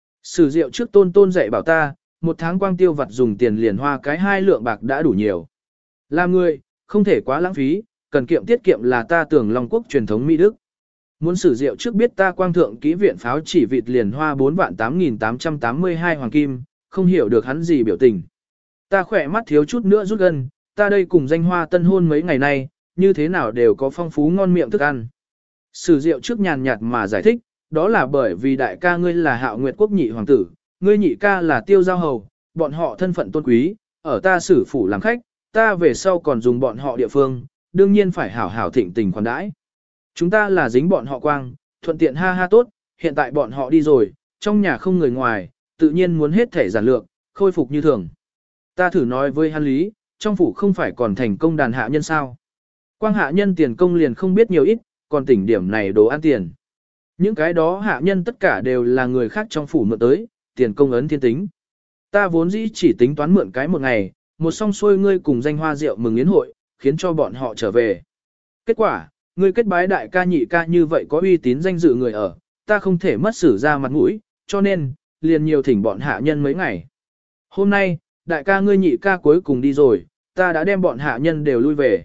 Sử Diệu trước tôn tôn dạy bảo ta, một tháng quang tiêu vặt dùng tiền liền hoa cái hai lượng bạc đã đủ nhiều. Làm người, không thể quá lãng phí, cần kiệm tiết kiệm là ta tưởng Long Quốc truyền thống Mỹ Đức. Muốn Sử Diệu trước biết ta quang thượng kỹ viện pháo chỉ vịt liền hoa bốn vạn tám nghìn tám trăm tám mươi hai hoàng kim, không hiểu được hắn gì biểu tình. Ta khỏe mắt thiếu chút nữa rút gân, ta đây cùng danh hoa tân hôn mấy ngày nay, như thế nào đều có phong phú ngon miệng thức ăn. Sử Diệu trước nhàn nhạt mà giải thích, đó là bởi vì đại ca ngươi là Hạo Nguyệt quốc nhị hoàng tử, ngươi nhị ca là Tiêu Giao hầu, bọn họ thân phận tôn quý, ở ta Sử phủ làm khách, ta về sau còn dùng bọn họ địa phương, đương nhiên phải hảo hảo thịnh tình khoản đãi. Chúng ta là dính bọn họ quang, thuận tiện ha ha tốt, hiện tại bọn họ đi rồi, trong nhà không người ngoài, tự nhiên muốn hết thể giản lược, khôi phục như thường. Ta thử nói với hắn lý, trong phủ không phải còn thành công đàn hạ nhân sao. Quang hạ nhân tiền công liền không biết nhiều ít, còn tỉnh điểm này đồ ăn tiền. Những cái đó hạ nhân tất cả đều là người khác trong phủ mượn tới, tiền công ấn thiên tính. Ta vốn dĩ chỉ tính toán mượn cái một ngày, một song xuôi ngươi cùng danh hoa rượu mừng yến hội, khiến cho bọn họ trở về. Kết quả, ngươi kết bái đại ca nhị ca như vậy có uy tín danh dự người ở, ta không thể mất xử ra mặt mũi, cho nên, liền nhiều thỉnh bọn hạ nhân mấy ngày. Hôm nay, đại ca ngươi nhị ca cuối cùng đi rồi, ta đã đem bọn hạ nhân đều lui về.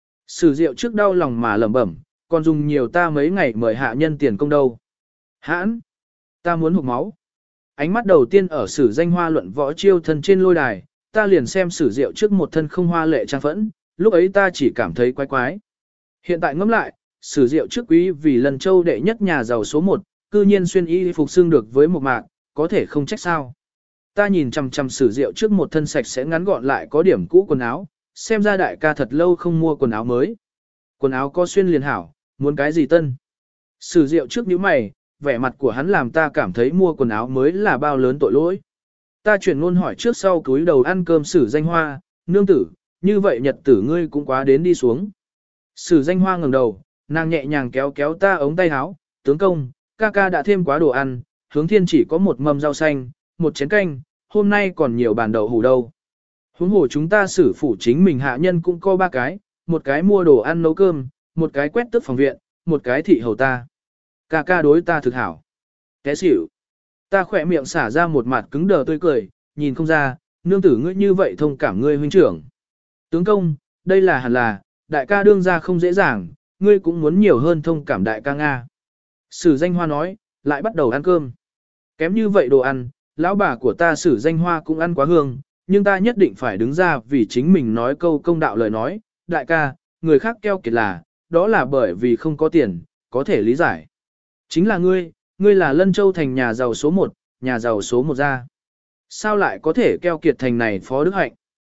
Sử Diệu trước đau lòng mà lẩm bẩm, còn dùng nhiều ta mấy ngày mời hạ nhân tiền công đâu. Hãn! Ta muốn hụt máu. Ánh mắt đầu tiên ở Sử Danh Hoa luận võ chiêu thân trên lôi đài, ta liền xem Sử Diệu trước một thân không hoa lệ trang phẫn, lúc ấy ta chỉ cảm thấy quái quái. Hiện tại ngẫm lại, Sử Diệu trước quý vì lần châu đệ nhất nhà giàu số một, cư nhiên xuyên y phục xương được với một mạc, có thể không trách sao. Ta nhìn chằm chằm Sử Diệu trước một thân sạch sẽ ngắn gọn lại có điểm cũ quần áo, xem ra đại ca thật lâu không mua quần áo mới. Quần áo có xuyên liền hảo, muốn cái gì tân. Sử Diệu trước nhíu mày, vẻ mặt của hắn làm ta cảm thấy mua quần áo mới là bao lớn tội lỗi. Ta chuyển luôn hỏi trước sau cúi đầu ăn cơm Sử Danh Hoa, nương tử, như vậy nhật tử ngươi cũng quá đến đi xuống. Sử Danh Hoa ngẩng đầu, nàng nhẹ nhàng kéo kéo ta ống tay áo, tướng công, ca ca đã thêm quá đồ ăn, hướng thiên chỉ có một mâm rau xanh, một chén canh, hôm nay còn nhiều bàn đậu hủ đâu. Huống hồ chúng ta Sử phủ chính mình hạ nhân cũng có ba cái, một cái mua đồ ăn nấu cơm, một cái quét tước phòng viện, một cái thị hầu ta. Ca ca đối ta thực hảo. Té xỉu. Ta khỏe miệng xả ra một mặt cứng đờ tươi cười, nhìn không ra, nương tử ngươi như vậy thông cảm ngươi huynh trưởng. Tướng công, đây là hẳn là, đại ca đương ra không dễ dàng, ngươi cũng muốn nhiều hơn thông cảm đại ca Nga. Sử Danh Hoa nói, lại bắt đầu ăn cơm. Kém như vậy đồ ăn, lão bà của ta Sử Danh Hoa cũng ăn quá hương, nhưng ta nhất định phải đứng ra vì chính mình nói câu công đạo lời nói, đại ca, người khác keo kiệt là, đó là bởi vì không có tiền, có thể lý giải. Chính là ngươi, ngươi là Lân Châu thành nhà giàu số một, nhà giàu số một ra. Sao lại có thể keo kiệt thành này phó đức hạnh?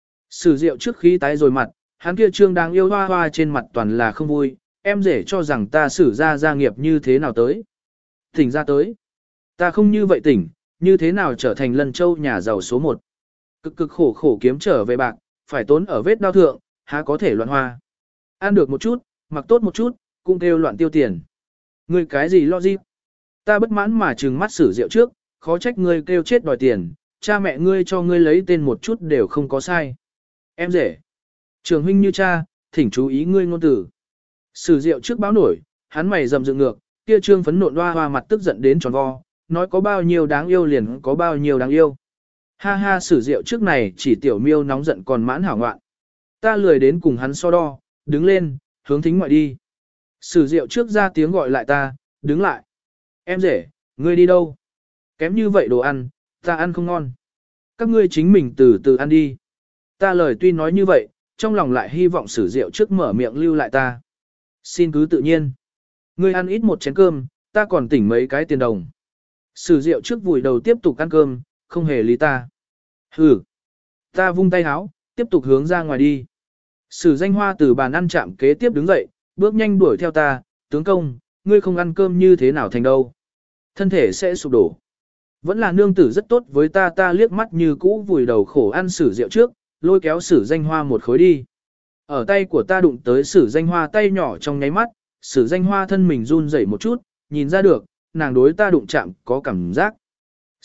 Sử Diệu trước khi tái rồi mặt, hắn kia trương đáng yêu hoa hoa trên mặt toàn là không vui, em rể cho rằng ta xử ra gia nghiệp như thế nào tới. Tỉnh ra tới. Ta không như vậy tỉnh, như thế nào trở thành Lân Châu nhà giàu số một. Cực cực khổ khổ kiếm trở về bạc, phải tốn ở vết đau thượng, há có thể loạn hoa. Ăn được một chút, mặc tốt một chút, cũng kêu loạn tiêu tiền. Ngươi cái gì lo gì? Ta bất mãn mà trừng mắt Sử Diệu trước, khó trách ngươi kêu chết đòi tiền, cha mẹ ngươi cho ngươi lấy tên một chút đều không có sai. Em rể. Trường huynh như cha, thỉnh chú ý ngươi ngôn tử. Sử Diệu trước báo nổi, hắn mày rầm dựng ngược, kia trương phấn nộn hoa hoa mặt tức giận đến tròn vo, nói có bao nhiêu đáng yêu liền có bao nhiêu đáng yêu. Ha ha Sử Diệu trước này chỉ tiểu miêu nóng giận còn mãn hảo ngoạn. Ta lười đến cùng hắn so đo, đứng lên, hướng thính ngoại đi. Sử Diệu trước ra tiếng gọi lại ta, đứng lại. Em rể, ngươi đi đâu? Kém như vậy đồ ăn, ta ăn không ngon. Các ngươi chính mình từ từ ăn đi. Ta lời tuy nói như vậy, trong lòng lại hy vọng Sử Diệu trước mở miệng lưu lại ta. Xin cứ tự nhiên. Ngươi ăn ít một chén cơm, ta còn tỉnh mấy cái tiền đồng. Sử Diệu trước vùi đầu tiếp tục ăn cơm, không hề lý ta. Hừ. Ta vung tay háo, tiếp tục hướng ra ngoài đi. Sử Danh Hoa từ bàn ăn chạm kế tiếp đứng dậy, bước nhanh đuổi theo ta, tướng công, ngươi không ăn cơm như thế nào thành đâu. Thân thể sẽ sụp đổ. Vẫn là nương tử rất tốt với ta ta liếc mắt như cũ vùi đầu khổ ăn Sử Diệu trước, lôi kéo Sử Danh Hoa một khối đi. Ở tay của ta đụng tới Sử Danh Hoa tay nhỏ trong nháy mắt, Sử Danh Hoa thân mình run rẩy một chút, nhìn ra được, nàng đối ta đụng chạm có cảm giác.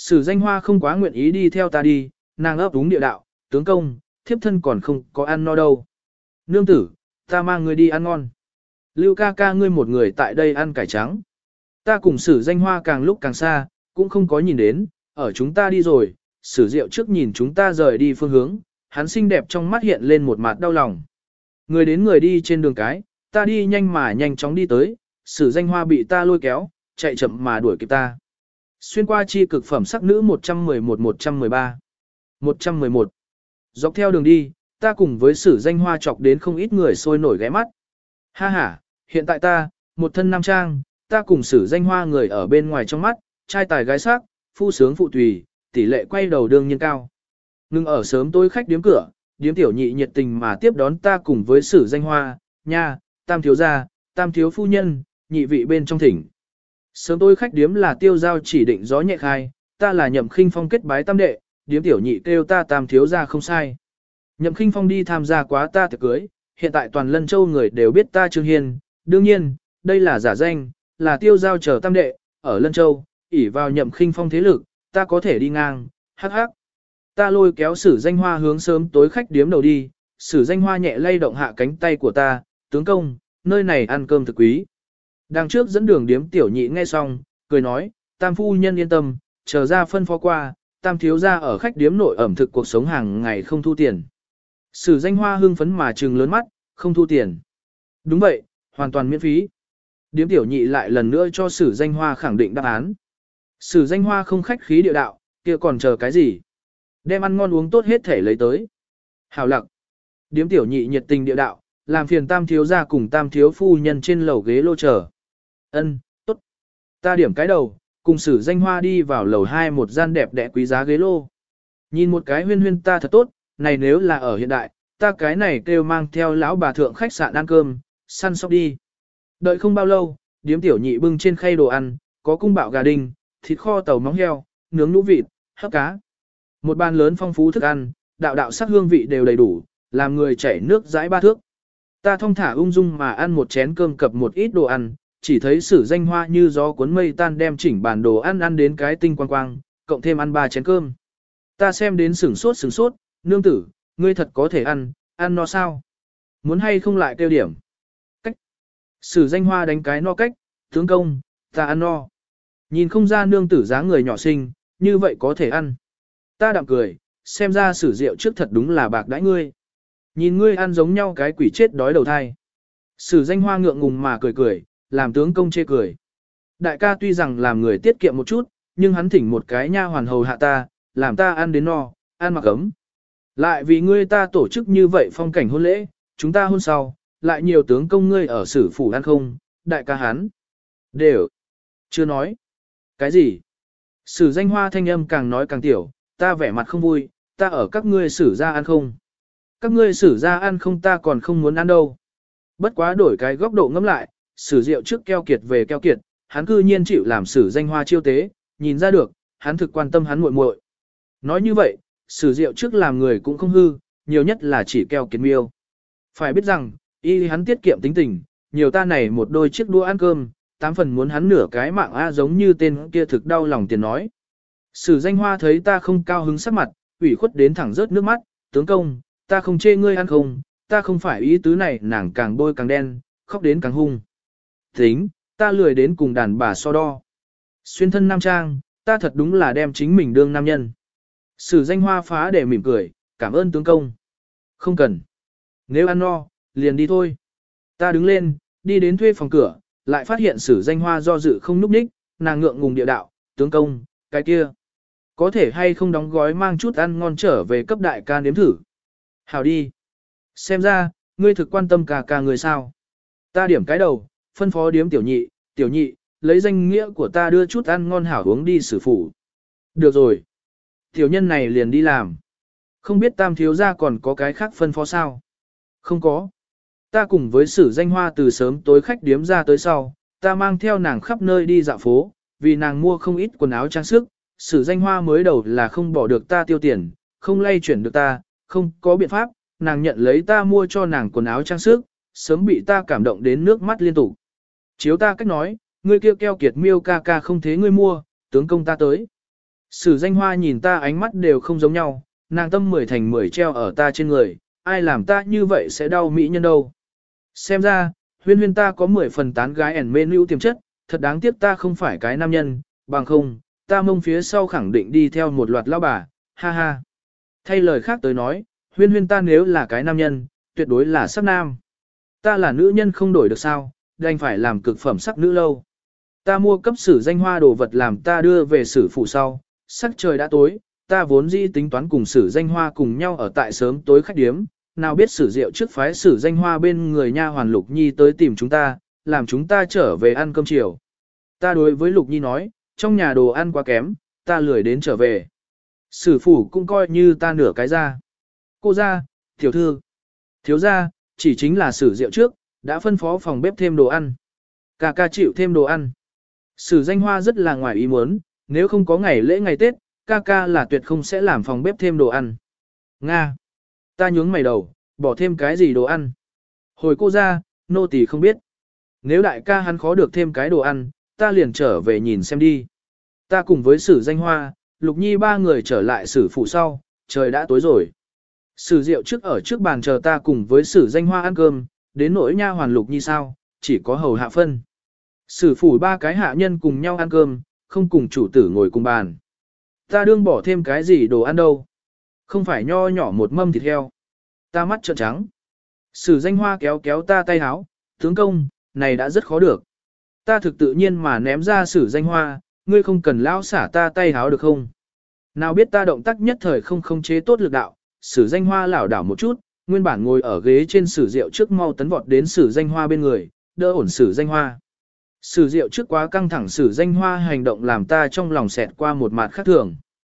Sử danh hoa không quá nguyện ý đi theo ta đi, nàng ấp úng địa đạo, tướng công, thiếp thân còn không có ăn no đâu. Nương tử, ta mang ngươi đi ăn ngon. Lưu ca ca ngươi một người tại đây ăn cải trắng. Ta cùng sử danh hoa càng lúc càng xa, cũng không có nhìn đến, ở chúng ta đi rồi, sử diệu trước nhìn chúng ta rời đi phương hướng, hắn xinh đẹp trong mắt hiện lên một mặt đau lòng. Người đến người đi trên đường cái, ta đi nhanh mà nhanh chóng đi tới, sử danh hoa bị ta lôi kéo, chạy chậm mà đuổi kịp ta. Xuyên qua chi cực phẩm sắc nữ một trăm mười một một trăm mười ba một trăm mười một Dọc theo đường đi, ta cùng với sử danh hoa chọc đến không ít người sôi nổi ghé mắt. Ha ha, hiện tại ta, một thân nam trang, ta cùng sử danh hoa người ở bên ngoài trong mắt, trai tài gái sắc, phu sướng phụ tùy, tỷ lệ quay đầu đương nhiên cao. Ngưng ở sớm tối khách điếm cửa, điếm tiểu nhị nhiệt tình mà tiếp đón ta cùng với sử danh hoa, nha, tam thiếu gia, tam thiếu phu nhân, nhị vị bên trong thỉnh. Sớm tối khách điếm là tiêu giao chỉ định gió nhẹ khai, ta là Nhậm Khinh Phong kết bái tam đệ, điếm tiểu nhị kêu ta tam thiếu gia không sai. Nhậm Khinh Phong đi tham gia quá ta tiệc cưới, hiện tại toàn Lân Châu người đều biết ta Trương Hiên, đương nhiên, đây là giả danh, là tiêu giao chờ tam đệ, ở Lân Châu, ỷ vào Nhậm Khinh Phong thế lực, ta có thể đi ngang, hắc hắc. Ta lôi kéo sử danh hoa hướng sớm tối khách điếm đầu đi, sử danh hoa nhẹ lay động hạ cánh tay của ta, tướng công, nơi này ăn cơm thực quý. Đằng trước dẫn đường điếm tiểu nhị nghe xong, cười nói, tam phu nhân yên tâm, chờ ra phân phó qua, tam thiếu gia ở khách điếm nội ẩm thực cuộc sống hàng ngày không thu tiền. Sử danh hoa hưng phấn mà trừng lớn mắt, không thu tiền. Đúng vậy, hoàn toàn miễn phí. Điếm tiểu nhị lại lần nữa cho sử danh hoa khẳng định đáp án. Sử danh hoa không khách khí địa đạo, kia còn chờ cái gì? Đem ăn ngon uống tốt hết thể lấy tới. Hảo lặc. Điếm tiểu nhị nhiệt tình địa đạo, làm phiền tam thiếu gia cùng tam thiếu phu nhân trên lầu ghế lô chờ. Ân, tốt. Ta điểm cái đầu, cùng sử danh hoa đi vào lầu hai một gian đẹp đẽ quý giá ghế lô. Nhìn một cái huyên huyên ta thật tốt, này nếu là ở hiện đại, ta cái này kêu mang theo lão bà thượng khách sạn ăn cơm, săn sóc đi. Đợi không bao lâu, điếm tiểu nhị bưng trên khay đồ ăn, có cung bạo gà đinh, thịt kho tàu móng heo, nướng nũ vịt, hấp cá. Một bàn lớn phong phú thức ăn, đạo đạo sắc hương vị đều đầy đủ, làm người chảy nước dãi ba thước. Ta thong thả ung dung mà ăn một chén cơm cập một ít đồ ăn, chỉ thấy sử danh hoa như gió cuốn mây tan đem chỉnh bàn đồ ăn ăn đến cái tinh quang quang, cộng thêm ăn ba chén cơm. Ta xem đến sửng sốt sửng sốt, nương tử, ngươi thật có thể ăn, ăn no sao? Muốn hay không lại tiêu điểm? Cách. Sử danh hoa đánh cái no cách, tướng công, ta ăn no. Nhìn không ra nương tử dáng người nhỏ xinh, như vậy có thể ăn. Ta đạm cười, xem ra sử rượu trước thật đúng là bạc đãi ngươi. Nhìn ngươi ăn giống nhau cái quỷ chết đói đầu thai. Sử danh hoa ngượng ngùng mà cười cười, làm tướng công chê cười. Đại ca tuy rằng làm người tiết kiệm một chút, nhưng hắn thỉnh một cái nha hoàn hầu hạ ta, làm ta ăn đến no, ăn mặc ấm. Lại vì ngươi ta tổ chức như vậy phong cảnh hôn lễ, chúng ta hôn sau, lại nhiều tướng công ngươi ở sử phủ ăn không, đại ca hắn. Đều. Chưa nói. Cái gì? Sử danh hoa thanh âm càng nói càng tiểu, ta vẻ mặt không vui, ta ở các ngươi sử ra ăn không. Các ngươi sử ra ăn không ta còn không muốn ăn đâu. Bất quá đổi cái góc độ ngẫm lại, sử rượu trước keo kiệt về keo kiệt, hắn cư nhiên chịu làm sử danh hoa chiêu tế, nhìn ra được, hắn thực quan tâm hắn muội muội. Nói như vậy, sử rượu trước làm người cũng không hư, nhiều nhất là chỉ keo kiệt miêu. Phải biết rằng, y hắn tiết kiệm tính tình, nhiều ta này một đôi chiếc đũa ăn cơm, tám phần muốn hắn nửa cái mạng a giống như tên kia thực đau lòng tiền nói. Sử danh hoa thấy ta không cao hứng sắc mặt, ủy khuất đến thẳng rớt nước mắt, tướng công, ta không chê ngươi ăn không, ta không phải ý tứ này, nàng càng bôi càng đen, khóc đến càng hung. Tính, ta lười đến cùng đàn bà so đo. Xuyên thân nam trang, ta thật đúng là đem chính mình đương nam nhân. Sử danh hoa phá để mỉm cười, cảm ơn tướng công. Không cần. Nếu ăn no, liền đi thôi. Ta đứng lên, đi đến thuê phòng cửa, lại phát hiện sử danh hoa do dự không núp ních, nàng ngượng ngùng địa đạo, tướng công, cái kia. Có thể hay không đóng gói mang chút ăn ngon trở về cấp đại ca nếm thử. Hào đi. Xem ra, ngươi thực quan tâm cả ca người sao. Ta điểm cái đầu, phân phó điếm tiểu nhị, tiểu nhị, lấy danh nghĩa của ta đưa chút ăn ngon hảo uống đi sử phủ. Được rồi. Tiểu nhân này liền đi làm. Không biết tam thiếu gia còn có cái khác phân phó sao? Không có. Ta cùng với sử danh hoa từ sớm tối khách điếm ra tới sau, ta mang theo nàng khắp nơi đi dạo phố, vì nàng mua không ít quần áo trang sức, sử danh hoa mới đầu là không bỏ được ta tiêu tiền, không lay chuyển được ta, không có biện pháp, nàng nhận lấy ta mua cho nàng quần áo trang sức, sớm bị ta cảm động đến nước mắt liên tục. Chiếu ta cách nói, ngươi kêu keo kiệt miêu ca ca không thế ngươi mua, tướng công ta tới. Sử danh hoa nhìn ta ánh mắt đều không giống nhau, nàng tâm mười thành mười treo ở ta trên người, ai làm ta như vậy sẽ đau mỹ nhân đâu. Xem ra, huyên huyên ta có mười phần tán gái ẩn mê lưu tiềm chất, thật đáng tiếc ta không phải cái nam nhân, bằng không, ta mông phía sau khẳng định đi theo một loạt lão bà, ha ha. Thay lời khác tới nói, huyên huyên ta nếu là cái nam nhân, tuyệt đối là sắc nam. Ta là nữ nhân không đổi được sao, đành phải làm cực phẩm sắc nữ lâu. Ta mua cấp sử danh hoa đồ vật làm ta đưa về sử phụ sau, sắc trời đã tối, ta vốn dĩ tính toán cùng sử danh hoa cùng nhau ở tại sớm tối khách điếm, nào biết sử diệu trước phái sử danh hoa bên người nha hoàn Lục Nhi tới tìm chúng ta, làm chúng ta trở về ăn cơm chiều. Ta đối với Lục Nhi nói, trong nhà đồ ăn quá kém, ta lười đến trở về. Sử phủ cũng coi như ta nửa cái ra. Cô ra, tiểu thư, thiếu ra, chỉ chính là sử diệu trước, đã phân phó phòng bếp thêm đồ ăn. Ca ca chịu thêm đồ ăn. Sử danh hoa rất là ngoài ý muốn, nếu không có ngày lễ ngày Tết, ca ca là tuyệt không sẽ làm phòng bếp thêm đồ ăn. Nga. Ta nhướng mày đầu, bỏ thêm cái gì đồ ăn. Hồi cô ra, nô tỳ không biết. Nếu đại ca hắn khó được thêm cái đồ ăn, ta liền trở về nhìn xem đi. Ta cùng với sử danh hoa, Lục Nhi ba người trở lại sử phụ sau, trời đã tối rồi. Sử diệu trước ở trước bàn chờ ta cùng với sử danh hoa ăn cơm, đến nỗi nha hoàn Lục Nhi sao, chỉ có hầu hạ phân. Sử phủ ba cái hạ nhân cùng nhau ăn cơm, không cùng chủ tử ngồi cùng bàn. Ta đương bỏ thêm cái gì đồ ăn đâu. Không phải nho nhỏ một mâm thịt heo. Ta mắt trợn trắng. Sử danh hoa kéo kéo ta tay háo, tướng công, này đã rất khó được. Ta thực tự nhiên mà ném ra sử danh hoa, ngươi không cần lao xả ta tay háo được không? Nào biết ta động tác nhất thời không không chế tốt lực đạo, sử danh hoa lảo đảo một chút, nguyên bản ngồi ở ghế trên sử diệu trước mau tấn vọt đến sử danh hoa bên người, đỡ ổn sử danh hoa. Sử diệu trước quá căng thẳng sử danh hoa hành động làm ta trong lòng xẹt qua một mặt khác thường.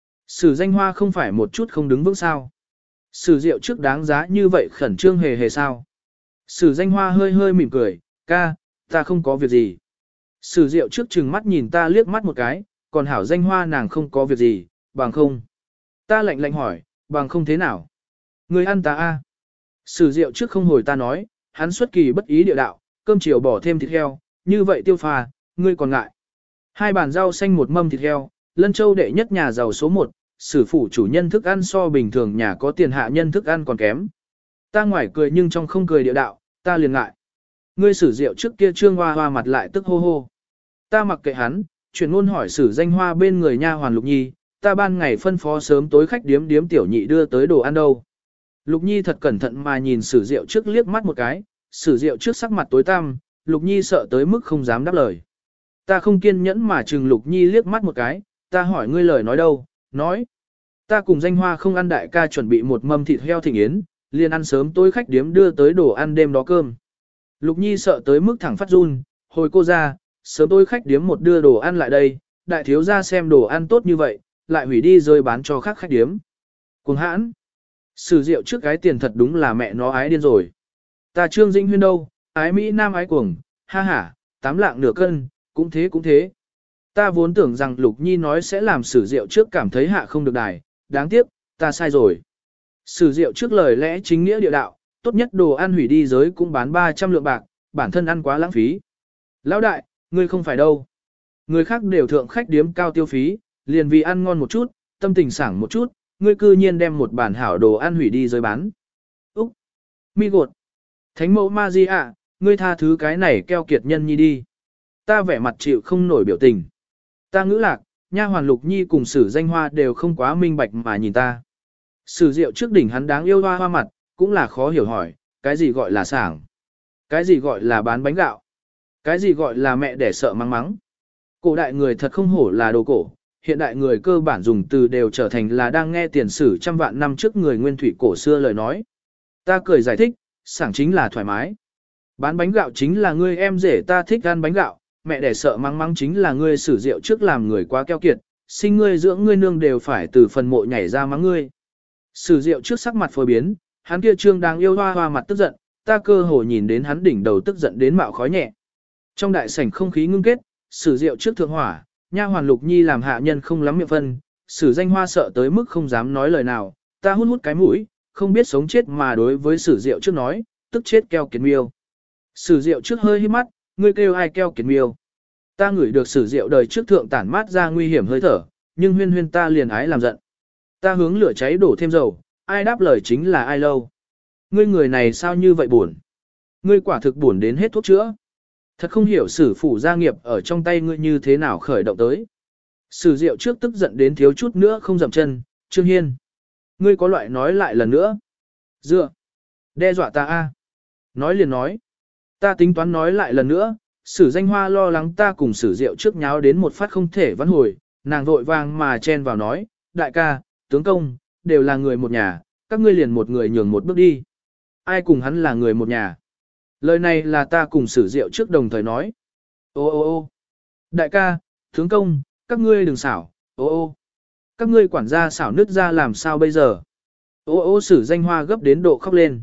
Sử danh hoa không phải một chút không đứng vững sao. Sử diệu trước đáng giá như vậy khẩn trương hề hề sao. Sử danh hoa hơi hơi mỉm cười, ca, ta không có việc gì. Sử diệu trước chừng mắt nhìn ta liếc mắt một cái, còn hảo danh hoa nàng không có việc gì, bằng không. Ta lạnh lạnh hỏi, bằng không thế nào. Người ăn ta a. Sử diệu trước không hồi ta nói, hắn xuất kỳ bất ý địa đạo, cơm chiều bỏ thêm thịt heo, như vậy tiêu pha, ngươi còn ngại. Hai bàn rau xanh một mâm thịt heo, Lân Châu đệ nhất nhà giàu số một, sử phủ chủ nhân thức ăn so bình thường nhà có tiền hạ nhân thức ăn còn kém. Ta ngoài cười nhưng trong không cười địa đạo, ta liền ngại. Ngươi sử diệu trước kia trương hoa hoa mặt lại tức hô hô. Ta mặc kệ hắn, chuyển luôn hỏi sử danh hoa bên người nha hoàn Lục Nhi, ta ban ngày phân phó sớm tối khách điếm điếm tiểu nhị đưa tới đồ ăn đâu. Lục Nhi thật cẩn thận mà nhìn sử diệu trước liếc mắt một cái, sử diệu trước sắc mặt tối tăm, Lục Nhi sợ tới mức không dám đáp lời. Ta không kiên nhẫn mà chừng Lục Nhi liếc mắt một cái, ta hỏi ngươi lời nói đâu, nói. Ta cùng danh hoa không ăn đại ca chuẩn bị một mâm thịt heo thịnh yến, liền ăn sớm tối khách điếm đưa tới đồ ăn đêm đó cơm. Lục Nhi sợ tới mức thẳng phát run, hồi cô ra, sớm tối khách điếm một đưa đồ ăn lại đây, đại thiếu ra xem đồ ăn tốt như vậy, lại hủy đi rơi bán cho khác khách điếm. Cuồng hãn. Sử diệu trước cái tiền thật đúng là mẹ nó ái điên rồi. Ta Trương Dĩnh Huyên đâu, ái Mỹ Nam ái cuồng, ha ha, tám lạng nửa cân, cũng thế cũng thế. Ta vốn tưởng rằng Lục Nhi nói sẽ làm sử diệu trước cảm thấy hạ không được đài, đáng tiếc, ta sai rồi. Sử diệu trước lời lẽ chính nghĩa địa đạo, tốt nhất đồ ăn hủy đi giới cũng bán ba trăm lượng bạc, bản thân ăn quá lãng phí. Lão đại, ngươi không phải đâu. Người khác đều thượng khách điếm cao tiêu phí, liền vì ăn ngon một chút, tâm tình sảng một chút, ngươi cư nhiên đem một bản hảo đồ ăn hủy đi giới bán. Úc! Mi gột! Thánh mẫu ma di ạ, ngươi tha thứ cái này keo kiệt nhân nhi đi. Ta vẻ mặt chịu không nổi biểu tình. Ta ngữ lạc, nha hoàn Lục Nhi cùng sử danh hoa đều không quá minh bạch mà nhìn ta. Sử diệu trước đỉnh hắn đáng yêu hoa hoa mặt, cũng là khó hiểu hỏi, cái gì gọi là sảng? Cái gì gọi là bán bánh gạo? Cái gì gọi là mẹ để sợ mắng mắng? Cổ đại người thật không hổ là đồ cổ, hiện đại người cơ bản dùng từ đều trở thành là đang nghe tiền sử trăm vạn năm trước người nguyên thủy cổ xưa lời nói. Ta cười giải thích, sảng chính là thoải mái. Bán bánh gạo chính là ngươi em rể ta thích ăn bánh gạo, mẹ để sợ mắng mắng chính là ngươi sử diệu trước làm người quá keo kiệt, sinh ngươi dưỡng ngươi nương đều phải từ phần mộ nhảy ra mắng ngươi. Sử diệu trước sắc mặt phơi biến, hắn kia trương đang yêu hoa hoa mặt tức giận, ta cơ hồ nhìn đến hắn đỉnh đầu tức giận đến mạo khói nhẹ. Trong đại sảnh không khí ngưng kết, sử diệu trước thượng hỏa, nha hoàn Lục Nhi làm hạ nhân không lắm miệng phân, sử danh hoa sợ tới mức không dám nói lời nào, ta hút hút cái mũi, không biết sống chết mà đối với sử diệu trước nói, tức chết keo kiệt miêu. Sử diệu trước hơi hít mắt, ngươi kêu ai keo kiệt miêu. Ta ngửi được sử diệu đời trước thượng tản mát ra nguy hiểm hơi thở, nhưng huyên huyên ta liền ái làm giận. Ta hướng lửa cháy đổ thêm dầu, ai đáp lời chính là ai lâu. Ngươi người này sao như vậy buồn? Ngươi quả thực buồn đến hết thuốc chữa. Thật không hiểu sử phủ gia nghiệp ở trong tay ngươi như thế nào khởi động tới. Sử Diệu trước tức giận đến thiếu chút nữa không dậm chân, Trương Hiên. Ngươi có loại nói lại lần nữa. Dựa. Đe dọa ta a. Nói liền nói. Ta tính toán nói lại lần nữa, Sử Danh Hoa lo lắng ta cùng Sử Diệu trước nháo đến một phát không thể vãn hồi, nàng vội vàng mà chen vào nói, đại ca, tướng công, đều là người một nhà, các ngươi liền một người nhường một bước đi. Ai cùng hắn là người một nhà? Lời này là ta cùng Sử Diệu trước đồng thời nói. Ô ô ô đại ca, tướng công, các ngươi đừng xảo, ô ô. Các ngươi quản gia xảo nứt ra làm sao bây giờ? Ô ô Sử Danh Hoa gấp đến độ khóc lên.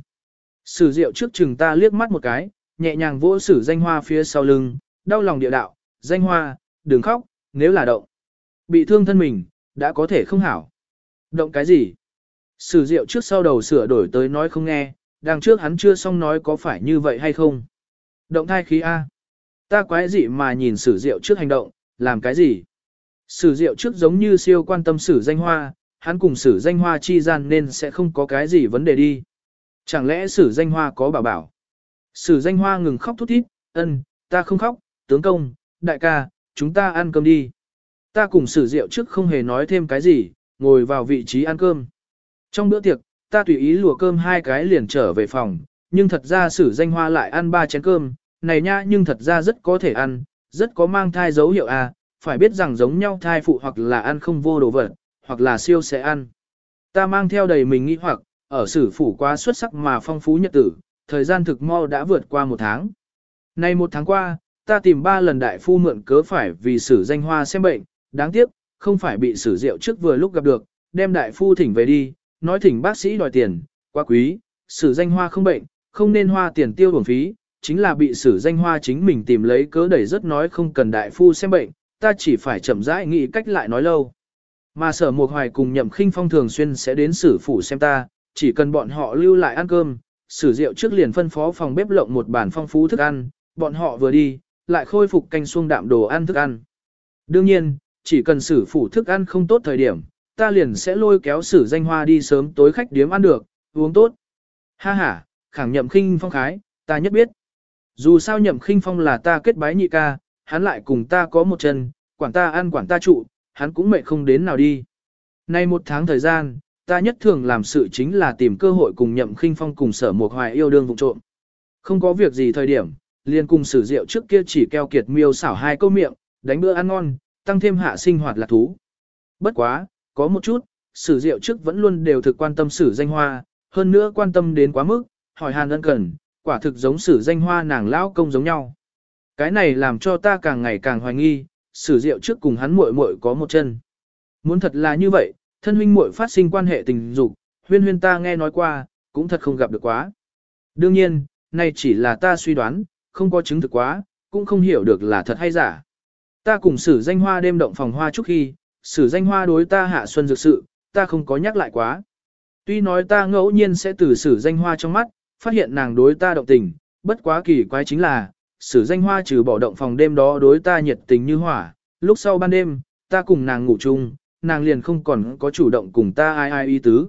Sử Diệu trước chừng ta liếc mắt một cái, nhẹ nhàng vỗ Sử Danh Hoa phía sau lưng, đau lòng địa đạo, Danh Hoa, đừng khóc, nếu là động. Bị thương thân mình, đã có thể không hảo. Động cái gì? Sử Diệu trước sau đầu sửa đổi tới nói không nghe, đằng trước hắn chưa xong nói có phải như vậy hay không. Động thai khí A. Ta quái dị mà nhìn Sử Diệu trước hành động, làm cái gì? Sử Diệu trước giống như siêu quan tâm Sử Danh Hoa, hắn cùng Sử Danh Hoa chi gian nên sẽ không có cái gì vấn đề đi. Chẳng lẽ Sử Danh Hoa có bảo bảo? Sử Danh Hoa ngừng khóc thút thít, ân, ta không khóc, tướng công, đại ca, chúng ta ăn cơm đi. Ta cùng Sử Diệu trước không hề nói thêm cái gì, ngồi vào vị trí ăn cơm. Trong bữa tiệc, ta tùy ý lùa cơm hai cái liền trở về phòng, nhưng thật ra Sử Danh Hoa lại ăn ba chén cơm, này nha nhưng thật ra rất có thể ăn, rất có mang thai dấu hiệu à, phải biết rằng giống nhau thai phụ hoặc là ăn không vô đồ vật, hoặc là siêu sẽ ăn. Ta mang theo đầy mình nghĩ hoặc, ở Sử phủ quá xuất sắc mà phong phú nhật tử, thời gian thực mau đã vượt qua một tháng. Này một tháng qua, ta tìm ba lần đại phu mượn cớ phải vì Sử Danh Hoa xem bệnh, đáng tiếc, không phải bị Sử Diệu trước vừa lúc gặp được, đem đại phu thỉnh về đi, nói thỉnh bác sĩ đòi tiền, quá quý, Sử Danh Hoa không bệnh, không nên hoa tiền tiêu bổng phí, chính là bị Sử Danh Hoa chính mình tìm lấy cớ đẩy rất nói không cần đại phu xem bệnh, ta chỉ phải chậm rãi nghĩ cách lại nói lâu. Mà Sở Mục Hoài cùng Nhậm Khinh Phong thường xuyên sẽ đến Sử phủ xem ta, chỉ cần bọn họ lưu lại ăn cơm, Sử Diệu trước liền phân phó phòng bếp lộng một bàn phong phú thức ăn, bọn họ vừa đi, lại khôi phục canh xuông đạm đồ ăn thức ăn. Đương nhiên, chỉ cần Sử phủ thức ăn không tốt thời điểm, ta liền sẽ lôi kéo Sử Danh Hoa đi sớm tối khách điếm ăn được, uống tốt. Ha ha, khẳng Nhậm Khinh Phong khái, ta nhất biết. Dù sao Nhậm Khinh Phong là ta kết bái nhị ca, hắn lại cùng ta có một chân, quản ta ăn quản ta trụ, hắn cũng mệt không đến nào đi. Nay một tháng thời gian, ta nhất thường làm sự chính là tìm cơ hội cùng Nhậm Khinh Phong cùng Sở Mục Hoài yêu đương vụ trộm. Không có việc gì thời điểm, liền cùng Sử Diệu trước kia chỉ keo kiệt miêu xảo hai câu miệng, đánh bữa ăn ngon, tăng thêm hạ sinh hoạt lạc thú. Bất quá, có một chút, Sử Diệu trước vẫn luôn đều thực quan tâm Sử Danh Hoa, hơn nữa quan tâm đến quá mức, hỏi hàn ân cần, quả thực giống Sử Danh Hoa nàng lão công giống nhau. Cái này làm cho ta càng ngày càng hoài nghi, Sử Diệu trước cùng hắn muội muội có một chân. Muốn thật là như vậy, thân huynh muội phát sinh quan hệ tình dục, huyên huyên ta nghe nói qua, cũng thật không gặp được quá. Đương nhiên, này chỉ là ta suy đoán, không có chứng thực quá, cũng không hiểu được là thật hay giả. Ta cùng Sử Danh Hoa đêm động phòng hoa chúc khi, Sử Danh Hoa đối ta hạ xuân dược sự, ta không có nhắc lại quá. Tuy nói ta ngẫu nhiên sẽ từ Sử Danh Hoa trong mắt, phát hiện nàng đối ta động tình, bất quá kỳ quái chính là, Sử Danh Hoa trừ bỏ động phòng đêm đó đối ta nhiệt tình như hỏa, lúc sau ban đêm, ta cùng nàng ngủ chung, nàng liền không còn có chủ động cùng ta ai ai ý tứ.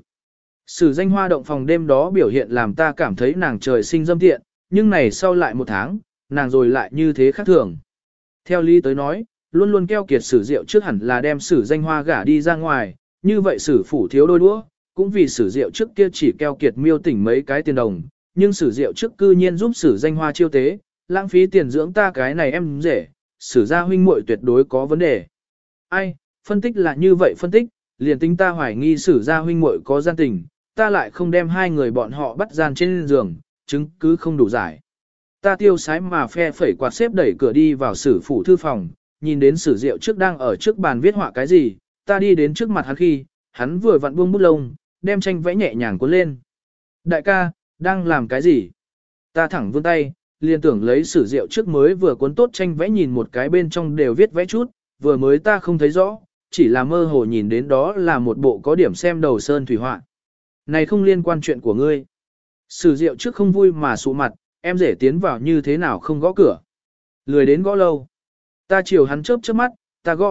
Sử Danh Hoa động phòng đêm đó biểu hiện làm ta cảm thấy nàng trời sinh dâm tiện, nhưng này sau lại một tháng, nàng rồi lại như thế khác thường. Theo lý tới nói, luôn luôn keo kiệt Sử Diệu trước hẳn là đem Sử Danh Hoa gả đi ra ngoài, như vậy Sử phủ thiếu đôi đũa, cũng vì Sử Diệu trước kia chỉ keo kiệt miêu tỉnh mấy cái tiền đồng, nhưng Sử Diệu trước cư nhiên giúp Sử Danh Hoa chiêu tế, lãng phí tiền dưỡng ta cái này em rể, Sử gia huynh muội tuyệt đối có vấn đề. Ai, phân tích là như vậy phân tích, liền tính ta hoài nghi Sử gia huynh muội có gian tình, ta lại không đem hai người bọn họ bắt gian trên giường, chứng cứ không đủ giải. Ta tiêu sái mà phe phẩy quạt xếp đẩy cửa đi vào Sử phủ thư phòng, nhìn đến Sử Diệu trước đang ở trước bàn viết họa cái gì, ta đi đến trước mặt hắn khi, hắn vừa vặn buông bút lông, đem tranh vẽ nhẹ nhàng cuốn lên. Đại ca, đang làm cái gì? Ta thẳng vươn tay, liền tưởng lấy Sử Diệu trước mới vừa cuốn tốt tranh vẽ nhìn một cái bên trong đều viết vẽ chút, vừa mới ta không thấy rõ, chỉ là mơ hồ nhìn đến đó là một bộ có điểm xem đầu sơn thủy họa. Này không liên quan chuyện của ngươi. Sử Diệu trước không vui mà sụ mặt, em rể tiến vào như thế nào không gõ cửa. Lười đến gõ lâu. Ta chiều hắn chớp chớp mắt, ta gõ,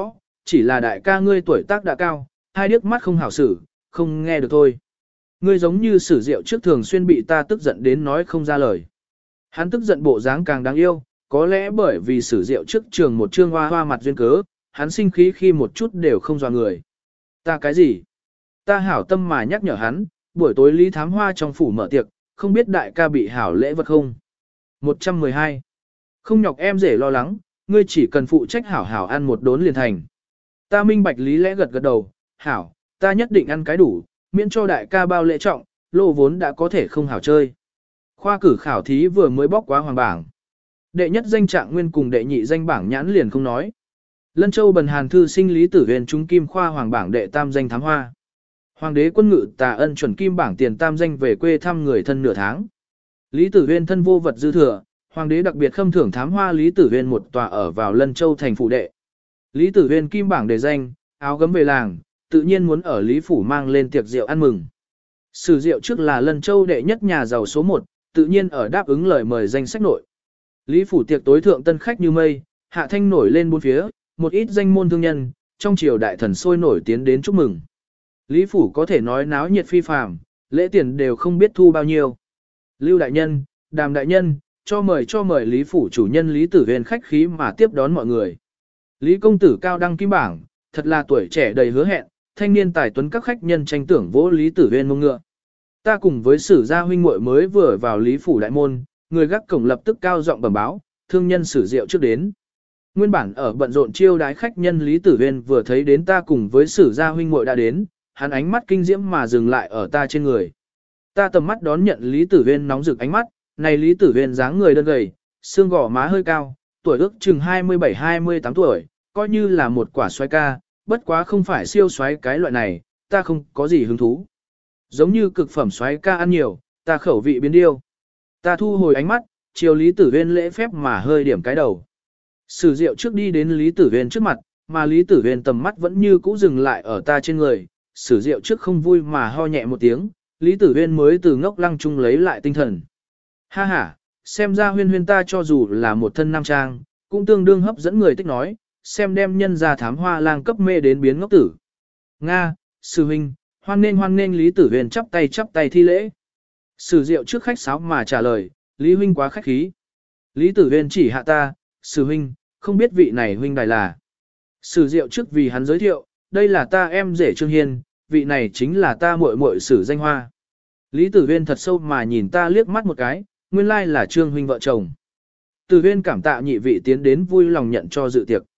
chỉ là đại ca ngươi tuổi tác đã cao, hai điếc mắt không hảo xử, không nghe được thôi. Ngươi giống như sử rượu trước thường xuyên bị ta tức giận đến nói không ra lời. Hắn tức giận bộ dáng càng đáng yêu, có lẽ bởi vì sử rượu trước trường một trương hoa hoa mặt duyên cớ, hắn sinh khí khi một chút đều không dò người. Ta cái gì? Ta hảo tâm mà nhắc nhở hắn, buổi tối Lý Thám Hoa trong phủ mở tiệc, không biết đại ca bị hảo lễ vật không? một trăm mười hai. Không nhọc em rể lo lắng, ngươi chỉ cần phụ trách hảo hảo ăn một đốn liền thành. Ta minh bạch lý lẽ gật gật đầu, hảo, ta nhất định ăn cái đủ, miễn cho đại ca bao lễ trọng, lô vốn đã có thể không hảo chơi. Khoa cử khảo thí vừa mới bóc quá hoàng bảng. Đệ nhất danh trạng nguyên cùng đệ nhị danh bảng nhãn liền không nói. Lân Châu Bần Hàn thư sinh Lý Tử Huyền trúng kim khoa hoàng bảng đệ tam danh thám hoa. Hoàng đế quân ngự tà ân chuẩn kim bảng tiền tam danh về quê thăm người thân nửa tháng. Lý Tử Huyền thân vô vật dư thừa, hoàng đế đặc biệt khâm thưởng thám hoa Lý Tử Huyền một tòa ở vào Lân Châu thành phủ đệ. Lý Tử Huyền kim bảng đề danh, áo gấm về làng, tự nhiên muốn ở Lý phủ mang lên tiệc rượu ăn mừng. Sử Diệu trước là Lân Châu đệ nhất nhà giàu số một, tự nhiên ở đáp ứng lời mời danh sách nội. Lý phủ tiệc tối thượng tân khách như mây, hạ thanh nổi lên bốn phía, một ít danh môn thương nhân, trong triều đại thần sôi nổi tiến đến chúc mừng. Lý phủ có thể nói náo nhiệt phi phàm, lễ tiền đều không biết thu bao nhiêu. Lưu đại nhân, Đàm đại nhân, cho mời cho mời Lý phủ chủ nhân Lý Tử Huyền khách khí mà tiếp đón mọi người. Lý công tử cao đăng kim bảng, thật là tuổi trẻ đầy hứa hẹn, thanh niên tài tuấn các khách nhân tranh tưởng vỗ Lý Tử Huyền mông ngựa. Ta cùng với Sử gia huynh muội mới vừa vào Lý phủ đại môn, người gác cổng lập tức cao giọng bẩm báo, thương nhân Sử Diệu trước đến. Nguyên bản ở bận rộn chiêu đái khách nhân Lý Tử Huyền vừa thấy đến ta cùng với Sử gia huynh muội đã đến, hắn ánh mắt kinh diễm mà dừng lại ở ta trên người. Ta tầm mắt đón nhận Lý Tử Huyền nóng rực ánh mắt, này Lý Tử Huyền dáng người đơn gầy, xương gò má hơi cao, tuổi ước chừng hai mươi bảy hai mươi tám tuổi, coi như là một quả xoái ca, bất quá không phải siêu xoái cái loại này, ta không có gì hứng thú. Giống như cực phẩm xoái ca ăn nhiều, ta khẩu vị biến điêu. Ta thu hồi ánh mắt, chiều Lý Tử Huyền lễ phép mà hơi điểm cái đầu. Sử Diệu trước đi đến Lý Tử Huyền trước mặt, mà Lý Tử Huyền tầm mắt vẫn như cũ dừng lại ở ta trên người. Sử Diệu trước không vui mà ho nhẹ một tiếng, Lý Tử Huyền mới từ ngốc lăng chung lấy lại tinh thần. Ha ha, xem ra Huyên Huyên ta cho dù là một thân nam trang, cũng tương đương hấp dẫn người tích nói, xem đem nhân ra thám hoa lang cấp mê đến biến ngốc tử. Nga, Sư huynh, hoan nên hoan nên Lý Tử Huyền chắp tay chắp tay thi lễ. Sử Diệu trước khách sáo mà trả lời, Lý huynh quá khách khí. Lý Tử Huyền chỉ hạ ta, Sư huynh, không biết vị này huynh đài là. Sử Diệu trước vì hắn giới thiệu, đây là ta em rể Trương Hiên, vị này chính là ta muội muội Sử Danh Hoa. Lý Tử Huyền thật sâu mà nhìn ta liếc mắt một cái, nguyên lai là Trương huynh vợ chồng. Tử Huyền cảm tạ nhị vị tiến đến vui lòng nhận cho dự tiệc.